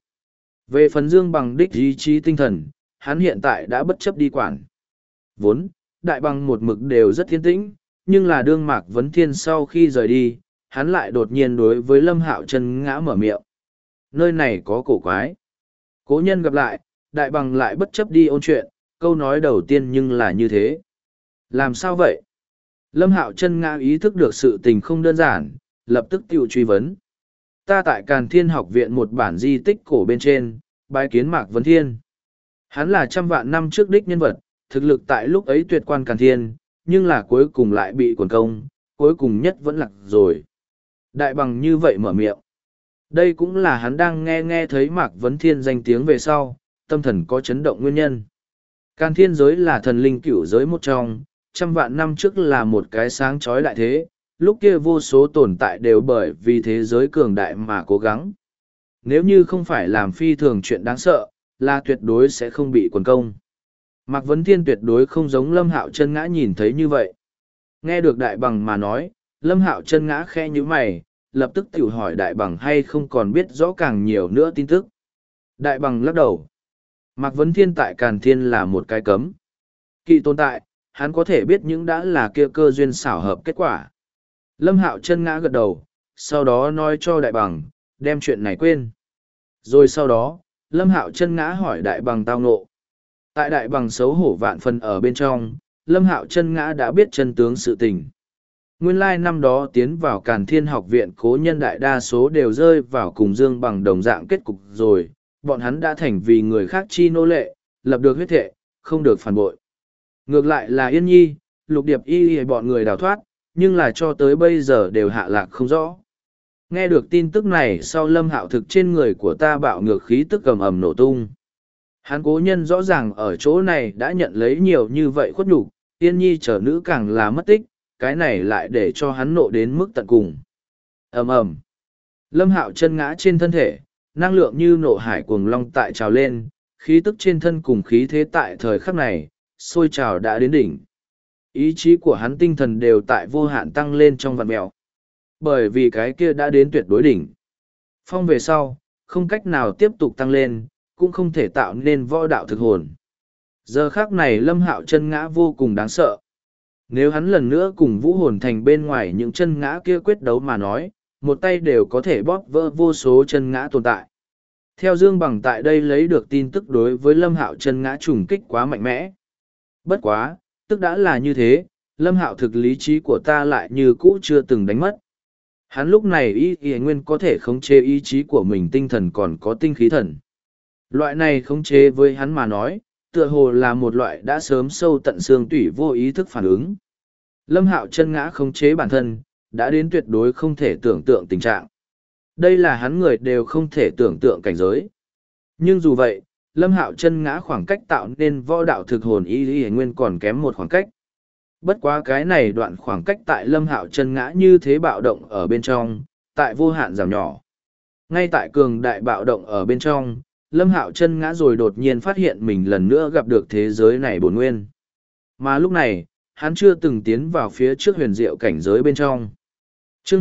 Về phần Dương Bằng đích ý chí tinh thần, hắn hiện tại đã bất chấp đi quản. Vốn, đại bằng một mực đều rất thiên tĩnh, nhưng là đương Mạc Vấn Thiên sau khi rời đi, hắn lại đột nhiên đối với Lâm Hạo chân ngã mở miệng. Nơi này có cổ quái. Cố nhân gặp lại, đại bằng lại bất chấp đi ôn chuyện, câu nói đầu tiên nhưng là như thế. Làm sao vậy? Lâm Hạo chân ngã ý thức được sự tình không đơn giản, lập tức tiểu truy vấn. Ta tại Càn Thiên học viện một bản di tích cổ bên trên, bái kiến Mạc Vấn Thiên. Hắn là trăm vạn năm trước đích nhân vật, thực lực tại lúc ấy tuyệt quan Càn Thiên, nhưng là cuối cùng lại bị quần công, cuối cùng nhất vẫn lạc rồi. Đại bằng như vậy mở miệng. Đây cũng là hắn đang nghe thấy Mạc Vấn Thiên danh tiếng về sau, tâm thần có chấn động nguyên nhân. Càn Thiên giới là thần linh cửu giới một trong, trăm vạn năm trước là một cái sáng chói đại thế, lúc kia vô số tồn tại đều bởi vì thế giới cường đại mà cố gắng. Nếu như không phải làm phi thường chuyện đáng sợ, là tuyệt đối sẽ không bị quần công. Mạc Vấn Thiên tuyệt đối không giống Lâm Hạo chân ngã nhìn thấy như vậy. Nghe được đại bằng mà nói, Lâm Hạo chân ngã khẽ như mày, lập tức tiểu hỏi đại bằng hay không còn biết rõ càng nhiều nữa tin tức. Đại bằng lắc đầu. Mạc Vấn Thiên tại Càn Thiên là một cái cấm. Kỵ tồn tại, hắn có thể biết những đã là kia cơ duyên xảo hợp kết quả. Lâm Hạo chân ngã gật đầu, sau đó nói cho đại bằng, đem chuyện này quên. Rồi sau đó, Lâm Hạo chân ngã hỏi đại bằng tao ngộ. Tại đại bằng xấu hổ vạn phần ở bên trong, Lâm Hạo chân ngã đã biết chân tướng sự tình. Nguyên lai năm đó tiến vào Càn Thiên học viện cố nhân đại đa số đều rơi vào cùng Dương Bằng đồng dạng kết cục rồi, bọn hắn đã thành vì người khác chi nô lệ, lập được huyết thệ, không được phản bội. Ngược lại là Yên Nhi, Lục Điệp Y bọn người đào thoát, nhưng là cho tới bây giờ đều hạ lạc không rõ. Nghe được tin tức này sau Lâm Hạo Thực trên người của ta bạo ngược khí tức ầm ầm nổ tung. Hắn cố nhân rõ ràng ở chỗ này đã nhận lấy nhiều như vậy khuất nhục, Yên Nhi trở nữ càng là mất tích, cái này lại để cho hắn nộ đến mức tận cùng. Ầm ầm. Lâm Hạo chân ngã trên thân thể, năng lượng như nộ hải cuồng long tại trào lên, khí tức trên thân cùng khí thế tại thời khắc này, sôi trào đã đến đỉnh. Ý chí của hắn tinh thần đều tại vô hạn tăng lên trong vạn mèo. Bởi vì cái kia đã đến tuyệt đối đỉnh. Phong về sau, không cách nào tiếp tục tăng lên, cũng không thể tạo nên võ đạo thực hồn. Giờ khác này Lâm Hạo chân ngã vô cùng đáng sợ. Nếu hắn lần nữa cùng Vũ Hồn Thành bên ngoài những chân ngã kia quyết đấu mà nói, một tay đều có thể bóp vỡ vô số chân ngã tồn tại. Theo Dương Bằng tại đây lấy được tin tức đối với Lâm Hạo chân ngã trùng kích quá mạnh mẽ. Bất quá, tức đã là như thế, Lâm Hạo thực lý trí của ta lại như cũ chưa từng đánh mất. Hắn lúc này y nguyên có thể khống chế ý chí của mình, tinh thần còn có tinh khí thần. Loại này khống chế với hắn mà nói, tựa hồ là một loại đã sớm sâu tận xương tủy vô ý thức phản ứng. Lâm Hạo chân ngã khống chế bản thân, đã đến tuyệt đối không thể tưởng tượng tình trạng. Đây là hắn người đều không thể tưởng tượng cảnh giới. Nhưng dù vậy, Lâm Hạo chân ngã khoảng cách tạo nên võ đạo thực hồn y nguyên còn kém một khoảng cách. Bất quá cái này đoạn khoảng cách tại Lâm Hạo chân ngã như thế bạo động ở bên trong, tại vô hạn giảm nhỏ. Ngay tại cường đại bạo động ở bên trong, Lâm Hạo chân ngã rồi đột nhiên phát hiện mình lần nữa gặp được thế giới này bổn nguyên. Mà lúc này, hắn chưa từng tiến vào phía trước huyền diệu cảnh giới bên trong. Chương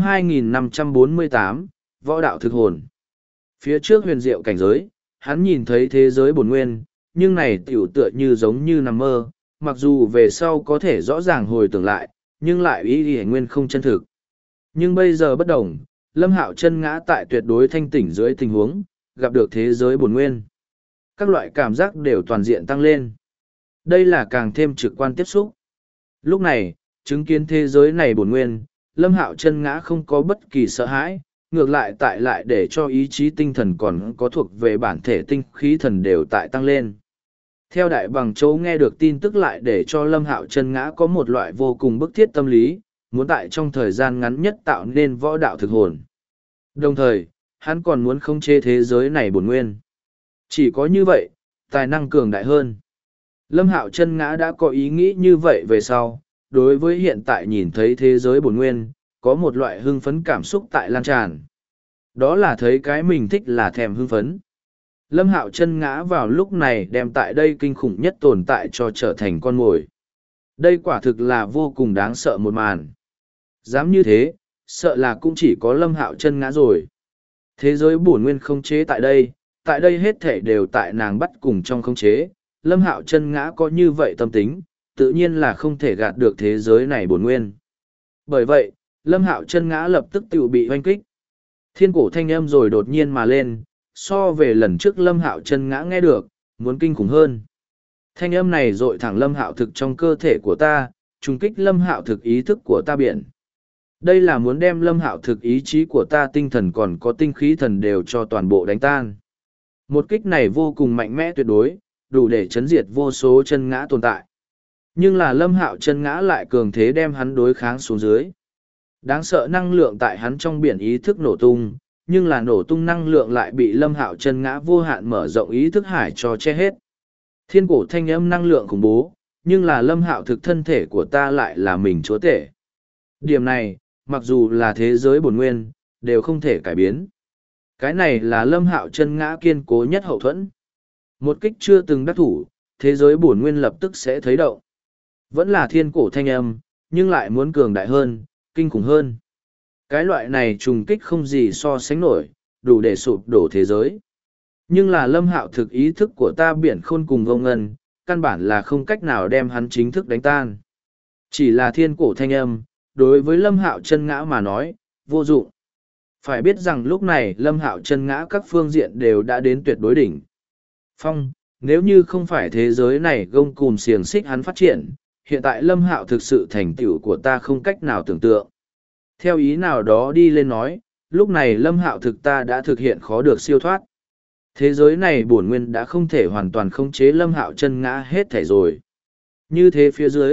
2548, Võ đạo thực hồn. Phía trước huyền diệu cảnh giới, hắn nhìn thấy thế giới bổn nguyên, nhưng này tiểu tựa như giống như nằm mơ, mặc dù về sau có thể rõ ràng hồi tưởng lại, nhưng lại ý nguyên không chân thực. Nhưng bây giờ bất đồng, Lâm Hạo chân ngã tại tuyệt đối thanh tỉnh dưới tình huống, gặp được thế giới bổn nguyên. Các loại cảm giác đều toàn diện tăng lên. Đây là càng thêm trực quan tiếp xúc. Lúc này, chứng kiến thế giới này bổn nguyên, Lâm Hạo chân ngã không có bất kỳ sợ hãi, ngược lại tại lại để cho ý chí tinh thần còn có thuộc về bản thể tinh khí thần đều tại tăng lên. Theo Đại Bằng Châu nghe được tin tức lại để cho Lâm Hạo chân ngã có một loại vô cùng bức thiết tâm lý, muốn tại trong thời gian ngắn nhất tạo nên võ đạo thực hồn. Đồng thời, hắn còn muốn khống chế thế giới này bổn nguyên. Chỉ có như vậy, tài năng cường đại hơn. Lâm Hạo chân ngã đã có ý nghĩ như vậy về sau, đối với hiện tại nhìn thấy thế giới bổn nguyên, có một loại hưng phấn cảm xúc tại lan tràn. Đó là thấy cái mình thích là thèm hưng phấn. Lâm Hạo chân ngã vào lúc này đem tại đây kinh khủng nhất tồn tại cho trở thành con mồi. Đây quả thực là vô cùng đáng sợ một màn. Dám như thế, sợ là cũng chỉ có Lâm Hạo chân ngã rồi. Thế giới bổn nguyên không chế tại đây hết thể đều tại nàng bắt cùng trong không chế. Lâm Hạo chân ngã có như vậy tâm tính, tự nhiên là không thể gạt được thế giới này bổn nguyên. Bởi vậy, Lâm Hạo chân ngã lập tức tự bị hoanh kích. Thiên cổ thanh âm rồi đột nhiên mà lên, so về lần trước Lâm Hạo chân ngã nghe được, muốn kinh khủng hơn. Thanh âm này dội thẳng Lâm Hạo thực trong cơ thể của ta, trùng kích Lâm Hạo thực ý thức của ta biển. Đây là muốn đem Lâm Hạo thực ý chí của ta tinh thần còn có tinh khí thần đều cho toàn bộ đánh tan. Một kích này vô cùng mạnh mẽ tuyệt đối, đủ để chấn diệt vô số chân ngã tồn tại. Nhưng là Lâm Hạo chân ngã lại cường thế đem hắn đối kháng xuống dưới. Đáng sợ năng lượng tại hắn trong biển ý thức nổ tung, nhưng là nổ tung năng lượng lại bị Lâm Hạo chân ngã vô hạn mở rộng ý thức hải cho che hết. Thiên cổ thanh âm năng lượng khủng bố, nhưng là Lâm Hạo thực thân thể của ta lại là mình chúa tể. Điểm này, mặc dù là thế giới bổn nguyên, đều không thể cải biến. Cái này là Lâm Hạo chân ngã kiên cố nhất hậu thuẫn. Một kích chưa từng đắc thủ, thế giới bổn nguyên lập tức sẽ thấy động. Vẫn là thiên cổ thanh âm, nhưng lại muốn cường đại hơn, kinh khủng hơn. Cái loại này trùng kích không gì so sánh nổi, đủ để sụp đổ thế giới. Nhưng là Lâm Hạo thực ý thức của ta biển khôn cùng vô ngân, căn bản là không cách nào đem hắn chính thức đánh tan. Chỉ là thiên cổ thanh âm, đối với Lâm Hạo chân ngã mà nói, vô dụng. Phải biết rằng lúc này Lâm Hạo chân ngã các phương diện đều đã đến tuyệt đối đỉnh. Phong, nếu như không phải thế giới này gông cùm xiềng xích hắn phát triển, hiện tại Lâm Hạo thực sự thành tựu của ta không cách nào tưởng tượng. Theo ý nào đó đi lên nói, lúc này Lâm Hạo thực ta đã thực hiện khó được siêu thoát. Thế giới này bổn nguyên đã không thể hoàn toàn khống chế Lâm Hạo chân ngã hết thể rồi. Như thế phía dưới,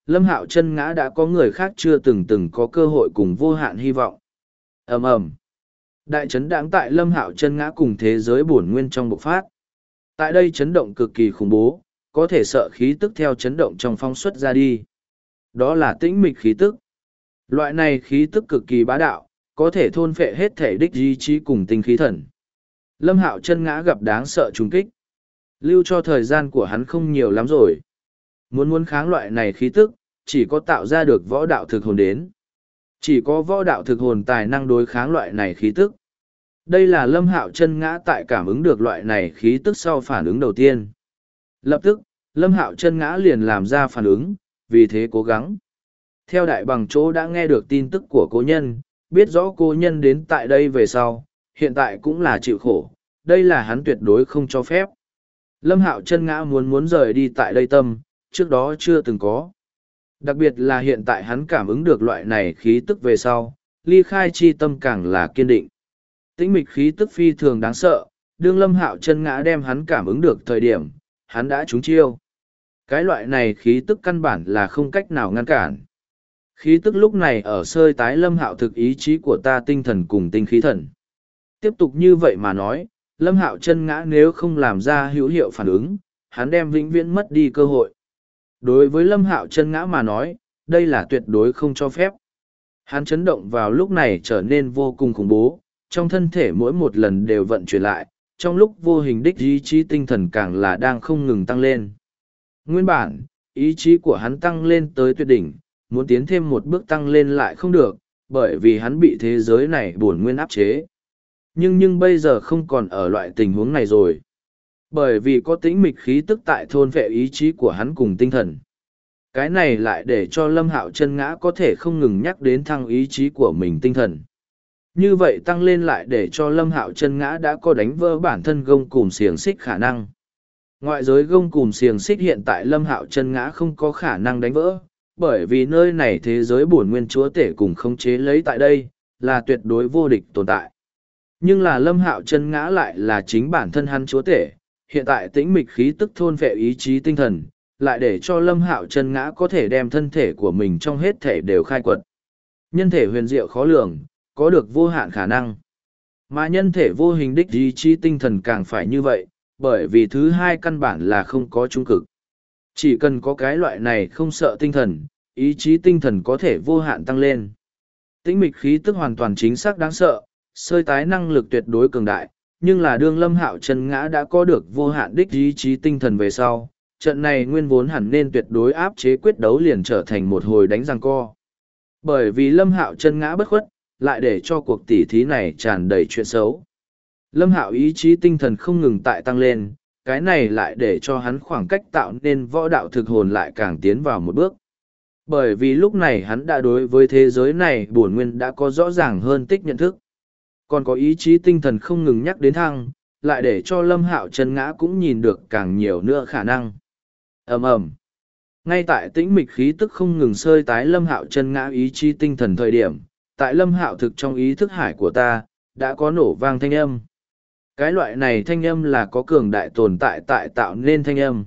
Lâm Hạo Chân Ngã đã có người khác chưa từng có cơ hội cùng vô hạn hy vọng. Ầm ầm. Đại chấn đãng tại Lâm Hạo Chân Ngã cùng thế giới bổn nguyên trong bộc phát. Tại đây chấn động cực kỳ khủng bố, có thể sợ khí tức theo chấn động trong phóng xuất ra đi. Đó là tĩnh mịch khí tức. Loại này khí tức cực kỳ bá đạo, có thể thôn phệ hết thể đích ý chí cùng tinh khí thần. Lâm Hạo Chân Ngã gặp đáng sợ trùng kích. Lưu cho thời gian của hắn không nhiều lắm rồi. Muốn kháng loại này khí tức, chỉ có tạo ra được võ đạo thực hồn đến. Chỉ có võ đạo thực hồn tài năng đối kháng loại này khí tức. Đây là Lâm Hạo Chân Ngã tại cảm ứng được loại này khí tức sau phản ứng đầu tiên. Lập tức, Lâm Hạo Chân Ngã liền làm ra phản ứng, vì thế cố gắng. Theo đại bằng chỗ đã nghe được tin tức của cố nhân, biết rõ cố nhân đến tại đây về sau, hiện tại cũng là chịu khổ, đây là hắn tuyệt đối không cho phép. Lâm Hạo Chân Ngã muốn rời đi tại đây tâm, trước đó chưa từng có. Đặc biệt là hiện tại hắn cảm ứng được loại này khí tức về sau, ly khai chi tâm càng là kiên định. Tĩnh mịch khí tức phi thường đáng sợ, đương Lâm Hạo Chân Ngã đem hắn cảm ứng được thời điểm, hắn đã trúng chiêu. Cái loại này khí tức căn bản là không cách nào ngăn cản. Khí tức lúc này ở sơi tái Lâm Hạo thực ý chí của ta tinh thần cùng tinh khí thần. Tiếp tục như vậy mà nói, Lâm Hạo Chân Ngã nếu không làm ra hữu hiệu phản ứng, hắn đem vĩnh viễn mất đi cơ hội. Đối với Lâm Hạo Chân Ngã mà nói, đây là tuyệt đối không cho phép. Hắn chấn động vào lúc này trở nên vô cùng khủng bố, trong thân thể mỗi một lần đều vận chuyển lại, trong lúc vô hình đích ý chí tinh thần càng là đang không ngừng tăng lên. Nguyên bản, ý chí của hắn tăng lên tới tuyệt đỉnh, muốn tiến thêm một bước tăng lên lại không được, bởi vì hắn bị thế giới này bổn nguyên áp chế. Nhưng bây giờ không còn ở loại tình huống này rồi. Bởi vì có tĩnh mịch khí tức tại thôn vệ ý chí của hắn cùng tinh thần. Cái này lại để cho Lâm Hạo Chân Ngã có thể không ngừng nhắc đến thăng ý chí của mình tinh thần. Như vậy tăng lên lại để cho Lâm Hạo Chân Ngã đã có đánh vỡ bản thân gông cùm xiềng xích khả năng. Ngoại giới gông cùm xiềng xích hiện tại Lâm Hạo Chân Ngã không có khả năng đánh vỡ, bởi vì nơi này thế giới bổn nguyên chúa tể cùng khống chế lấy tại đây, là tuyệt đối vô địch tồn tại. Nhưng là Lâm Hạo Chân Ngã lại là chính bản thân hắn chúa tể, hiện tại tĩnh mịch khí tức thôn vệ ý chí tinh thần, lại để cho Lâm Hạo Chân Ngã có thể đem thân thể của mình trong hết thể đều khai quật. Nhân thể huyền diệu khó lường, có được vô hạn khả năng. Mà nhân thể vô hình đích ý chí tinh thần càng phải như vậy, bởi vì thứ hai căn bản là không có trung cực. Chỉ cần có cái loại này không sợ tinh thần, ý chí tinh thần có thể vô hạn tăng lên. Tĩnh mịch khí tức hoàn toàn chính xác đáng sợ, sơi tái năng lực tuyệt đối cường đại, nhưng là đương Lâm Hạo Chân Ngã đã có được vô hạn đích ý chí tinh thần về sau, trận này nguyên vốn hẳn nên tuyệt đối áp chế quyết đấu liền trở thành một hồi đánh giằng co. Bởi vì Lâm Hạo Chân Ngã bất khuất, lại để cho cuộc tỉ thí này tràn đầy chuyện xấu. Lâm Hạo ý chí tinh thần không ngừng tại tăng lên, cái này lại để cho hắn khoảng cách tạo nên võ đạo thực hồn lại càng tiến vào một bước. Bởi vì lúc này hắn đã đối với thế giới này bổn nguyên đã có rõ ràng hơn tích nhận thức. Còn có ý chí tinh thần không ngừng nhắc đến thăng, lại để cho Lâm Hạo Chân Ngã cũng nhìn được càng nhiều nữa khả năng. Ầm ầm. Ngay tại tĩnh mịch khí tức không ngừng sơi tái Lâm Hạo Chân Ngã ý chí tinh thần thời điểm, tại Lâm Hạo thực trong ý thức hải của ta, đã có nổ vang thanh âm. Cái loại này thanh âm là có cường đại tồn tại tại tạo nên thanh âm.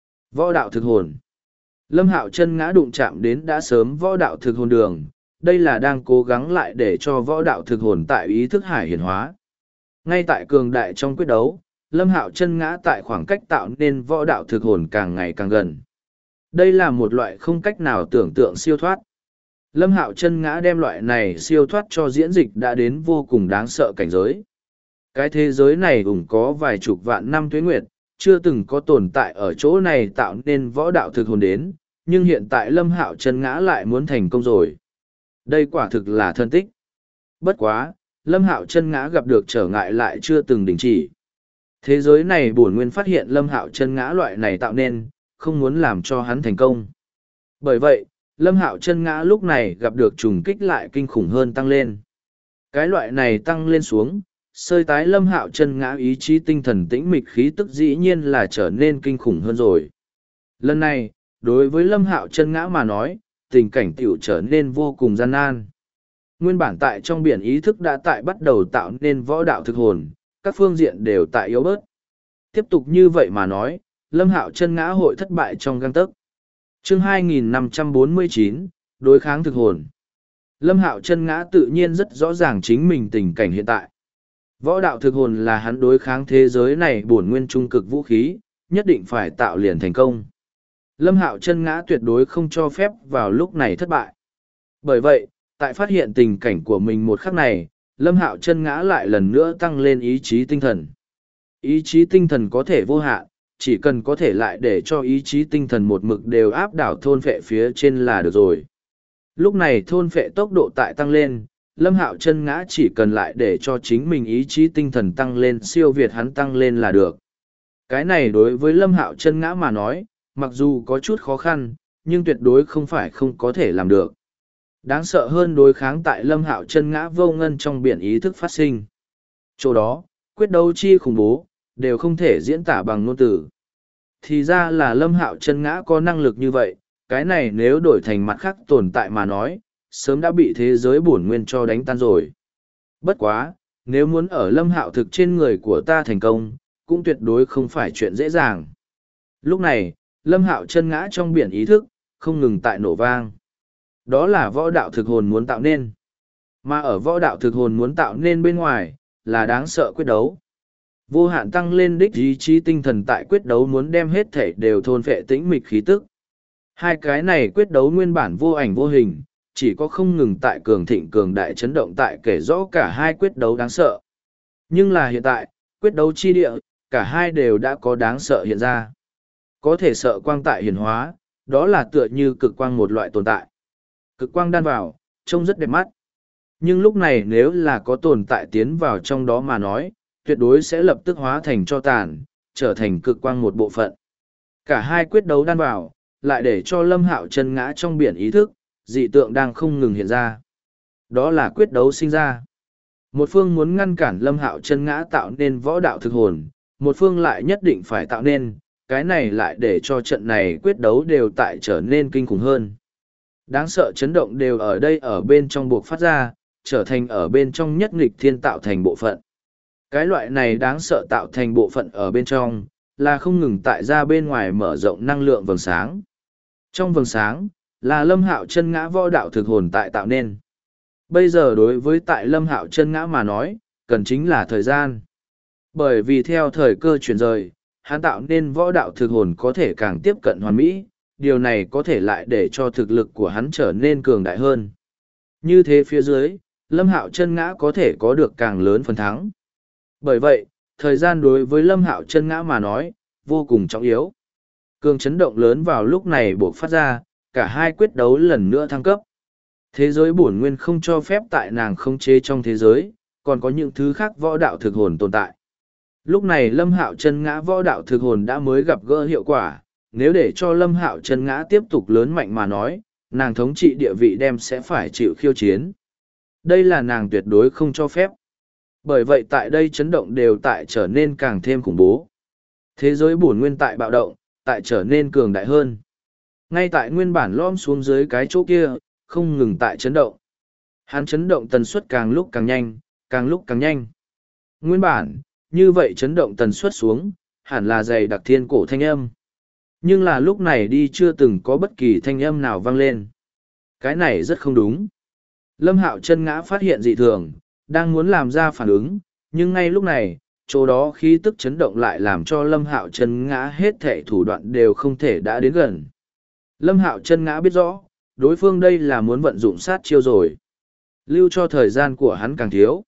Võ đạo thực hồn. Lâm Hạo Chân Ngã đụng chạm đến đã sớm võ đạo thực hồn đường, đây là đang cố gắng lại để cho võ đạo thực hồn tại ý thức hải hiển hóa. Ngay tại cường đại trong quyết đấu, Lâm Hạo Chân Ngã tại khoảng cách tạo nên võ đạo thực hồn càng ngày càng gần. Đây là một loại không cách nào tưởng tượng siêu thoát. Lâm Hạo Chân Ngã đem loại này siêu thoát cho diễn dịch đã đến vô cùng đáng sợ cảnh giới. Cái thế giới này cũng có vài chục vạn năm tuế nguyệt, chưa từng có tồn tại ở chỗ này tạo nên võ đạo thực hồn đến, nhưng hiện tại Lâm Hạo Chân Ngã lại muốn thành công rồi. Đây quả thực là thân tích. Bất quá, Lâm Hạo Chân Ngã gặp được trở ngại lại chưa từng đình chỉ. Thế giới này bổn nguyên phát hiện Lâm Hạo Chân Ngã loại này tạo nên, không muốn làm cho hắn thành công. Bởi vậy, Lâm Hạo Chân Ngã lúc này gặp được trùng kích lại kinh khủng hơn tăng lên. Cái loại này tăng lên xuống, sơi tái Lâm Hạo Chân Ngã ý chí tinh thần tĩnh mịch khí tức dĩ nhiên là trở nên kinh khủng hơn rồi. Lần này, đối với Lâm Hạo Chân Ngã mà nói, tình cảnh tiểu trở nên vô cùng gian nan. Nguyên bản tại trong biển ý thức đã tại bắt đầu tạo nên võ đạo thực hồn, các phương diện đều tại yếu bớt. Tiếp tục như vậy mà nói, Lâm Hạo Chân Ngã hội thất bại trong gang tấc. Chương 2549, đối kháng thực hồn. Lâm Hạo Chân Ngã tự nhiên rất rõ ràng chính mình tình cảnh hiện tại. Võ đạo thực hồn là hắn đối kháng thế giới này bổn nguyên trung cực vũ khí, nhất định phải tạo liền thành công. Lâm Hạo Chân Ngã tuyệt đối không cho phép vào lúc này thất bại. Bởi vậy, tại phát hiện tình cảnh của mình một khắc này, Lâm Hạo Chân Ngã lại lần nữa tăng lên ý chí tinh thần. Ý chí tinh thần có thể vô hạn, chỉ cần có thể lại để cho ý chí tinh thần một mực đều áp đảo thôn phệ phía trên là được rồi. Lúc này thôn phệ tốc độ tại tăng lên, Lâm Hạo Chân Ngã chỉ cần lại để cho chính mình ý chí tinh thần tăng lên siêu việt hắn tăng lên là được. Cái này đối với Lâm Hạo Chân Ngã mà nói, mặc dù có chút khó khăn, nhưng tuyệt đối không phải không có thể làm được. Đáng sợ hơn đối kháng tại Lâm Hạo Chân Ngã vô ngân trong biển ý thức phát sinh. Chỗ đó, quyết đấu chi khủng bố, đều không thể diễn tả bằng ngôn từ. Thì ra là Lâm Hạo Chân Ngã có năng lực như vậy, cái này nếu đổi thành mặt khác tồn tại mà nói, sớm đã bị thế giới bổn nguyên cho đánh tan rồi. Bất quá, nếu muốn ở Lâm Hạo thực trên người của ta thành công, cũng tuyệt đối không phải chuyện dễ dàng. Lúc này, Lâm Hạo Chân Ngã trong biển ý thức, không ngừng tại nổ vang. Đó là võ đạo thực hồn muốn tạo nên. Mà ở võ đạo thực hồn muốn tạo nên bên ngoài, là đáng sợ quyết đấu. Vô hạn tăng lên đích ý chí tinh thần tại quyết đấu muốn đem hết thể đều thôn phệ tĩnh mịch khí tức. Hai cái này quyết đấu nguyên bản vô ảnh vô hình, chỉ có không ngừng tại cường thịnh cường đại chấn động tại kể rõ cả hai quyết đấu đáng sợ. Nhưng là hiện tại, quyết đấu chi địa, cả hai đều đã có đáng sợ hiện ra. Có thể sợ quang tại hiển hóa, đó là tựa như cực quang một loại tồn tại. Cực quang đan vào, trông rất đẹp mắt. Nhưng lúc này nếu là có tồn tại tiến vào trong đó mà nói, tuyệt đối sẽ lập tức hóa thành cho tàn, trở thành cực quang một bộ phận. Cả hai quyết đấu đan vào, lại để cho Lâm Hạo Chân Ngã trong biển ý thức, dị tượng đang không ngừng hiện ra. Đó là quyết đấu sinh ra. Một phương muốn ngăn cản Lâm Hạo Chân Ngã tạo nên võ đạo thực hồn, một phương lại nhất định phải tạo nên, cái này lại để cho trận này quyết đấu đều tại trở nên kinh khủng hơn. Đáng sợ chấn động đều ở đây ở bên trong buộc phát ra, trở thành ở bên trong nhất nghịch thiên tạo thành bộ phận. Cái loại này đáng sợ tạo thành bộ phận ở bên trong, là không ngừng tại ra bên ngoài mở rộng năng lượng vầng sáng. Trong vầng sáng, là Lâm Hạo Chân Ngã võ đạo thực hồn tại tạo nên. Bây giờ đối với tại Lâm Hạo Chân Ngã mà nói, cần chính là thời gian. Bởi vì theo thời cơ chuyển rời, hắn tạo nên võ đạo thực hồn có thể càng tiếp cận hoàn mỹ, điều này có thể lại để cho thực lực của hắn trở nên cường đại hơn. Như thế phía dưới, Lâm Hạo Chân Ngã có thể có được càng lớn phần thắng. Bởi vậy, thời gian đối với Lâm Hạo Chân Ngã mà nói, vô cùng trọng yếu. Cường chấn động lớn vào lúc này buộc phát ra, cả hai quyết đấu lần nữa thăng cấp. Thế giới bổn nguyên không cho phép tại nàng khống chế trong thế giới, còn có những thứ khác võ đạo thực hồn tồn tại. Lúc này Lâm Hạo Chân Ngã võ đạo thực hồn đã mới gặp gỡ hiệu quả, nếu để cho Lâm Hạo Chân Ngã tiếp tục lớn mạnh mà nói, nàng thống trị địa vị đem sẽ phải chịu khiêu chiến. Đây là nàng tuyệt đối không cho phép. Bởi vậy tại đây chấn động đều tại trở nên càng thêm khủng bố. Thế giới bổn nguyên tại bạo động, tại trở nên cường đại hơn. Ngay tại nguyên bản lõm xuống dưới cái chỗ kia, không ngừng tại chấn động. Hắn chấn động tần suất càng lúc càng nhanh, càng lúc càng nhanh. Nguyên bản, như vậy chấn động tần suất xuống, hẳn là dày đặc thiên cổ thanh âm. Nhưng là lúc này đi chưa từng có bất kỳ thanh âm nào vang lên. Cái này rất không đúng. Lâm Hạo Chân Ngã phát hiện dị thường, đang muốn làm ra phản ứng, nhưng ngay lúc này, chỗ đó khí tức chấn động lại làm cho Lâm Hạo Chân Ngã hết thảy thủ đoạn đều không thể đã đến gần. Lâm Hạo Chân Ngã biết rõ, đối phương đây là muốn vận dụng sát chiêu rồi. Lưu cho thời gian của hắn càng thiếu.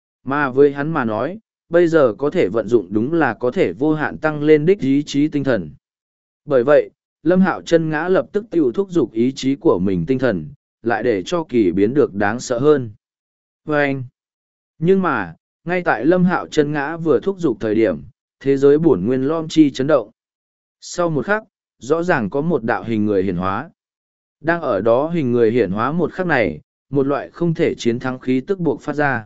Mà với hắn mà nói, bây giờ có thể vận dụng đúng là có thể vô hạn tăng lên đích ý chí tinh thần. Bởi vậy, Lâm Hạo Chân Ngã lập tức tiêu thúc giục ý chí của mình tinh thần, lại để cho kỳ biến được đáng sợ hơn. Vâng! Nhưng mà, ngay tại Lâm Hạo Chân Ngã vừa thúc giục thời điểm, thế giới bổn nguyên lom chi chấn động. Sau một khắc, rõ ràng có một đạo hình người hiển hóa. Đang ở đó hình người hiển hóa một khắc này, một loại không thể chiến thắng khí tức buộc phát ra.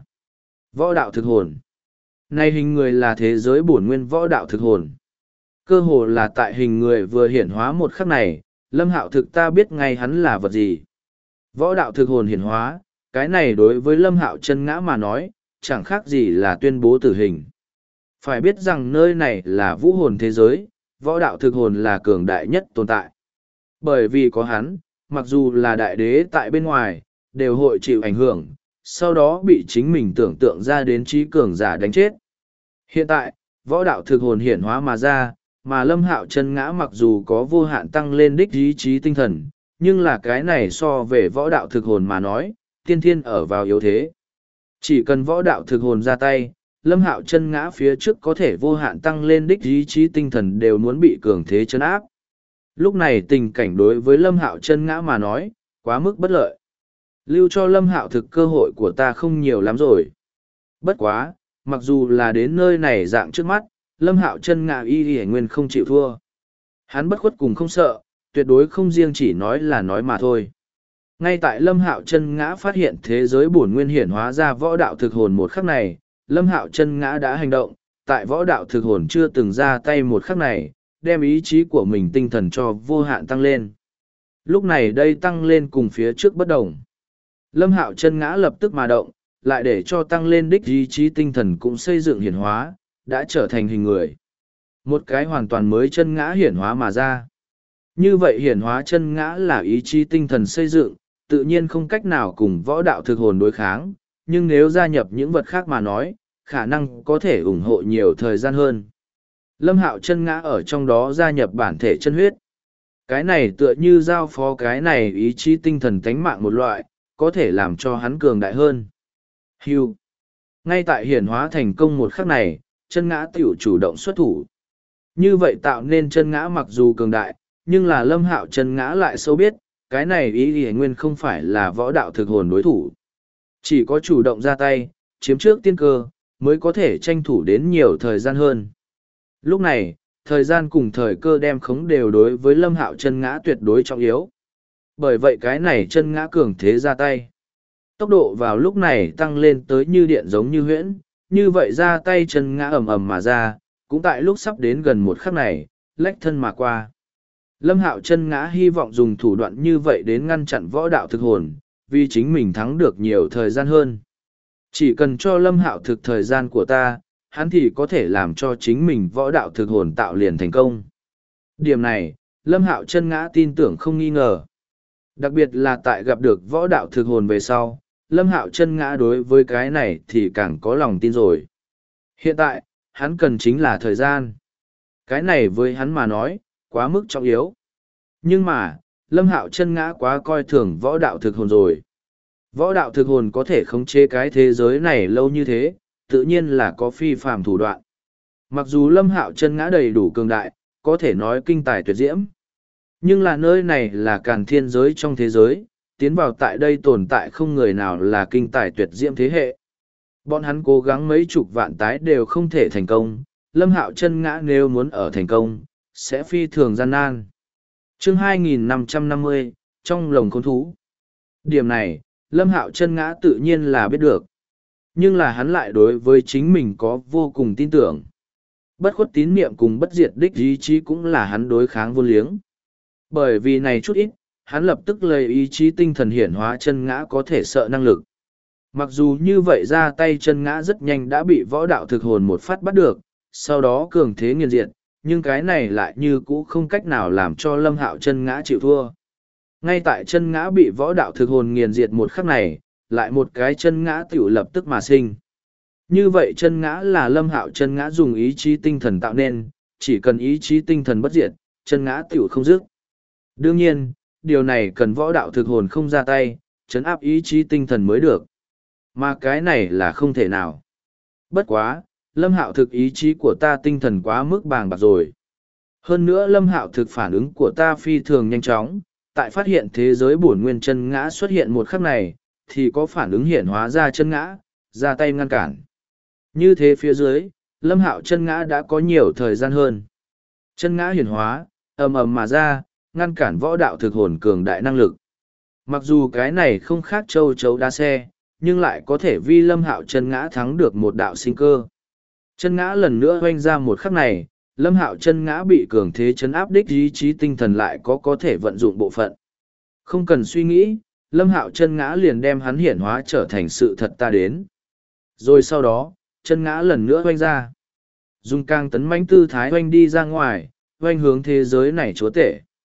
Võ đạo thực hồn. Này hình người là thế giới bổn nguyên võ đạo thực hồn. Cơ hồ là tại hình người vừa hiển hóa một khắc này, Lâm Hạo thực ta biết ngay hắn là vật gì. Võ đạo thực hồn hiển hóa, cái này đối với Lâm Hạo Chân Ngã mà nói, chẳng khác gì là tuyên bố tử hình. Phải biết rằng nơi này là vũ hồn thế giới, võ đạo thực hồn là cường đại nhất tồn tại. Bởi vì có hắn, mặc dù là đại đế tại bên ngoài, đều hội chịu ảnh hưởng, sau đó bị chính mình tưởng tượng ra đến trí cường giả đánh chết. Hiện tại, võ đạo thực hồn hiển hóa mà ra, mà Lâm Hạo chân ngã mặc dù có vô hạn tăng lên đích ý chí tinh thần, nhưng là cái này so về võ đạo thực hồn mà nói, tiên thiên ở vào yếu thế. Chỉ cần võ đạo thực hồn ra tay, Lâm Hạo chân ngã phía trước có thể vô hạn tăng lên đích ý chí tinh thần đều muốn bị cường thế chấn áp. Lúc này tình cảnh đối với Lâm Hạo chân ngã mà nói, quá mức bất lợi. Lưu cho Lâm Hạo thực cơ hội của ta không nhiều lắm rồi. Bất quá, mặc dù là đến nơi này dạng trước mắt, Lâm Hạo chân ngã y nguyên không chịu thua. Hắn bất khuất cùng không sợ, tuyệt đối không riêng chỉ nói là nói mà thôi. Ngay tại Lâm Hạo chân ngã phát hiện thế giới bổn nguyên hiển hóa ra võ đạo thực hồn một khắc này, Lâm Hạo chân ngã đã hành động, tại võ đạo thực hồn chưa từng ra tay một khắc này, đem ý chí của mình tinh thần cho vô hạn tăng lên. Lúc này đây tăng lên cùng phía trước bất đồng. Lâm Hạo chân ngã lập tức mà động, lại để cho tăng lên đích ý chí tinh thần cũng xây dựng hiển hóa, đã trở thành hình người. Một cái hoàn toàn mới chân ngã hiển hóa mà ra. Như vậy hiển hóa chân ngã là ý chí tinh thần xây dựng, tự nhiên không cách nào cùng võ đạo thực hồn đối kháng, nhưng nếu gia nhập những vật khác mà nói, khả năng có thể ủng hộ nhiều thời gian hơn. Lâm Hạo chân ngã ở trong đó gia nhập bản thể chân huyết. Cái này tựa như giao phó cái này ý chí tinh thần tánh mạng một loại, có thể làm cho hắn cường đại hơn. Hưu. Ngay tại hiển hóa thành công một khắc này, chân ngã tiểu chủ động xuất thủ. Như vậy tạo nên chân ngã mặc dù cường đại, nhưng là Lâm Hạo chân ngã lại sâu biết, cái này ý nguyên không phải là võ đạo thực hồn đối thủ. Chỉ có chủ động ra tay, chiếm trước tiên cơ, mới có thể tranh thủ đến nhiều thời gian hơn. Lúc này, thời gian cùng thời cơ đem khống đều đối với Lâm Hạo chân ngã tuyệt đối trọng yếu. Bởi vậy cái này chân ngã cường thế ra tay. Tốc độ vào lúc này tăng lên tới như điện giống như huyễn, như vậy ra tay chân ngã ầm ầm mà ra, cũng tại lúc sắp đến gần một khắc này, lách thân mà qua. Lâm Hạo chân ngã hy vọng dùng thủ đoạn như vậy đến ngăn chặn võ đạo thực hồn, vì chính mình thắng được nhiều thời gian hơn. Chỉ cần cho Lâm Hạo thực thời gian của ta, hắn thì có thể làm cho chính mình võ đạo thực hồn tạo liền thành công. Điểm này, Lâm Hạo chân ngã tin tưởng không nghi ngờ. Đặc biệt là tại gặp được võ đạo thực hồn về sau, Lâm Hạo chân ngã đối với cái này thì càng có lòng tin rồi. Hiện tại, hắn cần chính là thời gian. Cái này với hắn mà nói, quá mức trọng yếu. Nhưng mà, Lâm Hạo chân ngã quá coi thường võ đạo thực hồn rồi. Võ đạo thực hồn có thể khống chế cái thế giới này lâu như thế, tự nhiên là có phi phàm thủ đoạn. Mặc dù Lâm Hạo chân ngã đầy đủ cường đại, có thể nói kinh tài tuyệt diễm. Nhưng là nơi này là càn thiên giới trong thế giới, tiến vào tại đây tồn tại không người nào là kinh tài tuyệt diễm thế hệ. Bọn hắn cố gắng mấy chục vạn tái đều không thể thành công, Lâm Hạo chân ngã nếu muốn ở thành công, sẽ phi thường gian nan. Chương 2550, trong lồng khốn thú. Điểm này, Lâm Hạo chân ngã tự nhiên là biết được. Nhưng là hắn lại đối với chính mình có vô cùng tin tưởng. Bất khuất tín niệm cùng bất diệt đích ý chí cũng là hắn đối kháng vô liếng. Bởi vì này chút ít, hắn lập tức lấy ý chí tinh thần hiển hóa chân ngã có thể sợ năng lực. Mặc dù như vậy ra tay chân ngã rất nhanh đã bị võ đạo thực hồn một phát bắt được, sau đó cường thế nghiền diệt, nhưng cái này lại như cũ không cách nào làm cho Lâm Hạo chân ngã chịu thua. Ngay tại chân ngã bị võ đạo thực hồn nghiền diệt một khắc này, lại một cái chân ngã tiểu lập tức mà sinh. Như vậy chân ngã là Lâm Hạo chân ngã dùng ý chí tinh thần tạo nên, chỉ cần ý chí tinh thần bất diệt, chân ngã tiểu không dứt. Đương nhiên, điều này cần võ đạo thực hồn không ra tay, chấn áp ý chí tinh thần mới được. Mà cái này là không thể nào. Bất quá, Lâm Hạo thực ý chí của ta tinh thần quá mức bàng bạc rồi. Hơn nữa Lâm Hạo thực phản ứng của ta phi thường nhanh chóng, tại phát hiện thế giới bổn nguyên chân ngã xuất hiện một khắc này, thì có phản ứng hiển hóa ra chân ngã, ra tay ngăn cản. Như thế phía dưới, Lâm Hạo chân ngã đã có nhiều thời gian hơn. Chân ngã hiển hóa, ầm ầm mà ra, ngăn cản võ đạo thực hồn cường đại năng lực. Mặc dù cái này không khác châu chấu đá xe, nhưng lại có thể vi Lâm Hạo chân ngã thắng được một đạo sinh cơ. Chân ngã lần nữa hoanh ra một khắc này, Lâm Hạo chân ngã bị cường thế chấn áp đích ý chí tinh thần lại có thể vận dụng bộ phận. Không cần suy nghĩ, Lâm Hạo chân ngã liền đem hắn hiển hóa trở thành sự thật ta đến. Rồi sau đó, chân ngã lần nữa hoanh ra. Dùng càng tấn mãnh tư thái hoanh đi ra ngoài, hoanh hướng thế giới này chúa tể.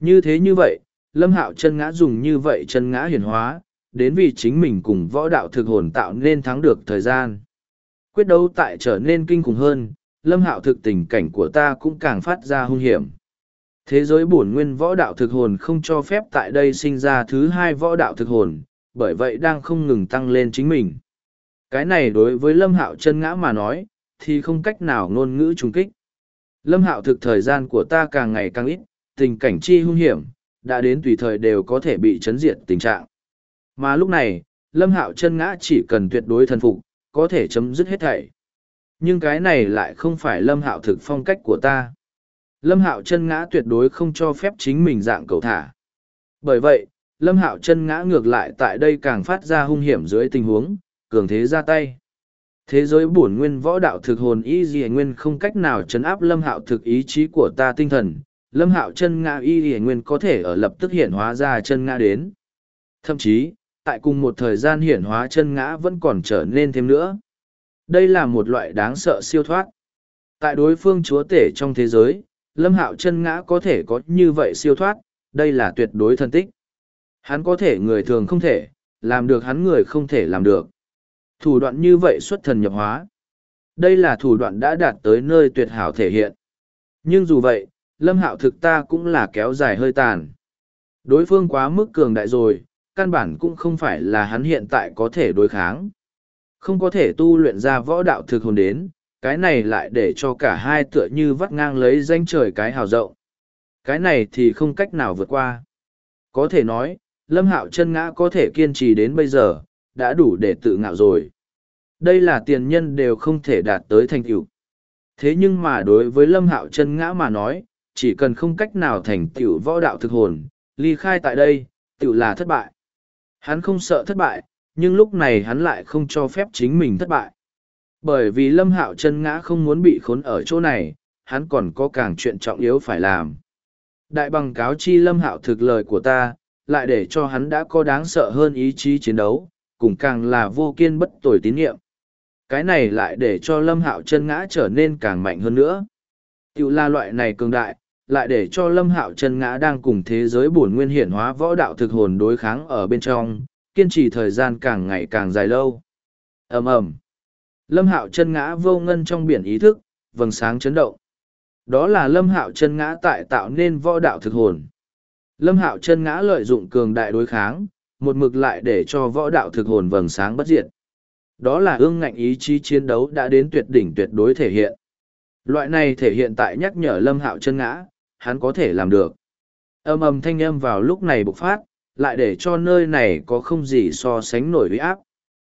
Như vậy, Lâm Hạo chân ngã dùng như vậy chân ngã hiển hóa, đến vì chính mình cùng võ đạo thực hồn tạo nên thắng được thời gian. Quyết đấu tại trở nên kinh khủng hơn, Lâm Hạo thực tình cảnh của ta cũng càng phát ra hung hiểm. Thế giới bổn nguyên võ đạo thực hồn không cho phép tại đây sinh ra thứ hai võ đạo thực hồn, bởi vậy đang không ngừng tăng lên chính mình. Cái này đối với Lâm Hạo chân ngã mà nói, thì không cách nào ngôn ngữ trùng kích. Lâm Hạo thực thời gian của ta càng ngày càng ít, tình cảnh chi hung hiểm, đã đến tùy thời đều có thể bị chấn diệt tình trạng. Mà lúc này, Lâm Hạo chân ngã chỉ cần tuyệt đối thần phục, có thể chấm dứt hết thảy. Nhưng cái này lại không phải Lâm Hạo thực phong cách của ta. Lâm Hạo chân ngã tuyệt đối không cho phép chính mình dạng cầu thả. Bởi vậy, Lâm Hạo chân ngã ngược lại tại đây càng phát ra hung hiểm dưới tình huống, cường thế ra tay. Thế giới bổn nguyên võ đạo thực hồn y dị nguyên không cách nào chấn áp Lâm Hạo thực ý chí của ta tinh thần. Lâm Hạo chân ngã y dị nguyên có thể ở lập tức hiện hóa ra chân ngã đến. Thậm chí, tại cùng một thời gian hiển hóa chân ngã vẫn còn trở nên thêm nữa. Đây là một loại đáng sợ siêu thoát. Tại đối phương chúa tể trong thế giới, Lâm Hạo chân ngã có thể có như vậy siêu thoát, đây là tuyệt đối thân tích. Hắn có thể người thường không thể, làm được hắn người không thể làm được. Thủ đoạn như vậy xuất thần nhập hóa. Đây là thủ đoạn đã đạt tới nơi tuyệt hảo thể hiện. Nhưng dù vậy, Lâm Hạo thực ta cũng là kéo dài hơi tàn. Đối phương quá mức cường đại rồi, căn bản cũng không phải là hắn hiện tại có thể đối kháng. Không có thể tu luyện ra võ đạo thực hồn đến, cái này lại để cho cả hai tựa như vắt ngang lấy danh trời cái hào rộng. Cái này thì không cách nào vượt qua. Có thể nói, Lâm Hạo chân ngã có thể kiên trì đến bây giờ, đã đủ để tự ngạo rồi. Đây là tiền nhân đều không thể đạt tới thành tựu. Thế nhưng mà đối với Lâm Hạo chân ngã mà nói, chỉ cần không cách nào thành tựu võ đạo thực hồn, ly khai tại đây, tựu là thất bại. Hắn không sợ thất bại, nhưng lúc này hắn lại không cho phép chính mình thất bại. Bởi vì Lâm Hạo chân ngã không muốn bị khốn ở chỗ này, hắn còn có càng chuyện trọng yếu phải làm. Đại bằng cáo chi Lâm Hạo thực lời của ta, lại để cho hắn đã có đáng sợ hơn ý chí chiến đấu, cùng càng là vô kiên bất tồi tín nhiệm. Cái này lại để cho Lâm Hạo chân ngã trở nên càng mạnh hơn nữa. Tiểu là loại này cường đại, lại để cho Lâm Hạo chân ngã đang cùng thế giới bổn nguyên hiển hóa võ đạo thực hồn đối kháng ở bên trong, kiên trì thời gian càng ngày càng dài lâu. Ầm ầm. Lâm Hạo chân ngã vô ngân trong biển ý thức, vầng sáng chấn động. Đó là Lâm Hạo chân ngã tại tạo nên võ đạo thực hồn. Lâm Hạo chân ngã lợi dụng cường đại đối kháng, một mực lại để cho võ đạo thực hồn vầng sáng bất diệt. Đó là ương ngạnh ý chí chiến đấu đã đến tuyệt đỉnh tuyệt đối thể hiện. Loại này thể hiện tại nhắc nhở Lâm Hạo chân ngã, hắn có thể làm được. Ầm ầm thanh âm vào lúc này bộc phát, lại để cho nơi này có không gì so sánh nổi uy áp.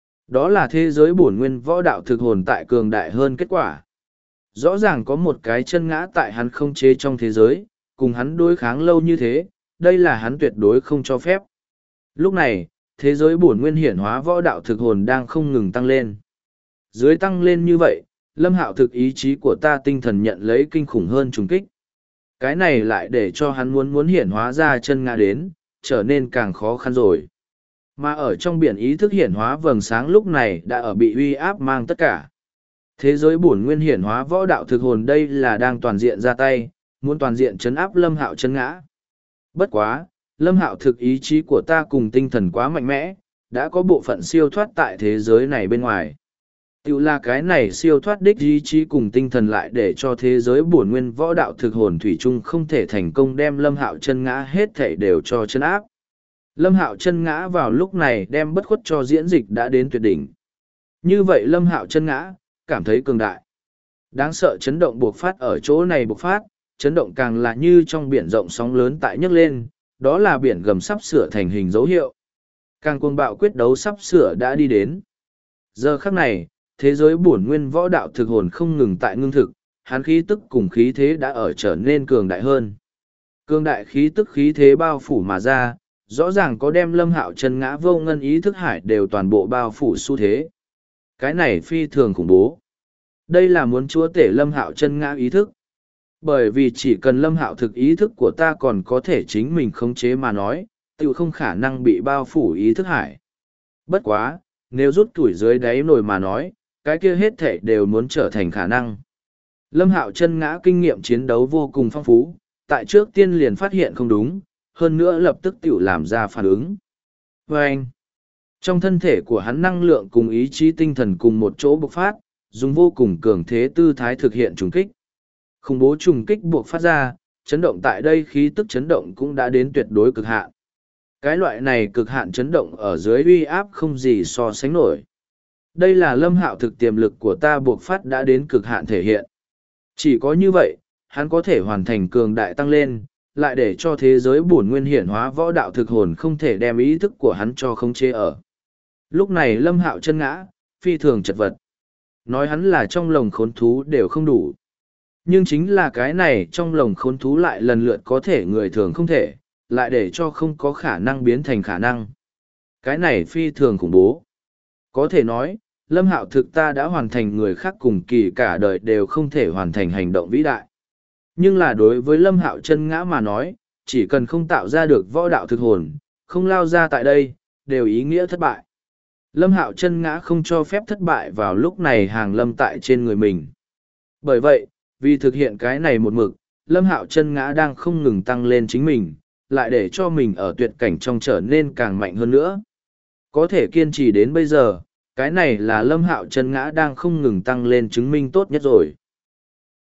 Đó là thế giới bổn nguyên võ đạo thực hồn tại cường đại hơn kết quả. Rõ ràng có một cái chân ngã tại hắn không chế trong thế giới, cùng hắn đối kháng lâu như thế, đây là hắn tuyệt đối không cho phép. Lúc này, thế giới bổn nguyên hiển hóa võ đạo thực hồn đang không ngừng tăng lên. Dưới tăng lên như vậy, Lâm Hạo thực ý chí của ta tinh thần nhận lấy kinh khủng hơn trùng kích. Cái này lại để cho hắn muốn hiển hóa ra chân ngã đến, trở nên càng khó khăn rồi. Mà ở trong biển ý thức hiển hóa vầng sáng lúc này đã ở bị uy áp mang tất cả. Thế giới bổn nguyên hiển hóa võ đạo thực hồn đây là đang toàn diện ra tay, muốn toàn diện chấn áp Lâm Hạo chân ngã. Bất quá, Lâm Hạo thực ý chí của ta cùng tinh thần quá mạnh mẽ, đã có bộ phận siêu thoát tại thế giới này bên ngoài. Tiểu là cái này siêu thoát đích ý chí cùng tinh thần lại để cho thế giới bổn nguyên võ đạo thực hồn thủy chung không thể thành công đem Lâm Hạo chân ngã hết thảy đều cho chân áp. Lâm Hạo chân ngã vào lúc này đem bất khuất cho diễn dịch đã đến tuyệt đỉnh. Như vậy Lâm Hạo chân ngã, cảm thấy cường đại. Đáng sợ chấn động buộc phát ở chỗ này buộc phát, chấn động càng là như trong biển rộng sóng lớn tại nhấc lên, đó là biển gầm sắp sửa thành hình dấu hiệu. Càng cuồng bạo quyết đấu sắp sửa đã đi đến. Giờ khắc này, thế giới bổn nguyên võ đạo thực hồn không ngừng tại ngưng thực, hắn khí tức cùng khí thế đã ở trở nên cường đại hơn. Cường đại khí tức khí thế bao phủ mà ra, rõ ràng có đem Lâm Hạo chân ngã vô ngân ý thức hải đều toàn bộ bao phủ xu thế. Cái này phi thường khủng bố. Đây là muốn chúa tể Lâm Hạo chân ngã ý thức. Bởi vì chỉ cần Lâm Hạo thực ý thức của ta còn có thể chính mình khống chế mà nói, tự không khả năng bị bao phủ ý thức hải. Bất quá, nếu rút tuổi dưới đáy nồi mà nói, cái kia hết thể đều muốn trở thành khả năng. Lâm Hạo chân ngã kinh nghiệm chiến đấu vô cùng phong phú, tại trước tiên liền phát hiện không đúng, hơn nữa lập tức tự làm ra phản ứng. Và anh, trong thân thể của hắn năng lượng cùng ý chí tinh thần cùng một chỗ bộc phát, dùng vô cùng cường thế tư thái thực hiện trùng kích. Khủng bố trùng kích buộc phát ra, chấn động tại đây khí tức chấn động cũng đã đến tuyệt đối cực hạn. Cái loại này cực hạn chấn động ở dưới uy áp không gì so sánh nổi. Đây là Lâm Hạo thực tiềm lực của ta buộc phát đã đến cực hạn thể hiện. Chỉ có như vậy, hắn có thể hoàn thành cường đại tăng lên, lại để cho thế giới bổn nguyên hiển hóa võ đạo thực hồn không thể đem ý thức của hắn cho khống chế ở. Lúc này Lâm Hạo chân ngã, phi thường chật vật. Nói hắn là trong lồng khốn thú đều không đủ. Nhưng chính là cái này trong lồng khốn thú lại lần lượt có thể người thường không thể, lại để cho không có khả năng biến thành khả năng. Cái này phi thường khủng bố. Có thể nói, Lâm Hạo thực ta đã hoàn thành người khác cùng kỳ cả đời đều không thể hoàn thành hành động vĩ đại. Nhưng là đối với Lâm Hạo chân ngã mà nói, chỉ cần không tạo ra được võ đạo thực hồn, không lao ra tại đây, đều ý nghĩa thất bại. Lâm Hạo chân ngã không cho phép thất bại vào lúc này hàng lâm tại trên người mình. Bởi vậy, vì thực hiện cái này một mực, Lâm Hạo chân ngã đang không ngừng tăng lên chính mình, lại để cho mình ở tuyệt cảnh trong trở nên càng mạnh hơn nữa. Có thể kiên trì đến bây giờ, cái này là Lâm Hạo chân ngã đang không ngừng tăng lên chứng minh tốt nhất rồi.